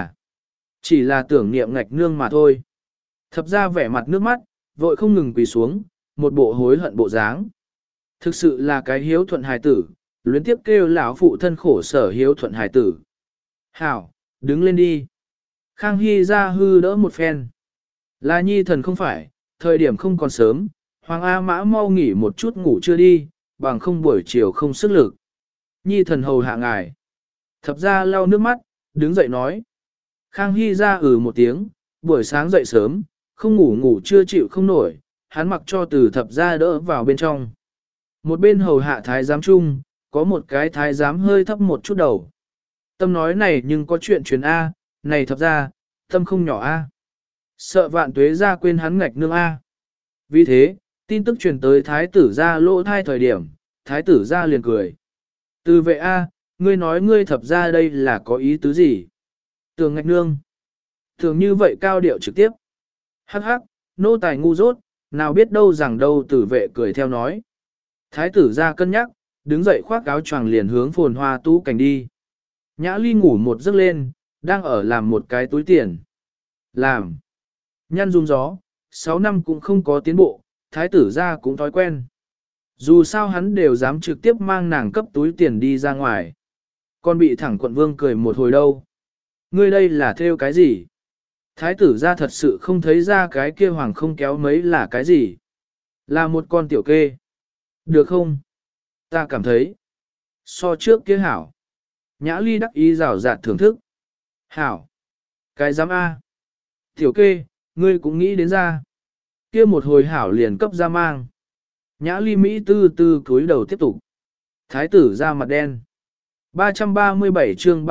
chỉ là tưởng niệm ngạch nương mà thôi. Thập ra vẻ mặt nước mắt, vội không ngừng quỳ xuống, một bộ hối hận bộ dáng. Thực sự là cái hiếu thuận hài tử, luyến tiếp kêu lão phụ thân khổ sở hiếu thuận hài tử. Hảo, đứng lên đi. Khang Hy ra hư đỡ một phen. Là nhi thần không phải, thời điểm không còn sớm, Hoàng A Mã mau nghỉ một chút ngủ chưa đi, bằng không buổi chiều không sức lực. Nhi thần hầu hạ ngài. Thập ra lau nước mắt, đứng dậy nói. Khang Hy ra một tiếng, buổi sáng dậy sớm, không ngủ chưa chịu không nổi, hắn mặc cho từ thập ra đỡ vào bên trong. Một bên hầu hạ thái giám chung, có một cái thái giám hơi thấp một chút đầu. Tâm nói này nhưng có chuyện truyền A, này thập ra, tâm không nhỏ A. Sợ vạn tuế ra quên hắn ngạch nương A. Vì thế, tin tức truyền tới thái tử ra lỗ thai thời điểm, thái tử ra liền cười. Từ vệ A, ngươi nói ngươi thập ra đây là có ý tứ gì? Tưởng ngạch nương. Tưởng như vậy cao điệu trực tiếp. Hắc hắc, nô tài ngu dốt, nào biết đâu rằng đâu tử vệ cười theo nói. Thái tử ra cân nhắc, đứng dậy khoác áo choàng liền hướng phồn hoa tú cảnh đi. Nhã ly ngủ một giấc lên, đang ở làm một cái túi tiền. Làm. Nhăn rung gió, 6 năm cũng không có tiến bộ, thái tử ra cũng thói quen. Dù sao hắn đều dám trực tiếp mang nàng cấp túi tiền đi ra ngoài. Còn bị thẳng quận vương cười một hồi đâu. Ngươi đây là theo cái gì? Thái tử ra thật sự không thấy ra cái kia hoàng không kéo mấy là cái gì. Là một con tiểu kê. Được không? Ta cảm thấy. So trước kia hảo. Nhã ly đắc ý rào rạt thưởng thức. Hảo. Cái giám A. Tiểu kê, ngươi cũng nghĩ đến ra. Kia một hồi hảo liền cấp ra mang. Nhã ly Mỹ tư tư cúi đầu tiếp tục. Thái tử ra mặt đen. 337 chương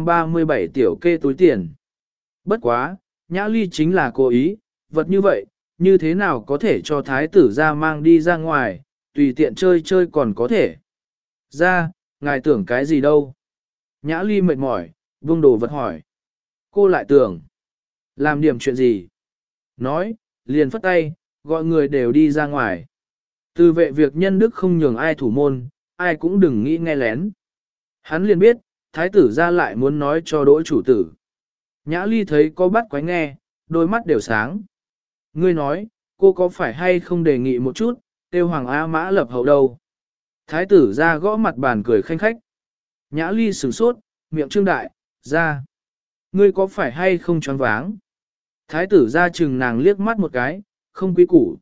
337 tiểu kê túi tiền. Bất quá, nhã ly chính là cố ý, vật như vậy, như thế nào có thể cho thái tử ra mang đi ra ngoài, tùy tiện chơi chơi còn có thể. Ra, ngài tưởng cái gì đâu? Nhã ly mệt mỏi, vương đồ vật hỏi. Cô lại tưởng, làm điểm chuyện gì? Nói, liền phất tay, gọi người đều đi ra ngoài. Từ vệ việc nhân đức không nhường ai thủ môn, ai cũng đừng nghĩ nghe lén. Hắn liền biết, thái tử ra lại muốn nói cho đỗ chủ tử. Nhã ly thấy có bắt quái nghe, đôi mắt đều sáng. Ngươi nói, cô có phải hay không đề nghị một chút, tiêu hoàng A mã lập hậu đâu. Thái tử ra gõ mặt bàn cười khanh khách. Nhã ly sửng sốt, miệng trương đại, ra. Ngươi có phải hay không choáng váng? Thái tử ra chừng nàng liếc mắt một cái, không quý củ.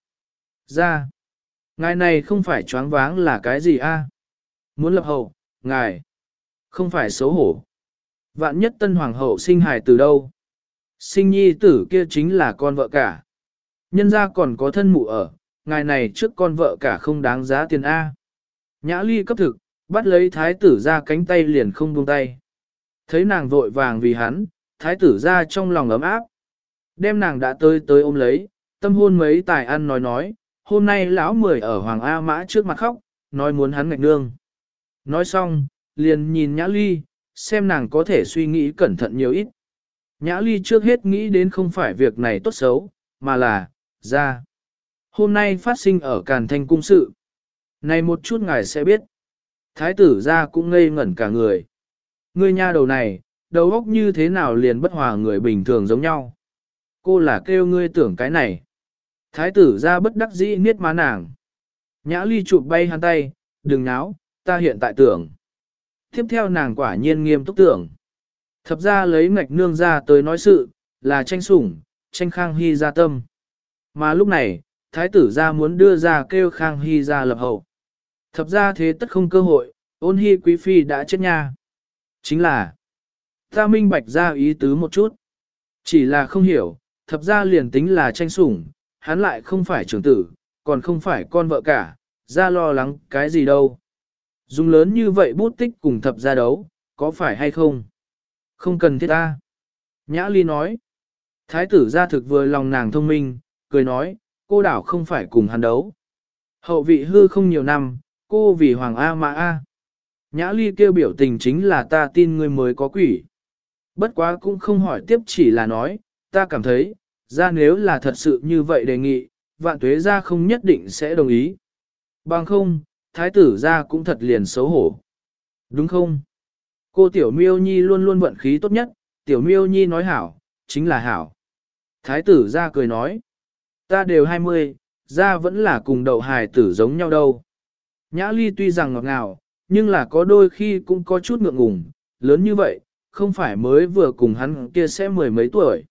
Ra. Ngài này không phải choáng váng là cái gì a? Muốn lập hậu, ngài. Không phải xấu hổ. Vạn nhất tân hoàng hậu sinh hài từ đâu? Sinh nhi tử kia chính là con vợ cả. Nhân ra còn có thân mụ ở, ngài này trước con vợ cả không đáng giá tiền A. Nhã ly cấp thực, bắt lấy thái tử ra cánh tay liền không buông tay. Thấy nàng vội vàng vì hắn, thái tử ra trong lòng ấm áp. Đem nàng đã tới ôm lấy, tâm hôn mấy tài ăn nói, hôm nay lão mười ở Hoàng A Mã trước mặt khóc, nói muốn hắn ngạch nương. Nói xong, liền nhìn Nhã ly, xem nàng có thể suy nghĩ cẩn thận nhiều ít. Nhã ly trước hết nghĩ đến không phải việc này tốt xấu, mà là, ra. Hôm nay phát sinh ở Càn Thanh cung sự. Này một chút ngài sẽ biết. Thái tử ra cũng ngây ngẩn cả người. Ngươi nha đầu này, đầu óc như thế nào liền bất hòa người bình thường giống nhau. Cô là kêu ngươi tưởng cái này. Thái tử ra bất đắc dĩ niết má nàng. Nhã ly chụp bay hắn tay, đừng náo, ta hiện tại tưởng. Tiếp theo nàng quả nhiên nghiêm túc tưởng. Thập ra lấy ngạch nương ra tới nói sự, là tranh sủng, tranh Khang Hy ra tâm. Mà lúc này, thái tử ra muốn đưa ra kêu Khang Hy ra lập hậu. Thập ra thế tất không cơ hội, ôn hy quý phi đã chết nha. Chính là, ta minh bạch ra ý tứ một chút. Chỉ là không hiểu, thập ra liền tính là tranh sủng, hắn lại không phải trưởng tử, còn không phải con vợ cả, ra lo lắng cái gì đâu. Dùng lớn như vậy bút tích cùng thập ra đấu, có phải hay không? Không cần thiết ta. Nhã ly nói. Thái tử ra thực vừa lòng nàng thông minh, cười nói, cô đảo không phải cùng hắn đấu. Hậu vị hư không nhiều năm, cô vì hoàng A mà A. Nhã ly kêu biểu tình chính là ta tin ngươi mới có quỷ. Bất quá cũng không hỏi tiếp chỉ là nói, ta cảm thấy, ra nếu là thật sự như vậy đề nghị, vạn tuế ra không nhất định sẽ đồng ý. Bằng không, thái tử ra cũng thật liền xấu hổ. Đúng không? Cô Tiểu Miêu Nhi luôn luôn vận khí tốt nhất, Tiểu Miêu Nhi nói hảo, chính là hảo. Thái tử ra cười nói, ta đều 20, ra vẫn là cùng đậu hài tử giống nhau đâu. Nhã ly tuy rằng ngọt ngào, nhưng là có đôi khi cũng có chút ngượng ngùng, lớn như vậy, không phải mới vừa cùng hắn kia sẽ mười mấy tuổi.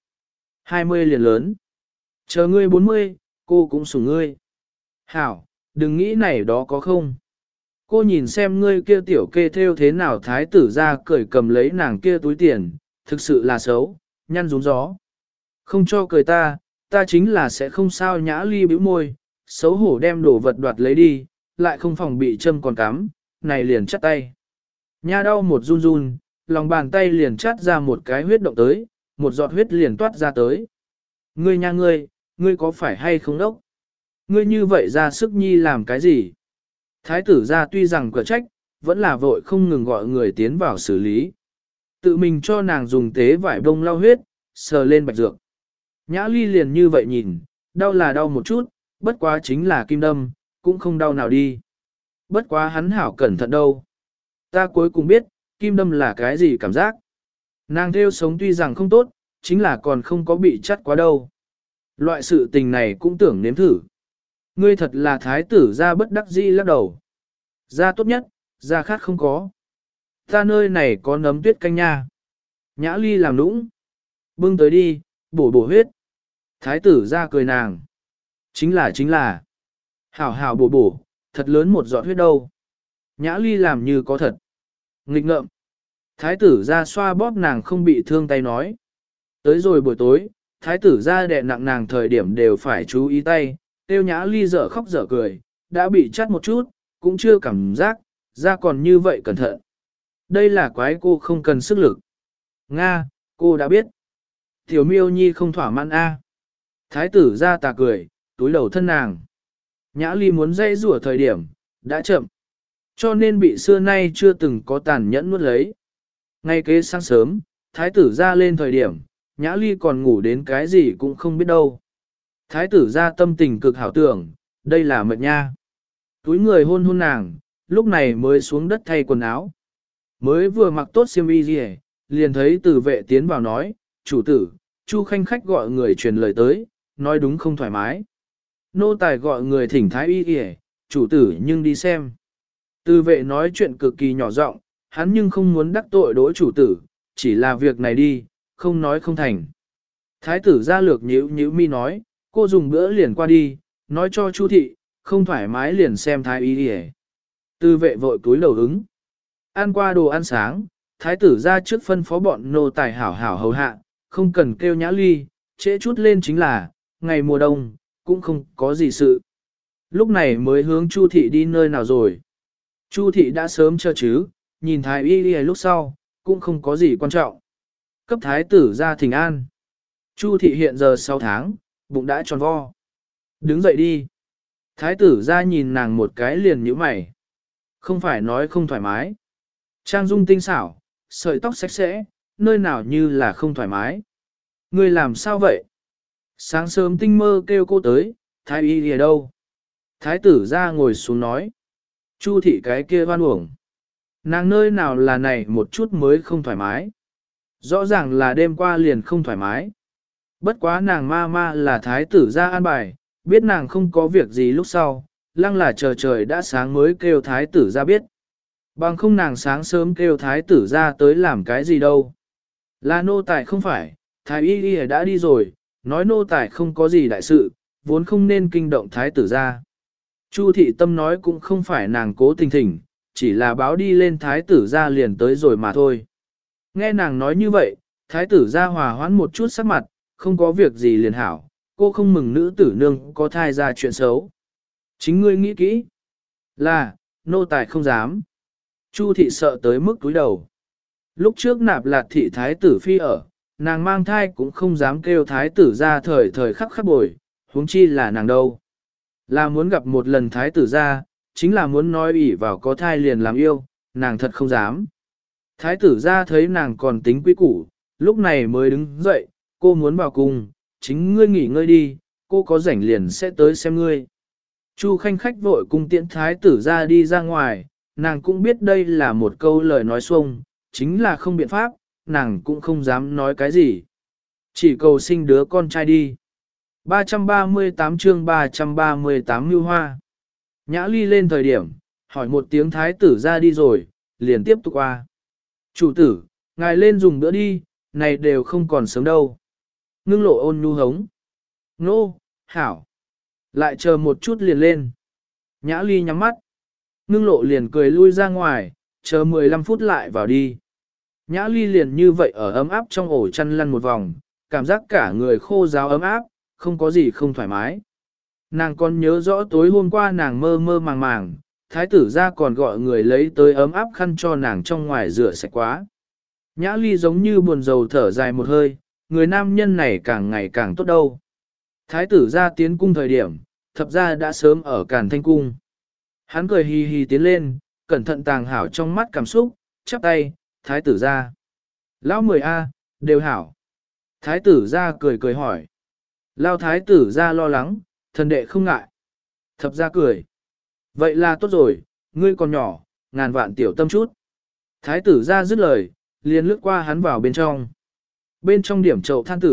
20 liền lớn. Chờ ngươi 40, cô cũng sủng ngươi. Hảo, đừng nghĩ này đó có không. Cô nhìn xem ngươi kia tiểu kê theo thế nào thái tử ra cười cầm lấy nàng kia túi tiền, thực sự là xấu, nhăn rúng gió. Không cho cười ta chính là sẽ không sao. Nhã ly bĩu môi, xấu hổ đem đồ vật đoạt lấy đi, lại không phòng bị châm còn cắm, này liền chắt tay. Nha đau một run run, lòng bàn tay liền chắt ra một cái huyết động tới, một giọt huyết liền toát ra tới. Ngươi nha ngươi có phải hay không đốc? Ngươi như vậy ra sức nhi làm cái gì? Thái tử ra tuy rằng cửa trách, vẫn là vội không ngừng gọi người tiến vào xử lý. Tự mình cho nàng dùng tế vải bông lau huyết, sờ lên bạch dược. Nhã ly liền như vậy nhìn, đau là đau một chút, bất quá chính là kim đâm, cũng không đau nào đi. Bất quá hắn hảo cẩn thận đâu. Ta cuối cùng biết, kim đâm là cái gì cảm giác. Nàng theo sống tuy rằng không tốt, chính là còn không có bị chắt quá đâu. Loại sự tình này cũng tưởng nếm thử. Ngươi thật là thái tử ra bất đắc dĩ lắc đầu. Ra tốt nhất, ra khát không có. Ta nơi này có nấm tuyết canh nha. Nhã ly làm nũng. Bưng tới đi, bổ bổ huyết. Thái tử ra cười nàng. Chính là. Hảo hảo bổ bổ, thật lớn một giọt huyết đâu. Nhã ly làm như có thật. Nghịch ngợm. Thái tử ra xoa bóp nàng không bị thương tay nói. Tới rồi buổi tối, thái tử ra đè nặng nàng thời điểm đều phải chú ý tay. Tiêu nhã ly dở khóc dở cười, đã bị chắt một chút, cũng chưa cảm giác, ra còn như vậy cẩn thận. Đây là quái cô không cần sức lực. Nga, cô đã biết. Tiểu miêu nhi không thỏa mãn a. Thái tử ra tà cười, túi đầu thân nàng. Nhã ly muốn dây rủa thời điểm, đã chậm. Cho nên bị xưa nay chưa từng có tàn nhẫn nuốt lấy. Ngay kế sáng sớm, thái tử ra lên thời điểm, nhã ly còn ngủ đến cái gì cũng không biết đâu. Thái tử ra tâm tình cực hảo tưởng, đây là mệt nha. Túi người hôn hôn nàng, lúc này mới xuống đất thay quần áo. Mới vừa mặc tốt xiêm y gì liền thấy tử vệ tiến vào nói, chủ tử, Chu Khanh khách gọi người truyền lời tới, nói đúng không thoải mái. Nô tài gọi người thỉnh thái y kìa, chủ tử nhưng đi xem. Tử vệ nói chuyện cực kỳ nhỏ giọng, hắn nhưng không muốn đắc tội đối chủ tử, chỉ là việc này đi, không nói không thành. Thái tử ra lược nhíu mi nói, cô dùng bữa liền qua đi, nói cho Chu thị, không thoải mái liền xem thái y kìa. Tử vệ vội cúi đầu ứng. Ăn qua đồ ăn sáng, thái tử ra trước phân phó bọn nô tài hảo hảo hầu hạ, không cần kêu nhã ly, trễ chút lên chính là, ngày mùa đông, cũng không có gì sự. Lúc này mới hướng Chu thị đi nơi nào rồi. Chu thị đã sớm chờ chứ, nhìn thái y đi lúc sau, cũng không có gì quan trọng. Cấp thái tử ra thỉnh an. Chu thị hiện giờ 6 tháng, bụng đã tròn vo. Đứng dậy đi. Thái tử ra nhìn nàng một cái liền nhíu mày. Không phải nói không thoải mái. Trang dung tinh xảo, sợi tóc sạch sẽ, nơi nào như là không thoải mái. Ngươi làm sao vậy? Sáng sớm tinh mơ kêu cô tới, thái y ở đâu? Thái tử ra ngồi xuống nói. Chu thị cái kia hoan uổng. Nàng nơi nào là này một chút mới không thoải mái. Rõ ràng là đêm qua liền không thoải mái. Bất quá nàng ma là thái tử ra an bài, biết nàng không có việc gì lúc sau, lăng là chờ trời đã sáng mới kêu thái tử ra biết. Bằng không nàng sáng sớm kêu thái tử ra tới làm cái gì đâu. Là nô tài không phải, thái y y đã đi rồi, nói nô tài không có gì đại sự, vốn không nên kinh động thái tử ra. Chu thị tâm nói cũng không phải nàng cố tình thỉnh, chỉ là báo đi lên thái tử ra liền tới rồi mà thôi. Nghe nàng nói như vậy, thái tử ra hòa hoãn một chút sắc mặt, không có việc gì liền hảo, cô không mừng nữ tử nương có thai ra chuyện xấu. Chính ngươi nghĩ kỹ. Là, nô tài không dám. Chu thị sợ tới mức túi đầu. Lúc trước nạp lạt thị thái tử phi ở, nàng mang thai cũng không dám kêu thái tử ra thời khắc khắc bồi, huống chi là nàng đâu. Là muốn gặp một lần thái tử ra, chính là muốn nói ủy vào có thai liền làm yêu, nàng thật không dám. Thái tử ra thấy nàng còn tính quý củ, lúc này mới đứng dậy, cô muốn vào cung, chính ngươi nghỉ ngơi đi, cô có rảnh liền sẽ tới xem ngươi. Chu Khanh khách vội cung tiễn thái tử ra đi ra ngoài, nàng cũng biết đây là một câu lời nói xuông, chính là không biện pháp, nàng cũng không dám nói cái gì. Chỉ cầu sinh đứa con trai đi. 338 chương 338 Mưu Hoa. Nhã ly lên thời điểm, hỏi một tiếng thái tử ra đi rồi, liền tiếp tục qua. Chủ tử, ngài lên dùng bữa đi, này đều không còn sớm đâu. Ngưng lộ ôn nhu hống. Nô, hảo. Lại chờ một chút liền lên. Nhã ly nhắm mắt. Ngưng lộ liền cười lui ra ngoài, chờ 15 phút lại vào đi. Nhã ly liền như vậy ở ấm áp trong ổ chăn lăn một vòng, cảm giác cả người khô ráo ấm áp, không có gì không thoải mái. Nàng còn nhớ rõ tối hôm qua nàng mơ mơ màng màng, thái tử ra còn gọi người lấy tới ấm áp khăn cho nàng trong ngoài rửa sạch quá. Nhã ly giống như buồn rầu thở dài một hơi, người nam nhân này càng ngày càng tốt đâu. Thái tử ra tiến cung thời điểm, thập ra đã sớm ở Càn Thanh Cung. Hắn cười hì hì tiến lên, cẩn thận tàng hảo trong mắt cảm xúc, chắp tay, thái tử ra. Lão 10A, đều hảo. Thái tử ra cười cười hỏi. Lao thái tử ra lo lắng, thần đệ không ngại. Thập ra cười. Vậy là tốt rồi, ngươi còn nhỏ, ngàn vạn tiểu tâm chút. Thái tử ra dứt lời, liền lướt qua hắn vào bên trong. Bên trong điểm chậu than tử,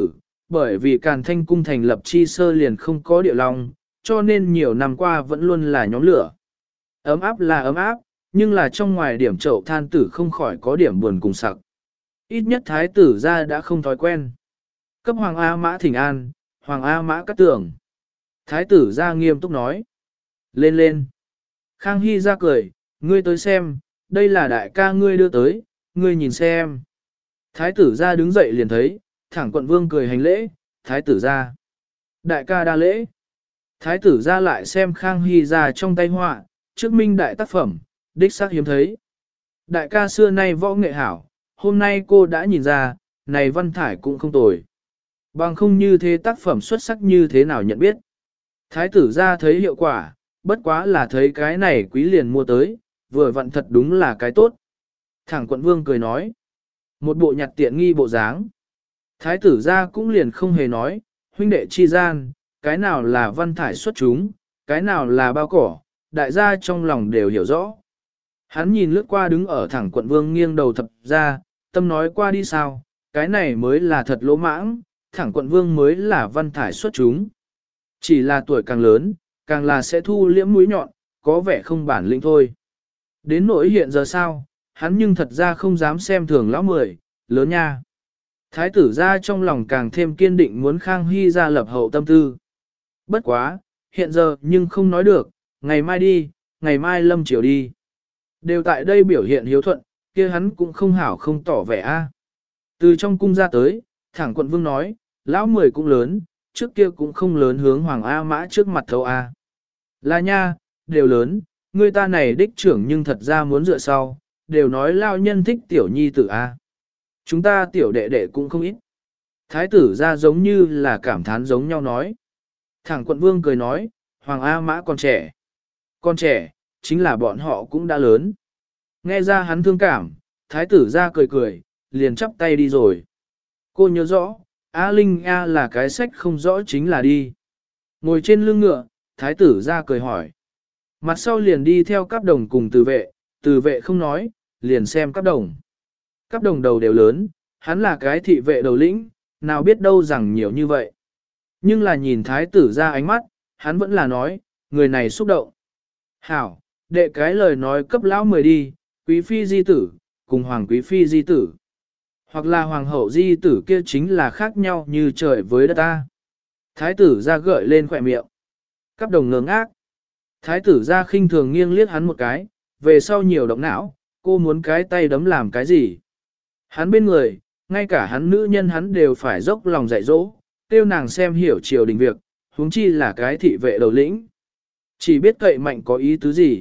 bởi vì Càn Thanh cung thành lập chi sơ liền không có địa long, cho nên nhiều năm qua vẫn luôn là nhóm lửa. Ấm áp là ấm áp, nhưng là trong ngoài điểm chậu than tử không khỏi có điểm buồn cùng sặc. Ít nhất thái tử ra đã không thói quen. Cấp Hoàng A Mã thỉnh an, Hoàng A Mã cắt tưởng. Thái tử ra nghiêm túc nói. Lên lên. Khang Hy ra cười, ngươi tới xem, đây là đại ca ngươi đưa tới, ngươi nhìn xem. Thái tử ra đứng dậy liền thấy, thẳng quận vương cười hành lễ, thái tử ra. Đại ca đa lễ. Thái tử ra lại xem Khang Hy ra trong tay họa, trước minh đại tác phẩm, đích xác hiếm thấy. Đại ca xưa nay võ nghệ hảo, hôm nay cô đã nhìn ra, này văn thải cũng không tồi. Bằng không như thế tác phẩm xuất sắc như thế nào nhận biết. Thái tử ra thấy hiệu quả, bất quá là thấy cái này quý liền mua tới, vừa vặn thật đúng là cái tốt. Thẳng quận vương cười nói. Một bộ nhặt tiện nghi bộ dáng. Thái tử ra cũng liền không hề nói, huynh đệ chi gian, cái nào là văn thải xuất chúng, cái nào là bao cỏ, đại gia trong lòng đều hiểu rõ. Hắn nhìn lướt qua đứng ở thẳng quận vương nghiêng đầu thập ra, tâm nói qua đi sao, cái này mới là thật lỗ mãng, thẳng quận vương mới là văn thải xuất chúng. Chỉ là tuổi càng lớn, càng là sẽ thu liễm mũi nhọn, có vẻ không bản lĩnh thôi. Đến nỗi hiện giờ sao, hắn nhưng thật ra không dám xem thường lão mười, lớn nha. Thái tử ra trong lòng càng thêm kiên định muốn Khang Hy ra lập hậu tâm tư. Bất quá, hiện giờ nhưng không nói được, ngày mai đi, ngày mai lâm chiều đi. Đều tại đây biểu hiện hiếu thuận, kia hắn cũng không hảo không tỏ vẻ a. Từ trong cung ra tới, thẳng quận vương nói, lão mười cũng lớn, trước kia cũng không lớn hướng Hoàng A Mã trước mặt thâu A. Là nha, đều lớn, người ta này đích trưởng nhưng thật ra muốn dựa sau, đều nói lao nhân thích tiểu nhi tử A. Chúng ta tiểu đệ đệ cũng không ít. Thái tử ra giống như là cảm thán giống nhau nói. Thẳng quận vương cười nói, Hoàng A Mã còn trẻ. Con trẻ, chính là bọn họ cũng đã lớn. Nghe ra hắn thương cảm, thái tử ra cười cười, liền chắp tay đi rồi. Cô nhớ rõ, A Linh A là cái sách không rõ chính là đi. Ngồi trên lưng ngựa, thái tử ra cười hỏi. Mặt sau liền đi theo cáp đồng cùng từ vệ không nói, liền xem cáp đồng. Cáp đồng đầu đều lớn, hắn là cái thị vệ đầu lĩnh, nào biết đâu rằng nhiều như vậy. Nhưng là nhìn thái tử ra ánh mắt, hắn vẫn là nói, người này xúc động. Hảo, đệ cái lời nói cấp lão mười đi, quý phi di tử, cùng hoàng quý phi di tử. Hoặc là hoàng hậu di tử kia chính là khác nhau như trời với đất ta. Thái tử ra gợi lên khỏe miệng. Cáp đồng ngơ ngác. Thái tử ra khinh thường nghiêng liếc hắn một cái, về sau nhiều động não, cô muốn cái tay đấm làm cái gì. Hắn bên người, ngay cả hắn nữ nhân hắn đều phải dốc lòng dạy dỗ, tiêu nàng xem hiểu triều đình việc, huống chi là cái thị vệ đầu lĩnh. Chỉ biết cậy mạnh có ý tứ gì.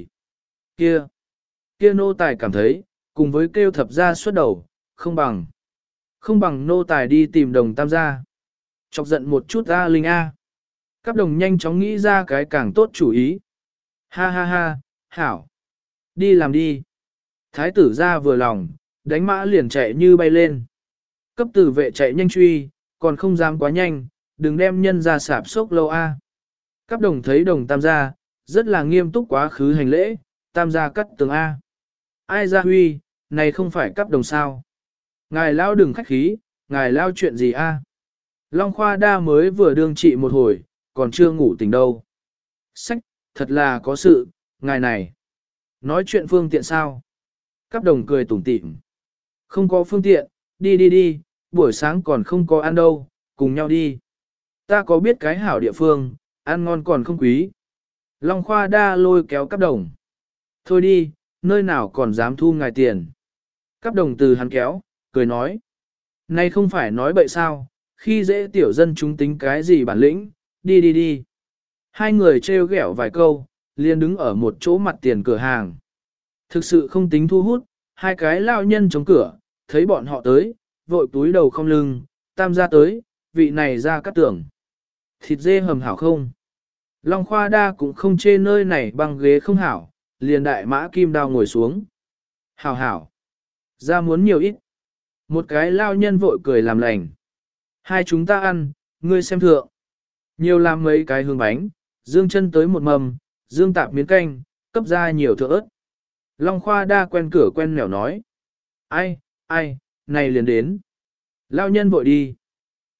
Kia nô tài cảm thấy, cùng với kêu thập gia xuất đầu, không bằng nô tài đi tìm đồng tam gia. Chọc giận một chút A Linh A. Các đồng nhanh chóng nghĩ ra cái càng tốt chủ ý. Ha ha ha, hảo. Đi làm đi. Thái tử ra vừa lòng, đánh mã liền chạy như bay lên. Cấp tử vệ chạy nhanh truy, còn không dám quá nhanh, đừng đem nhân ra sạp sốc lâu A. Các đồng thấy đồng tam gia, rất là nghiêm túc quá khứ hành lễ, tam gia cắt tường A. Ai ra huy, này không phải cấp đồng sao. Ngài lao đừng khách khí, ngài lao chuyện gì A. Long Khoa Đa mới vừa đương trị một hồi, còn chưa ngủ tỉnh đâu. Sách, thật là có sự, ngài này. Nói chuyện phương tiện sao? Cáp đồng cười tủm tỉm. Không có phương tiện, đi, buổi sáng còn không có ăn đâu, cùng nhau đi. Ta có biết cái hảo địa phương, ăn ngon còn không quý. Long Khoa Đa lôi kéo Cáp đồng. Thôi đi, nơi nào còn dám thu ngài tiền. Cáp đồng từ hắn kéo, cười nói. Này không phải nói bậy sao, khi dễ tiểu dân chúng tính cái gì bản lĩnh, đi. Hai người trêu ghẹo vài câu, liền đứng ở một chỗ mặt tiền cửa hàng. Thực sự không tính thu hút, hai cái lao nhân chống cửa, thấy bọn họ tới, vội túi đầu không lưng, tam gia tới, vị này ra cắt tưởng. Thịt dê hầm hảo không? Long Khoa Đa cũng không chê nơi này băng ghế không hảo, liền đại mã kim đao ngồi xuống. Hảo, ra muốn nhiều ít. Một cái lao nhân vội cười làm lành. Hai chúng ta ăn, ngươi xem thượng. Nhiều làm mấy cái hương bánh, dương chân tới một mầm, dương tạp miếng canh, cấp ra nhiều thượng ớt. Long Khoa Đa quen cửa quen nẻo nói. Ai, này liền đến. Lao nhân vội đi.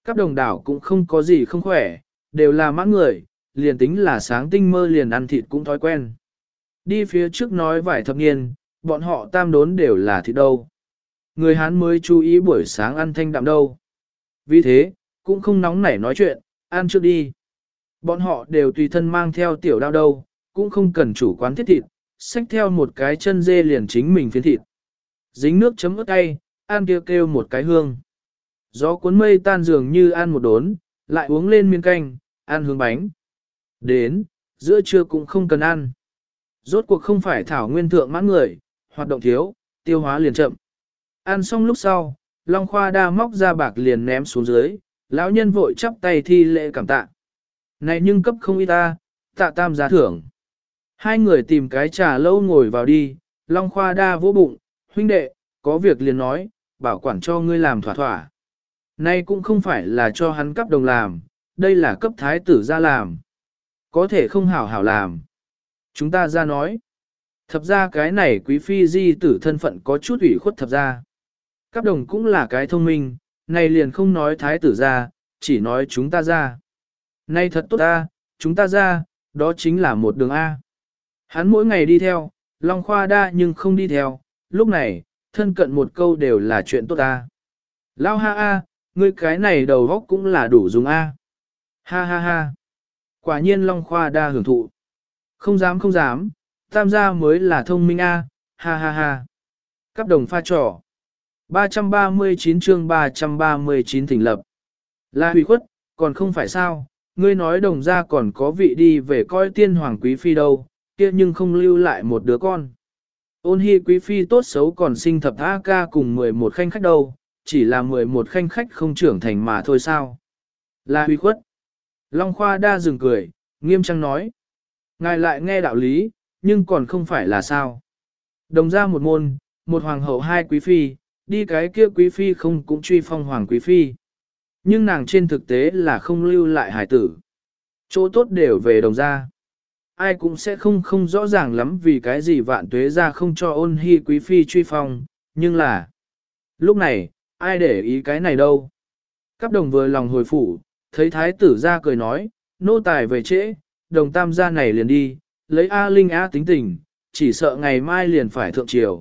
Các đồng đảo cũng không có gì không khỏe, đều là mãn người, liền tính là sáng tinh mơ liền ăn thịt cũng thói quen. Đi phía trước nói vài thập niên, bọn họ tam đốn đều là thịt đâu. Người Hán mới chú ý buổi sáng ăn thanh đạm đâu. Vì thế, cũng không nóng nảy nói chuyện, ăn trước đi. Bọn họ đều tùy thân mang theo tiểu đao đâu, cũng không cần chủ quán thiết thịt, xách theo một cái chân dê liền chính mình phiến thịt. Dính nước chấm ớt cay, ăn kêu kêu một cái hương. Gió cuốn mây tan dường như ăn một đốn, lại uống lên miếng canh, ăn hướng bánh. Đến, giữa trưa cũng không cần ăn. Rốt cuộc không phải thảo nguyên thượng mãn người, hoạt động thiếu, tiêu hóa liền chậm. Ăn xong lúc sau, Long Khoa đa móc ra bạc liền ném xuống dưới, lão nhân vội chắp tay thi lễ cảm tạ. Này nhưng cấp không ít ta, tạ tam giá thưởng. Hai người tìm cái trà lâu ngồi vào đi, Long Khoa đa vỗ bụng, huynh đệ, có việc liền nói, bảo quản cho ngươi làm thỏa thỏa. Nay cũng không phải là cho hắn cấp đồng làm, đây là cấp thái tử ra làm. Có thể không hảo hảo làm. Chúng ta ra nói. Thập ra cái này quý phi di tử thân phận có chút ủy khuất thập ra. Cấp đồng cũng là cái thông minh, này liền không nói thái tử ra, chỉ nói chúng ta ra. Nay thật tốt ta, chúng ta ra, đó chính là một đường A. Hắn mỗi ngày đi theo, Long Khoa đa nhưng không đi theo, lúc này, thân cận một câu đều là chuyện tốt ta. Lao ha A, ngươi cái này đầu góc cũng là đủ dùng A. Ha ha ha. Quả nhiên Long Khoa đa hưởng thụ. Không dám không dám, tam gia mới là thông minh A, ha ha ha. Cấp đồng pha trò. 339 chương 339 thỉnh lập. Là hủy khuất, còn không phải sao, ngươi nói đồng gia còn có vị đi về coi tiên hoàng quý phi đâu, kia nhưng không lưu lại một đứa con. Ôn hy quý phi tốt xấu còn sinh thập A ca cùng 11 khanh khách đâu, chỉ là 11 khanh khách không trưởng thành mà thôi sao. Là hủy khuất. Long Khoa đa dừng cười, nghiêm trang nói. Ngài lại nghe đạo lý, nhưng còn không phải là sao. Đồng gia một môn, một hoàng hậu hai quý phi, đi cái kia quý phi không cũng truy phong hoàng quý phi. Nhưng nàng trên thực tế là không lưu lại hải tử. Chỗ tốt đều về đồng gia. Ai cũng sẽ không rõ ràng lắm vì cái gì vạn tuế ra không cho ôn hy quý phi truy phong, nhưng là... Lúc này, ai để ý cái này đâu. Cáp đồng vừa lòng hồi phủ, thấy thái tử ra cười nói, nô tài về trễ, đồng tam gia này liền đi, lấy A Linh A tính tình, chỉ sợ ngày mai liền phải thượng triều.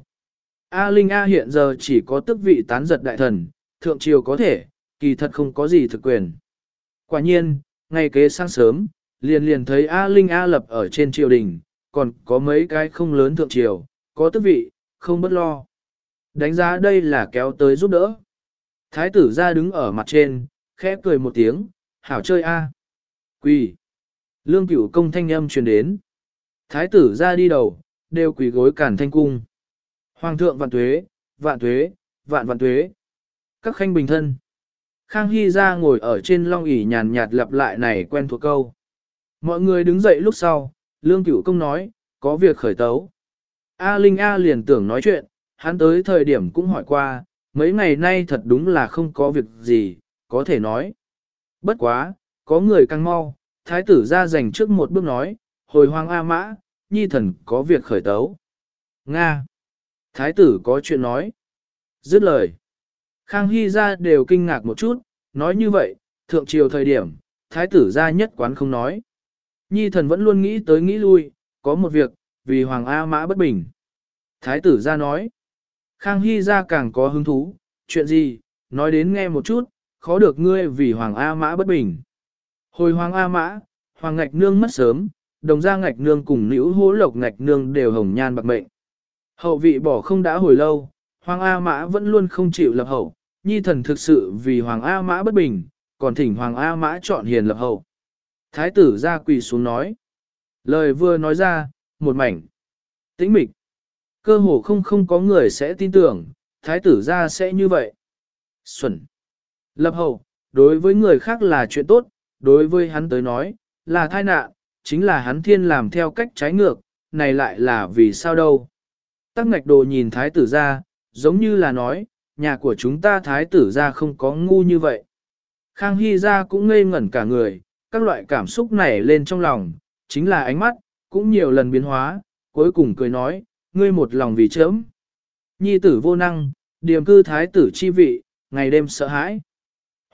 A Linh A hiện giờ chỉ có tước vị tán giật đại thần, thượng triều có thể, kỳ thật không có gì thực quyền. Quả nhiên, ngày kế sáng sớm, liền thấy A Linh A lập ở trên triều đình, còn có mấy cái không lớn thượng triều, có tước vị, không bất lo. Đánh giá đây là kéo tới giúp đỡ. Thái tử ra đứng ở mặt trên, khẽ cười một tiếng, hảo chơi A. Quỳ. Lương Cửu công thanh âm truyền đến. Thái tử ra đi đầu, đều quỳ gối cản thanh cung. Hoàng thượng vạn tuế, vạn tuế, vạn vạn tuế. Các khanh bình thân. Khang Hy ra ngồi ở trên long ỷ nhàn nhạt lặp lại này quen thuộc câu. Mọi người đứng dậy lúc sau, Lương Cửu công nói, có việc khởi tấu. A Linh A liền tưởng nói chuyện, hắn tới thời điểm cũng hỏi qua, mấy ngày nay thật đúng là không có việc gì, có thể nói. Bất quá, có người căng mau, thái tử ra dành trước một bước nói, hồi hoàng A Mã, nhi thần có việc khởi tấu. Nga. Thái tử có chuyện nói. Dứt lời. Khang Hy ra đều kinh ngạc một chút, nói như vậy, thượng triều thời điểm, thái tử ra nhất quán không nói. Nhi thần vẫn luôn nghĩ tới nghĩ lui, có một việc, vì hoàng A Mã bất bình. Thái tử ra nói. Khang Hy ra càng có hứng thú, chuyện gì, nói đến nghe một chút, khó được ngươi vì hoàng A Mã bất bình. Hồi hoàng A Mã, hoàng ngạch nương mất sớm, đồng gia ngạch nương cùng nữ hố lộc ngạch nương đều hồng nhan bạc mệnh. Hậu vị bỏ không đã hồi lâu, hoàng A Mã vẫn luôn không chịu lập hậu, nhi thần thực sự vì hoàng A Mã bất bình, còn thỉnh hoàng A Mã chọn hiền lập hậu. Thái tử ra quỳ xuống nói. Lời vừa nói ra, một mảnh. Tĩnh mịch. Cơ hồ không có người sẽ tin tưởng, thái tử ra sẽ như vậy. Xuẩn. Lập hậu, đối với người khác là chuyện tốt, đối với hắn tới nói, là tai nạn, chính là hắn thiên làm theo cách trái ngược, này lại là vì sao đâu. Tắc ngạch đồ nhìn thái tử ra, giống như là nói, nhà của chúng ta thái tử ra không có ngu như vậy. Khang Hy ra cũng ngây ngẩn cả người, các loại cảm xúc nảy lên trong lòng, chính là ánh mắt, cũng nhiều lần biến hóa, cuối cùng cười nói, ngươi một lòng vì chớm. Nhi tử vô năng, điềm cư thái tử chi vị, ngày đêm sợ hãi.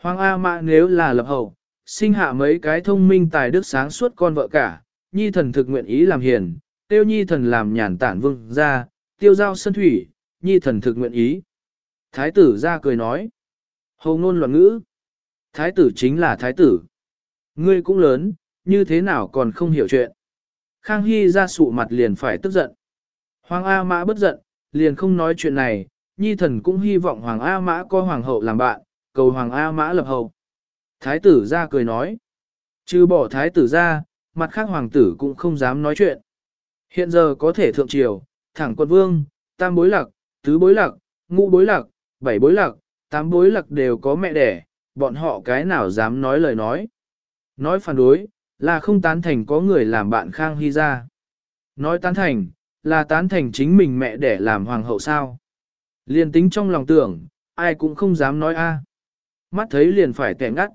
Hoàng A Mã nếu là lập hậu, sinh hạ mấy cái thông minh tài đức sáng suốt con vợ cả, nhi thần thực nguyện ý làm hiền, tiêu nhi thần làm nhàn tản vương ra, tiêu giao sân thủy, nhi thần thực nguyện ý. Thái tử ra cười nói. Hồ ngôn loạn ngữ. Thái tử chính là thái tử. Ngươi cũng lớn, như thế nào còn không hiểu chuyện. Khang Hy ra sụ mặt liền phải tức giận. Hoàng A Mã bất giận, liền không nói chuyện này, nhi thần cũng hy vọng Hoàng A Mã có hoàng hậu làm bạn, cầu Hoàng A Mã lập hậu. Thái tử ra cười nói. Trừ bỏ thái tử ra, mặt khác hoàng tử cũng không dám nói chuyện. Hiện giờ có thể thượng triều, thẳng quân vương, tam bối lạc, tứ bối lạc, ngũ bối lạc, bảy bối lạc, tám bối lạc đều có mẹ đẻ, bọn họ cái nào dám nói lời nói. Nói phản đối, là không tán thành có người làm bạn Khang Hy ra. Nói tán thành, là tán thành chính mình mẹ đẻ làm hoàng hậu sao. Liền tính trong lòng tưởng, ai cũng không dám nói a. Mắt thấy liền phải tẻ ngắt.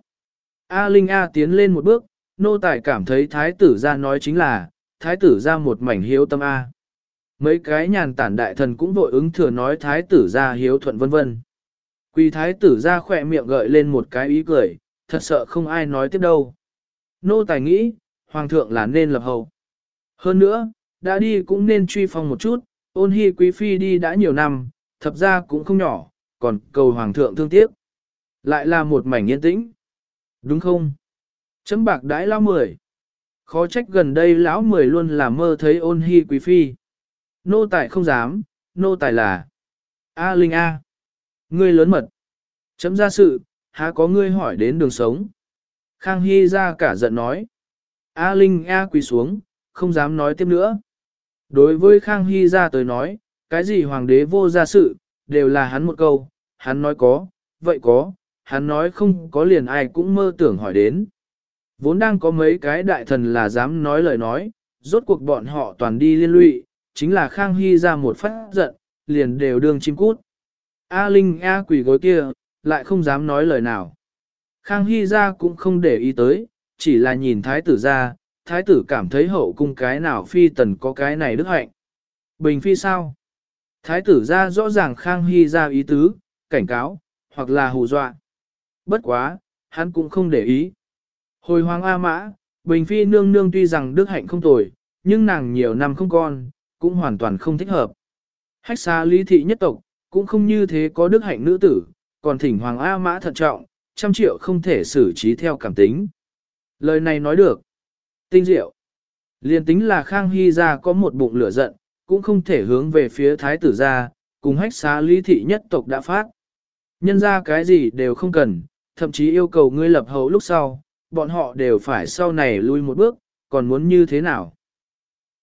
A Linh A tiến lên một bước, nô tài cảm thấy thái tử ra nói chính là, thái tử ra một mảnh hiếu tâm A. Mấy cái nhàn tản đại thần cũng vội ứng thừa nói thái tử ra hiếu thuận vân vân. Quỳ thái tử ra khỏe miệng gợi lên một cái ý cười, thật sợ không ai nói tiếp đâu. Nô tài nghĩ, hoàng thượng là nên lập hậu. Hơn nữa, đã đi cũng nên truy phong một chút, ôn hy quý phi đi đã nhiều năm, thập ra cũng không nhỏ, còn cầu hoàng thượng thương tiếc. Lại là một mảnh yên tĩnh. Đúng không? Chấm bạc đãi lão 10. Khó trách gần đây lão 10 luôn là mơ thấy ôn hy quý phi. Nô tài không dám, nô tài là A Linh A. Ngươi lớn mật. Chấm ra sự, há có ngươi hỏi đến đường sống. Khang Hy ra cả giận nói. A Linh A quỳ xuống, không dám nói tiếp nữa. Đối với Khang Hy ra tới nói, cái gì hoàng đế vô gia sự, đều là hắn một câu, hắn nói có, vậy có, hắn nói không có liền ai cũng mơ tưởng hỏi đến. Vốn đang có mấy cái đại thần là dám nói lời nói, rốt cuộc bọn họ toàn đi liên lụy, chính là Khang Hy ra một phát giận, liền đều đương chim cút. A Linh A quỷ gối kia, lại không dám nói lời nào. Khang Hy ra cũng không để ý tới, chỉ là nhìn thái tử ra, thái tử cảm thấy hậu cung cái nào phi tần có cái này đức hạnh. Bình phi sao? Thái tử ra rõ ràng Khang Hy ra ý tứ, cảnh cáo, hoặc là hù dọa. Bất quá, hắn cũng không để ý. Hồi hoàng A Mã, Bình phi nương nương tuy rằng đức hạnh không tồi, nhưng nàng nhiều năm không con, cũng hoàn toàn không thích hợp. Hách xa lý thị nhất tộc, cũng không như thế có đức hạnh nữ tử, còn thỉnh hoàng A Mã thận trọng, 100 triệu không thể xử trí theo cảm tính. Lời này nói được. Tinh diệu. Liên tính là Khang Hy ra có một bụng lửa giận, cũng không thể hướng về phía thái tử ra, cùng hách xá lý thị nhất tộc đã phát. Nhân ra cái gì đều không cần, thậm chí yêu cầu ngươi lập hậu lúc sau, bọn họ đều phải sau này lui một bước, còn muốn như thế nào?